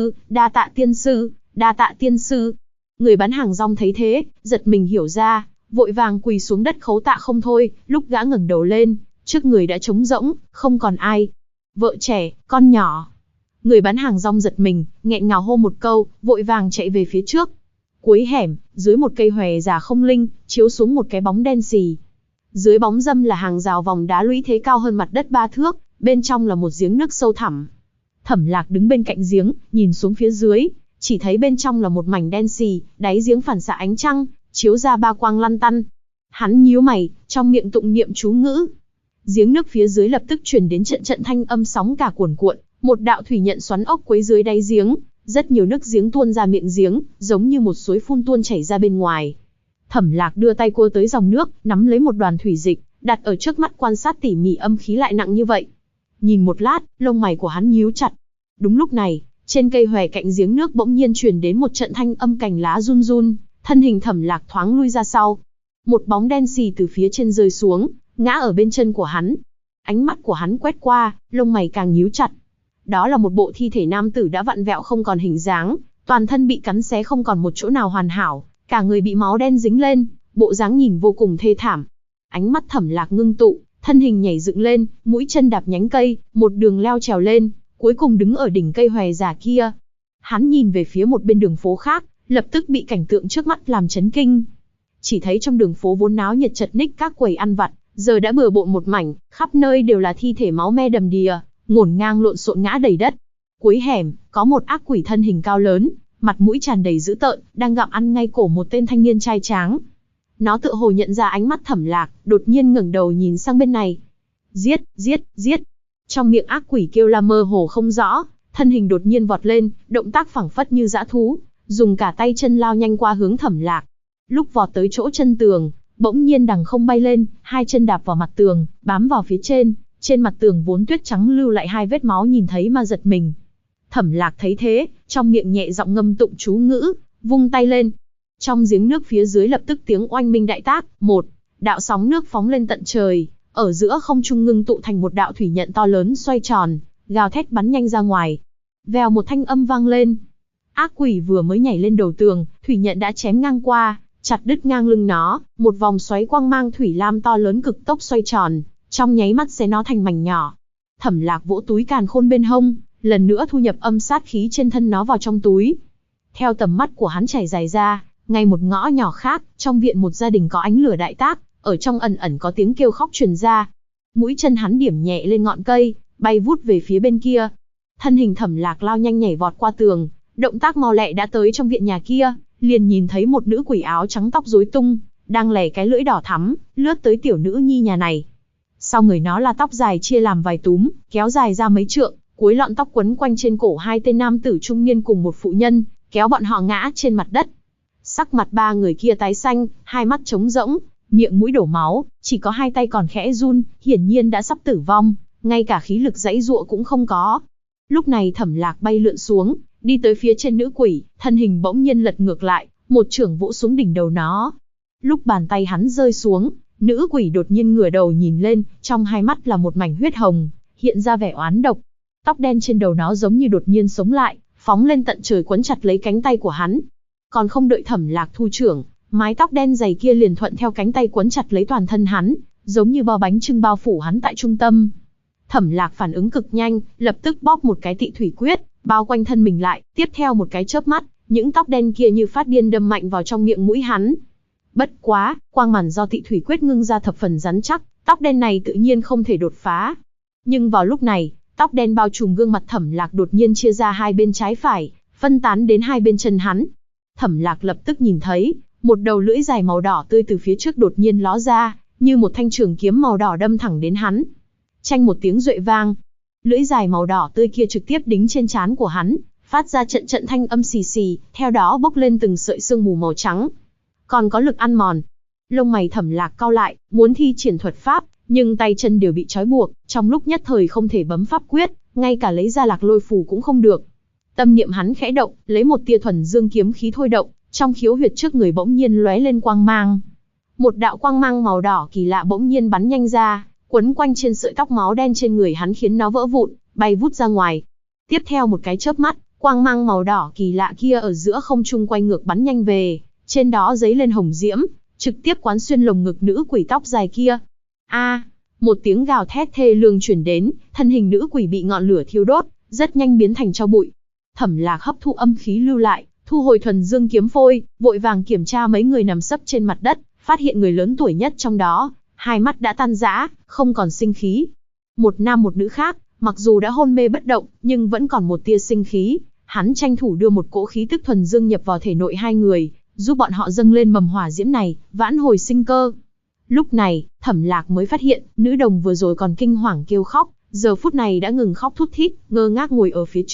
tiên sư. Người bán hàng rong thấy thế, giật mình hiểu ra, vội vàng quỳ xuống đất khấu tạ không thôi, lúc gã ngẩng đầu lên, trước người đã trống rỗng, không còn ai. Vợ trẻ, con nhỏ. Người bán hàng rong giật mình, nghẹn ngào hô một câu, vội vàng chạy về phía trước. Cuối hẻm, dưới một cây hòe già không linh, chiếu xuống một cái bóng đen xì. Dưới bóng râm là hàng rào vòng đá lũy thế cao hơn mặt đất 3 thước, bên trong là một giếng nước sâu thẳm. Thẩm Lạc đứng bên cạnh giếng, nhìn xuống phía dưới, chỉ thấy bên trong là một mảnh đen xì, đáy giếng phản xạ ánh trăng, chiếu ra ba quang lăn tăn. Hắn nhíu mày, trong miệng tụng niệm chú ngữ. Giếng nước phía dưới lập tức truyền đến trận trận thanh âm sóng cả cuồn cuộn, một đạo thủy nhận xoắn ốc quấy dưới đáy giếng, rất nhiều nước giếng tuôn ra miệng giếng, giống như một suối phun tuôn chảy ra bên ngoài. Thẩm Lạc đưa tay cua tới dòng nước, nắm lấy một đoàn thủy dịch, đặt ở trước mắt quan sát tỉ mỉ âm khí lại nặng như vậy. Nhìn một lát, lông mày của hắn nhíu chặt. Đúng lúc này, trên cây hòe cạnh giếng nước bỗng nhiên truyền đến một trận thanh âm cành lá run run, thân hình Thẩm Lạc thoáng lui ra sau. Một bóng đen xì từ phía trên rơi xuống, ngã ở bên chân của hắn. Ánh mắt của hắn quét qua, lông mày càng nhíu chặt. Đó là một bộ thi thể nam tử đã vặn vẹo không còn hình dáng, toàn thân bị cắn xé không còn một chỗ nào hoàn hảo, cả người bị máu đen dính lên, bộ dáng nhìn vô cùng thê thảm. Ánh mắt Thẩm Lạc ngưng tụ, thân hình nhảy dựng lên, mũi chân đạp nhánh cây, một đường leo trèo lên, cuối cùng đứng ở đỉnh cây hòe già kia. Hắn nhìn về phía một bên đường phố khác, lập tức bị cảnh tượng trước mắt làm chấn kinh. Chỉ thấy trong đường phố vốn náo nhiệt chật ních các quầy ăn vặt, giờ đã bừa bộn một mảnh, khắp nơi đều là thi thể máu me đầm đìa, ngổn ngang lộn xộn ngã đầy đất. Cuối hẻm, có một ác quỷ thân hình cao lớn, mặt mũi tràn đầy dữ tợn, đang gặm ăn ngay cổ một tên thanh niên trai tráng. Nó tựa hồ nhận ra ánh mắt Thẩm Lạc, đột nhiên ngẩng đầu nhìn sang bên này. Giết, giết, giết. Trong miệng ác quỷ kêu la mơ hồ không rõ, thân hình đột nhiên vọt lên, động tác phảng phất như dã thú, dùng cả tay chân lao nhanh qua hướng Thẩm Lạc. Lúc vọt tới chỗ chân tường, bỗng nhiên đằng không bay lên, hai chân đạp vào mặt tường, bám vào phía trên mặt tường vốn tuyết trắng lưu lại hai vết máu nhìn thấy mà giật mình. Thẩm Lạc thấy thế, trong miệng nhẹ giọng ngâm tụng chú ngữ, vung tay lên. Trong giếng nước phía dưới lập tức tiếng oanh minh đại tác, một đạo sóng nước phóng lên tận trời, ở giữa không trung ngưng tụ thành một đạo thủy nhận to lớn xoay tròn, gào thét bắn nhanh ra ngoài. Vèo một thanh âm vang lên. Ác quỷ vừa mới nhảy lên đầu tường, thủy nhận đã chém ngang qua, chặt đứt ngang lưng nó, một vòng xoáy quang mang thủy lam to lớn cực tốc xoay tròn, trong nháy mắt xé nó thành mảnh nhỏ. Thẩm Lạc vỗ túi càn khôn bên hông, lần nữa thu nhập âm sát khí trên thân nó vào trong túi. Theo tầm mắt của hắn chảy dài ra, ngay một ngõ nhỏ khác, trong viện một gia đình có ánh lửa đại tác, ở trong ẩn ẩn có tiếng kêu khóc truyền ra. Mũi chân hắn điểm nhẹ lên ngọn cây, bay vút về phía bên kia. Thân hình Thẩm Lạc lao nhanh nhảy vọt qua tường, động tác mau lẹ đã tới trong viện nhà kia, liền nhìn thấy một nữ quỷ áo trắng tóc rối tung, đang lè cái lưỡi đỏ thắm, lướt tới tiểu nữ nhi nhà này. Sau người nó là tóc dài chia làm vài túm, kéo dài ra mấy trượng, cuối lọn tóc quấn quanh trên cổ hai tên nam tử trung niên cùng một phụ nhân, kéo bọn họ ngã trên mặt đất. Sắc mặt ba người kia tái xanh, hai mắt trống rỗng, miệng mũi đổ máu, chỉ có hai tay còn khẽ run, hiển nhiên đã sắp tử vong, ngay cả khí lực giãy giụa cũng không có. Lúc này Thẩm Lạc bay lượn xuống, đi tới phía trên nữ quỷ, thân hình bỗng nhiên lật ngược lại, một chưởng vỗ xuống đỉnh đầu nó. Lúc bàn tay hắn rơi xuống, nữ quỷ đột nhiên ngửa đầu nhìn lên, trong hai mắt là một mảnh huyết hồng, hiện ra vẻ oán độc. Tóc đen trên đầu nó giống như đột nhiên sống lại, phóng lên tận trời quấn chặt lấy cánh tay của hắn. Còn không đợi Thẩm Lạc thu chưởng, mái tóc đen dày kia liền thuận theo cánh tay quấn chặt lấy toàn thân hắn, giống như bao bánh chưng bao phủ hắn tại trung tâm. Thẩm Lạc phản ứng cực nhanh, lập tức bóp một cái tị thủy quyết, bao quanh thân mình lại, tiếp theo một cái chớp mắt, những tóc đen kia như phát điên đâm mạnh vào trong miệng mũi hắn. Bất quá, quang màn do tị thủy quyết ngưng ra thập phần rắn chắc, tóc đen này tự nhiên không thể đột phá. Nhưng vào lúc này, tóc đen bao trùm gương mặt Thẩm Lạc đột nhiên chia ra hai bên trái phải, phân tán đến hai bên chân hắn. Thẩm Lạc lập tức nhìn thấy, một đầu lưỡi dài màu đỏ tươi từ phía trước đột nhiên ló ra, như một thanh trường kiếm màu đỏ đâm thẳng đến hắn. Chanh một tiếng duệ vang, lưỡi dài màu đỏ tươi kia trực tiếp đính trên trán của hắn, phát ra trận trận thanh âm xì xì, theo đó bốc lên từng sợi sương mù màu trắng. Còn có lực ăn mòn. Lông mày Thẩm Lạc cau lại, muốn thi triển thuật pháp, nhưng tay chân đều bị trói buộc, trong lúc nhất thời không thể bấm pháp quyết, ngay cả lấy ra Lạc Lôi phù cũng không được. Tâm niệm hắn khẽ động, lấy một tia thuần dương kiếm khí thôi động, trong khiếu huyệt trước người bỗng nhiên lóe lên quang mang. Một đạo quang mang màu đỏ kỳ lạ bỗng nhiên bắn nhanh ra, quấn quanh trên sợi tóc máu đen trên người hắn khiến nó vỡ vụn, bay vút ra ngoài. Tiếp theo một cái chớp mắt, quang mang màu đỏ kỳ lạ kia ở giữa không trung quay ngược bắn nhanh về, trên đó giấy lên hồng diễm, trực tiếp quán xuyên lồng ngực nữ quỷ tóc dài kia. A! Một tiếng gào thét thê lương truyền đến, thân hình nữ quỷ bị ngọn lửa thiêu đốt, rất nhanh biến thành tro bụi. Thẩm Lạc hấp thu âm khí lưu lại, thu hồi thuần dương kiếm phôi, vội vàng kiểm tra mấy người nằm sấp trên mặt đất, phát hiện người lớn tuổi nhất trong đó, hai mắt đã tan rã, không còn sinh khí. Một nam một nữ khác, mặc dù đã hôn mê bất động, nhưng vẫn còn một tia sinh khí. Hắn tranh thủ đưa một cỗ khí tức thuần dương nhập vào thể nội hai người, giúp bọn họ dâng lên mầm hỏa diễm này, vãn hồi sinh cơ. Lúc này, Thẩm Lạc mới phát hiện, nữ đồng vừa rồi còn kinh hoàng kêu khóc, giờ phút này đã ngừng khóc thút thít, ngơ ngác ngồi ở phía trước,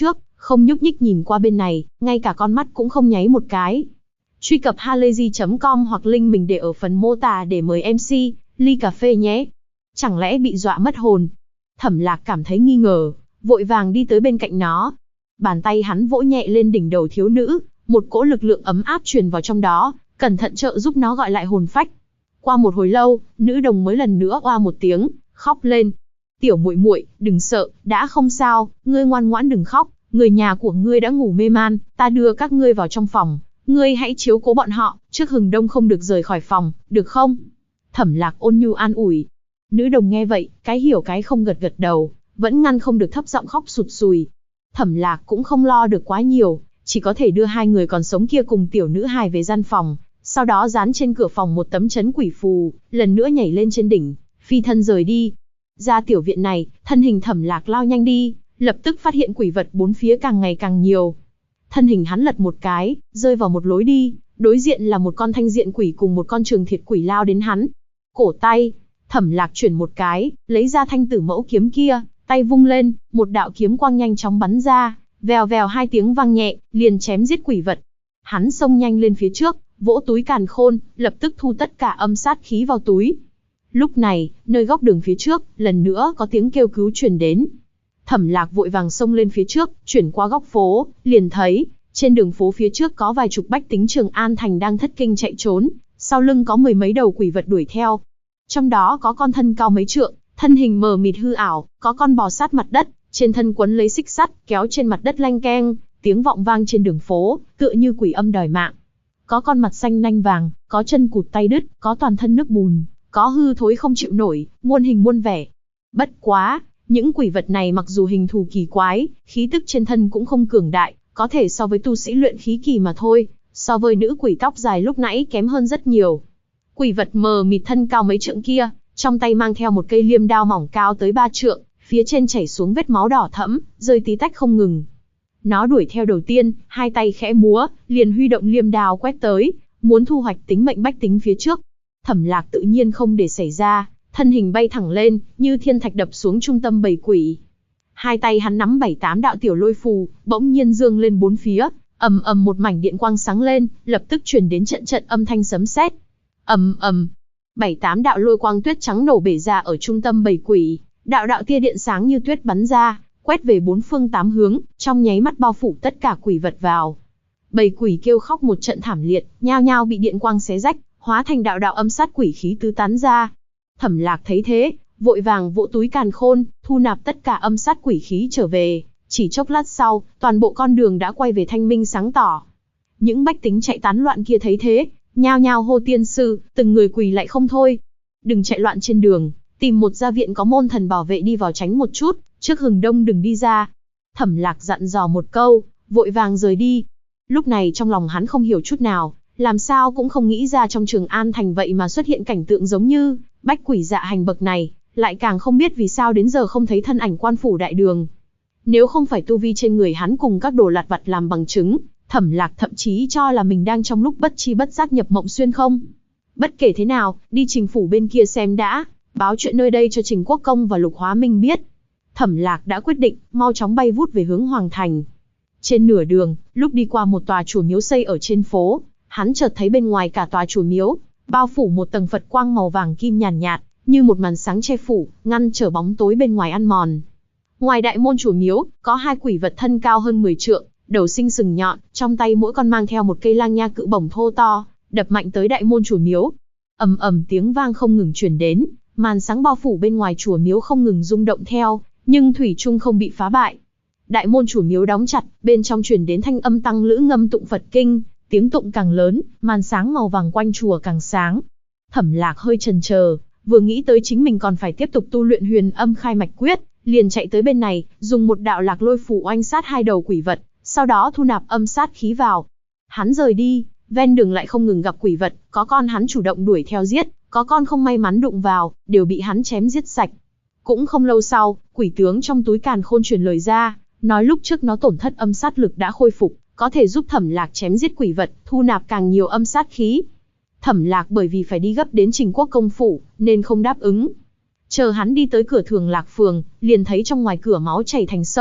không nhúc nhích nhìn qua bên này, ngay cả con mắt cũng không nháy một cái. Truy cập halayzi.com hoặc link mình để ở phần mô tả để mời MC, ly cà phê nhé. Chẳng lẽ bị dọa mất hồn? Thẩm Lạc cảm thấy nghi ngờ, vội vàng đi tới bên cạnh nó. Bàn tay hắn vỗ nhẹ lên đỉnh đầu thiếu nữ, một cỗ lực lượng ấm áp truyền vào trong đó, cẩn thận trợ giúp nó gọi lại hồn phách. Qua một hồi lâu, nữ đồng mới lần nữa oa một tiếng, khóc lên. Tiểu muội muội, đừng sợ, đã không sao, ngươi ngoan ngoãn đừng khóc, người nhà của ngươi đã ngủ mê man, ta đưa các ngươi vào trong phòng, ngươi hãy chiếu cố bọn họ, trước hừng đông không được rời khỏi phòng, được không? Thẩm Lạc ôn nhu an ủi. Nữ đồng nghe vậy, cái hiểu cái không gật gật đầu, vẫn ngăn không được thấp giọng khóc sụt sùi. Thẩm Lạc cũng không lo được quá nhiều, chỉ có thể đưa hai người còn sống kia cùng tiểu nữ hài về gian phòng, sau đó dán trên cửa phòng một tấm chấn quỷ phù, lần nữa nhảy lên trên đỉnh, phi thân rời đi. Ra tiểu viện này, thân hình Thẩm Lạc lao nhanh đi, lập tức phát hiện quỷ vật bốn phía càng ngày càng nhiều. Thân hình hắn lật một cái, rơi vào một lối đi, đối diện là một con thanh diện quỷ cùng một con trường thiệt quỷ lao đến hắn. Cổ tay, Thẩm Lạc chuyển một cái, lấy ra thanh tử mẫu kiếm kia, tay vung lên, một đạo kiếm quang nhanh chóng bắn ra, vèo vèo hai tiếng vang nhẹ, liền chém giết quỷ vật. Hắn xông nhanh lên phía trước, vỗ túi càn khôn, lập tức thu tất cả âm sát khí vào túi. Lúc này, nơi góc đường phía trước, lần nữa có tiếng kêu cứu truyền đến. Thẩm Lạc vội vàng xông lên phía trước, chuyển qua góc phố, liền thấy, trên đường phố phía trước có vài chục bách tính Trường An Thành đang thất kinh chạy trốn, sau lưng có mười mấy đầu quỷ vật đuổi theo. Trong đó có con thân cao mấy trượng, thân hình mờ mịt hư ảo, có con bò sát mặt đất, trên thân quấn lấy xích sắt, kéo trên mặt đất leng keng, tiếng vọng vang trên đường phố, tựa như quỷ âm đòi mạng. Có con mặt xanh nanh vàng, có chân cụt tay đứt, có toàn thân nước bùn, có hư thối không chịu nổi, muôn hình muôn vẻ. Bất quá, những quỷ vật này mặc dù hình thù kỳ quái, khí tức trên thân cũng không cường đại, có thể so với tu sĩ luyện khí kỳ mà thôi, so với nữ quỷ tóc dài lúc nãy kém hơn rất nhiều. Quỷ vật mờ mịt thân cao mấy trượng kia, trong tay mang theo một cây liêm đao mỏng cao tới 3 trượng, phía trên chảy xuống vết máu đỏ thẫm, rơi tí tách không ngừng. Nó đuổi theo đầu tiên, hai tay khẽ múa, liền huy động liêm đao quét tới, muốn thu hoạch tính mệnh bách tính phía trước. Thẩm Lạc tự nhiên không để xảy ra, thân hình bay thẳng lên, như thiên thạch đập xuống trung tâm bầy quỷ. Hai tay hắn nắm 7-8 đạo tiểu lôi phù, bỗng nhiên dương lên bốn phía, ầm ầm một mảnh điện quang sáng lên, lập tức truyền đến trận trận âm thanh sấm sét. Ầm ầm, 7-8 đạo lôi quang tuyết trắng nổ bể ra ở trung tâm bầy quỷ, đạo đạo tia điện sáng như tuyết bắn ra, quét về bốn phương tám hướng, trong nháy mắt bao phủ tất cả quỷ vật vào. Bầy quỷ kêu khóc một trận thảm liệt, nhao nhao bị điện quang xé rách, hóa thành đạo đạo âm sát quỷ khí tứ tán ra. Thẩm Lạc thấy thế, vội vàng vỗ túi càn khôn, thu nạp tất cả âm sát quỷ khí trở về. Chỉ chốc lát sau, toàn bộ con đường đã quay về thanh minh sáng tỏ. Những bách tính chạy tán loạn kia thấy thế, nhao nhao hô tiên sư, từng người quỳ lại không thôi. Đừng chạy loạn trên đường, tìm một gia viện có môn thần bảo vệ đi vào tránh một chút, trước hừng đông đừng đi ra. Thẩm Lạc dặn dò một câu, vội vàng rời đi. Lúc này trong lòng hắn không hiểu chút nào, làm sao cũng không nghĩ ra trong Trường An Thành vậy mà xuất hiện cảnh tượng giống như bách quỷ dạ hành bậc này, lại càng không biết vì sao đến giờ không thấy thân ảnh quan phủ đại đường. Nếu không phải tu vi trên người hắn cùng các đồ lặt vặt làm bằng chứng, Thẩm Lạc thậm chí cho là mình đang trong lúc bất chi bất giác nhập mộng xuyên không. Bất kể thế nào, đi Trình phủ bên kia xem đã, báo chuyện nơi đây cho Trình Quốc Công và Lục Hóa Minh biết. Thẩm Lạc đã quyết định, mau chóng bay vút về hướng Hoàng Thành. Trên nửa đường, lúc đi qua một tòa chùa miếu xây ở trên phố, hắn chợt thấy bên ngoài cả tòa chùa miếu, bao phủ một tầng Phật quang màu vàng kim nhàn nhạt, như một màn sáng che phủ, ngăn trở bóng tối bên ngoài ăn mòn. Ngoài đại môn chùa miếu, có hai quỷ vật thân cao hơn 10 trượng, đầu sinh sừng nhọn, trong tay mỗi con mang theo một cây lang nha cự bổng thô to, đập mạnh tới đại môn chùa miếu. Ầm ầm tiếng vang không ngừng truyền đến, màn sáng bao phủ bên ngoài chùa miếu không ngừng rung động theo, nhưng thủy chung không bị phá bại. Đại môn chùa miếu đóng chặt, bên trong truyền đến thanh âm tăng lữ ngâm tụng Phật kinh, tiếng tụng càng lớn, màn sáng màu vàng quanh chùa càng sáng. Thẩm Lạc hơi chần chờ, vừa nghĩ tới chính mình còn phải tiếp tục tu luyện Huyền Âm Khai Mạch Quyết, liền chạy tới bên này, dùng một đạo lạc lôi phù oanh sát hai đầu quỷ vật, sau đó thu nạp âm sát khí vào. Hắn rời đi, ven đường lại không ngừng gặp quỷ vật, có con hắn chủ động đuổi theo giết, có con không may mắn đụng vào, đều bị hắn chém giết sạch. Cũng không lâu sau, quỷ tướng trong túi càn khôn truyền lời ra, nói lúc trước nó tổn thất âm sát lực đã khôi phục, có thể giúp Thẩm Lạc chém giết quỷ vật, thu nạp càng nhiều âm sát khí. Thẩm Lạc bởi vì phải đi gấp đến Trình Quốc công phủ, nên không đáp ứng. Chờ hắn đi tới cửa Thường Lạc phường, liền thấy trong ngoài cửa máu chảy thành sông,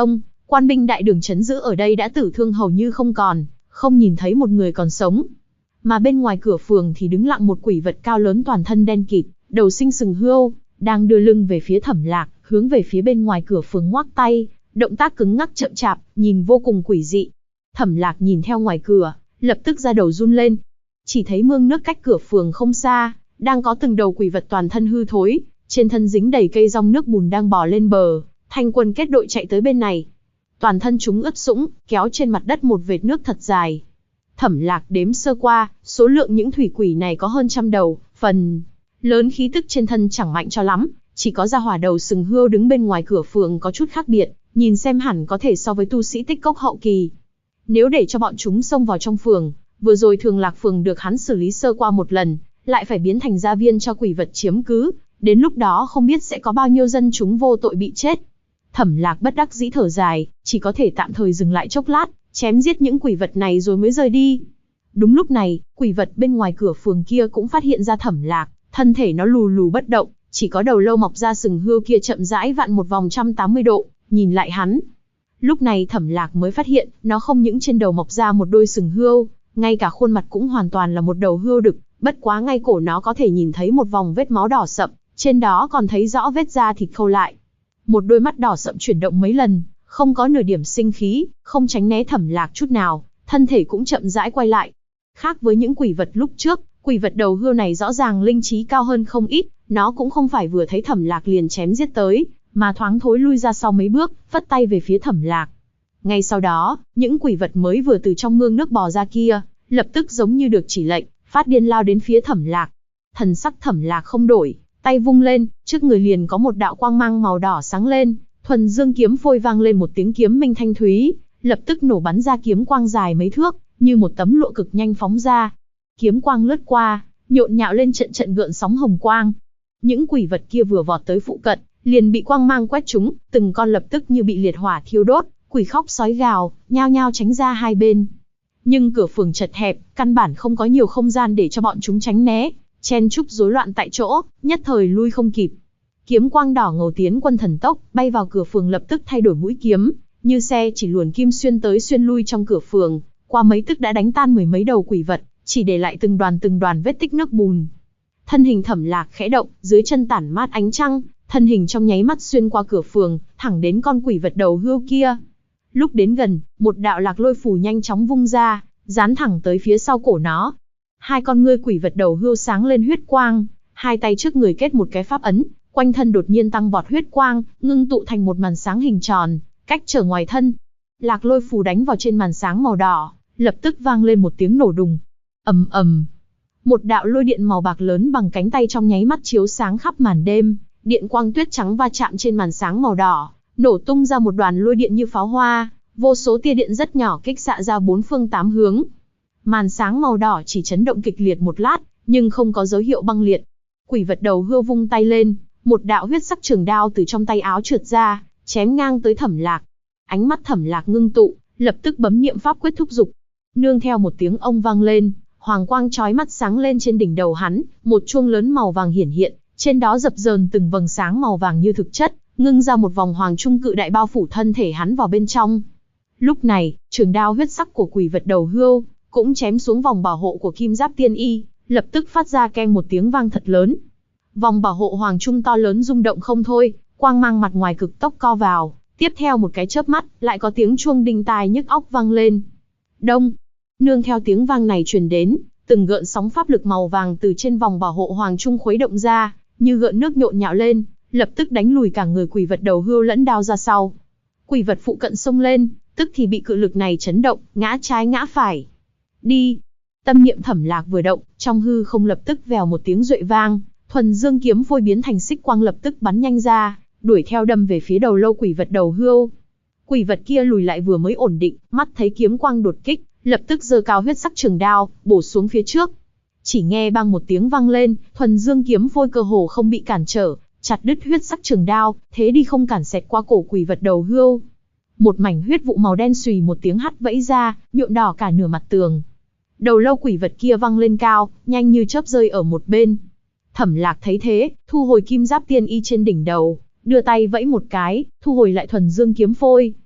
Quan binh đại đường trấn giữ ở đây đã tử thương hầu như không còn, không nhìn thấy một người còn sống. Mà bên ngoài cửa phường thì đứng lặng một quỷ vật cao lớn toàn thân đen kịt, đầu sinh sừng hươu, đang đưa lưng về phía Thẩm Lạc, hướng về phía bên ngoài cửa phường ngoắc tay, động tác cứng ngắc chậm chạp, nhìn vô cùng quỷ dị. Thẩm Lạc nhìn theo ngoài cửa, lập tức da đầu run lên. Chỉ thấy mương nước cách cửa phường không xa, đang có từng đầu quỷ vật toàn thân hư thối, trên thân dính đầy cây rong nước bùn đang bò lên bờ, thanh quân kết đội chạy tới bên này. Toàn thân chúng ướt sũng, kéo trên mặt đất một vệt nước thật dài. Thẩm Lạc đếm sơ qua, số lượng những thủy quỷ này có hơn 100 đầu, phần lớn khí tức trên thân chẳng mạnh cho lắm, chỉ có gia hỏa đầu sừng hươu đứng bên ngoài cửa phường có chút khác biệt, nhìn xem hẳn có thể so với tu sĩ tích cốc hậu kỳ. Nếu để cho bọn chúng xông vào trong phường, vừa rồi Thường Lạc phường được hắn xử lý sơ qua một lần, lại phải biến thành gia viên cho quỷ vật chiếm cứ, đến lúc đó không biết sẽ có bao nhiêu dân chúng vô tội bị chết. Thẩm Lạc bất đắc dĩ thở dài, chỉ có thể tạm thời dừng lại chốc lát, chém giết những quỷ vật này rồi mới rời đi. Đúng lúc này, quỷ vật bên ngoài cửa phường kia cũng phát hiện ra Thẩm Lạc, thân thể nó lù lù bất động, chỉ có đầu lâu mọc ra sừng hươu kia chậm rãi vặn một vòng 180 độ, nhìn lại hắn. Lúc này Thẩm Lạc mới phát hiện, nó không những trên đầu mọc ra một đôi sừng hươu, ngay cả khuôn mặt cũng hoàn toàn là một đầu hươu đực, bất quá ngay cổ nó có thể nhìn thấy một vòng vết máu đỏ sậm, trên đó còn thấy rõ vết da thịt khâu lại. Một đôi mắt đỏ sậm chuyển động mấy lần, không có nửa điểm sinh khí, không tránh né Thẩm Lạc chút nào, thân thể cũng chậm rãi quay lại. Khác với những quỷ vật lúc trước, quỷ vật đầu hươu này rõ ràng linh trí cao hơn không ít, nó cũng không phải vừa thấy Thẩm Lạc liền chém giết tới, mà thoáng thối lui ra sau mấy bước, phất tay về phía Thẩm Lạc. Ngay sau đó, những quỷ vật mới vừa từ trong mương nước bò ra kia, lập tức giống như được chỉ lệnh, phát điên lao đến phía Thẩm Lạc. Thần sắc Thẩm Lạc không đổi, tay vung lên, trước người liền có một đạo quang mang màu đỏ sáng lên, thuần dương kiếm phôi vang lên một tiếng kiếm minh thanh thúy, lập tức nổ bắn ra kiếm quang dài mấy thước, như một tấm lụa cực nhanh phóng ra. Kiếm quang lướt qua, nhộn nhạo lên trận trận gợn sóng hồng quang. Những quỷ vật kia vừa vọt tới phụ cận, liền bị quang mang quét trúng, từng con lập tức như bị liệt hỏa thiêu đốt, quỷ khóc sói gào, nhao nhao tránh ra hai bên. Nhưng cửa phường chật hẹp, căn bản không có nhiều không gian để cho bọn chúng tránh né, chen chúc rối loạn tại chỗ, nhất thời lui không kịp. Kiếm quang đỏ ngầu tiến quân thần tốc, bay vào cửa phường lập tức thay đổi mũi kiếm, như xe chỉ luồn kim xuyên tới xuyên lui trong cửa phường, qua mấy tức đã đánh tan mười mấy đầu quỷ vật, chỉ để lại từng đoàn vết tích nước bùn. Thân hình Thẩm Lạc khẽ động, dưới chân tản mát ánh trăng, thân hình trong nháy mắt xuyên qua cửa phường, thẳng đến con quỷ vật đầu hươu kia. Lúc đến gần, một đạo lạc lôi phù nhanh chóng vung ra, dán thẳng tới phía sau cổ nó. Hai con ngươi quỷ vật đầu hươu sáng lên huyết quang, hai tay trước người kết một cái pháp ấn, quanh thân đột nhiên tăng vọt huyết quang, ngưng tụ thành một màn sáng hình tròn, cách trở ngoài thân. Lạc lôi phù đánh vào trên màn sáng màu đỏ, lập tức vang lên một tiếng nổ đùng. Ầm ầm. Một đạo lôi điện màu bạc lớn bằng cánh tay trong nháy mắt chiếu sáng khắp màn đêm, điện quang tuyết trắng va chạm trên màn sáng màu đỏ, nổ tung ra một đoàn lôi điện như pháo hoa, vô số tia điện rất nhỏ kích xạ ra bốn phương tám hướng. Màn sáng màu đỏ chỉ chấn động kịch liệt một lát, nhưng không có dấu hiệu băng liệt. Quỷ vật đầu hươu vung tay lên, một đạo huyết sắc trường đao từ trong tay áo trượt ra, chém ngang tới Thẩm Lạc. Ánh mắt Thẩm Lạc ngưng tụ, lập tức bấm niệm pháp quyết thúc giục. Nương theo một tiếng ông vang lên, hoàng quang chói mắt sáng lên trên đỉnh đầu hắn, một chuông lớn màu vàng hiển hiện, trên đó dập dờn từng vầng sáng màu vàng như thực chất, ngưng ra một vòng hoàng trung cự đại bao phủ thân thể hắn vào bên trong. Lúc này, trường đao huyết sắc của quỷ vật đầu hươu cũng chém xuống vòng bảo hộ của Kim Giáp Tiên Y, lập tức phát ra keng một tiếng vang thật lớn. Vòng bảo hộ hoàng trung to lớn rung động không thôi, quang mang mặt ngoài cực tốc co vào, tiếp theo một cái chớp mắt, lại có tiếng chuông đinh tai nhức óc vang lên. Đông. Nương theo tiếng vang này truyền đến, từng gợn sóng pháp lực màu vàng từ trên vòng bảo hộ hoàng trung khuấy động ra, như gợn nước nhộn nhạo lên, lập tức đánh lùi cả người quỷ vật đầu hươu lẫn đao ra sau. Quỷ vật phụ cận xông lên, tức thì bị cự lực này chấn động, ngã trái ngã phải. Đi. Tâm niệm Thẩm Lạc vừa động, trong hư không lập tức vèo một tiếng duệ vang, thuần dương kiếm phôi biến thành xích quang lập tức bắn nhanh ra, đuổi theo đâm về phía đầu lâu quỷ vật đầu hươu. Quỷ vật kia lùi lại vừa mới ổn định, mắt thấy kiếm quang đột kích, lập tức giơ cao huyết sắc trường đao, bổ xuống phía trước. Chỉ nghe bang một tiếng vang lên, thuần dương kiếm phôi cơ hồ không bị cản trở, chặt đứt huyết sắc trường đao, thế đi không cản xẹt qua cổ quỷ vật đầu hươu. Một mảnh huyết vụ màu đen xùy một tiếng hắt vẫy ra, nhuộm đỏ cả nửa mặt tường. Đầu lâu quỷ vật kia văng lên cao, nhanh như chớp rơi ở một bên. Thẩm Lạc thấy thế, thu hồi Kim Giáp Tiên Y trên đỉnh đầu, đưa tay vẫy một cái, thu hồi lại thuần dương kiếm phôi.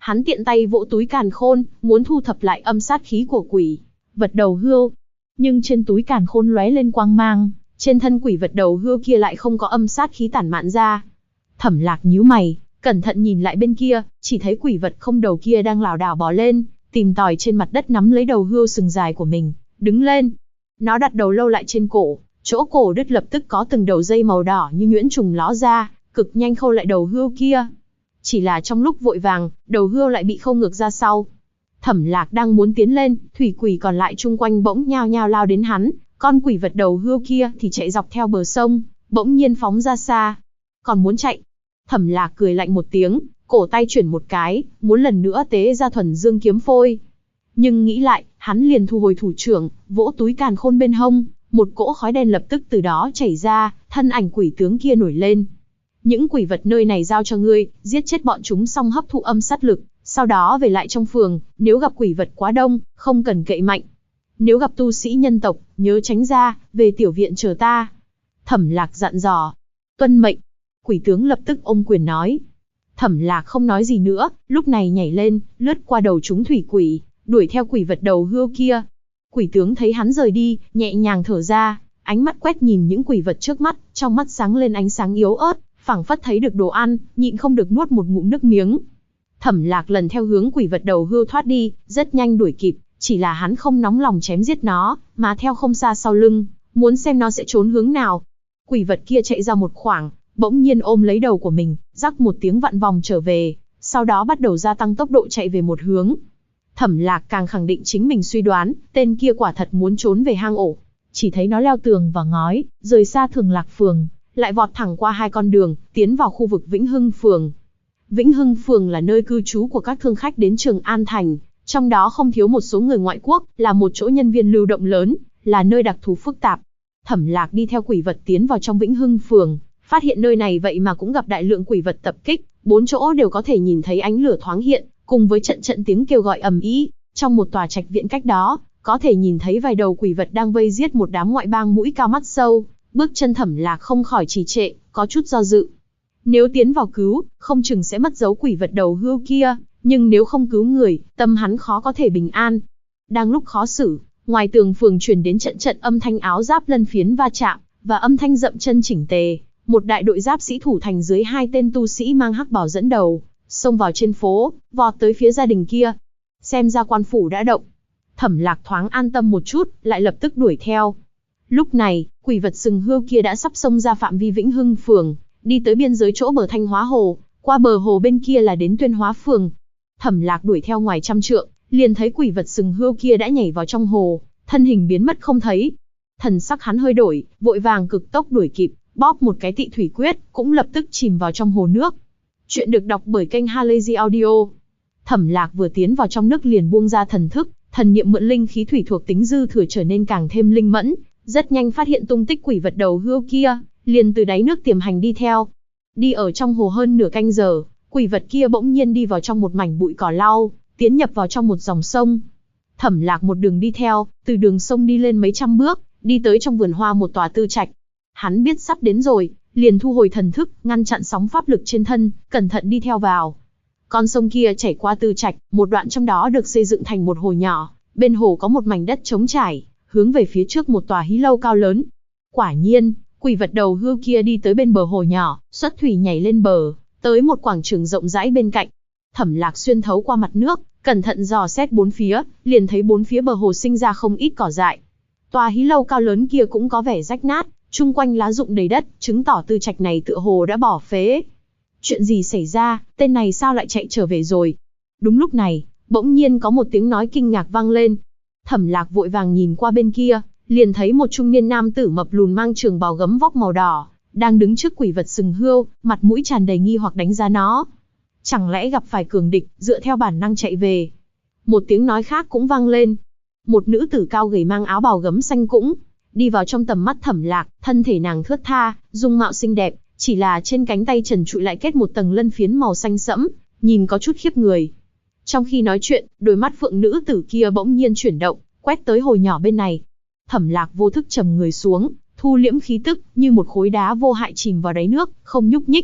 Hắn tiện tay vỗ túi càn khôn, muốn thu thập lại âm sát khí của quỷ vật đầu hươu. Nhưng trên túi càn khôn lóe lên quang mang, trên thân quỷ vật đầu hươu kia lại không có âm sát khí tản mạn ra. Thẩm Lạc nhíu mày, cẩn thận nhìn lại bên kia, chỉ thấy quỷ vật không đầu kia đang lảo đảo bò lên, tìm tòi trên mặt đất nắm lấy đầu hươu sừng dài của mình, đứng lên. Nó đặt đầu lâu lại trên cổ, chỗ cổ đứt lập tức có từng đầu dây màu đỏ như nhuyễn trùng ló ra, cực nhanh khâu lại đầu hươu kia. Chỉ là trong lúc vội vàng, đầu hươu lại bị khâu ngược ra sau. Thẩm Lạc đang muốn tiến lên, thủy quỷ còn lại chung quanh bỗng nhao nhao lao đến hắn, con quỷ vật đầu hươu kia thì chạy dọc theo bờ sông, bỗng nhiên phóng ra xa. Còn muốn chạy? Thẩm Lạc cười lạnh một tiếng, cổ tay chuyển một cái, muốn lần nữa tế ra thuần dương kiếm phôi. Nhưng nghĩ lại, hắn liền thu hồi thủ trưởng, vỗ túi càn khôn bên hông, một cỗ khói đen lập tức từ đó chảy ra, thân ảnh quỷ tướng kia nổi lên. Những quỷ vật nơi này giao cho ngươi, giết chết bọn chúng xong hấp thụ âm sát lực, sau đó về lại trong phường, nếu gặp quỷ vật quá đông, không cần cậy mạnh. Nếu gặp tu sĩ nhân tộc, nhớ tránh ra, về tiểu viện chờ ta. Thẩm Lạc dặn dò. Tuân mệnh. Quỷ tướng lập tức ôm quyền nói. Thẩm Lạc không nói gì nữa, lúc này nhảy lên, lướt qua đầu chúng thủy quỷ, đuổi theo quỷ vật đầu hươu kia. Quỷ tướng thấy hắn rời đi, nhẹ nhàng thở ra, ánh mắt quét nhìn những quỷ vật trước mắt, trong mắt sáng lên ánh sáng yếu ớt, phảng phất thấy được đồ ăn, nhịn không được nuốt một ngụm nước miếng. Thẩm Lạc lần theo hướng quỷ vật đầu hươu thoát đi, rất nhanh đuổi kịp, chỉ là hắn không nóng lòng chém giết nó, mà theo không xa sau lưng, muốn xem nó sẽ trốn hướng nào. Quỷ vật kia chạy ra một khoảng, bỗng nhiên ôm lấy đầu của mình, rắc một tiếng vặn vòng trở về, sau đó bắt đầu gia tăng tốc độ chạy về một hướng. Thẩm Lạc càng khẳng định chính mình suy đoán, tên kia quả thật muốn trốn về hang ổ. Chỉ thấy nó leo tường và ngói, rời xa Thường Lạc phường, lại vọt thẳng qua hai con đường, tiến vào khu vực Vĩnh Hưng phường. Vĩnh Hưng phường là nơi cư trú của các thương khách đến Trường An thành, trong đó không thiếu một số người ngoại quốc, là một chỗ nhân viên lưu động lớn, là nơi đặc thù phức tạp. Thẩm Lạc đi theo quỷ vật tiến vào trong Vĩnh Hưng phường, phát hiện nơi này vậy mà cũng gặp đại lượng quỷ vật tập kích, bốn chỗ đều có thể nhìn thấy ánh lửa thoáng hiện, cùng với trận trận tiếng kêu gọi ầm ĩ. Trong một tòa trạch viện cách đó, có thể nhìn thấy vài đầu quỷ vật đang vây giết một đám ngoại bang mũi cao mắt sâu. Bước chân Thẩm Lạc không khỏi trì trệ, có chút do dự. Nếu tiến vào cứu, không chừng sẽ mất dấu quỷ vật đầu hươu kia, nhưng nếu không cứu người, tâm hắn khó có thể bình an. Đang lúc khó xử, ngoài tường phường truyền đến trận trận âm thanh áo giáp lân phiến va chạm, và âm thanh dậm chân chỉnh tề. Một đại đội giáp sĩ thủ thành dưới hai tên tu sĩ mang hắc bào dẫn đầu, xông vào trên phố, vọt tới phía gia đình kia. Xem ra quan phủ đã động. Thẩm Lạc thoáng an tâm một chút, lại lập tức đuổi theo. Lúc này, quỷ vật sừng hươu kia đã sắp xông ra phạm vi Vĩnh Hưng phường, đi tới biên giới chỗ bờ Thanh Hóa hồ, qua bờ hồ bên kia là đến Tuyên Hóa phường. Thẩm Lạc đuổi theo ngoài trăm trượng, liền thấy quỷ vật sừng hươu kia đã nhảy vào trong hồ, thân hình biến mất không thấy. Thần sắc hắn hơi đổi, vội vàng cực tốc đuổi kịp, bóp một cái tị thủy quyết, cũng lập tức chìm vào trong hồ nước. Chuyện được đọc bởi kênh Halazy Audio. Thẩm Lạc vừa tiến vào trong nước liền buông ra thần thức, thần niệm mượn linh khí thủy thuộc tính dư thừa trở nên càng thêm linh mẫn, rất nhanh phát hiện tung tích quỷ vật đầu hươu kia, liền từ đáy nước tiềm hành đi theo. Đi ở trong hồ hơn nửa canh giờ, quỷ vật kia bỗng nhiên đi vào trong một mảnh bụi cỏ lau, tiến nhập vào trong một dòng sông. Thẩm Lạc một đường đi theo, từ đường sông đi lên mấy trăm bước, đi tới trong vườn hoa một tòa tư trạch. Hắn biết sắp đến rồi, liền thu hồi thần thức, ngăn chặn sóng pháp lực trên thân, cẩn thận đi theo vào. Con sông kia chảy qua tư trạch, một đoạn trong đó được xây dựng thành một hồ nhỏ, bên hồ có một mảnh đất trống trải, hướng về phía trước một tòa hí lâu cao lớn. Quả nhiên, quỷ vật đầu hươu kia đi tới bên bờ hồ nhỏ, xuất thủy nhảy lên bờ, tới một quảng trường rộng rãi bên cạnh. Thẩm Lạc xuyên thấu qua mặt nước, cẩn thận dò xét bốn phía, liền thấy bốn phía bờ hồ sinh ra không ít cỏ dại. Tòa hí lâu cao lớn kia cũng có vẻ rách nát, chung quanh lá rụng đầy đất, chứng tỏ tư trạch này tựa hồ đã bỏ phế. Chuyện gì xảy ra, tên này sao lại chạy trở về rồi? Đúng lúc này, bỗng nhiên có một tiếng nói kinh ngạc vang lên. Thẩm Lạc vội vàng nhìn qua bên kia, liền thấy một trung niên nam tử mập lùn mang trường bào gấm vóc màu đỏ, đang đứng trước quỷ vật sừng hươu, mặt mũi tràn đầy nghi hoặc đánh giá nó. Chẳng lẽ gặp phải cường địch, dựa theo bản năng chạy về? Một tiếng nói khác cũng vang lên. Một nữ tử cao gầy mang áo bào gấm xanh cũng đi vào trong tầm mắt Thẩm Lạc, thân thể nàng thướt tha, dung mạo xinh đẹp, chỉ là trên cánh tay trần trụi lại kết một tầng lân phiến màu xanh sẫm, nhìn có chút khiếp người. Trong khi nói chuyện, đôi mắt phượng nữ tử kia bỗng nhiên chuyển động, quét tới hồ nhỏ bên này. Thẩm Lạc vô thức trầm người xuống, thu liễm khí tức, như một khối đá vô hại chìm vào đáy nước, không nhúc nhích.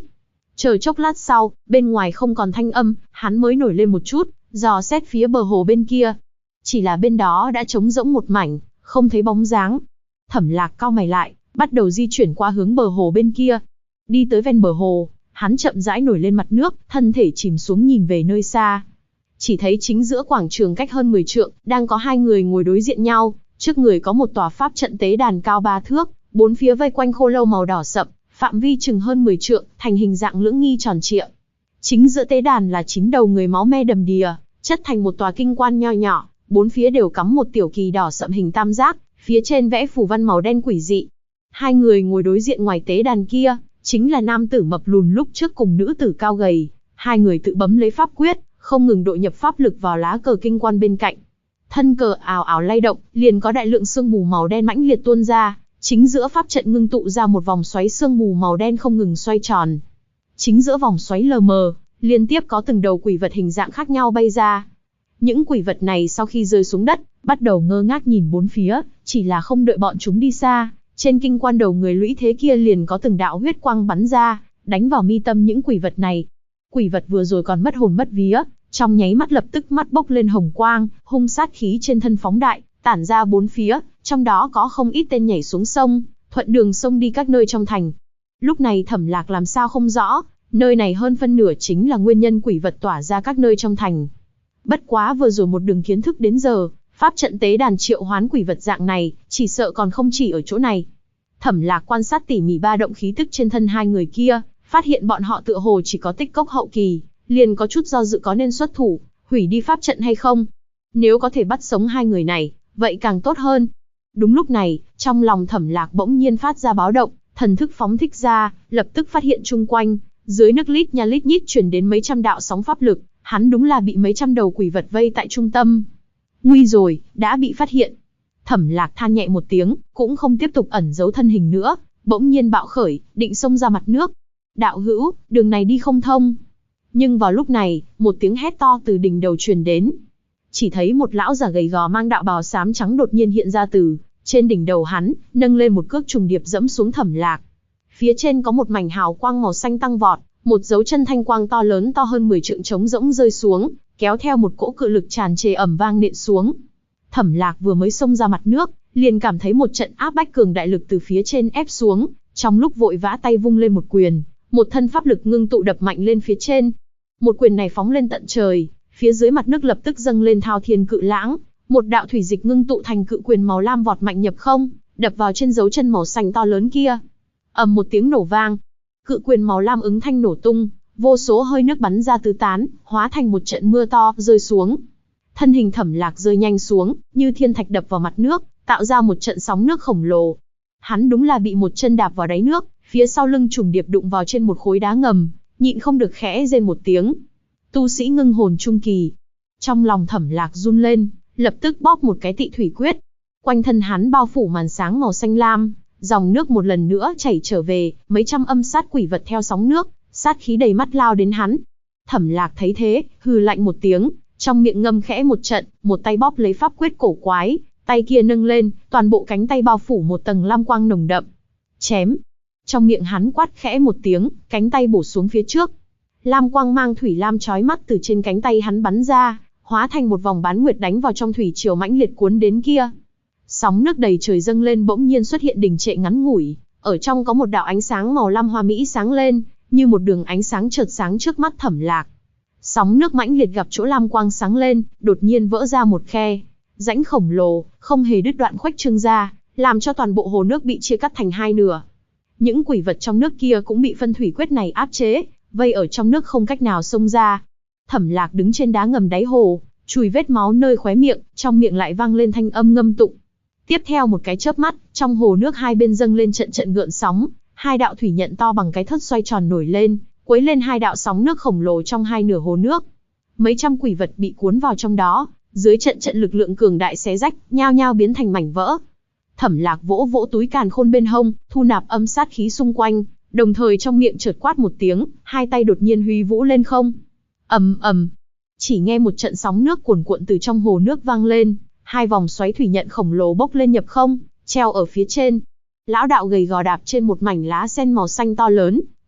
Chờ chốc lát sau, bên ngoài không còn thanh âm, hắn mới nổi lên một chút, dò xét phía bờ hồ bên kia. Chỉ là bên đó đã trống rỗng một mảnh, không thấy bóng dáng. Thẩm Lạc cau mày lại, bắt đầu di chuyển qua hướng bờ hồ bên kia. Đi tới ven bờ hồ, hắn chậm rãi nổi lên mặt nước, thân thể chìm xuống nhìn về nơi xa. Chỉ thấy chính giữa quảng trường cách hơn 10 trượng, đang có hai người ngồi đối diện nhau, trước người có một tòa pháp trận tế đàn cao 3 thước, bốn phía vây quanh khô lâu màu đỏ sậm, phạm vi chừng hơn 10 trượng, thành hình dạng lưỡng nghi tròn trịa. Chính giữa tế đàn là 9 đầu người máu me đầm đìa, chất thành một tòa kinh quan nho nhỏ, bốn phía đều cắm một tiểu kỳ đỏ sậm hình tam giác, phía trên vẽ phù văn màu đen quỷ dị. Hai người ngồi đối diện ngoài tế đàn kia, chính là nam tử mập lùn lúc trước cùng nữ tử cao gầy. Hai người tự bấm lấy pháp quyết, không ngừng độ nhập pháp lực vào lá cờ kinh quan bên cạnh. Thân cờ ào ào lay động, liền có đại lượng sương mù màu đen mãnh liệt tuôn ra, chính giữa pháp trận ngưng tụ ra một vòng xoáy sương mù màu đen không ngừng xoay tròn. Chính giữa vòng xoáy lờ mờ, liên tiếp có từng đầu quỷ vật hình dạng khác nhau bay ra. Những quỷ vật này sau khi rơi xuống đất, bắt đầu ngơ ngác nhìn bốn phía, chỉ là không đợi bọn chúng đi xa, trên kinh quan đầu người lũy thế kia liền có từng đạo huyết quang bắn ra, đánh vào mi tâm những quỷ vật này. Quỷ vật vừa rồi còn mất hồn mất vía, trong nháy mắt lập tức mắt bốc lên hồng quang, hung sát khí trên thân phóng đại, tản ra bốn phía, trong đó có không ít tên nhảy xuống sông, thuận đường sông đi các nơi trong thành. Lúc này Thẩm Lạc làm sao không rõ, nơi này hơn phân nửa chính là nguyên nhân quỷ vật tỏa ra các nơi trong thành. Bất quá vừa rồi một đường kiến thức đến giờ, pháp trận tế đàn triệu hoán quỷ vật dạng này, chỉ sợ còn không chỉ ở chỗ này. Thẩm Lạc quan sát tỉ mỉ ba động khí tức trên thân hai người kia, phát hiện bọn họ tựa hồ chỉ có tích cốc hậu kỳ, liền có chút do dự có nên xuất thủ, hủy đi pháp trận hay không. Nếu có thể bắt sống hai người này, vậy càng tốt hơn. Đúng lúc này, trong lòng Thẩm Lạc bỗng nhiên phát ra báo động, thần thức phóng thích ra, lập tức phát hiện chung quanh, dưới nước lít nha lít nhít truyền đến mấy trăm đạo sóng pháp lực, hắn đúng là bị mấy trăm đầu quỷ vật vây tại trung tâm. Nguy rồi, đã bị phát hiện. Thẩm Lạc than nhẹ một tiếng, cũng không tiếp tục ẩn giấu thân hình nữa, bỗng nhiên bạo khởi, định xông ra mặt nước. Đạo hữu, đường này đi không thông. Nhưng vào lúc này, một tiếng hét to từ đỉnh đầu truyền đến. Chỉ thấy một lão già gầy gò mang đạo bào xám trắng đột nhiên hiện ra từ trên đỉnh đầu hắn, nâng lên một cước trùng điệp dẫm xuống Thẩm Lạc. Phía trên có một mảnh hào quang màu xanh tăng vọt, một dấu chân thanh quang to lớn to hơn 10 trượng trống rỗng rơi xuống, kéo theo một cỗ cự lực tràn trề ầm vang nện xuống. Thẩm Lạc vừa mới xông ra mặt nước, liền cảm thấy một trận áp bách cường đại lực từ phía trên ép xuống, trong lúc vội vã tay vung lên một quyền, một thân pháp lực ngưng tụ đập mạnh lên phía trên. Một quyền này phóng lên tận trời, phía dưới mặt nước lập tức dâng lên thao thiên cự lãng, một đạo thủy dịch ngưng tụ thành cự quyền màu lam vọt mạnh nhập không, đập vào trên dấu chân màu xanh to lớn kia. Ầm một tiếng nổ vang, cự quyền màu lam ứng thanh nổ tung, vô số hơi nước bắn ra tứ tán, hóa thành một trận mưa to rơi xuống. Thân hình Thẩm Lạc rơi nhanh xuống, như thiên thạch đập vào mặt nước, tạo ra một trận sóng nước khổng lồ. Hắn đúng là bị một chân đạp vào đáy nước, phía sau lưng trùng điệp đụng vào trên một khối đá ngầm, nhịn không được khẽ rên một tiếng. Tu sĩ ngưng hồn trung kỳ. Trong lòng Thẩm Lạc run lên, lập tức bóp một cái tị thủy quyết. Quanh thân hắn bao phủ màn sáng màu xanh lam, dòng nước một lần nữa chảy trở về, mấy trăm âm sát quỷ vật theo sóng nước, sát khí đầy mắt lao đến hắn. Thẩm Lạc thấy thế, hừ lạnh một tiếng, trong miệng ngâm khẽ một trận, một tay bóp lấy pháp quyết cổ quái, tay kia nâng lên, toàn bộ cánh tay bao phủ một tầng lam quang nồng đậm. Chém. Trong miệng hắn quát khẽ một tiếng, cánh tay bổ xuống phía trước. Lam quang mang thủy lam chói mắt từ trên cánh tay hắn bắn ra, hóa thành một vòng bán nguyệt đánh vào trong thủy triều mãnh liệt cuốn đến kia. Sóng nước đầy trời dâng lên bỗng nhiên xuất hiện đình trệ ngắn ngủi, ở trong có một đạo ánh sáng màu lam hoa mỹ sáng lên, như một đường ánh sáng chợt sáng trước mắt Thẩm Lạc. Sóng nước mãnh liệt gặp chỗ lam quang sáng lên, đột nhiên vỡ ra một khe, rãnh khổng lồ, không hề đứt đoạn khuếch trương ra, làm cho toàn bộ hồ nước bị chia cắt thành hai nửa. Những quỷ vật trong nước kia cũng bị phân thủy quyết này áp chế, vây ở trong nước không cách nào xông ra. Thẩm Lạc đứng trên đá ngầm đáy hồ, chùi vết máu nơi khóe miệng, trong miệng lại vang lên thanh âm ngâm tụng. Tiếp theo một cái chớp mắt, trong hồ nước hai bên dâng lên trận trận gợn sóng, hai đạo thủy nhận to bằng cái thớt xoay tròn nổi lên, quấy lên hai đạo sóng nước khổng lồ trong hai nửa hồ nước. Mấy trăm quỷ vật bị cuốn vào trong đó, dưới trận trận lực lượng cường đại xé rách, nhao nhao biến thành mảnh vỡ. Thẩm Lạc vỗ vỗ túi càn khôn bên hông, thu nạp âm sát khí xung quanh, đồng thời trong miệng chợt quát một tiếng, hai tay đột nhiên huy vũ lên không. Ầm ầm, chỉ nghe một trận sóng nước cuồn cuộn từ trong hồ nước vang lên, hai vòng xoáy thủy nhận khổng lồ bốc lên nhập không, treo ở phía trên. Lão đạo gầy gò đạp trên một mảnh lá sen màu xanh to lớn,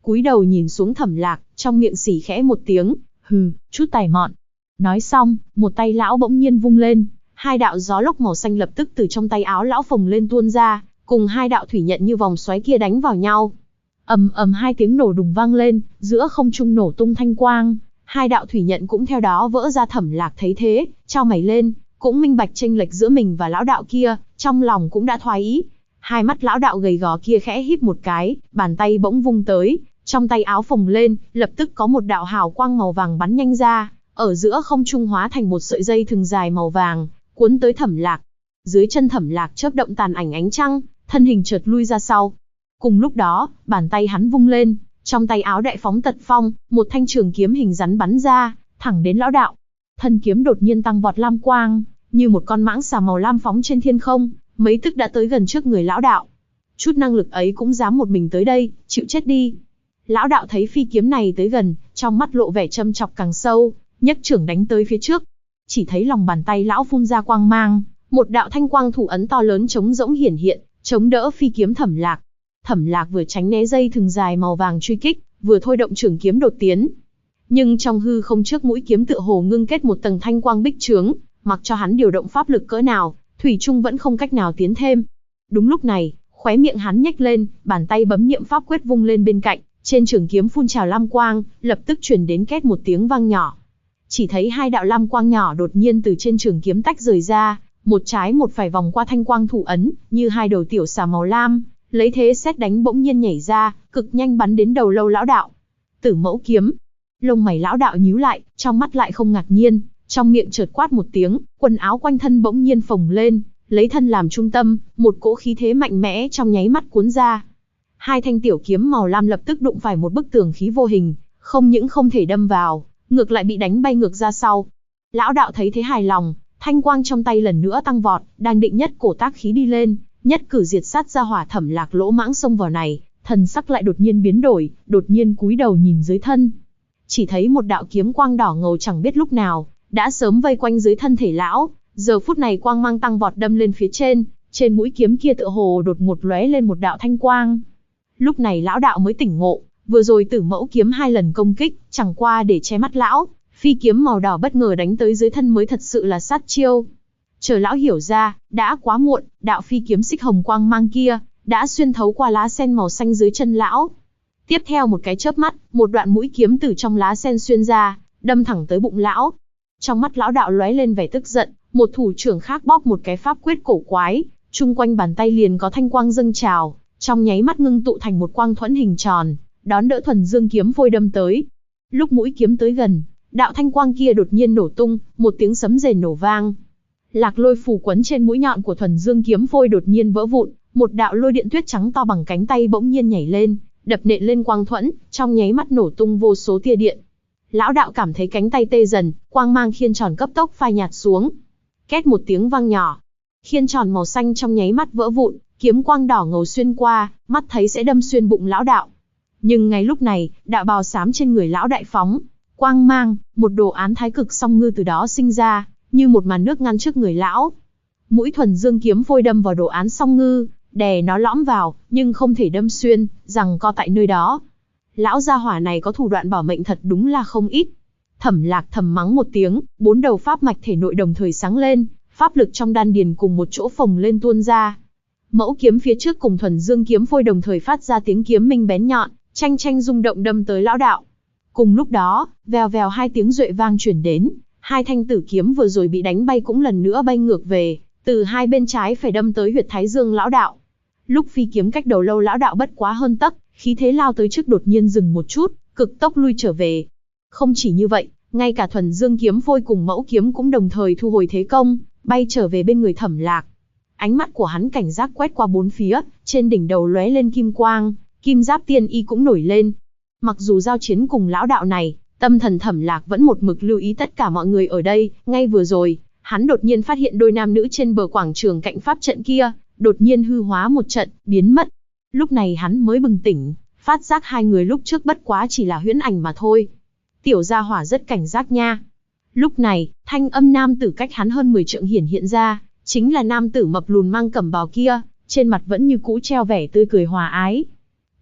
cúi đầu nhìn xuống Thẩm Lạc, trong miệng xỉ khẽ một tiếng, hừ, chút tài mọn. Nói xong, một tay lão bỗng nhiên vung lên, hai đạo gió lốc màu xanh lập tức từ trong tay áo lão phồng lên tuôn ra, cùng hai đạo thủy nhận như vòng xoáy kia đánh vào nhau. Ầm ầm hai tiếng nổ đùng vang lên, giữa không trung nổ tung thanh quang, hai đạo thủy nhận cũng theo đó vỡ ra. Thẩm Lạc thấy thế, chau mày lên, cũng minh bạch chênh lệch giữa mình và lão đạo kia, trong lòng cũng đã thoái ý. Hai mắt lão đạo gầy gò kia khẽ híp một cái, bàn tay bỗng vung tới, trong tay áo phồng lên, lập tức có một đạo hào quang màu vàng bắn nhanh ra, ở giữa không trung hóa thành một sợi dây thừng dài màu vàng, cuốn tới Thẩm Lạc. Dưới chân Thẩm Lạc chớp động tàn ảnh ánh trăng, thân hình chợt lui ra sau. Cùng lúc đó, bàn tay hắn vung lên, trong tay áo đại phóng tật phong, một thanh trường kiếm hình rắn bắn ra, thẳng đến lão đạo. Thân kiếm đột nhiên tăng vọt lam quang, như một con mãng xà màu lam phóng trên thiên không, mấy tức đã tới gần trước người lão đạo. Chút năng lực ấy cũng dám một mình tới đây, chịu chết đi. Lão đạo thấy phi kiếm này tới gần, trong mắt lộ vẻ châm chọc càng sâu, nhấc trưởng đánh tới phía trước. Chỉ thấy lòng bàn tay lão phun ra quang mang, một đạo thanh quang thủ ấn to lớn trống rỗng hiển hiện, chống đỡ phi kiếm Thẩm Lạc. Thẩm Lạc vừa tránh né dây thừng dài màu vàng truy kích, vừa thôi động trường kiếm đột tiến. Nhưng trong hư không trước mũi kiếm tựa hồ ngưng kết một tầng thanh quang bích chướng, mặc cho hắn điều động pháp lực cỡ nào, thủy chung vẫn không cách nào tiến thêm. Đúng lúc này, khóe miệng hắn nhếch lên, bàn tay bấm niệm pháp quyết vung lên bên cạnh, trên trường kiếm phun trào lam quang, lập tức truyền đến két một tiếng vang nhỏ. Chỉ thấy hai đạo lam quang nhỏ đột nhiên từ trên trường kiếm tách rời ra, một trái một phải vòng qua thanh quang thủ ấn, như hai đầu tiểu xà màu lam, lấy thế sét đánh bỗng nhiên nhảy ra, cực nhanh bắn đến đầu lâu lão đạo. Tử Mẫu kiếm. Lông mày lão đạo nhíu lại, trong mắt lại không ngạc nhiên, trong miệng chợt quát một tiếng, quần áo quanh thân bỗng nhiên phồng lên, lấy thân làm trung tâm, một cỗ khí thế mạnh mẽ trong nháy mắt cuốn ra. Hai thanh tiểu kiếm màu lam lập tức đụng phải một bức tường khí vô hình, không những không thể đâm vào, ngược lại bị đánh bay ngược ra sau. Lão đạo thấy thế hài lòng, thanh quang trong tay lần nữa tăng vọt, đang định nhất cổ tác khí đi lên, nhất cử diệt sát ra hỏa Thẩm Lạc lỗ mãng xông vào này, thần sắc lại đột nhiên biến đổi, đột nhiên cúi đầu nhìn dưới thân. Chỉ thấy một đạo kiếm quang đỏ ngầu chẳng biết lúc nào, đã sớm vây quanh dưới thân thể lão, giờ phút này quang mang tăng vọt đâm lên phía trên mũi kiếm kia tựa hồ đột ngột lóe lên một đạo thanh quang. Lúc này lão đạo mới tỉnh ngộ, vừa rồi Tử Mẫu kiếm hai lần công kích, chẳng qua để che mắt lão, phi kiếm màu đỏ bất ngờ đánh tới dưới thân mới thật sự là sát chiêu. Chờ lão hiểu ra, đã quá muộn, đạo phi kiếm xích hồng quang mang kia, đã xuyên thấu qua lá sen màu xanh dưới chân lão. Tiếp theo một cái chớp mắt, một đoạn mũi kiếm từ trong lá sen xuyên ra, đâm thẳng tới bụng lão. Trong mắt lão đạo lóe lên vẻ tức giận, một thủ trưởng khác bóp một cái pháp quyết cổ quái, chung quanh bàn tay liền có thanh quang dâng trào, trong nháy mắt ngưng tụ thành một quang thuẫn hình tròn, đón đỡ Thuần Dương kiếm phôi đâm tới. Lúc mũi kiếm tới gần, đạo thanh quang kia đột nhiên nổ tung, một tiếng sấm rền nổ vang. Lạc lôi phủ quấn trên mũi nhọn của Thuần Dương kiếm phôi đột nhiên vỡ vụn, một đạo lôi điện tuyết trắng to bằng cánh tay bỗng nhiên nhảy lên, đập nện lên quang thuẫn, trong nháy mắt nổ tung vô số tia điện. Lão đạo cảm thấy cánh tay tê dần, quang mang khiên tròn cấp tốc phai nhạt xuống. Két một tiếng vang nhỏ, khiên tròn màu xanh trong nháy mắt vỡ vụn, kiếm quang đỏ ngầu xuyên qua, mắt thấy sẽ đâm xuyên bụng lão đạo. Nhưng ngay lúc này, đạo bào xám trên người lão đại phóng quang mang, một đồ án thái cực song ngư từ đó sinh ra, như một màn nước ngăn trước người lão. Mũi Thuần Dương kiếm phôi đâm vào đồ án song ngư, đè nó lõm vào, nhưng không thể đâm xuyên, giằng co tại nơi đó. Lão gia hỏa này có thủ đoạn bảo mệnh thật đúng là không ít. Thẩm Lạc thầm mắng một tiếng, bốn đầu pháp mạch thể nội đồng thời sáng lên, pháp lực trong đan điền cùng một chỗ phồng lên tuôn ra. Mẫu kiếm phía trước cùng Thuần Dương kiếm phôi đồng thời phát ra tiếng kiếm minh bén nhọn, chanh chanh rung động đâm tới lão đạo. Cùng lúc đó, vèo vèo hai tiếng duệ vang truyền đến, hai thanh tử kiếm vừa rồi bị đánh bay cũng lần nữa bay ngược về, từ hai bên trái phải đâm tới huyệt thái dương lão đạo. Lúc phi kiếm cách đầu lâu lão đạo bất quá hơn tấc, khí thế lao tới trước đột nhiên dừng một chút, cực tốc lui trở về. Không chỉ như vậy, ngay cả Thuần Dương kiếm phôi cùng mẫu kiếm cũng đồng thời thu hồi thế công, bay trở về bên người Thẩm Lạc. Ánh mắt của hắn cảnh giác quét qua bốn phía, trên đỉnh đầu lóe lên kim quang, kim giáp tiên y cũng nổi lên. Mặc dù giao chiến cùng lão đạo này, tâm thần Thẩm Lạc vẫn một mực lưu ý tất cả mọi người ở đây. Ngay vừa rồi, hắn đột nhiên phát hiện đôi nam nữ trên bờ quảng trường cạnh pháp trận kia, đột nhiên hư hóa một trận, biến mất. Lúc này hắn mới bừng tỉnh, phát giác hai người lúc trước bất quá chỉ là huyễn ảnh mà thôi. Tiểu gia hỏa rất cảnh giác nha. Lúc này, thanh âm nam tử cách hắn hơn 10 trượng hiện ra, chính là nam tử mập lùn mang cẩm bào kia, trên mặt vẫn như cũ treo vẻ tươi cười hòa ái.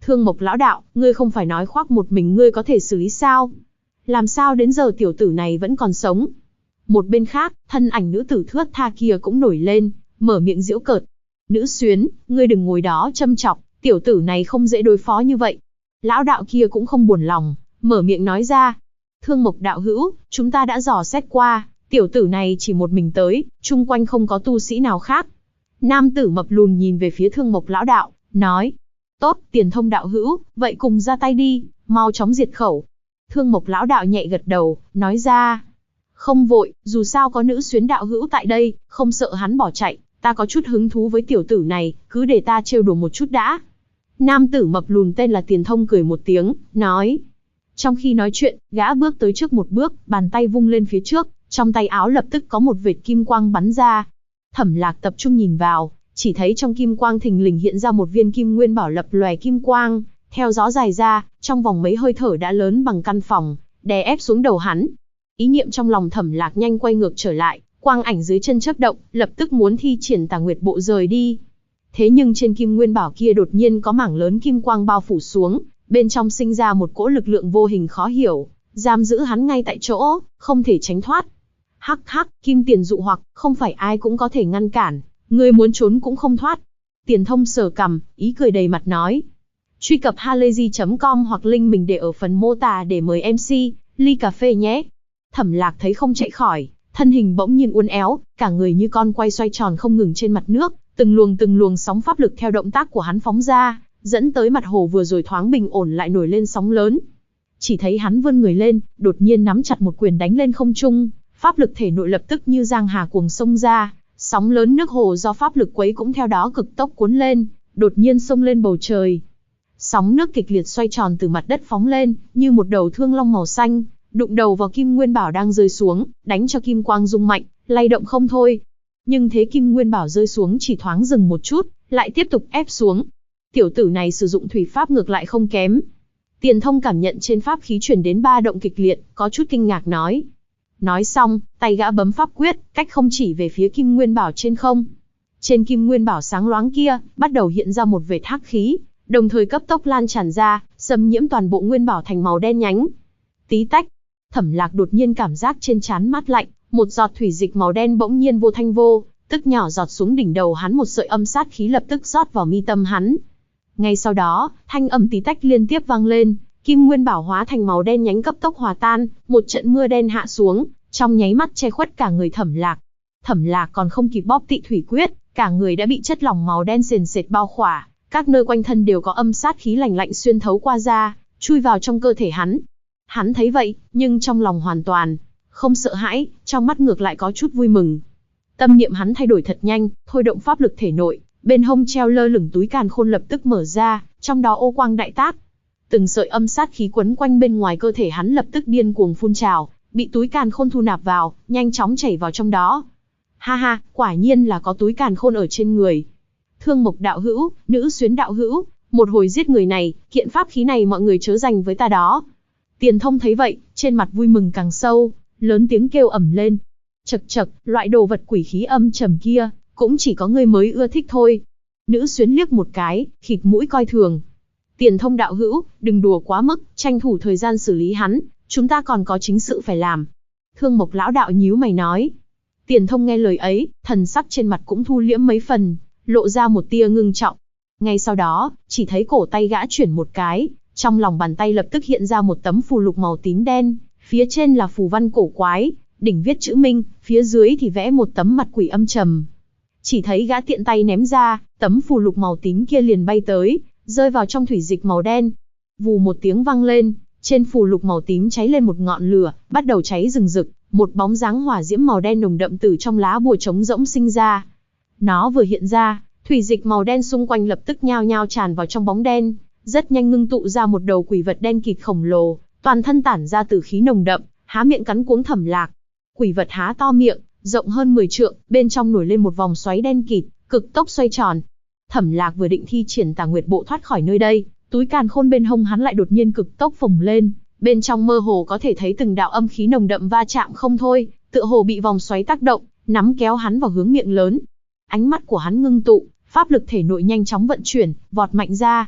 Thương Mộc lão đạo, ngươi không phải nói khoác một mình ngươi có thể xử lý sao? Làm sao đến giờ tiểu tử này vẫn còn sống? Một bên khác, thân ảnh nữ tử thướt tha kia cũng nổi lên, mở miệng giễu cợt. Nữ xuyến, ngươi đừng ngồi đó châm chọc, tiểu tử này không dễ đối phó như vậy. Lão đạo kia cũng không buồn lòng, mở miệng nói ra. Thương Mộc đạo hữu, chúng ta đã dò xét qua, tiểu tử này chỉ một mình tới, chung quanh không có tu sĩ nào khác. Nam tử mập lùn nhìn về phía Thương Mộc lão đạo, nói. Tốt, Tiền Thông đạo hữu, vậy cùng ra tay đi, mau chóng diệt khẩu. Thương Mộc lão đạo nhẹ gật đầu, nói ra. Không vội, dù sao có nữ xuyến đạo hữu tại đây, không sợ hắn bỏ chạy, ta có chút hứng thú với tiểu tử này, cứ để ta trêu đùa một chút đã. Nam tử mập lùn tên là Tiền Thông cười một tiếng, nói. Trong khi nói chuyện, gã bước tới trước một bước, bàn tay vung lên phía trước, trong tay áo lập tức có một vệt kim quang bắn ra. Thẩm Lạc tập trung nhìn vào, chỉ thấy trong kim quang thình lình hiện ra một viên kim nguyên bảo lập lòe kim quang, theo gió dài ra, trong vòng mấy hơi thở đã lớn bằng căn phòng, đè ép xuống đầu hắn. Ý niệm trong lòng Thẩm Lạc nhanh quay ngược trở lại, quang ảnh dưới chân chớp động, lập tức muốn thi triển Tà Nguyệt Bộ rời đi. Thế nhưng trên kim nguyên bảo kia đột nhiên có mảng lớn kim quang bao phủ xuống, bên trong sinh ra một cỗ lực lượng vô hình khó hiểu, giam giữ hắn ngay tại chỗ, không thể tránh thoát. Hắc hắc, kim tiền dụ hoặc, không phải ai cũng có thể ngăn cản, ngươi muốn trốn cũng không thoát. Tiền Thông sờ cằm, ý cười đầy mặt nói. Truy cập halayzi.com hoặc link mình để ở phần mô tả để mời MC, ly cà phê nhé. Thẩm Lạc thấy không chạy khỏi, thân hình bỗng nhiên uốn éo, cả người như con quay xoay tròn không ngừng trên mặt nước, từng luồng sóng pháp lực theo động tác của hắn phóng ra, dẫn tới mặt hồ vừa rồi thoáng bình ổn lại nổi lên sóng lớn. Chỉ thấy hắn vươn người lên, đột nhiên nắm chặt một quyền đánh lên không trung, pháp lực thể nội lập tức như giang hà cuồng xông ra, sóng lớn nước hồ do pháp lực quấy cũng theo đó cực tốc cuốn lên, đột nhiên xông lên bầu trời. Sóng nước kịch liệt xoay tròn từ mặt đất phóng lên, như một đầu thương long màu xanh, đụng đầu vào kim nguyên bảo đang rơi xuống, đánh cho kim quang rung mạnh, lay động không thôi. Nhưng thế kim nguyên bảo rơi xuống chỉ thoáng dừng một chút, lại tiếp tục ép xuống. Tiểu tử này sử dụng thủy pháp ngược lại không kém. Tiền Thông cảm nhận trên pháp khí truyền đến ba động kịch liệt, có chút kinh ngạc nói. Nói xong, tay gã bấm pháp quyết, cách không chỉ về phía kim nguyên bảo trên không. Trên kim nguyên bảo sáng loáng kia, bắt đầu hiện ra một vệt hắc khí, đồng thời cấp tốc lan tràn ra, xâm nhiễm toàn bộ nguyên bảo thành màu đen nhánh. Tí tách, Thẩm Lạc đột nhiên cảm giác trên trán mát lạnh, một giọt thủy dịch màu đen bỗng nhiên vô thanh vô tức nhỏ giọt xuống đỉnh đầu hắn, một sợi âm sát khí lập tức rót vào mi tâm hắn. Ngay sau đó, thanh âm tí tách liên tiếp vang lên, kim nguyên bảo hóa thành màu đen nhánh cấp tốc hòa tan, một trận mưa đen hạ xuống, trong nháy mắt che khuất cả người Thẩm Lạc. Thẩm Lạc còn không kịp bóp Tị Thủy Quyết, cả người đã bị chất lỏng màu đen sền sệt bao khỏa, các nơi quanh thân đều có âm sát khí lạnh lạnh xuyên thấu qua da, chui vào trong cơ thể hắn. Hắn thấy vậy, nhưng trong lòng hoàn toàn không sợ hãi, trong mắt ngược lại có chút vui mừng. Tâm niệm hắn thay đổi thật nhanh, thôi động pháp lực thể nội, bên hông treo lơ lửng túi càn khôn lập tức mở ra, trong đó ô quang đại tác. Từng sợi âm sát khí quấn quanh bên ngoài cơ thể hắn lập tức điên cuồng phun trào, bị túi càn khôn thu nạp vào, nhanh chóng chảy vào trong đó. Ha ha, quả nhiên là có túi càn khôn ở trên người. Thương Mộc đạo hữu, nữ xuyến đạo hữu, một hồi giết người này, kiện pháp khí này mọi người chớ dành với ta đó. Tiền Thông thấy vậy, trên mặt vui mừng càng sâu, lớn tiếng kêu ầm lên. Chậc chậc, loại đồ vật quỷ khí âm trầm kia, cũng chỉ có ngươi mới ưa thích thôi. Nữ xuyến liếc một cái, khịt mũi coi thường. Tiền Thông đạo hữu, đừng đùa quá mức, tranh thủ thời gian xử lý hắn, chúng ta còn có chính sự phải làm. Thương Mộc lão đạo nhíu mày nói. Tiền Thông nghe lời ấy, thần sắc trên mặt cũng thu liễm mấy phần, lộ ra một tia ngưng trọng. Ngay sau đó, chỉ thấy cổ tay gã chuyển một cái, trong lòng bàn tay lập tức hiện ra một tấm phù lục màu tím đen, phía trên là phù văn cổ quái, đỉnh viết chữ Minh, phía dưới thì vẽ một tấm mặt quỷ âm trầm. Chỉ thấy gã tiện tay ném ra, tấm phù lục màu tím kia liền bay tới, rơi vào trong thủy dịch màu đen. Vù một tiếng vang lên, trên phù lục màu tím cháy lên một ngọn lửa, bắt đầu cháy rừng rực, một bóng dáng hỏa diễm màu đen nồng đậm từ trong lá bùa trống rỗng sinh ra. Nó vừa hiện ra, thủy dịch màu đen xung quanh lập tức nhao nhao tràn vào trong bóng đen, rất nhanh ngưng tụ ra một đầu quỷ vật đen kịt khổng lồ, toàn thân tản ra tử khí nồng đậm, há miệng cắn cuống Thẩm Lạc. Quỷ vật há to miệng, rộng hơn 10 trượng, bên trong nổi lên một vòng xoáy đen kịt, cực tốc xoay tròn. Thẩm Lạc vừa định thi triển Tà Nguyệt Bộ thoát khỏi nơi đây, túi càn khôn bên hông hắn lại đột nhiên cực tốc phồng lên, bên trong mơ hồ có thể thấy từng đạo âm khí nồng đậm va chạm không thôi, tựa hồ bị vòng xoáy tác động, nắm kéo hắn vào hướng miệng lớn. Ánh mắt của hắn ngưng tụ, pháp lực thể nội nhanh chóng vận chuyển, vọt mạnh ra.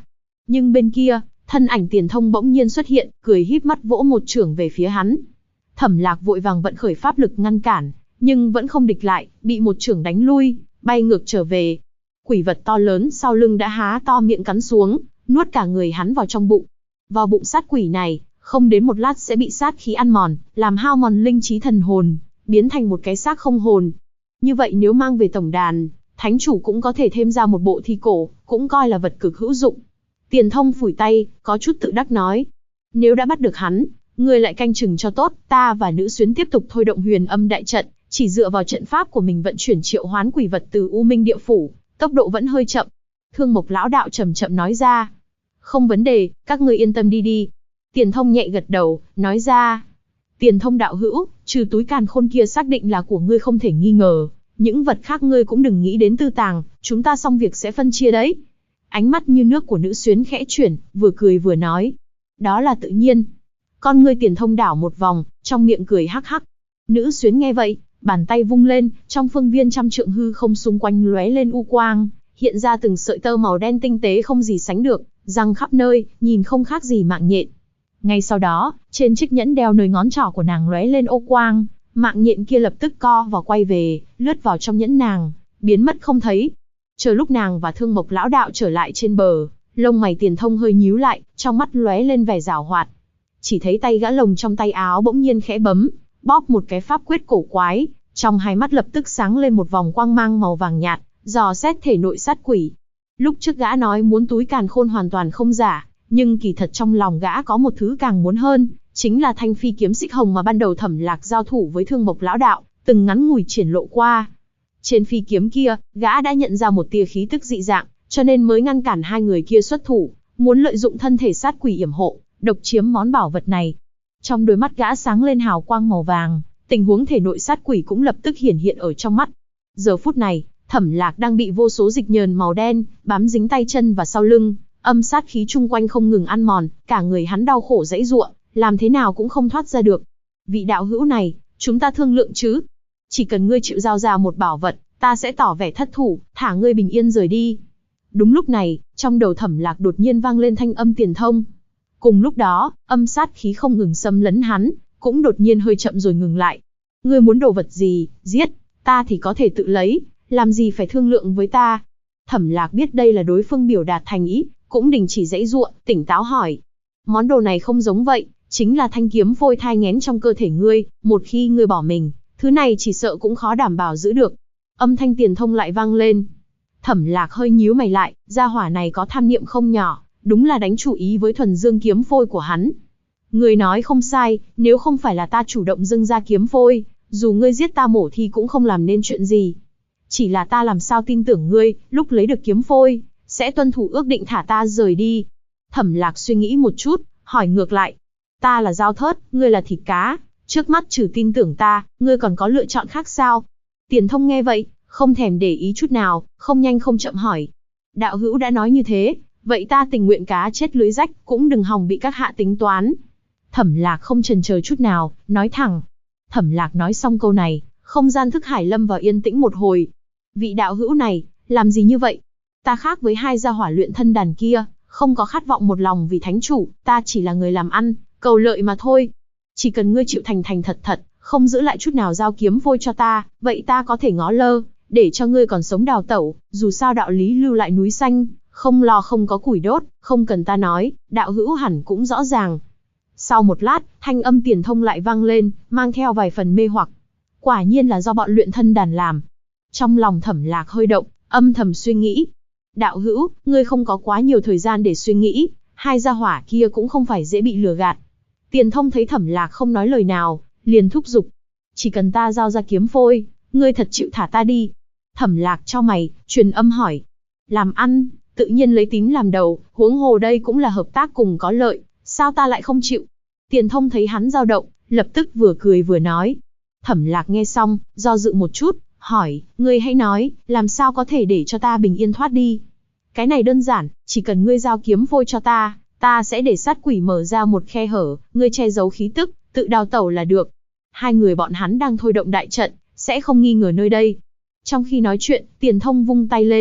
Nhưng bên kia, thân ảnh Tiền Thông bỗng nhiên xuất hiện, cười híp mắt vỗ một chưởng về phía hắn. Thẩm Lạc vội vàng vận khởi pháp lực ngăn cản, nhưng vẫn không địch lại, bị một chưởng đánh lui, bay ngược trở về. Quỷ vật to lớn sau lưng đã há to miệng cắn xuống, nuốt cả người hắn vào trong bụng. Vào bụng sát quỷ này, không đến một lát sẽ bị sát khí ăn mòn, làm hao mòn linh trí thần hồn, biến thành một cái xác không hồn. Như vậy nếu mang về tổng đàn, thánh chủ cũng có thể thêm ra một bộ thi cổ, cũng coi là vật cực hữu dụng. Tiền Thông phủi tay, có chút tự đắc nói. Nếu đã bắt được hắn, ngươi lại canh chừng cho tốt, ta và nữ xuyến tiếp tục thôi động huyền âm đại trận, chỉ dựa vào trận pháp của mình vận chuyển triệu hoán quỷ vật từ U Minh địa phủ, tốc độ vẫn hơi chậm. Thương Mộc lão đạo chậm chậm nói ra. Không vấn đề, các ngươi yên tâm đi. Tiền Thông nhẹ gật đầu, nói ra. Tiền Thông đạo hữu, trừ túi càn khôn kia xác định là của ngươi không thể nghi ngờ, những vật khác ngươi cũng đừng nghĩ đến tư tàng, chúng ta xong việc sẽ phân chia đấy. Ánh mắt như nước của nữ xuyến khẽ chuyển, vừa cười vừa nói. Đó là tự nhiên. Con ngươi Tiền Thông đảo một vòng, trong miệng cười hắc hắc. Nữ xuyến nghe vậy, bàn tay vung lên, trong phương viên trăm trượng hư không xung quanh lóe lên u quang, hiện ra từng sợi tơ màu đen tinh tế không gì sánh được, răng khắp nơi, nhìn không khác gì mạng nhện. Ngay sau đó, trên chiếc nhẫn đeo nơi ngón trỏ của nàng lóe lên ô quang, mạng nhện kia lập tức co và quay về, lướt vào trong nhẫn nàng, biến mất không thấy. Chờ lúc nàng và Thương Mộc lão đạo trở lại trên bờ, lông mày Tiền Thông hơi nhíu lại, trong mắt lóe lên vẻ giảo hoạt. Chỉ thấy tay gã lồng trong tay áo bỗng nhiên khẽ bấm, bóp một cái pháp quyết cổ quái, trong hai mắt lập tức sáng lên một vòng quang mang màu vàng nhạt, dò xét thể nội sát quỷ. Lúc trước gã nói muốn túi càn khôn hoàn toàn không giả, nhưng kỳ thật trong lòng gã có một thứ càng muốn hơn, chính là thanh phi kiếm xích hồng mà ban đầu Thẩm Lạc giao thủ với Thương Mộc lão đạo, từng ngắn ngủi triển lộ qua. Trên phi kiếm kia, gã đã nhận ra một tia khí tức dị dạng, cho nên mới ngăn cản hai người kia xuất thủ, muốn lợi dụng thân thể sát quỷ yểm hộ, độc chiếm món bảo vật này. Trong đôi mắt gã sáng lên hào quang màu vàng, tình huống thể nội sát quỷ cũng lập tức hiển hiện ở trong mắt. Giờ phút này, Thẩm Lạc đang bị vô số dịch nhờn màu đen bám dính tay chân và sau lưng, âm sát khí chung quanh không ngừng ăn mòn, cả người hắn đau khổ giãy giụa, làm thế nào cũng không thoát ra được. Vị đạo hữu này, chúng ta thương lượng chứ? Chỉ cần ngươi chịu giao ra một bảo vật, ta sẽ tỏ vẻ thất thủ, thả ngươi bình yên rời đi. Đúng lúc này, trong đầu Thẩm Lạc đột nhiên vang lên thanh âm Tiền Thông. Cùng lúc đó, âm sát khí không ngừng xâm lấn hắn, cũng đột nhiên hơi chậm rồi ngừng lại. Ngươi muốn đồ vật gì, giết, ta thì có thể tự lấy, làm gì phải thương lượng với ta? Thẩm Lạc biết đây là đối phương biểu đạt thành ý, cũng đình chỉ giãy giụa, tỉnh táo hỏi. Món đồ này không giống vậy, chính là thanh kiếm phôi thai nghén trong cơ thể ngươi, một khi ngươi bỏ mình, thứ này chỉ sợ cũng khó đảm bảo giữ được. Âm thanh Tiền Thông lại vang lên. Thẩm Lạc hơi nhíu mày lại, gia hỏa này có tham niệm không nhỏ, đúng là đánh chủ ý với thuần dương kiếm phôi của hắn. Ngươi nói không sai, nếu không phải là ta chủ động dâng ra kiếm phôi, dù ngươi giết ta mổ thi cũng không làm nên chuyện gì. Chỉ là ta làm sao tin tưởng ngươi, lúc lấy được kiếm phôi, sẽ tuân thủ ước định thả ta rời đi. Thẩm Lạc suy nghĩ một chút, hỏi ngược lại. Ta là dao thớt, ngươi là thịt cá, trước mắt trừ tin tưởng ta, ngươi còn có lựa chọn khác sao? Tiền Thông nghe vậy, không thèm để ý chút nào, không nhanh không chậm hỏi. Đạo hữu đã nói như thế, vậy ta tình nguyện cá chết lưới rách, cũng đừng hòng bị các hạ tính toán. Thẩm Lạc không chần chờ chút nào, nói thẳng. Thẩm Lạc nói xong câu này, không gian thức hải lâm vào yên tĩnh một hồi. Vị đạo hữu này, làm gì như vậy? Ta khác với hai gia hỏa luyện thân đàn kia, không có khát vọng một lòng vì thánh chủ, ta chỉ là người làm ăn, cầu lợi mà thôi. Chỉ cần ngươi chịu thành thành thật thật, không giữ lại chút nào giao kiếm phôi cho ta, vậy ta có thể ngó lơ, để cho ngươi còn sống đào tẩu, dù sao đạo lý lưu lại núi xanh, không lo không có củi đốt, không cần ta nói, đạo hữu hẳn cũng rõ ràng. Sau một lát, thanh âm Tiền Thông lại vang lên, mang theo vài phần mê hoặc. Quả nhiên là do bọn luyện thân đàn làm. Trong lòng Thẩm Lạc hơi động, âm thầm suy nghĩ. Đạo hữu, ngươi không có quá nhiều thời gian để suy nghĩ, hai gia hỏa kia cũng không phải dễ bị lừa gạt. Tiền Thông thấy Thẩm Lạc không nói lời nào, liền thúc giục. Chỉ cần ta giao ra kiếm phôi, ngươi thật chịu thả ta đi. Thẩm Lạc chau mày, truyền âm hỏi. Làm ăn, tự nhiên lấy tín làm đầu, huống hồ đây cũng là hợp tác cùng có lợi, sao ta lại không chịu? Tiền Thông thấy hắn dao động, lập tức vừa cười vừa nói. Thẩm Lạc nghe xong, do dự một chút, hỏi, ngươi hãy nói, làm sao có thể để cho ta bình yên thoát đi? Cái này đơn giản, chỉ cần ngươi giao kiếm phôi cho ta, ta sẽ để sát quỷ mở ra một khe hở, ngươi che giấu khí tức, tự đào tẩu là được. Hai người bọn hắn đang thôi động đại trận, sẽ không nghi ngờ nơi đây. Trong khi nói chuyện, Tiền Thông vung tay lên,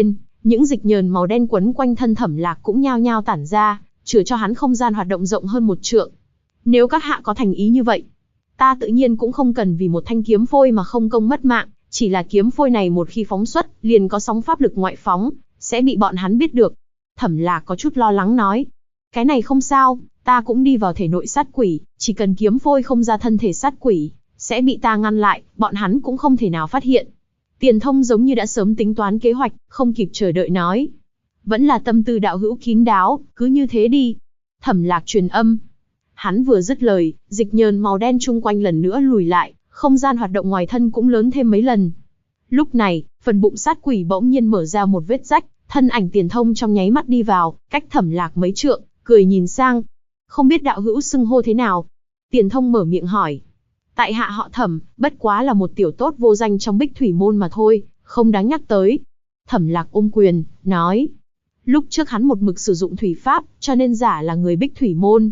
Những dịch nhờn màu đen quấn quanh thân Thẩm Lạc cũng nhao nhao tản ra, chừa cho hắn không gian hoạt động rộng hơn một trượng. Nếu các hạ có thành ý như vậy, ta tự nhiên cũng không cần vì một thanh kiếm phôi mà không công mất mạng, chỉ là kiếm phôi này một khi phóng xuất, liền có sóng pháp lực ngoại phóng, sẽ bị bọn hắn biết được. Thẩm Lạc có chút lo lắng nói, cái này không sao, ta cũng đi vào thể nội sát quỷ, chỉ cần kiếm phôi không ra thân thể sát quỷ, sẽ bị ta ngăn lại, bọn hắn cũng không thể nào phát hiện. Tiền Thông giống như đã sớm tính toán kế hoạch, không kịp chờ đợi nói. Vẫn là tâm tư đạo hữu kín đáo, cứ như thế đi. Thẩm Lạc truyền âm. Hắn vừa dứt lời, dịch nhờn màu đen chung quanh lần nữa lùi lại, không gian hoạt động ngoài thân cũng lớn thêm mấy lần. Lúc này, phần bụng sát quỷ bỗng nhiên mở ra một vết rách, thân ảnh Tiền Thông trong nháy mắt đi vào, cách Thẩm Lạc mấy trượng, cười nhìn sang. Không biết đạo hữu xưng hô thế nào? Tiền Thông mở miệng hỏi. Tại hạ họ Thẩm, bất quá là một tiểu tốt vô danh trong Bích Thủy môn mà thôi, không đáng nhắc tới. Thẩm Lạc ôm quyền, nói. Lúc trước hắn một mực sử dụng thủy pháp, cho nên giả là người Bích Thủy môn.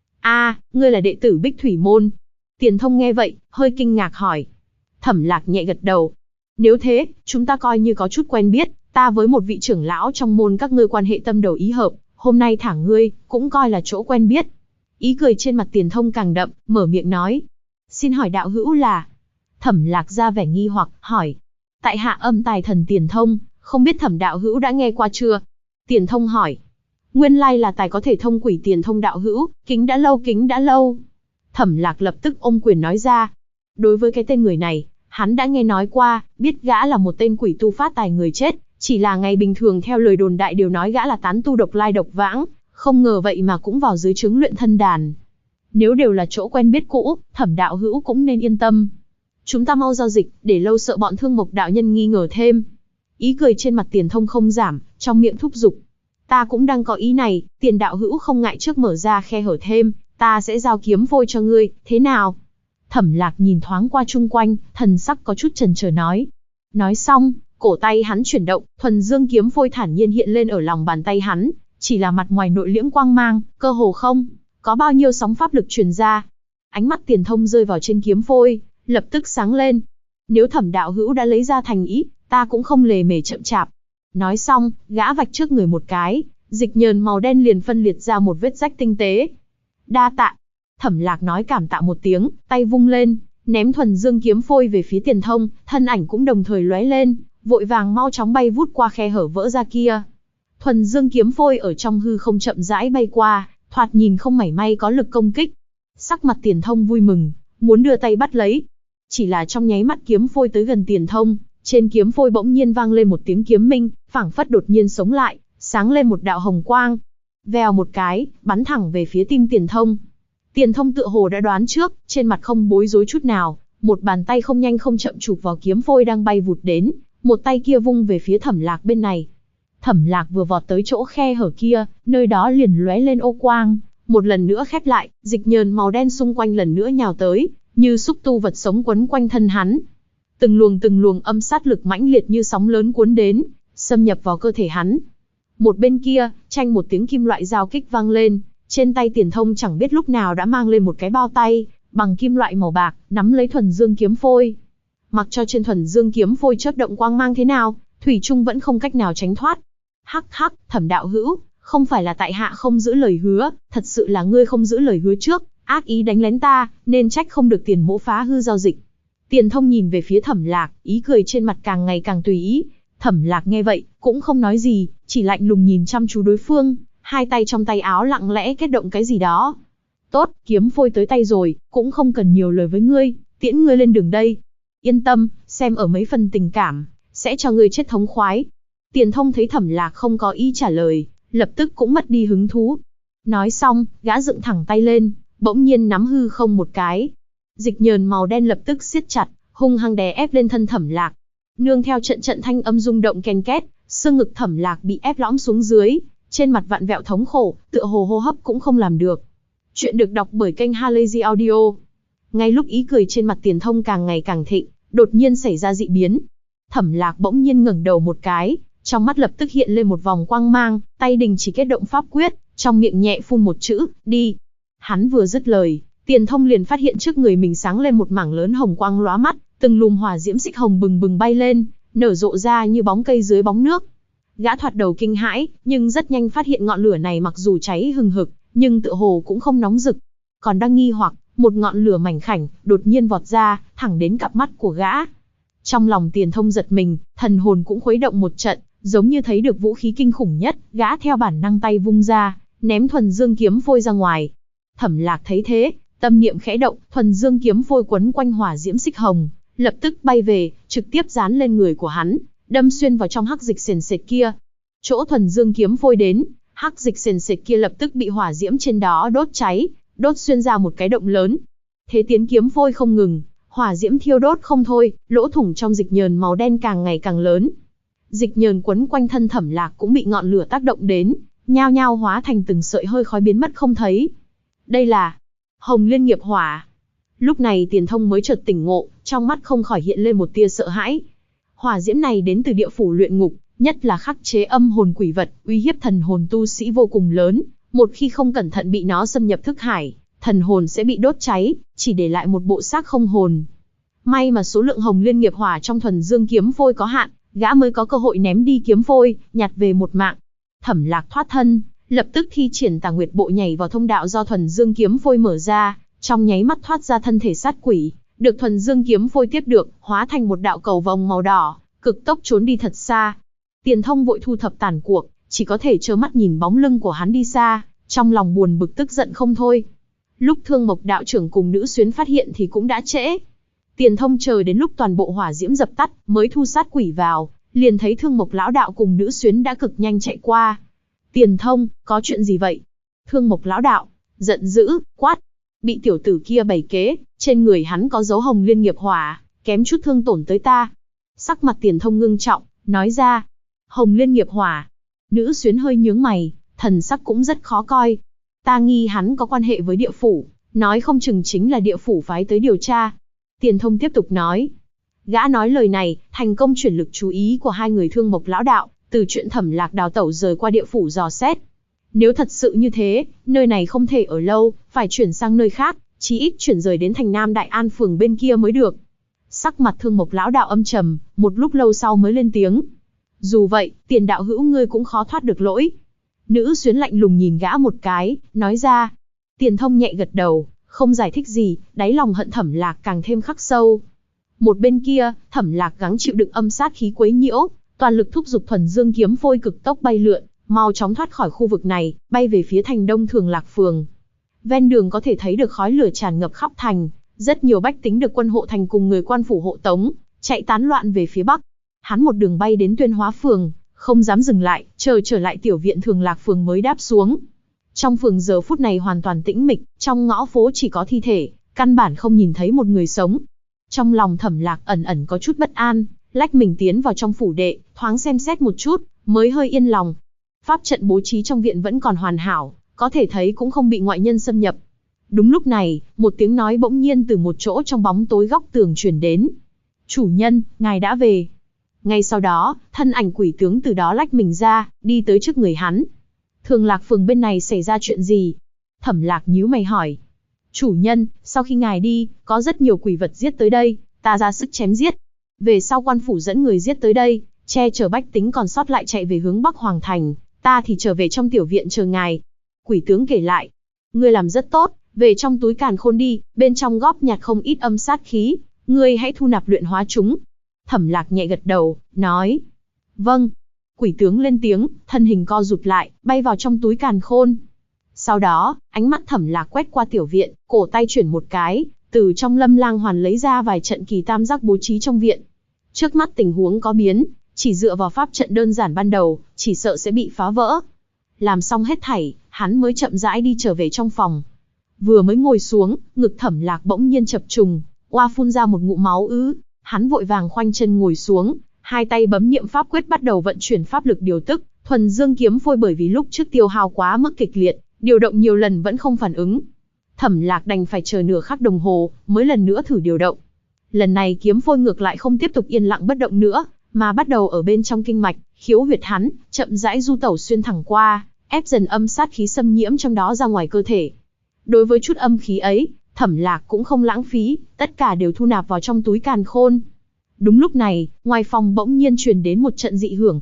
Ngươi là đệ tử Bích Thủy môn. Tiền Thông nghe vậy, hơi kinh ngạc hỏi. Thẩm Lạc nhẹ gật đầu. Nếu thế, chúng ta coi như có chút quen biết, ta với một vị trưởng lão trong môn các ngươi quan hệ tâm đầu ý hợp, hôm nay thả ngươi, cũng coi là chỗ quen biết. Ý cười trên mặt Tiền Thông càng đậm, mở miệng nói. Xin hỏi đạo hữu là? Thẩm Lạc ra vẻ nghi hoặc, hỏi. Tại hạ Âm Tài Thần Tiền Thông, không biết Thẩm đạo hữu đã nghe qua chưa? Tiền Thông hỏi. Nguyên lai là tài có thể thông quỷ Tiền Thông đạo hữu, kính đã lâu kính đã lâu. Thẩm Lạc lập tức ôm quyền nói ra. Đối với cái tên người này, hắn đã nghe nói qua, biết gã là một tên quỷ tu phát tài người chết, chỉ là ngày bình thường theo lời đồn đại đều nói gã là tán tu độc lai độc vãng, không ngờ vậy mà cũng vào dưới trướng luyện thân đàn. Nếu đều là chỗ quen biết cũ, Thẩm đạo hữu cũng nên yên tâm. Chúng ta mau giao dịch, để lâu sợ bọn Thương Mộc đạo nhân nghi ngờ thêm. Ý cười trên mặt Tiền Thông không giảm, trong miệng thúc giục. Ta cũng đang có ý này, Tiền đạo hữu không ngại trước mở ra khe hở thêm, ta sẽ giao kiếm phôi cho ngươi, thế nào? Thẩm Lạc nhìn thoáng qua chung quanh, thần sắc có chút chần chờ nói. Nói xong, cổ tay hắn chuyển động, thuần dương kiếm phôi thản nhiên hiện lên ở lòng bàn tay hắn, chỉ là mặt ngoài nội liễm quang mang, cơ hồ không có bao nhiêu sóng pháp lực truyền ra. Ánh mắt Tiền Thông rơi vào trên kiếm phôi, lập tức sáng lên. Nếu Thẩm đạo hữu đã lấy ra thành ý, ta cũng không lề mề chậm chạp. Nói xong, gã vạch trước người một cái, dịch nhờn màu đen liền phân liệt ra một vết rách tinh tế. Đa tạ. Thẩm Lạc nói cảm tạ một tiếng, tay vung lên, ném thuần dương kiếm phôi về phía Tiền Thông, thân ảnh cũng đồng thời lóe lên, vội vàng mau chóng bay vút qua khe hở vỡ ra kia. Thuần dương kiếm phôi ở trong hư không chậm rãi bay qua, thoạt nhìn không mảy may có lực công kích. Sắc mặt Tiền Thông vui mừng, muốn đưa tay bắt lấy. Chỉ là trong nháy mắt kiếm phôi tới gần Tiền Thông, trên kiếm phôi bỗng nhiên vang lên một tiếng kiếm minh, phảng phất đột nhiên sống lại, sáng lên một đạo hồng quang. Vèo một cái, bắn thẳng về phía tim Tiền Thông. Tiền Thông tựa hồ đã đoán trước, trên mặt không bối rối chút nào, một bàn tay không nhanh không chậm chụp vào kiếm phôi đang bay vụt đến, một tay kia vung về phía Thẩm Lạc bên này. Thẩm Lạc vừa vọt tới chỗ khe hở kia, nơi đó liền lóe lên ô quang, một lần nữa khép lại, dịch nhờn màu đen xung quanh lần nữa nhào tới, như xúc tu vật sống quấn quanh thân hắn. Từng luồng âm sát lực mãnh liệt như sóng lớn cuốn đến, xâm nhập vào cơ thể hắn. Một bên kia, chanh một tiếng kim loại giao kích vang lên, trên tay Tiền Thông chẳng biết lúc nào đã mang lên một cái bao tay, bằng kim loại màu bạc, nắm lấy thuần dương kiếm phôi. Mặc cho trên thuần dương kiếm phôi chớp động quang mang thế nào, thủy chung vẫn không cách nào tránh thoát. Hắc hắc, Thẩm đạo hữu, không phải là tại hạ không giữ lời hứa, thật sự là ngươi không giữ lời hứa trước, ác ý đánh lén ta, nên trách không được Tiền mỗ phá hư giao dịch. Tiền Thông nhìn về phía Thẩm Lạc, ý cười trên mặt càng ngày càng tùy ý. Thẩm Lạc nghe vậy, cũng không nói gì, chỉ lạnh lùng nhìn chăm chú đối phương, hai tay trong tay áo lặng lẽ kết động cái gì đó. Tốt, kiếm phôi tới tay rồi, cũng không cần nhiều lời với ngươi, tiễn ngươi lên đường đây. Yên tâm, xem ở mấy phần tình cảm, sẽ cho ngươi chết thống khoái. Tiền Thông thấy Thẩm Lạc không có ý trả lời, lập tức cũng mất đi hứng thú. Nói xong, gã dựng thẳng tay lên, bỗng nhiên nắm hư không một cái. Dịch nhờn màu đen lập tức siết chặt, hung hăng đè ép lên thân Thẩm Lạc. Nương theo trận thanh âm rung động ken két, xương ngực Thẩm Lạc bị ép lõm xuống dưới, trên mặt vặn vẹo thống khổ, tựa hồ hô hấp cũng không làm được. Chuyện được đọc bởi kênh Halazy Audio. Ngay lúc ý cười trên mặt Tiền Thông càng ngày càng thịnh, đột nhiên xảy ra dị biến. Thẩm Lạc bỗng nhiên ngẩng đầu một cái, trong mắt lập tức hiện lên một vòng quang mang, tay đình chỉ kết động pháp quyết, trong miệng nhẹ phun một chữ, đi. Hắn vừa dứt lời, Tiền Thông liền phát hiện trước người mình sáng lên một mảng lớn hồng quang lóa mắt, từng lùm hỏa diễm xích hồng bừng bừng bay lên, nở rộ ra như bóng cây dưới bóng nước. Gã thoạt đầu kinh hãi, nhưng rất nhanh phát hiện ngọn lửa này mặc dù cháy hừng hực, nhưng tựa hồ cũng không nóng rực. Còn đang nghi hoặc, một ngọn lửa mảnh khảnh đột nhiên vọt ra, thẳng đến cặp mắt của gã. Trong lòng Tiền Thông giật mình, thần hồn cũng khuấy động một trận, giống như thấy được vũ khí kinh khủng nhất, gã theo bản năng tay vung ra, ném thuần dương kiếm phôi ra ngoài. Thẩm Lạc thấy thế, tâm niệm khẽ động, thuần dương kiếm phôi quấn quanh hỏa diễm xích hồng, lập tức bay về, trực tiếp dán lên người của hắn, đâm xuyên vào trong hắc dịch sền sệt kia. Chỗ thuần dương kiếm phôi đến, hắc dịch sền sệt kia lập tức bị hỏa diễm trên đó đốt cháy, đốt xuyên ra một cái động lớn. Thế tiến kiếm phôi không ngừng, hỏa diễm thiêu đốt không thôi, lỗ thủng trong dịch nhờn màu đen càng ngày càng lớn. Dịch nhờn quấn quanh thân Thẩm Lạc cũng bị ngọn lửa tác động đến, nhao nhao hóa thành từng sợi hơi khói biến mất không thấy. Đây là Hồng Liên nghiệp hỏa. Lúc này Tiền Thông mới chợt tỉnh ngộ, trong mắt không khỏi hiện lên một tia sợ hãi. Hỏa diễm này đến từ địa phủ luyện ngục, nhất là khắc chế âm hồn quỷ vật, uy hiếp thần hồn tu sĩ vô cùng lớn. Một khi không cẩn thận bị nó xâm nhập thức hải, thần hồn sẽ bị đốt cháy, chỉ để lại một bộ xác không hồn. May mà số lượng Hồng Liên nghiệp hỏa trong thuần dương kiếm phôi có hạn, gã mới có cơ hội ném đi kiếm phôi, nhặt về một mạng. Thẩm Lạc thoát thân, lập tức thi triển Tà Nguyệt Bộ nhảy vào thông đạo do thuần dương kiếm phôi mở ra, trong nháy mắt thoát ra thân thể sát quỷ, được thuần dương kiếm phôi tiếp được, hóa thành một đạo cầu vồng màu đỏ, cực tốc trốn đi thật xa. Tiền Thông vội thu thập tàn cuộc, chỉ có thể trơ mắt nhìn bóng lưng của hắn đi xa, trong lòng buồn bực tức giận không thôi. Lúc Thương Mộc đạo trưởng cùng Nữ Xuyến phát hiện thì cũng đã trễ. Tiền Thông chờ đến lúc toàn bộ hỏa diễm dập tắt, mới thu sát quỷ vào, liền thấy Thương Mộc lão đạo cùng Nữ Xuyến đã cực nhanh chạy qua. Tiền Thông, có chuyện gì vậy? Thương Mộc lão đạo giận dữ quát, bị tiểu tử kia bày kế, trên người hắn có dấu Hồng Liên nghiệp hỏa, kém chút thương tổn tới ta. Sắc mặt Tiền Thông ngưng trọng, nói ra, Hồng Liên nghiệp hỏa. Nữ Xuyến hơi nhướng mày, thần sắc cũng rất khó coi. Ta nghi hắn có quan hệ với địa phủ, nói không chừng chính là địa phủ phái tới điều tra. Tiền Thông tiếp tục nói. Gã nói lời này, thành công chuyển lực chú ý của hai người Thương Mộc lão đạo, từ chuyện Thẩm Lạc đào tẩu rời qua địa phủ dò xét. Nếu thật sự như thế, nơi này không thể ở lâu, phải chuyển sang nơi khác, chí ít chuyển rời đến thành Nam Đại An phường bên kia mới được. Sắc mặt Thương Mộc lão đạo âm trầm, một lúc lâu sau mới lên tiếng. Dù vậy, Tiền đạo hữu ngươi cũng khó thoát được lỗi. Nữ Xuyến lạnh lùng nhìn gã một cái, nói ra. Tiền Thông nhẹ gật đầu, không giải thích gì, đáy lòng hận Thẩm Lạc càng thêm khắc sâu. Một bên kia, Thẩm Lạc gắng chịu đựng âm sát khí quấy nhiễu, toàn lực thúc giục thuần dương kiếm phôi cực tốc bay lượn, mau chóng thoát khỏi khu vực này, bay về phía thành Đông Thường Lạc phường. Ven đường có thể thấy được khói lửa tràn ngập khắp thành, rất nhiều bách tính được quân hộ thành cùng người quan phủ hộ tống, chạy tán loạn về phía bắc. Hắn một đường bay đến Tuyên Hóa phường, không dám dừng lại, chờ trở lại tiểu viện Thường Lạc phường mới đáp xuống. Trong phường giờ phút này hoàn toàn tĩnh mịch, trong ngõ phố chỉ có thi thể, căn bản không nhìn thấy một người sống. Trong lòng Thẩm Lạc ẩn ẩn có chút bất an, lách mình tiến vào trong phủ đệ, thoáng xem xét một chút, mới hơi yên lòng. Pháp trận bố trí trong viện vẫn còn hoàn hảo, có thể thấy cũng không bị ngoại nhân xâm nhập. Đúng lúc này, một tiếng nói bỗng nhiên từ một chỗ trong bóng tối góc tường truyền đến. Chủ nhân, ngài đã về. Ngay sau đó, thân ảnh quỷ tướng từ đó lách mình ra, đi tới trước người hắn. Thường Lạc phường bên này xảy ra chuyện gì? Thẩm Lạc nhíu mày hỏi. Chủ nhân, sau khi ngài đi, có rất nhiều quỷ vật giết tới đây, ta ra sức chém giết. Về sau quan phủ dẫn người giết tới đây, che chở bách tính còn sót lại chạy về hướng Bắc Hoàng Thành, ta thì trở về trong tiểu viện chờ ngài. Quỷ tướng kể lại. Ngươi làm rất tốt, về trong túi càn khôn đi, bên trong góp nhặt không ít âm sát khí, ngươi hãy thu nạp luyện hóa chúng. Thẩm Lạc nhẹ gật đầu, nói. Vâng. Quỷ tướng lên tiếng, thân hình co rụt lại, bay vào trong túi càn khôn. Sau đó, ánh mắt Thẩm Lạc quét qua tiểu viện, cổ tay chuyển một cái, từ trong lâm lang hoàn lấy ra vài trận kỳ tam giác bố trí trong viện. Trước mắt tình huống có biến, chỉ dựa vào pháp trận đơn giản ban đầu, chỉ sợ sẽ bị phá vỡ. Làm xong hết thảy, hắn mới chậm rãi đi trở về trong phòng. Vừa mới ngồi xuống, ngực Thẩm Lạc bỗng nhiên chập trùng, oa phun ra một ngụm máu ứ. Hắn vội vàng khoanh chân ngồi xuống, hai tay bấm niệm pháp quyết bắt đầu vận chuyển pháp lực điều tức, thuần dương kiếm phôi bởi vì lúc trước tiêu hao quá mức kịch liệt, điều động nhiều lần vẫn không phản ứng. Thẩm Lạc đành phải chờ nửa khắc đồng hồ, mới lần nữa thử điều động. Lần này kiếm phôi ngược lại không tiếp tục yên lặng bất động nữa, mà bắt đầu ở bên trong kinh mạch, khiếu huyệt hắn, chậm rãi du tẩu xuyên thẳng qua, ép dần âm sát khí xâm nhiễm trong đó ra ngoài cơ thể. Đối với chút âm khí ấy, Thẩm Lạc cũng không lãng phí, tất cả đều thu nạp vào trong túi càn khôn. Đúng lúc này, ngoài phòng bỗng nhiên truyền đến một trận dị hưởng.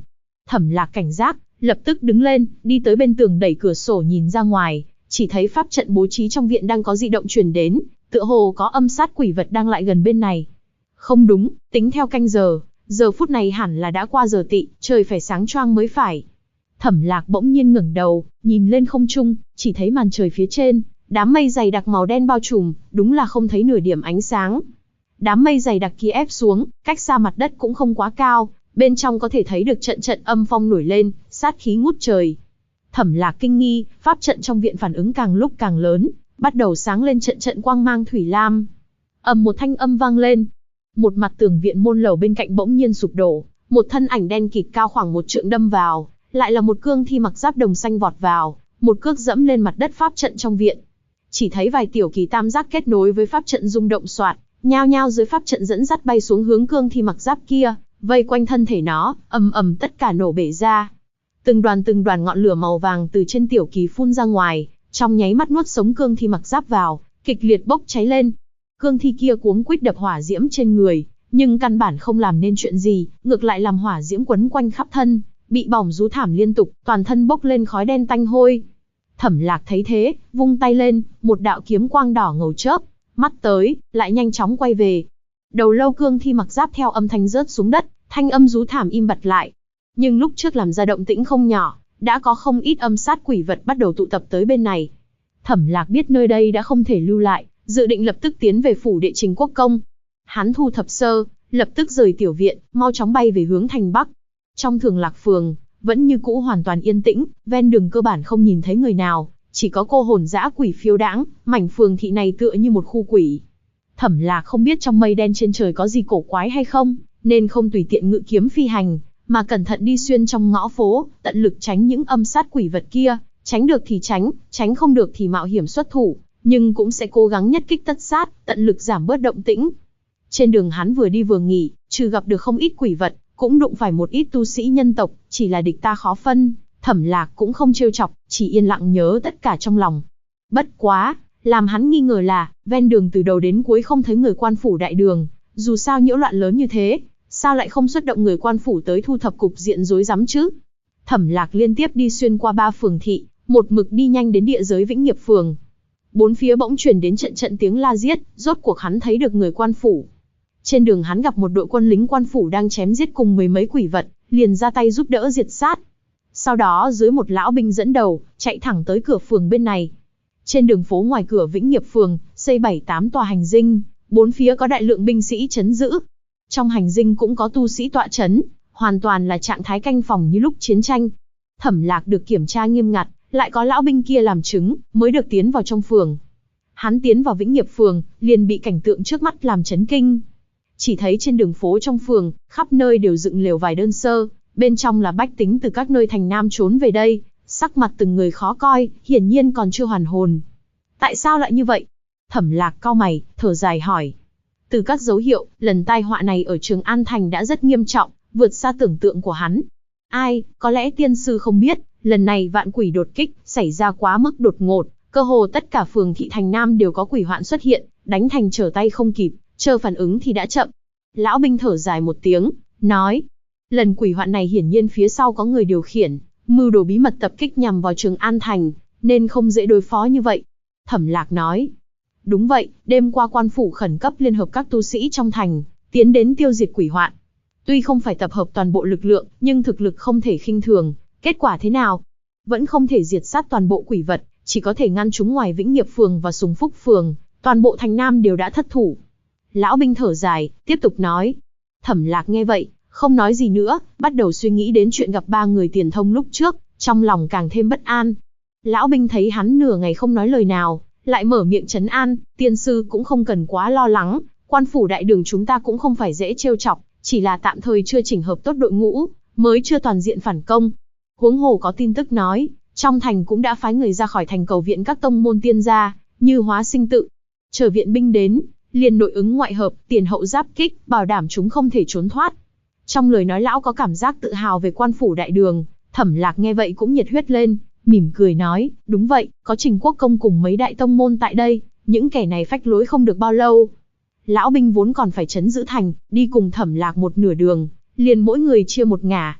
Thẩm Lạc cảnh giác, lập tức đứng lên, đi tới bên tường đẩy cửa sổ nhìn ra ngoài, chỉ thấy pháp trận bố trí trong viện đang có dị động truyền đến, tựa hồ có âm sát quỷ vật đang lại gần bên này. Không đúng, tính theo canh giờ, giờ phút này hẳn là đã qua giờ tỵ, trời phải sáng choang mới phải. Thẩm Lạc bỗng nhiên ngẩng đầu, nhìn lên không trung, chỉ thấy màn trời phía trên, đám mây dày đặc màu đen bao trùm, đúng là không thấy nửa điểm ánh sáng. Đám mây dày đặc kia ép xuống, cách xa mặt đất cũng không quá cao, bên trong có thể thấy được trận trận âm phong nổi lên, sát khí ngút trời. Thẩm Lạc kinh nghi, pháp trận trong viện phản ứng càng lúc càng lớn, bắt đầu sáng lên trận trận quang mang thủy lam. Ầm một thanh âm vang lên, một mặt tường viện môn lầu bên cạnh bỗng nhiên sụp đổ, một thân ảnh đen kịt cao khoảng 1 trượng đâm vào, lại là một cương thi mặc giáp đồng xanh vọt vào, một cước dẫm lên mặt đất pháp trận trong viện. Chỉ thấy vài tiểu kỳ tam giác kết nối với pháp trận rung động xoạt, nhao nhao dưới pháp trận dẫn dắt bay xuống hướng cương thi mặc giáp kia, vây quanh thân thể nó, ầm ầm tất cả nổ bể ra. Từng đoàn ngọn lửa màu vàng từ trên tiểu kỳ phun ra ngoài, trong nháy mắt nuốt sống cương thi mặc giáp vào, kịch liệt bốc cháy lên. Cương thi kia cuống quýt đập hỏa diễm trên người, nhưng căn bản không làm nên chuyện gì, ngược lại làm hỏa diễm quấn quanh khắp thân, bị bỏng rú thảm liên tục, toàn thân bốc lên khói đen tanh hôi. Thẩm Lạc thấy thế, vung tay lên, một đạo kiếm quang đỏ ngầu chớp, mắt tới, lại nhanh chóng quay về. Đầu lâu cương thi mặc giáp theo âm thanh rớt xuống đất, thanh âm rú thảm im bặt lại. Nhưng lúc trước làm ra động tĩnh không nhỏ, đã có không ít âm sát quỷ vật bắt đầu tụ tập tới bên này. Thẩm Lạc biết nơi đây đã không thể lưu lại, dự định lập tức tiến về phủ đệ Trình Quốc Công. Hắn thu thập sơ, lập tức rời tiểu viện, mau chóng bay về hướng thành Bắc. Trong Thường Lạc phường, vẫn như cũ hoàn toàn yên tĩnh, ven đường cơ bản không nhìn thấy người nào, chỉ có cô hồn dã quỷ phiêu đãng, mảnh phường thị này tựa như một khu quỷ. Thẩm Lạc không biết trong mây đen trên trời có gì cổ quái hay không, nên không tùy tiện ngự kiếm phi hành, mà cẩn thận đi xuyên trong ngõ phố, tận lực tránh những âm sát quỷ vật kia, tránh được thì tránh, tránh không được thì mạo hiểm xuất thủ, nhưng cũng sẽ cố gắng nhất kích tất sát, tận lực giảm bớt động tĩnh. Trên đường hắn vừa đi vừa nghỉ, trừ gặp được không ít quỷ vật, cũng đụng phải một ít tu sĩ nhân tộc, chỉ là địch ta khó phân, Thẩm Lạc cũng không trêu chọc, chỉ yên lặng nhớ tất cả trong lòng. Bất quá, làm hắn nghi ngờ là, ven đường từ đầu đến cuối không thấy người quan phủ đại đường, dù sao nhiễu loạn lớn như thế, sao lại không xuất động người quan phủ tới thu thập cục diện rối rắm chứ? Thẩm Lạc liên tiếp đi xuyên qua 3 phường thị, một mực đi nhanh đến địa giới Vĩnh Nghiệp phường. Bốn phía bỗng truyền đến trận trận tiếng la giết, rốt cuộc hắn thấy được người quan phủ. Trên đường hắn gặp một đội quân lính quan phủ đang chém giết cùng mười mấy quỷ vật, liền ra tay giúp đỡ diệt sát. Sau đó dưới một lão binh dẫn đầu, chạy thẳng tới cửa phường bên này. Trên đường phố ngoài cửa Vĩnh Nghiệp phường, xây 7-8 tòa hành dinh, bốn phía có đại lượng binh sĩ trấn giữ. Trong hành dinh cũng có tu sĩ tọa trấn, hoàn toàn là trạng thái canh phòng như lúc chiến tranh. Thẩm Lạc được kiểm tra nghiêm ngặt, lại có lão binh kia làm chứng, mới được tiến vào trong phường. Hắn tiến vào Vĩnh Nghiệp phường, liền bị cảnh tượng trước mắt làm chấn kinh. Chỉ thấy trên đường phố trong phường, khắp nơi đều dựng lều vải đơn sơ, bên trong là bách tính từ các nơi thành Nam trốn về đây, sắc mặt từng người khó coi, hiển nhiên còn chưa hoàn hồn. Tại sao lại như vậy? Thẩm Lạc cau mày, thở dài hỏi. Từ các dấu hiệu, lần tai họa này ở Trường An Thành đã rất nghiêm trọng, vượt xa tưởng tượng của hắn. Ai, có lẽ tiên sư không biết, lần này vạn quỷ đột kích, xảy ra quá mức đột ngột, cơ hồ tất cả phường thị thành Nam đều có quỷ hoạn xuất hiện, đánh thành trở tay không kịp, chờ phản ứng thì đã chậm. Lão binh thở dài một tiếng, nói, lần quỷ hoạn này hiển nhiên phía sau có người điều khiển, mưu đồ bí mật tập kích nhằm vào Trường An Thành, nên không dễ đối phó như vậy. Thẩm Lạc nói, đúng vậy, đêm qua quan phủ khẩn cấp liên hợp các tu sĩ trong thành, tiến đến tiêu diệt quỷ hoạn. Tuy không phải tập hợp toàn bộ lực lượng, nhưng thực lực không thể khinh thường. Kết quả thế nào? Vẫn không thể diệt sát toàn bộ quỷ vật, chỉ có thể ngăn chúng ngoài Vĩnh Nghiệp phường và Sùng Phúc phường, toàn bộ thành Nam đều đã thất thủ. Lão binh thở dài, tiếp tục nói. Thẩm Lạc nghe vậy, không nói gì nữa, bắt đầu suy nghĩ đến chuyện gặp 3 người tiền thông lúc trước, trong lòng càng thêm bất an. Lão binh thấy hắn nửa ngày không nói lời nào, lại mở miệng trấn an, tiên sư cũng không cần quá lo lắng, quan phủ đại đường chúng ta cũng không phải dễ trêu chọc, chỉ là tạm thời chưa chỉnh hợp tốt đội ngũ, mới chưa toàn diện phản công. Huống hồ có tin tức nói, trong thành cũng đã phái người ra khỏi thành cầu viện các tông môn tiên gia, như Hóa Sinh Tự. Chờ viện binh đến, liền nội ứng ngoại hợp, tiền hậu giáp kích, bảo đảm chúng không thể trốn thoát. Trong lời nói lão có cảm giác tự hào về quan phủ đại đường. Thẩm Lạc nghe vậy cũng nhiệt huyết lên, mỉm cười nói, đúng vậy, có Trình Quốc Công cùng mấy đại tông môn tại đây, những kẻ này phách lối không được bao lâu. Lão binh vốn còn phải trấn giữ thành, đi cùng Thẩm Lạc một nửa đường, liền mỗi người chia một ngả.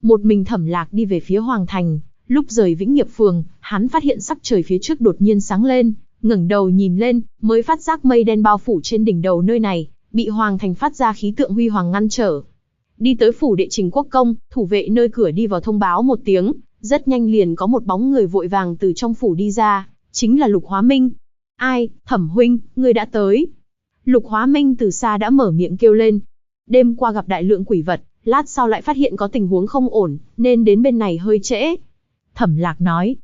Một mình Thẩm Lạc đi về phía Hoàng Thành, lúc rời Vĩnh Nghiệp Phường, hắn phát hiện sắc trời phía trước đột nhiên sáng lên, ngẩng đầu nhìn lên, mới phát giác mây đen bao phủ trên đỉnh đầu nơi này, bị Hoàng Thành phát ra khí tượng huy hoàng ngăn trở. Đi tới phủ đệ Trình Quốc Công, thủ vệ nơi cửa đi vào thông báo một tiếng, rất nhanh liền có một bóng người vội vàng từ trong phủ đi ra, chính là Lục Hóa Minh. Ai, Thẩm huynh, ngươi đã tới. Lục Hóa Minh từ xa đã mở miệng kêu lên. Đêm qua gặp đại lượng quỷ vật, lát sau lại phát hiện có tình huống không ổn, nên đến bên này hơi trễ. Thẩm Lạc nói.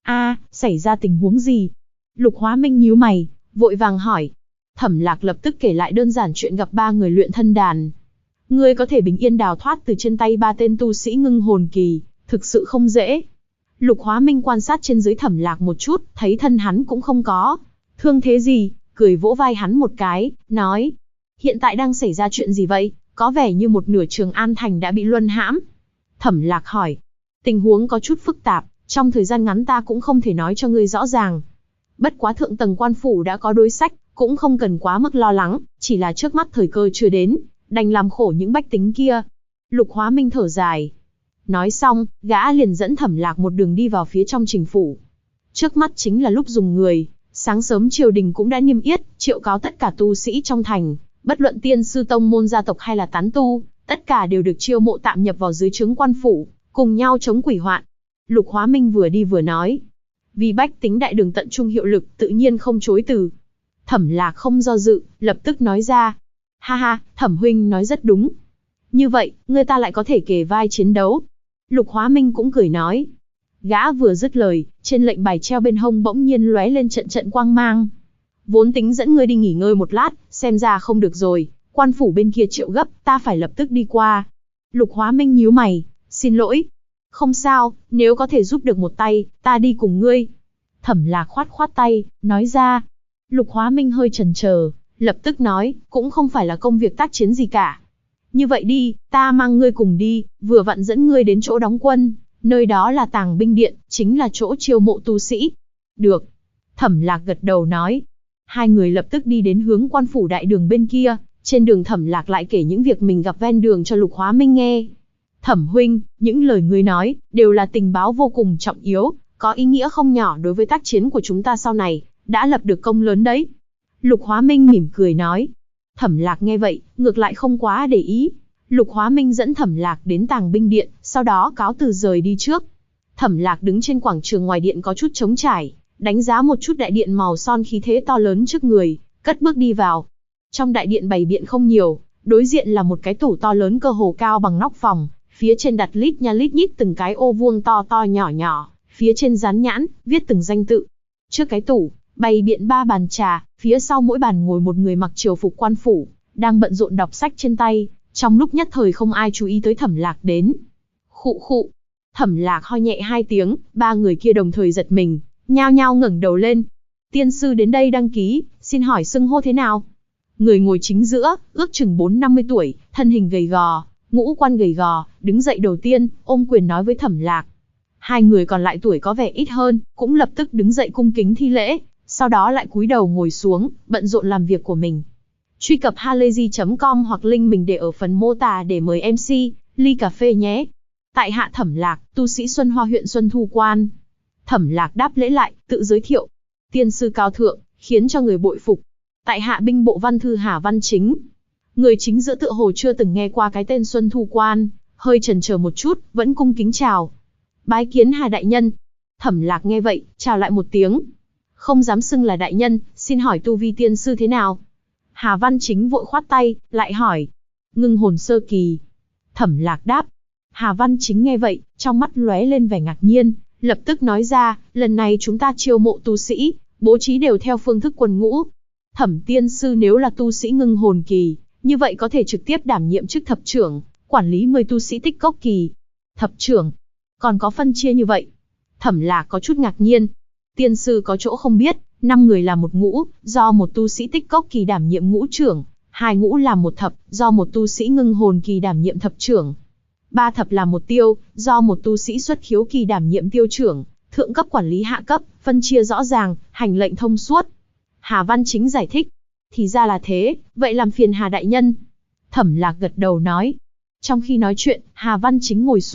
Xảy ra tình huống gì? Lục Hóa Minh nhíu mày, vội vàng hỏi. Thẩm Lạc lập tức kể lại đơn giản chuyện gặp 3 người luyện thân đàn. Ngươi có thể bình yên đào thoát từ trên tay 3 tên tu sĩ ngưng hồn kỳ, thực sự không dễ. Lục Hóa Minh quan sát trên dưới Thẩm Lạc một chút, thấy thân hắn cũng không có thương thế gì, cười vỗ vai hắn một cái, nói. Hiện tại đang xảy ra chuyện gì vậy? Có vẻ như một nửa Trường An Thành đã bị luân hãm. Thẩm Lạc hỏi. Tình huống có chút phức tạp, trong thời gian ngắn ta cũng không thể nói cho ngươi rõ ràng. Bất quá thượng tầng quan phủ đã có đối sách, cũng không cần quá mức lo lắng, chỉ là trước mắt thời cơ chưa đến, đành làm khổ những bách tính kia. Lục Hóa Minh thở dài. Nói xong, gã liền dẫn Thẩm Lạc một đường đi vào phía trong Trình phủ. Trước mắt chính là lúc dùng người, sáng sớm triều đình cũng đã niêm yết, triệu cáo tất cả tu sĩ trong thành, bất luận tiên sư tông môn gia tộc hay là tán tu, tất cả đều được chiêu mộ tạm nhập vào dưới trướng quan phủ, cùng nhau chống quỷ hoạn. Lục Hóa Minh vừa đi vừa nói. Vì bách tính đại đường tận trung hiệu lực, tự nhiên không chối từ. Thẩm Lạc không do dự, lập tức nói ra. Ha ha, Thẩm huynh nói rất đúng. Như vậy, người ta lại có thể kề vai chiến đấu. Lục Hóa Minh cũng cười nói. Gã vừa dứt lời, trên lệnh bài treo bên hông bỗng nhiên lóe lên trận trận quang mang. Vốn tính dẫn ngươi đi nghỉ ngơi một lát, xem ra không được rồi, quan phủ bên kia triệu gấp, ta phải lập tức đi qua. Lục Hóa Minh nhíu mày, xin lỗi. Không sao, nếu có thể giúp được một tay, ta đi cùng ngươi. Thẩm Lạc khoát khoát tay, nói ra. Lục Hóa Minh hơi chần chờ, lập tức nói, cũng không phải là công việc tác chiến gì cả. Như vậy đi, ta mang ngươi cùng đi, vừa vặn dẫn ngươi đến chỗ đóng quân, nơi đó là tàng binh điện, chính là chỗ chiêu mộ tu sĩ. Được. Thẩm Lạc gật đầu nói. Hai người lập tức đi đến hướng quan phủ đại đường bên kia, trên đường Thẩm Lạc lại kể những việc mình gặp ven đường cho Lục Hóa Minh nghe. Thẩm huynh, những lời ngươi nói, đều là tình báo vô cùng trọng yếu, có ý nghĩa không nhỏ đối với tác chiến của chúng ta sau này, đã lập được công lớn đấy. Lục Hóa Minh mỉm cười nói. Thẩm Lạc nghe vậy, ngược lại không quá để ý. Lục Hóa Minh dẫn Thẩm Lạc đến tàng binh điện, sau đó cáo từ rời đi trước. Thẩm Lạc đứng trên quảng trường ngoài điện có chút trống trải, đánh giá một chút đại điện màu son khí thế to lớn trước người, cất bước đi vào. Trong đại điện bày biện không nhiều, đối diện là một cái tủ to lớn cơ hồ cao bằng nóc phòng, phía trên đặt lít nha lít nhít từng cái ô vuông to to nhỏ nhỏ, phía trên dán nhãn, viết từng danh tự. Trước cái tủ, bày biện 3 bàn trà, phía sau mỗi bàn ngồi một người mặc triều phục quan phủ, đang bận rộn đọc sách trên tay, trong lúc nhất thời không ai chú ý tới Thẩm Lạc đến. Khụ khụ. Thẩm Lạc ho nhẹ 2 tiếng, 3 người kia đồng thời giật mình, nhao nhao ngẩng đầu lên. Tiên sư đến đây đăng ký, xin hỏi xưng hô thế nào? Người ngồi chính giữa, ước chừng 40-50 tuổi, thân hình gầy gò, ngũ quan gầy gò, đứng dậy đầu tiên, ôm quyền nói với Thẩm Lạc. 2 người còn lại tuổi có vẻ ít hơn, cũng lập tức đứng dậy cung kính thi lễ, sau đó lại cúi đầu ngồi xuống, bận rộn làm việc của mình. Truy cập halayzi.com hoặc link mình để ở phần mô tả để mời MC, ly cà phê nhé. Tại hạ Thẩm Lạc, tu sĩ Xuân Hoa huyện Xuân Thu Quan. Thẩm Lạc đáp lễ lại, tự giới thiệu. Tiên sư cao thượng, khiến cho người bội phục. Tại hạ binh bộ văn thư Hà Văn Chính. Người chính giữa tựa hồ chưa từng nghe qua cái tên Xuân Thu Quan, hơi chần chờ một chút, vẫn cung kính chào. Bái kiến Hà đại nhân. Thẩm Lạc nghe vậy, chào lại một tiếng. Không dám xưng là đại nhân, xin hỏi tu vi tiên sư thế nào? Hà Văn Chính vội khoát tay, lại hỏi. Ngưng hồn sơ kỳ. Thẩm Lạc đáp. Hà Văn Chính nghe vậy, trong mắt lóe lên vẻ ngạc nhiên, lập tức nói ra, lần này chúng ta chiêu mộ tu sĩ, bố trí đều theo phương thức quân ngũ. Thẩm tiên sư nếu là tu sĩ ngưng hồn kỳ, như vậy có thể trực tiếp đảm nhiệm chức thập trưởng, quản lý 10 tu sĩ tích cốc kỳ. Thập trưởng, còn có phân chia như vậy? Thẩm Lạc có chút ngạc nhiên. Tiên sư có chỗ không biết, 5 người là một ngũ, do một tu sĩ tích cốc kỳ đảm nhiệm ngũ trưởng, 2 ngũ làm một thập, do một tu sĩ ngưng hồn kỳ đảm nhiệm thập trưởng. 3 thập là một tiêu, do một tu sĩ xuất khiếu kỳ đảm nhiệm tiêu trưởng, thượng cấp quản lý hạ cấp, phân chia rõ ràng, hành lệnh thông suốt. Hà Văn Chính giải thích. Thì ra là thế, vậy làm phiền Hà đại nhân. Thẩm Lạc gật đầu nói. Trong khi nói chuyện, Hà Văn Chính ngồi xuống,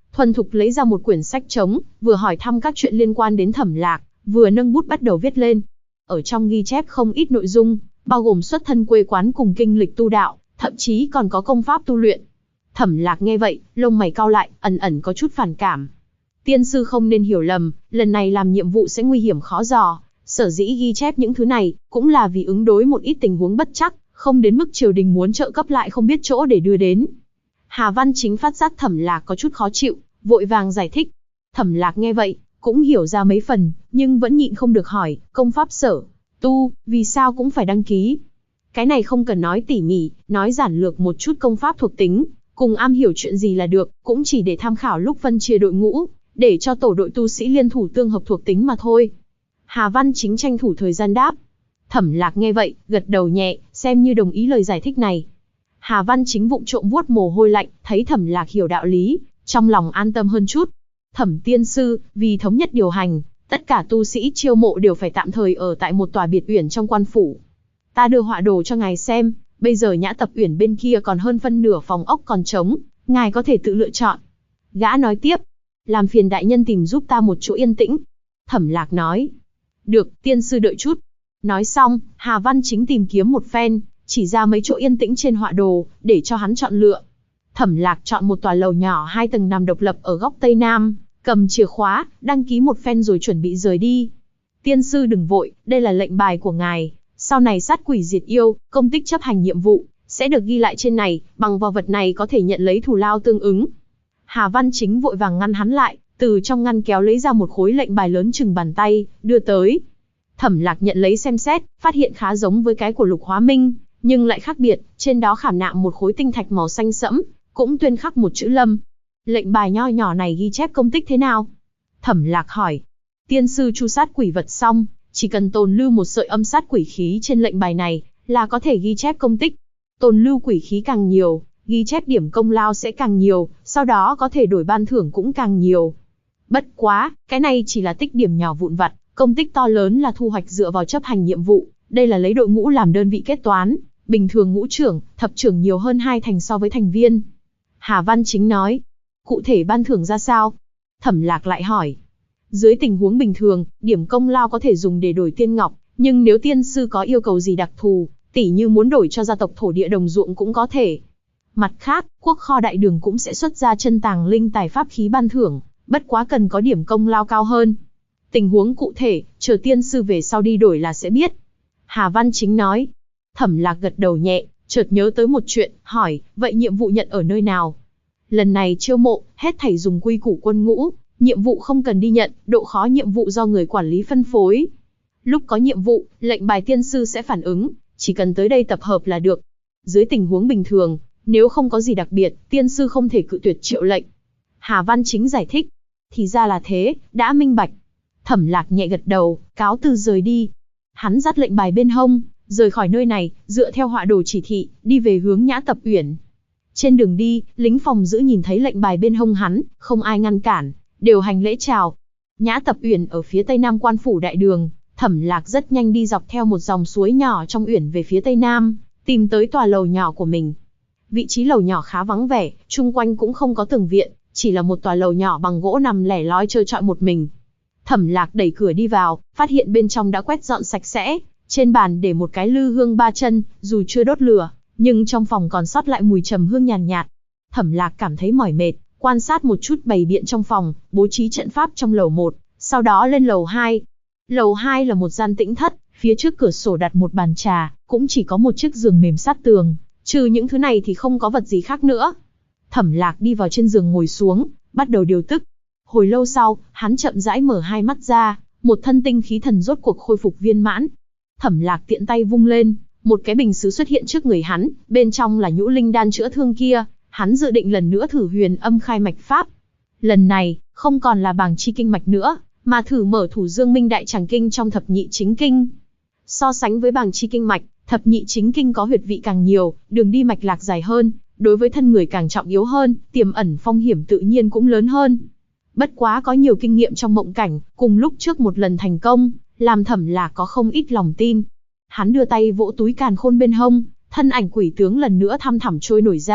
thuần thục lấy ra một quyển sách trống, vừa hỏi thăm các chuyện liên quan đến Thẩm Lạc, vừa nâng bút bắt đầu viết lên. Ở trong ghi chép không ít nội dung, bao gồm xuất thân quê quán cùng kinh lịch tu đạo, thậm chí còn có công pháp tu luyện. Thẩm Lạc nghe vậy, lông mày cau lại, ẩn ẩn có chút phản cảm. Tiên sư không nên hiểu lầm, lần này làm nhiệm vụ sẽ nguy hiểm khó dò, sở dĩ ghi chép những thứ này, cũng là vì ứng đối một ít tình huống bất chắc, không đến mức triều đình muốn trợ cấp lại không biết chỗ để đưa đến. Hà Văn Chính phát giác Thẩm Lạc có chút khó chịu, vội vàng giải thích. Thẩm Lạc nghe vậy, cũng hiểu ra mấy phần, nhưng vẫn nhịn không được hỏi, công pháp sở tu, vì sao cũng phải đăng ký? Cái này không cần nói tỉ mỉ, nói giản lược một chút công pháp thuộc tính, cùng am hiểu chuyện gì là được, cũng chỉ để tham khảo lúc phân chia đội ngũ, để cho tổ đội tu sĩ liên thủ tương hợp thuộc tính mà thôi. Hà Văn Chính tranh thủ thời gian đáp. Thẩm Lạc nghe vậy, gật đầu nhẹ, xem như đồng ý lời giải thích này. Hà Văn Chính vụng trộm vuốt mồ hôi lạnh, thấy Thẩm Lạc hiểu đạo lý, trong lòng an tâm hơn chút. Thẩm tiên sư, vì thống nhất điều hành, tất cả tu sĩ chiêu mộ đều phải tạm thời ở tại một tòa biệt uyển trong quan phủ. Ta đưa họa đồ cho ngài xem, bây giờ Nhã Tập Uyển bên kia còn hơn phân nửa phòng ốc còn trống, ngài có thể tự lựa chọn. Gã nói tiếp, làm phiền đại nhân tìm giúp ta một chỗ yên tĩnh. Thẩm Lạc nói, được, tiên sư đợi chút. Nói xong, Hà Văn Chính tìm kiếm một phen, chỉ ra mấy chỗ yên tĩnh trên họa đồ, để cho hắn chọn lựa. Thẩm Lạc chọn một tòa lầu nhỏ 2 tầng nằm độc lập ở góc Tây Nam, cầm chìa khóa, đăng ký một phen rồi chuẩn bị rời đi. Tiên sư đừng vội, đây là lệnh bài của ngài. Sau này sát quỷ diệt yêu, công tích chấp hành nhiệm vụ, sẽ được ghi lại trên này, bằng vào vật này có thể nhận lấy thù lao tương ứng. Hà Văn Chính vội vàng ngăn hắn lại, từ trong ngăn kéo lấy ra một khối lệnh bài lớn chừng bàn tay, đưa tới. Thẩm Lạc nhận lấy xem xét, phát hiện khá giống với cái của Lục Hóa Minh, nhưng lại khác biệt, trên đó khảm nạm một khối tinh thạch màu xanh sẫm, cũng tuyên khắc một chữ Lâm. Lệnh bài nho nhỏ này ghi chép công tích thế nào? Thẩm Lạc hỏi. Tiên sư chu sát quỷ vật xong, chỉ cần tồn lưu một sợi âm sát quỷ khí trên lệnh bài này, là có thể ghi chép công tích. Tồn lưu quỷ khí càng nhiều, ghi chép điểm công lao sẽ càng nhiều, sau đó có thể đổi ban thưởng cũng càng nhiều. Bất quá, cái này chỉ là tích điểm nhỏ vụn vặt, công tích to lớn là thu hoạch dựa vào chấp hành nhiệm vụ, đây là lấy đội ngũ làm đơn vị kết toán, bình thường ngũ trưởng, thập trưởng nhiều hơn 2 thành so với thành viên. Hà Văn Chính nói, cụ thể ban thưởng ra sao? Thẩm Lạc lại hỏi. Dưới tình huống bình thường, điểm công lao có thể dùng để đổi tiên ngọc, nhưng nếu tiên sư có yêu cầu gì đặc thù, tỉ như muốn đổi cho gia tộc thổ địa đồng ruộng cũng có thể. Mặt khác, quốc kho đại đường cũng sẽ xuất ra chân tàng linh tài pháp khí ban thưởng, bất quá cần có điểm công lao cao hơn. Tình huống cụ thể, chờ tiên sư về sau đi đổi là sẽ biết. Hà Văn Chính nói. Thẩm Lạc gật đầu nhẹ, chợt nhớ tới một chuyện, hỏi, vậy nhiệm vụ nhận ở nơi nào? Lần này chiêu mộ, hết thảy dùng quy củ quân ngũ, nhiệm vụ không cần đi nhận, độ khó nhiệm vụ do người quản lý phân phối. Lúc có nhiệm vụ, lệnh bài tiên sư sẽ phản ứng, chỉ cần tới đây tập hợp là được. Dưới tình huống bình thường, nếu không có gì đặc biệt, tiên sư không thể cự tuyệt triệu lệnh. Hà Văn Chính giải thích. Thì ra là thế, đã minh bạch. Thẩm Lạc nhẹ gật đầu, cáo từ rời đi. Hắn dắt lệnh bài bên hông, rời khỏi nơi này, dựa theo họa đồ chỉ thị, đi về hướng Nhã Tập Uyển. Trên đường đi, lính phòng giữ nhìn thấy lệnh bài bên hông hắn, không ai ngăn cản, đều hành lễ chào. Nhã Tập Uyển ở phía tây nam quan phủ đại đường, Thẩm Lạc rất nhanh đi dọc theo một dòng suối nhỏ trong uyển về phía tây nam, tìm tới tòa lầu nhỏ của mình. Vị trí lầu nhỏ khá vắng vẻ, chung quanh cũng không có tường viện, chỉ là một tòa lầu nhỏ bằng gỗ nằm lẻ loi trơ trọi một mình. Thẩm Lạc đẩy cửa đi vào, phát hiện bên trong đã quét dọn sạch sẽ, trên bàn để một cái lư hương 3 chân, dù chưa đốt lửa, nhưng trong phòng còn sót lại mùi trầm hương nhàn nhạt. Thẩm Lạc cảm thấy mỏi mệt, quan sát một chút bày biện trong phòng, bố trí trận pháp trong lầu 1, sau đó lên lầu 2. Lầu 2 là một gian tĩnh thất, phía trước cửa sổ đặt một bàn trà, cũng chỉ có một chiếc giường mềm sát tường, trừ những thứ này thì không có vật gì khác nữa. Thẩm Lạc đi vào trên giường ngồi xuống, bắt đầu điều tức. Hồi lâu sau, hắn chậm rãi mở hai mắt ra, một thân tinh khí thần rốt cuộc khôi phục viên mãn. Thẩm Lạc tiện tay vung lên, một cái bình sứ xuất hiện trước người hắn, bên trong là nhũ linh đan chữa thương kia, hắn dự định lần nữa thử huyền âm khai mạch pháp. Lần này, không còn là bàng chi kinh mạch nữa, mà thử mở thủ dương minh đại tràng kinh trong thập nhị chính kinh. So sánh với bàng chi kinh mạch, thập nhị chính kinh có huyệt vị càng nhiều, đường đi mạch lạc dài hơn, đối với thân người càng trọng yếu hơn, tiềm ẩn phong hiểm tự nhiên cũng lớn hơn. Bất quá có nhiều kinh nghiệm trong mộng cảnh, cùng lúc trước một lần thành công, làm Thẩm Lạc có không ít lòng tin. Hắn đưa tay vỗ túi càn khôn bên hông, thân ảnh quỷ tướng lần nữa thăm thẳm trôi nổi ra,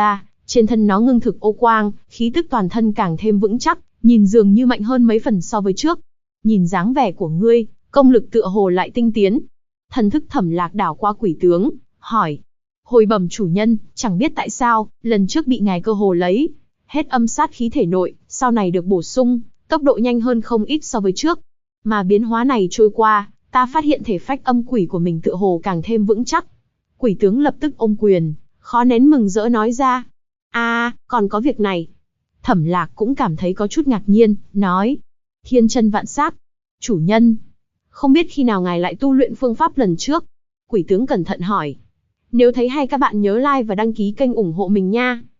Trên thân nó ngưng thực ô quang, khí tức toàn thân càng thêm vững chắc, nhìn dường như mạnh hơn mấy phần so với trước. Nhìn dáng vẻ của ngươi, công lực tựa hồ lại tinh tiến. Thần thức Thẩm Lạc đảo qua quỷ tướng, hỏi. Hồi bẩm chủ nhân, chẳng biết tại sao, lần trước bị ngài cơ hồ lấy hết âm sát khí thể nội, sau này được bổ sung, tốc độ nhanh hơn không ít so với trước. Mà biến hóa này trôi qua, ta phát hiện thể phách âm quỷ của mình tựa hồ càng thêm vững chắc. Quỷ tướng lập tức ôm quyền, khó nén mừng rỡ nói ra. Còn có việc này. Thẩm Lạc cũng cảm thấy có chút ngạc nhiên, nói. Thiên chân vạn sát. Chủ nhân, không biết khi nào ngài lại tu luyện phương pháp lần trước? Quỷ tướng cẩn thận hỏi. Nếu thấy hay các bạn nhớ like và đăng ký kênh ủng hộ mình nha.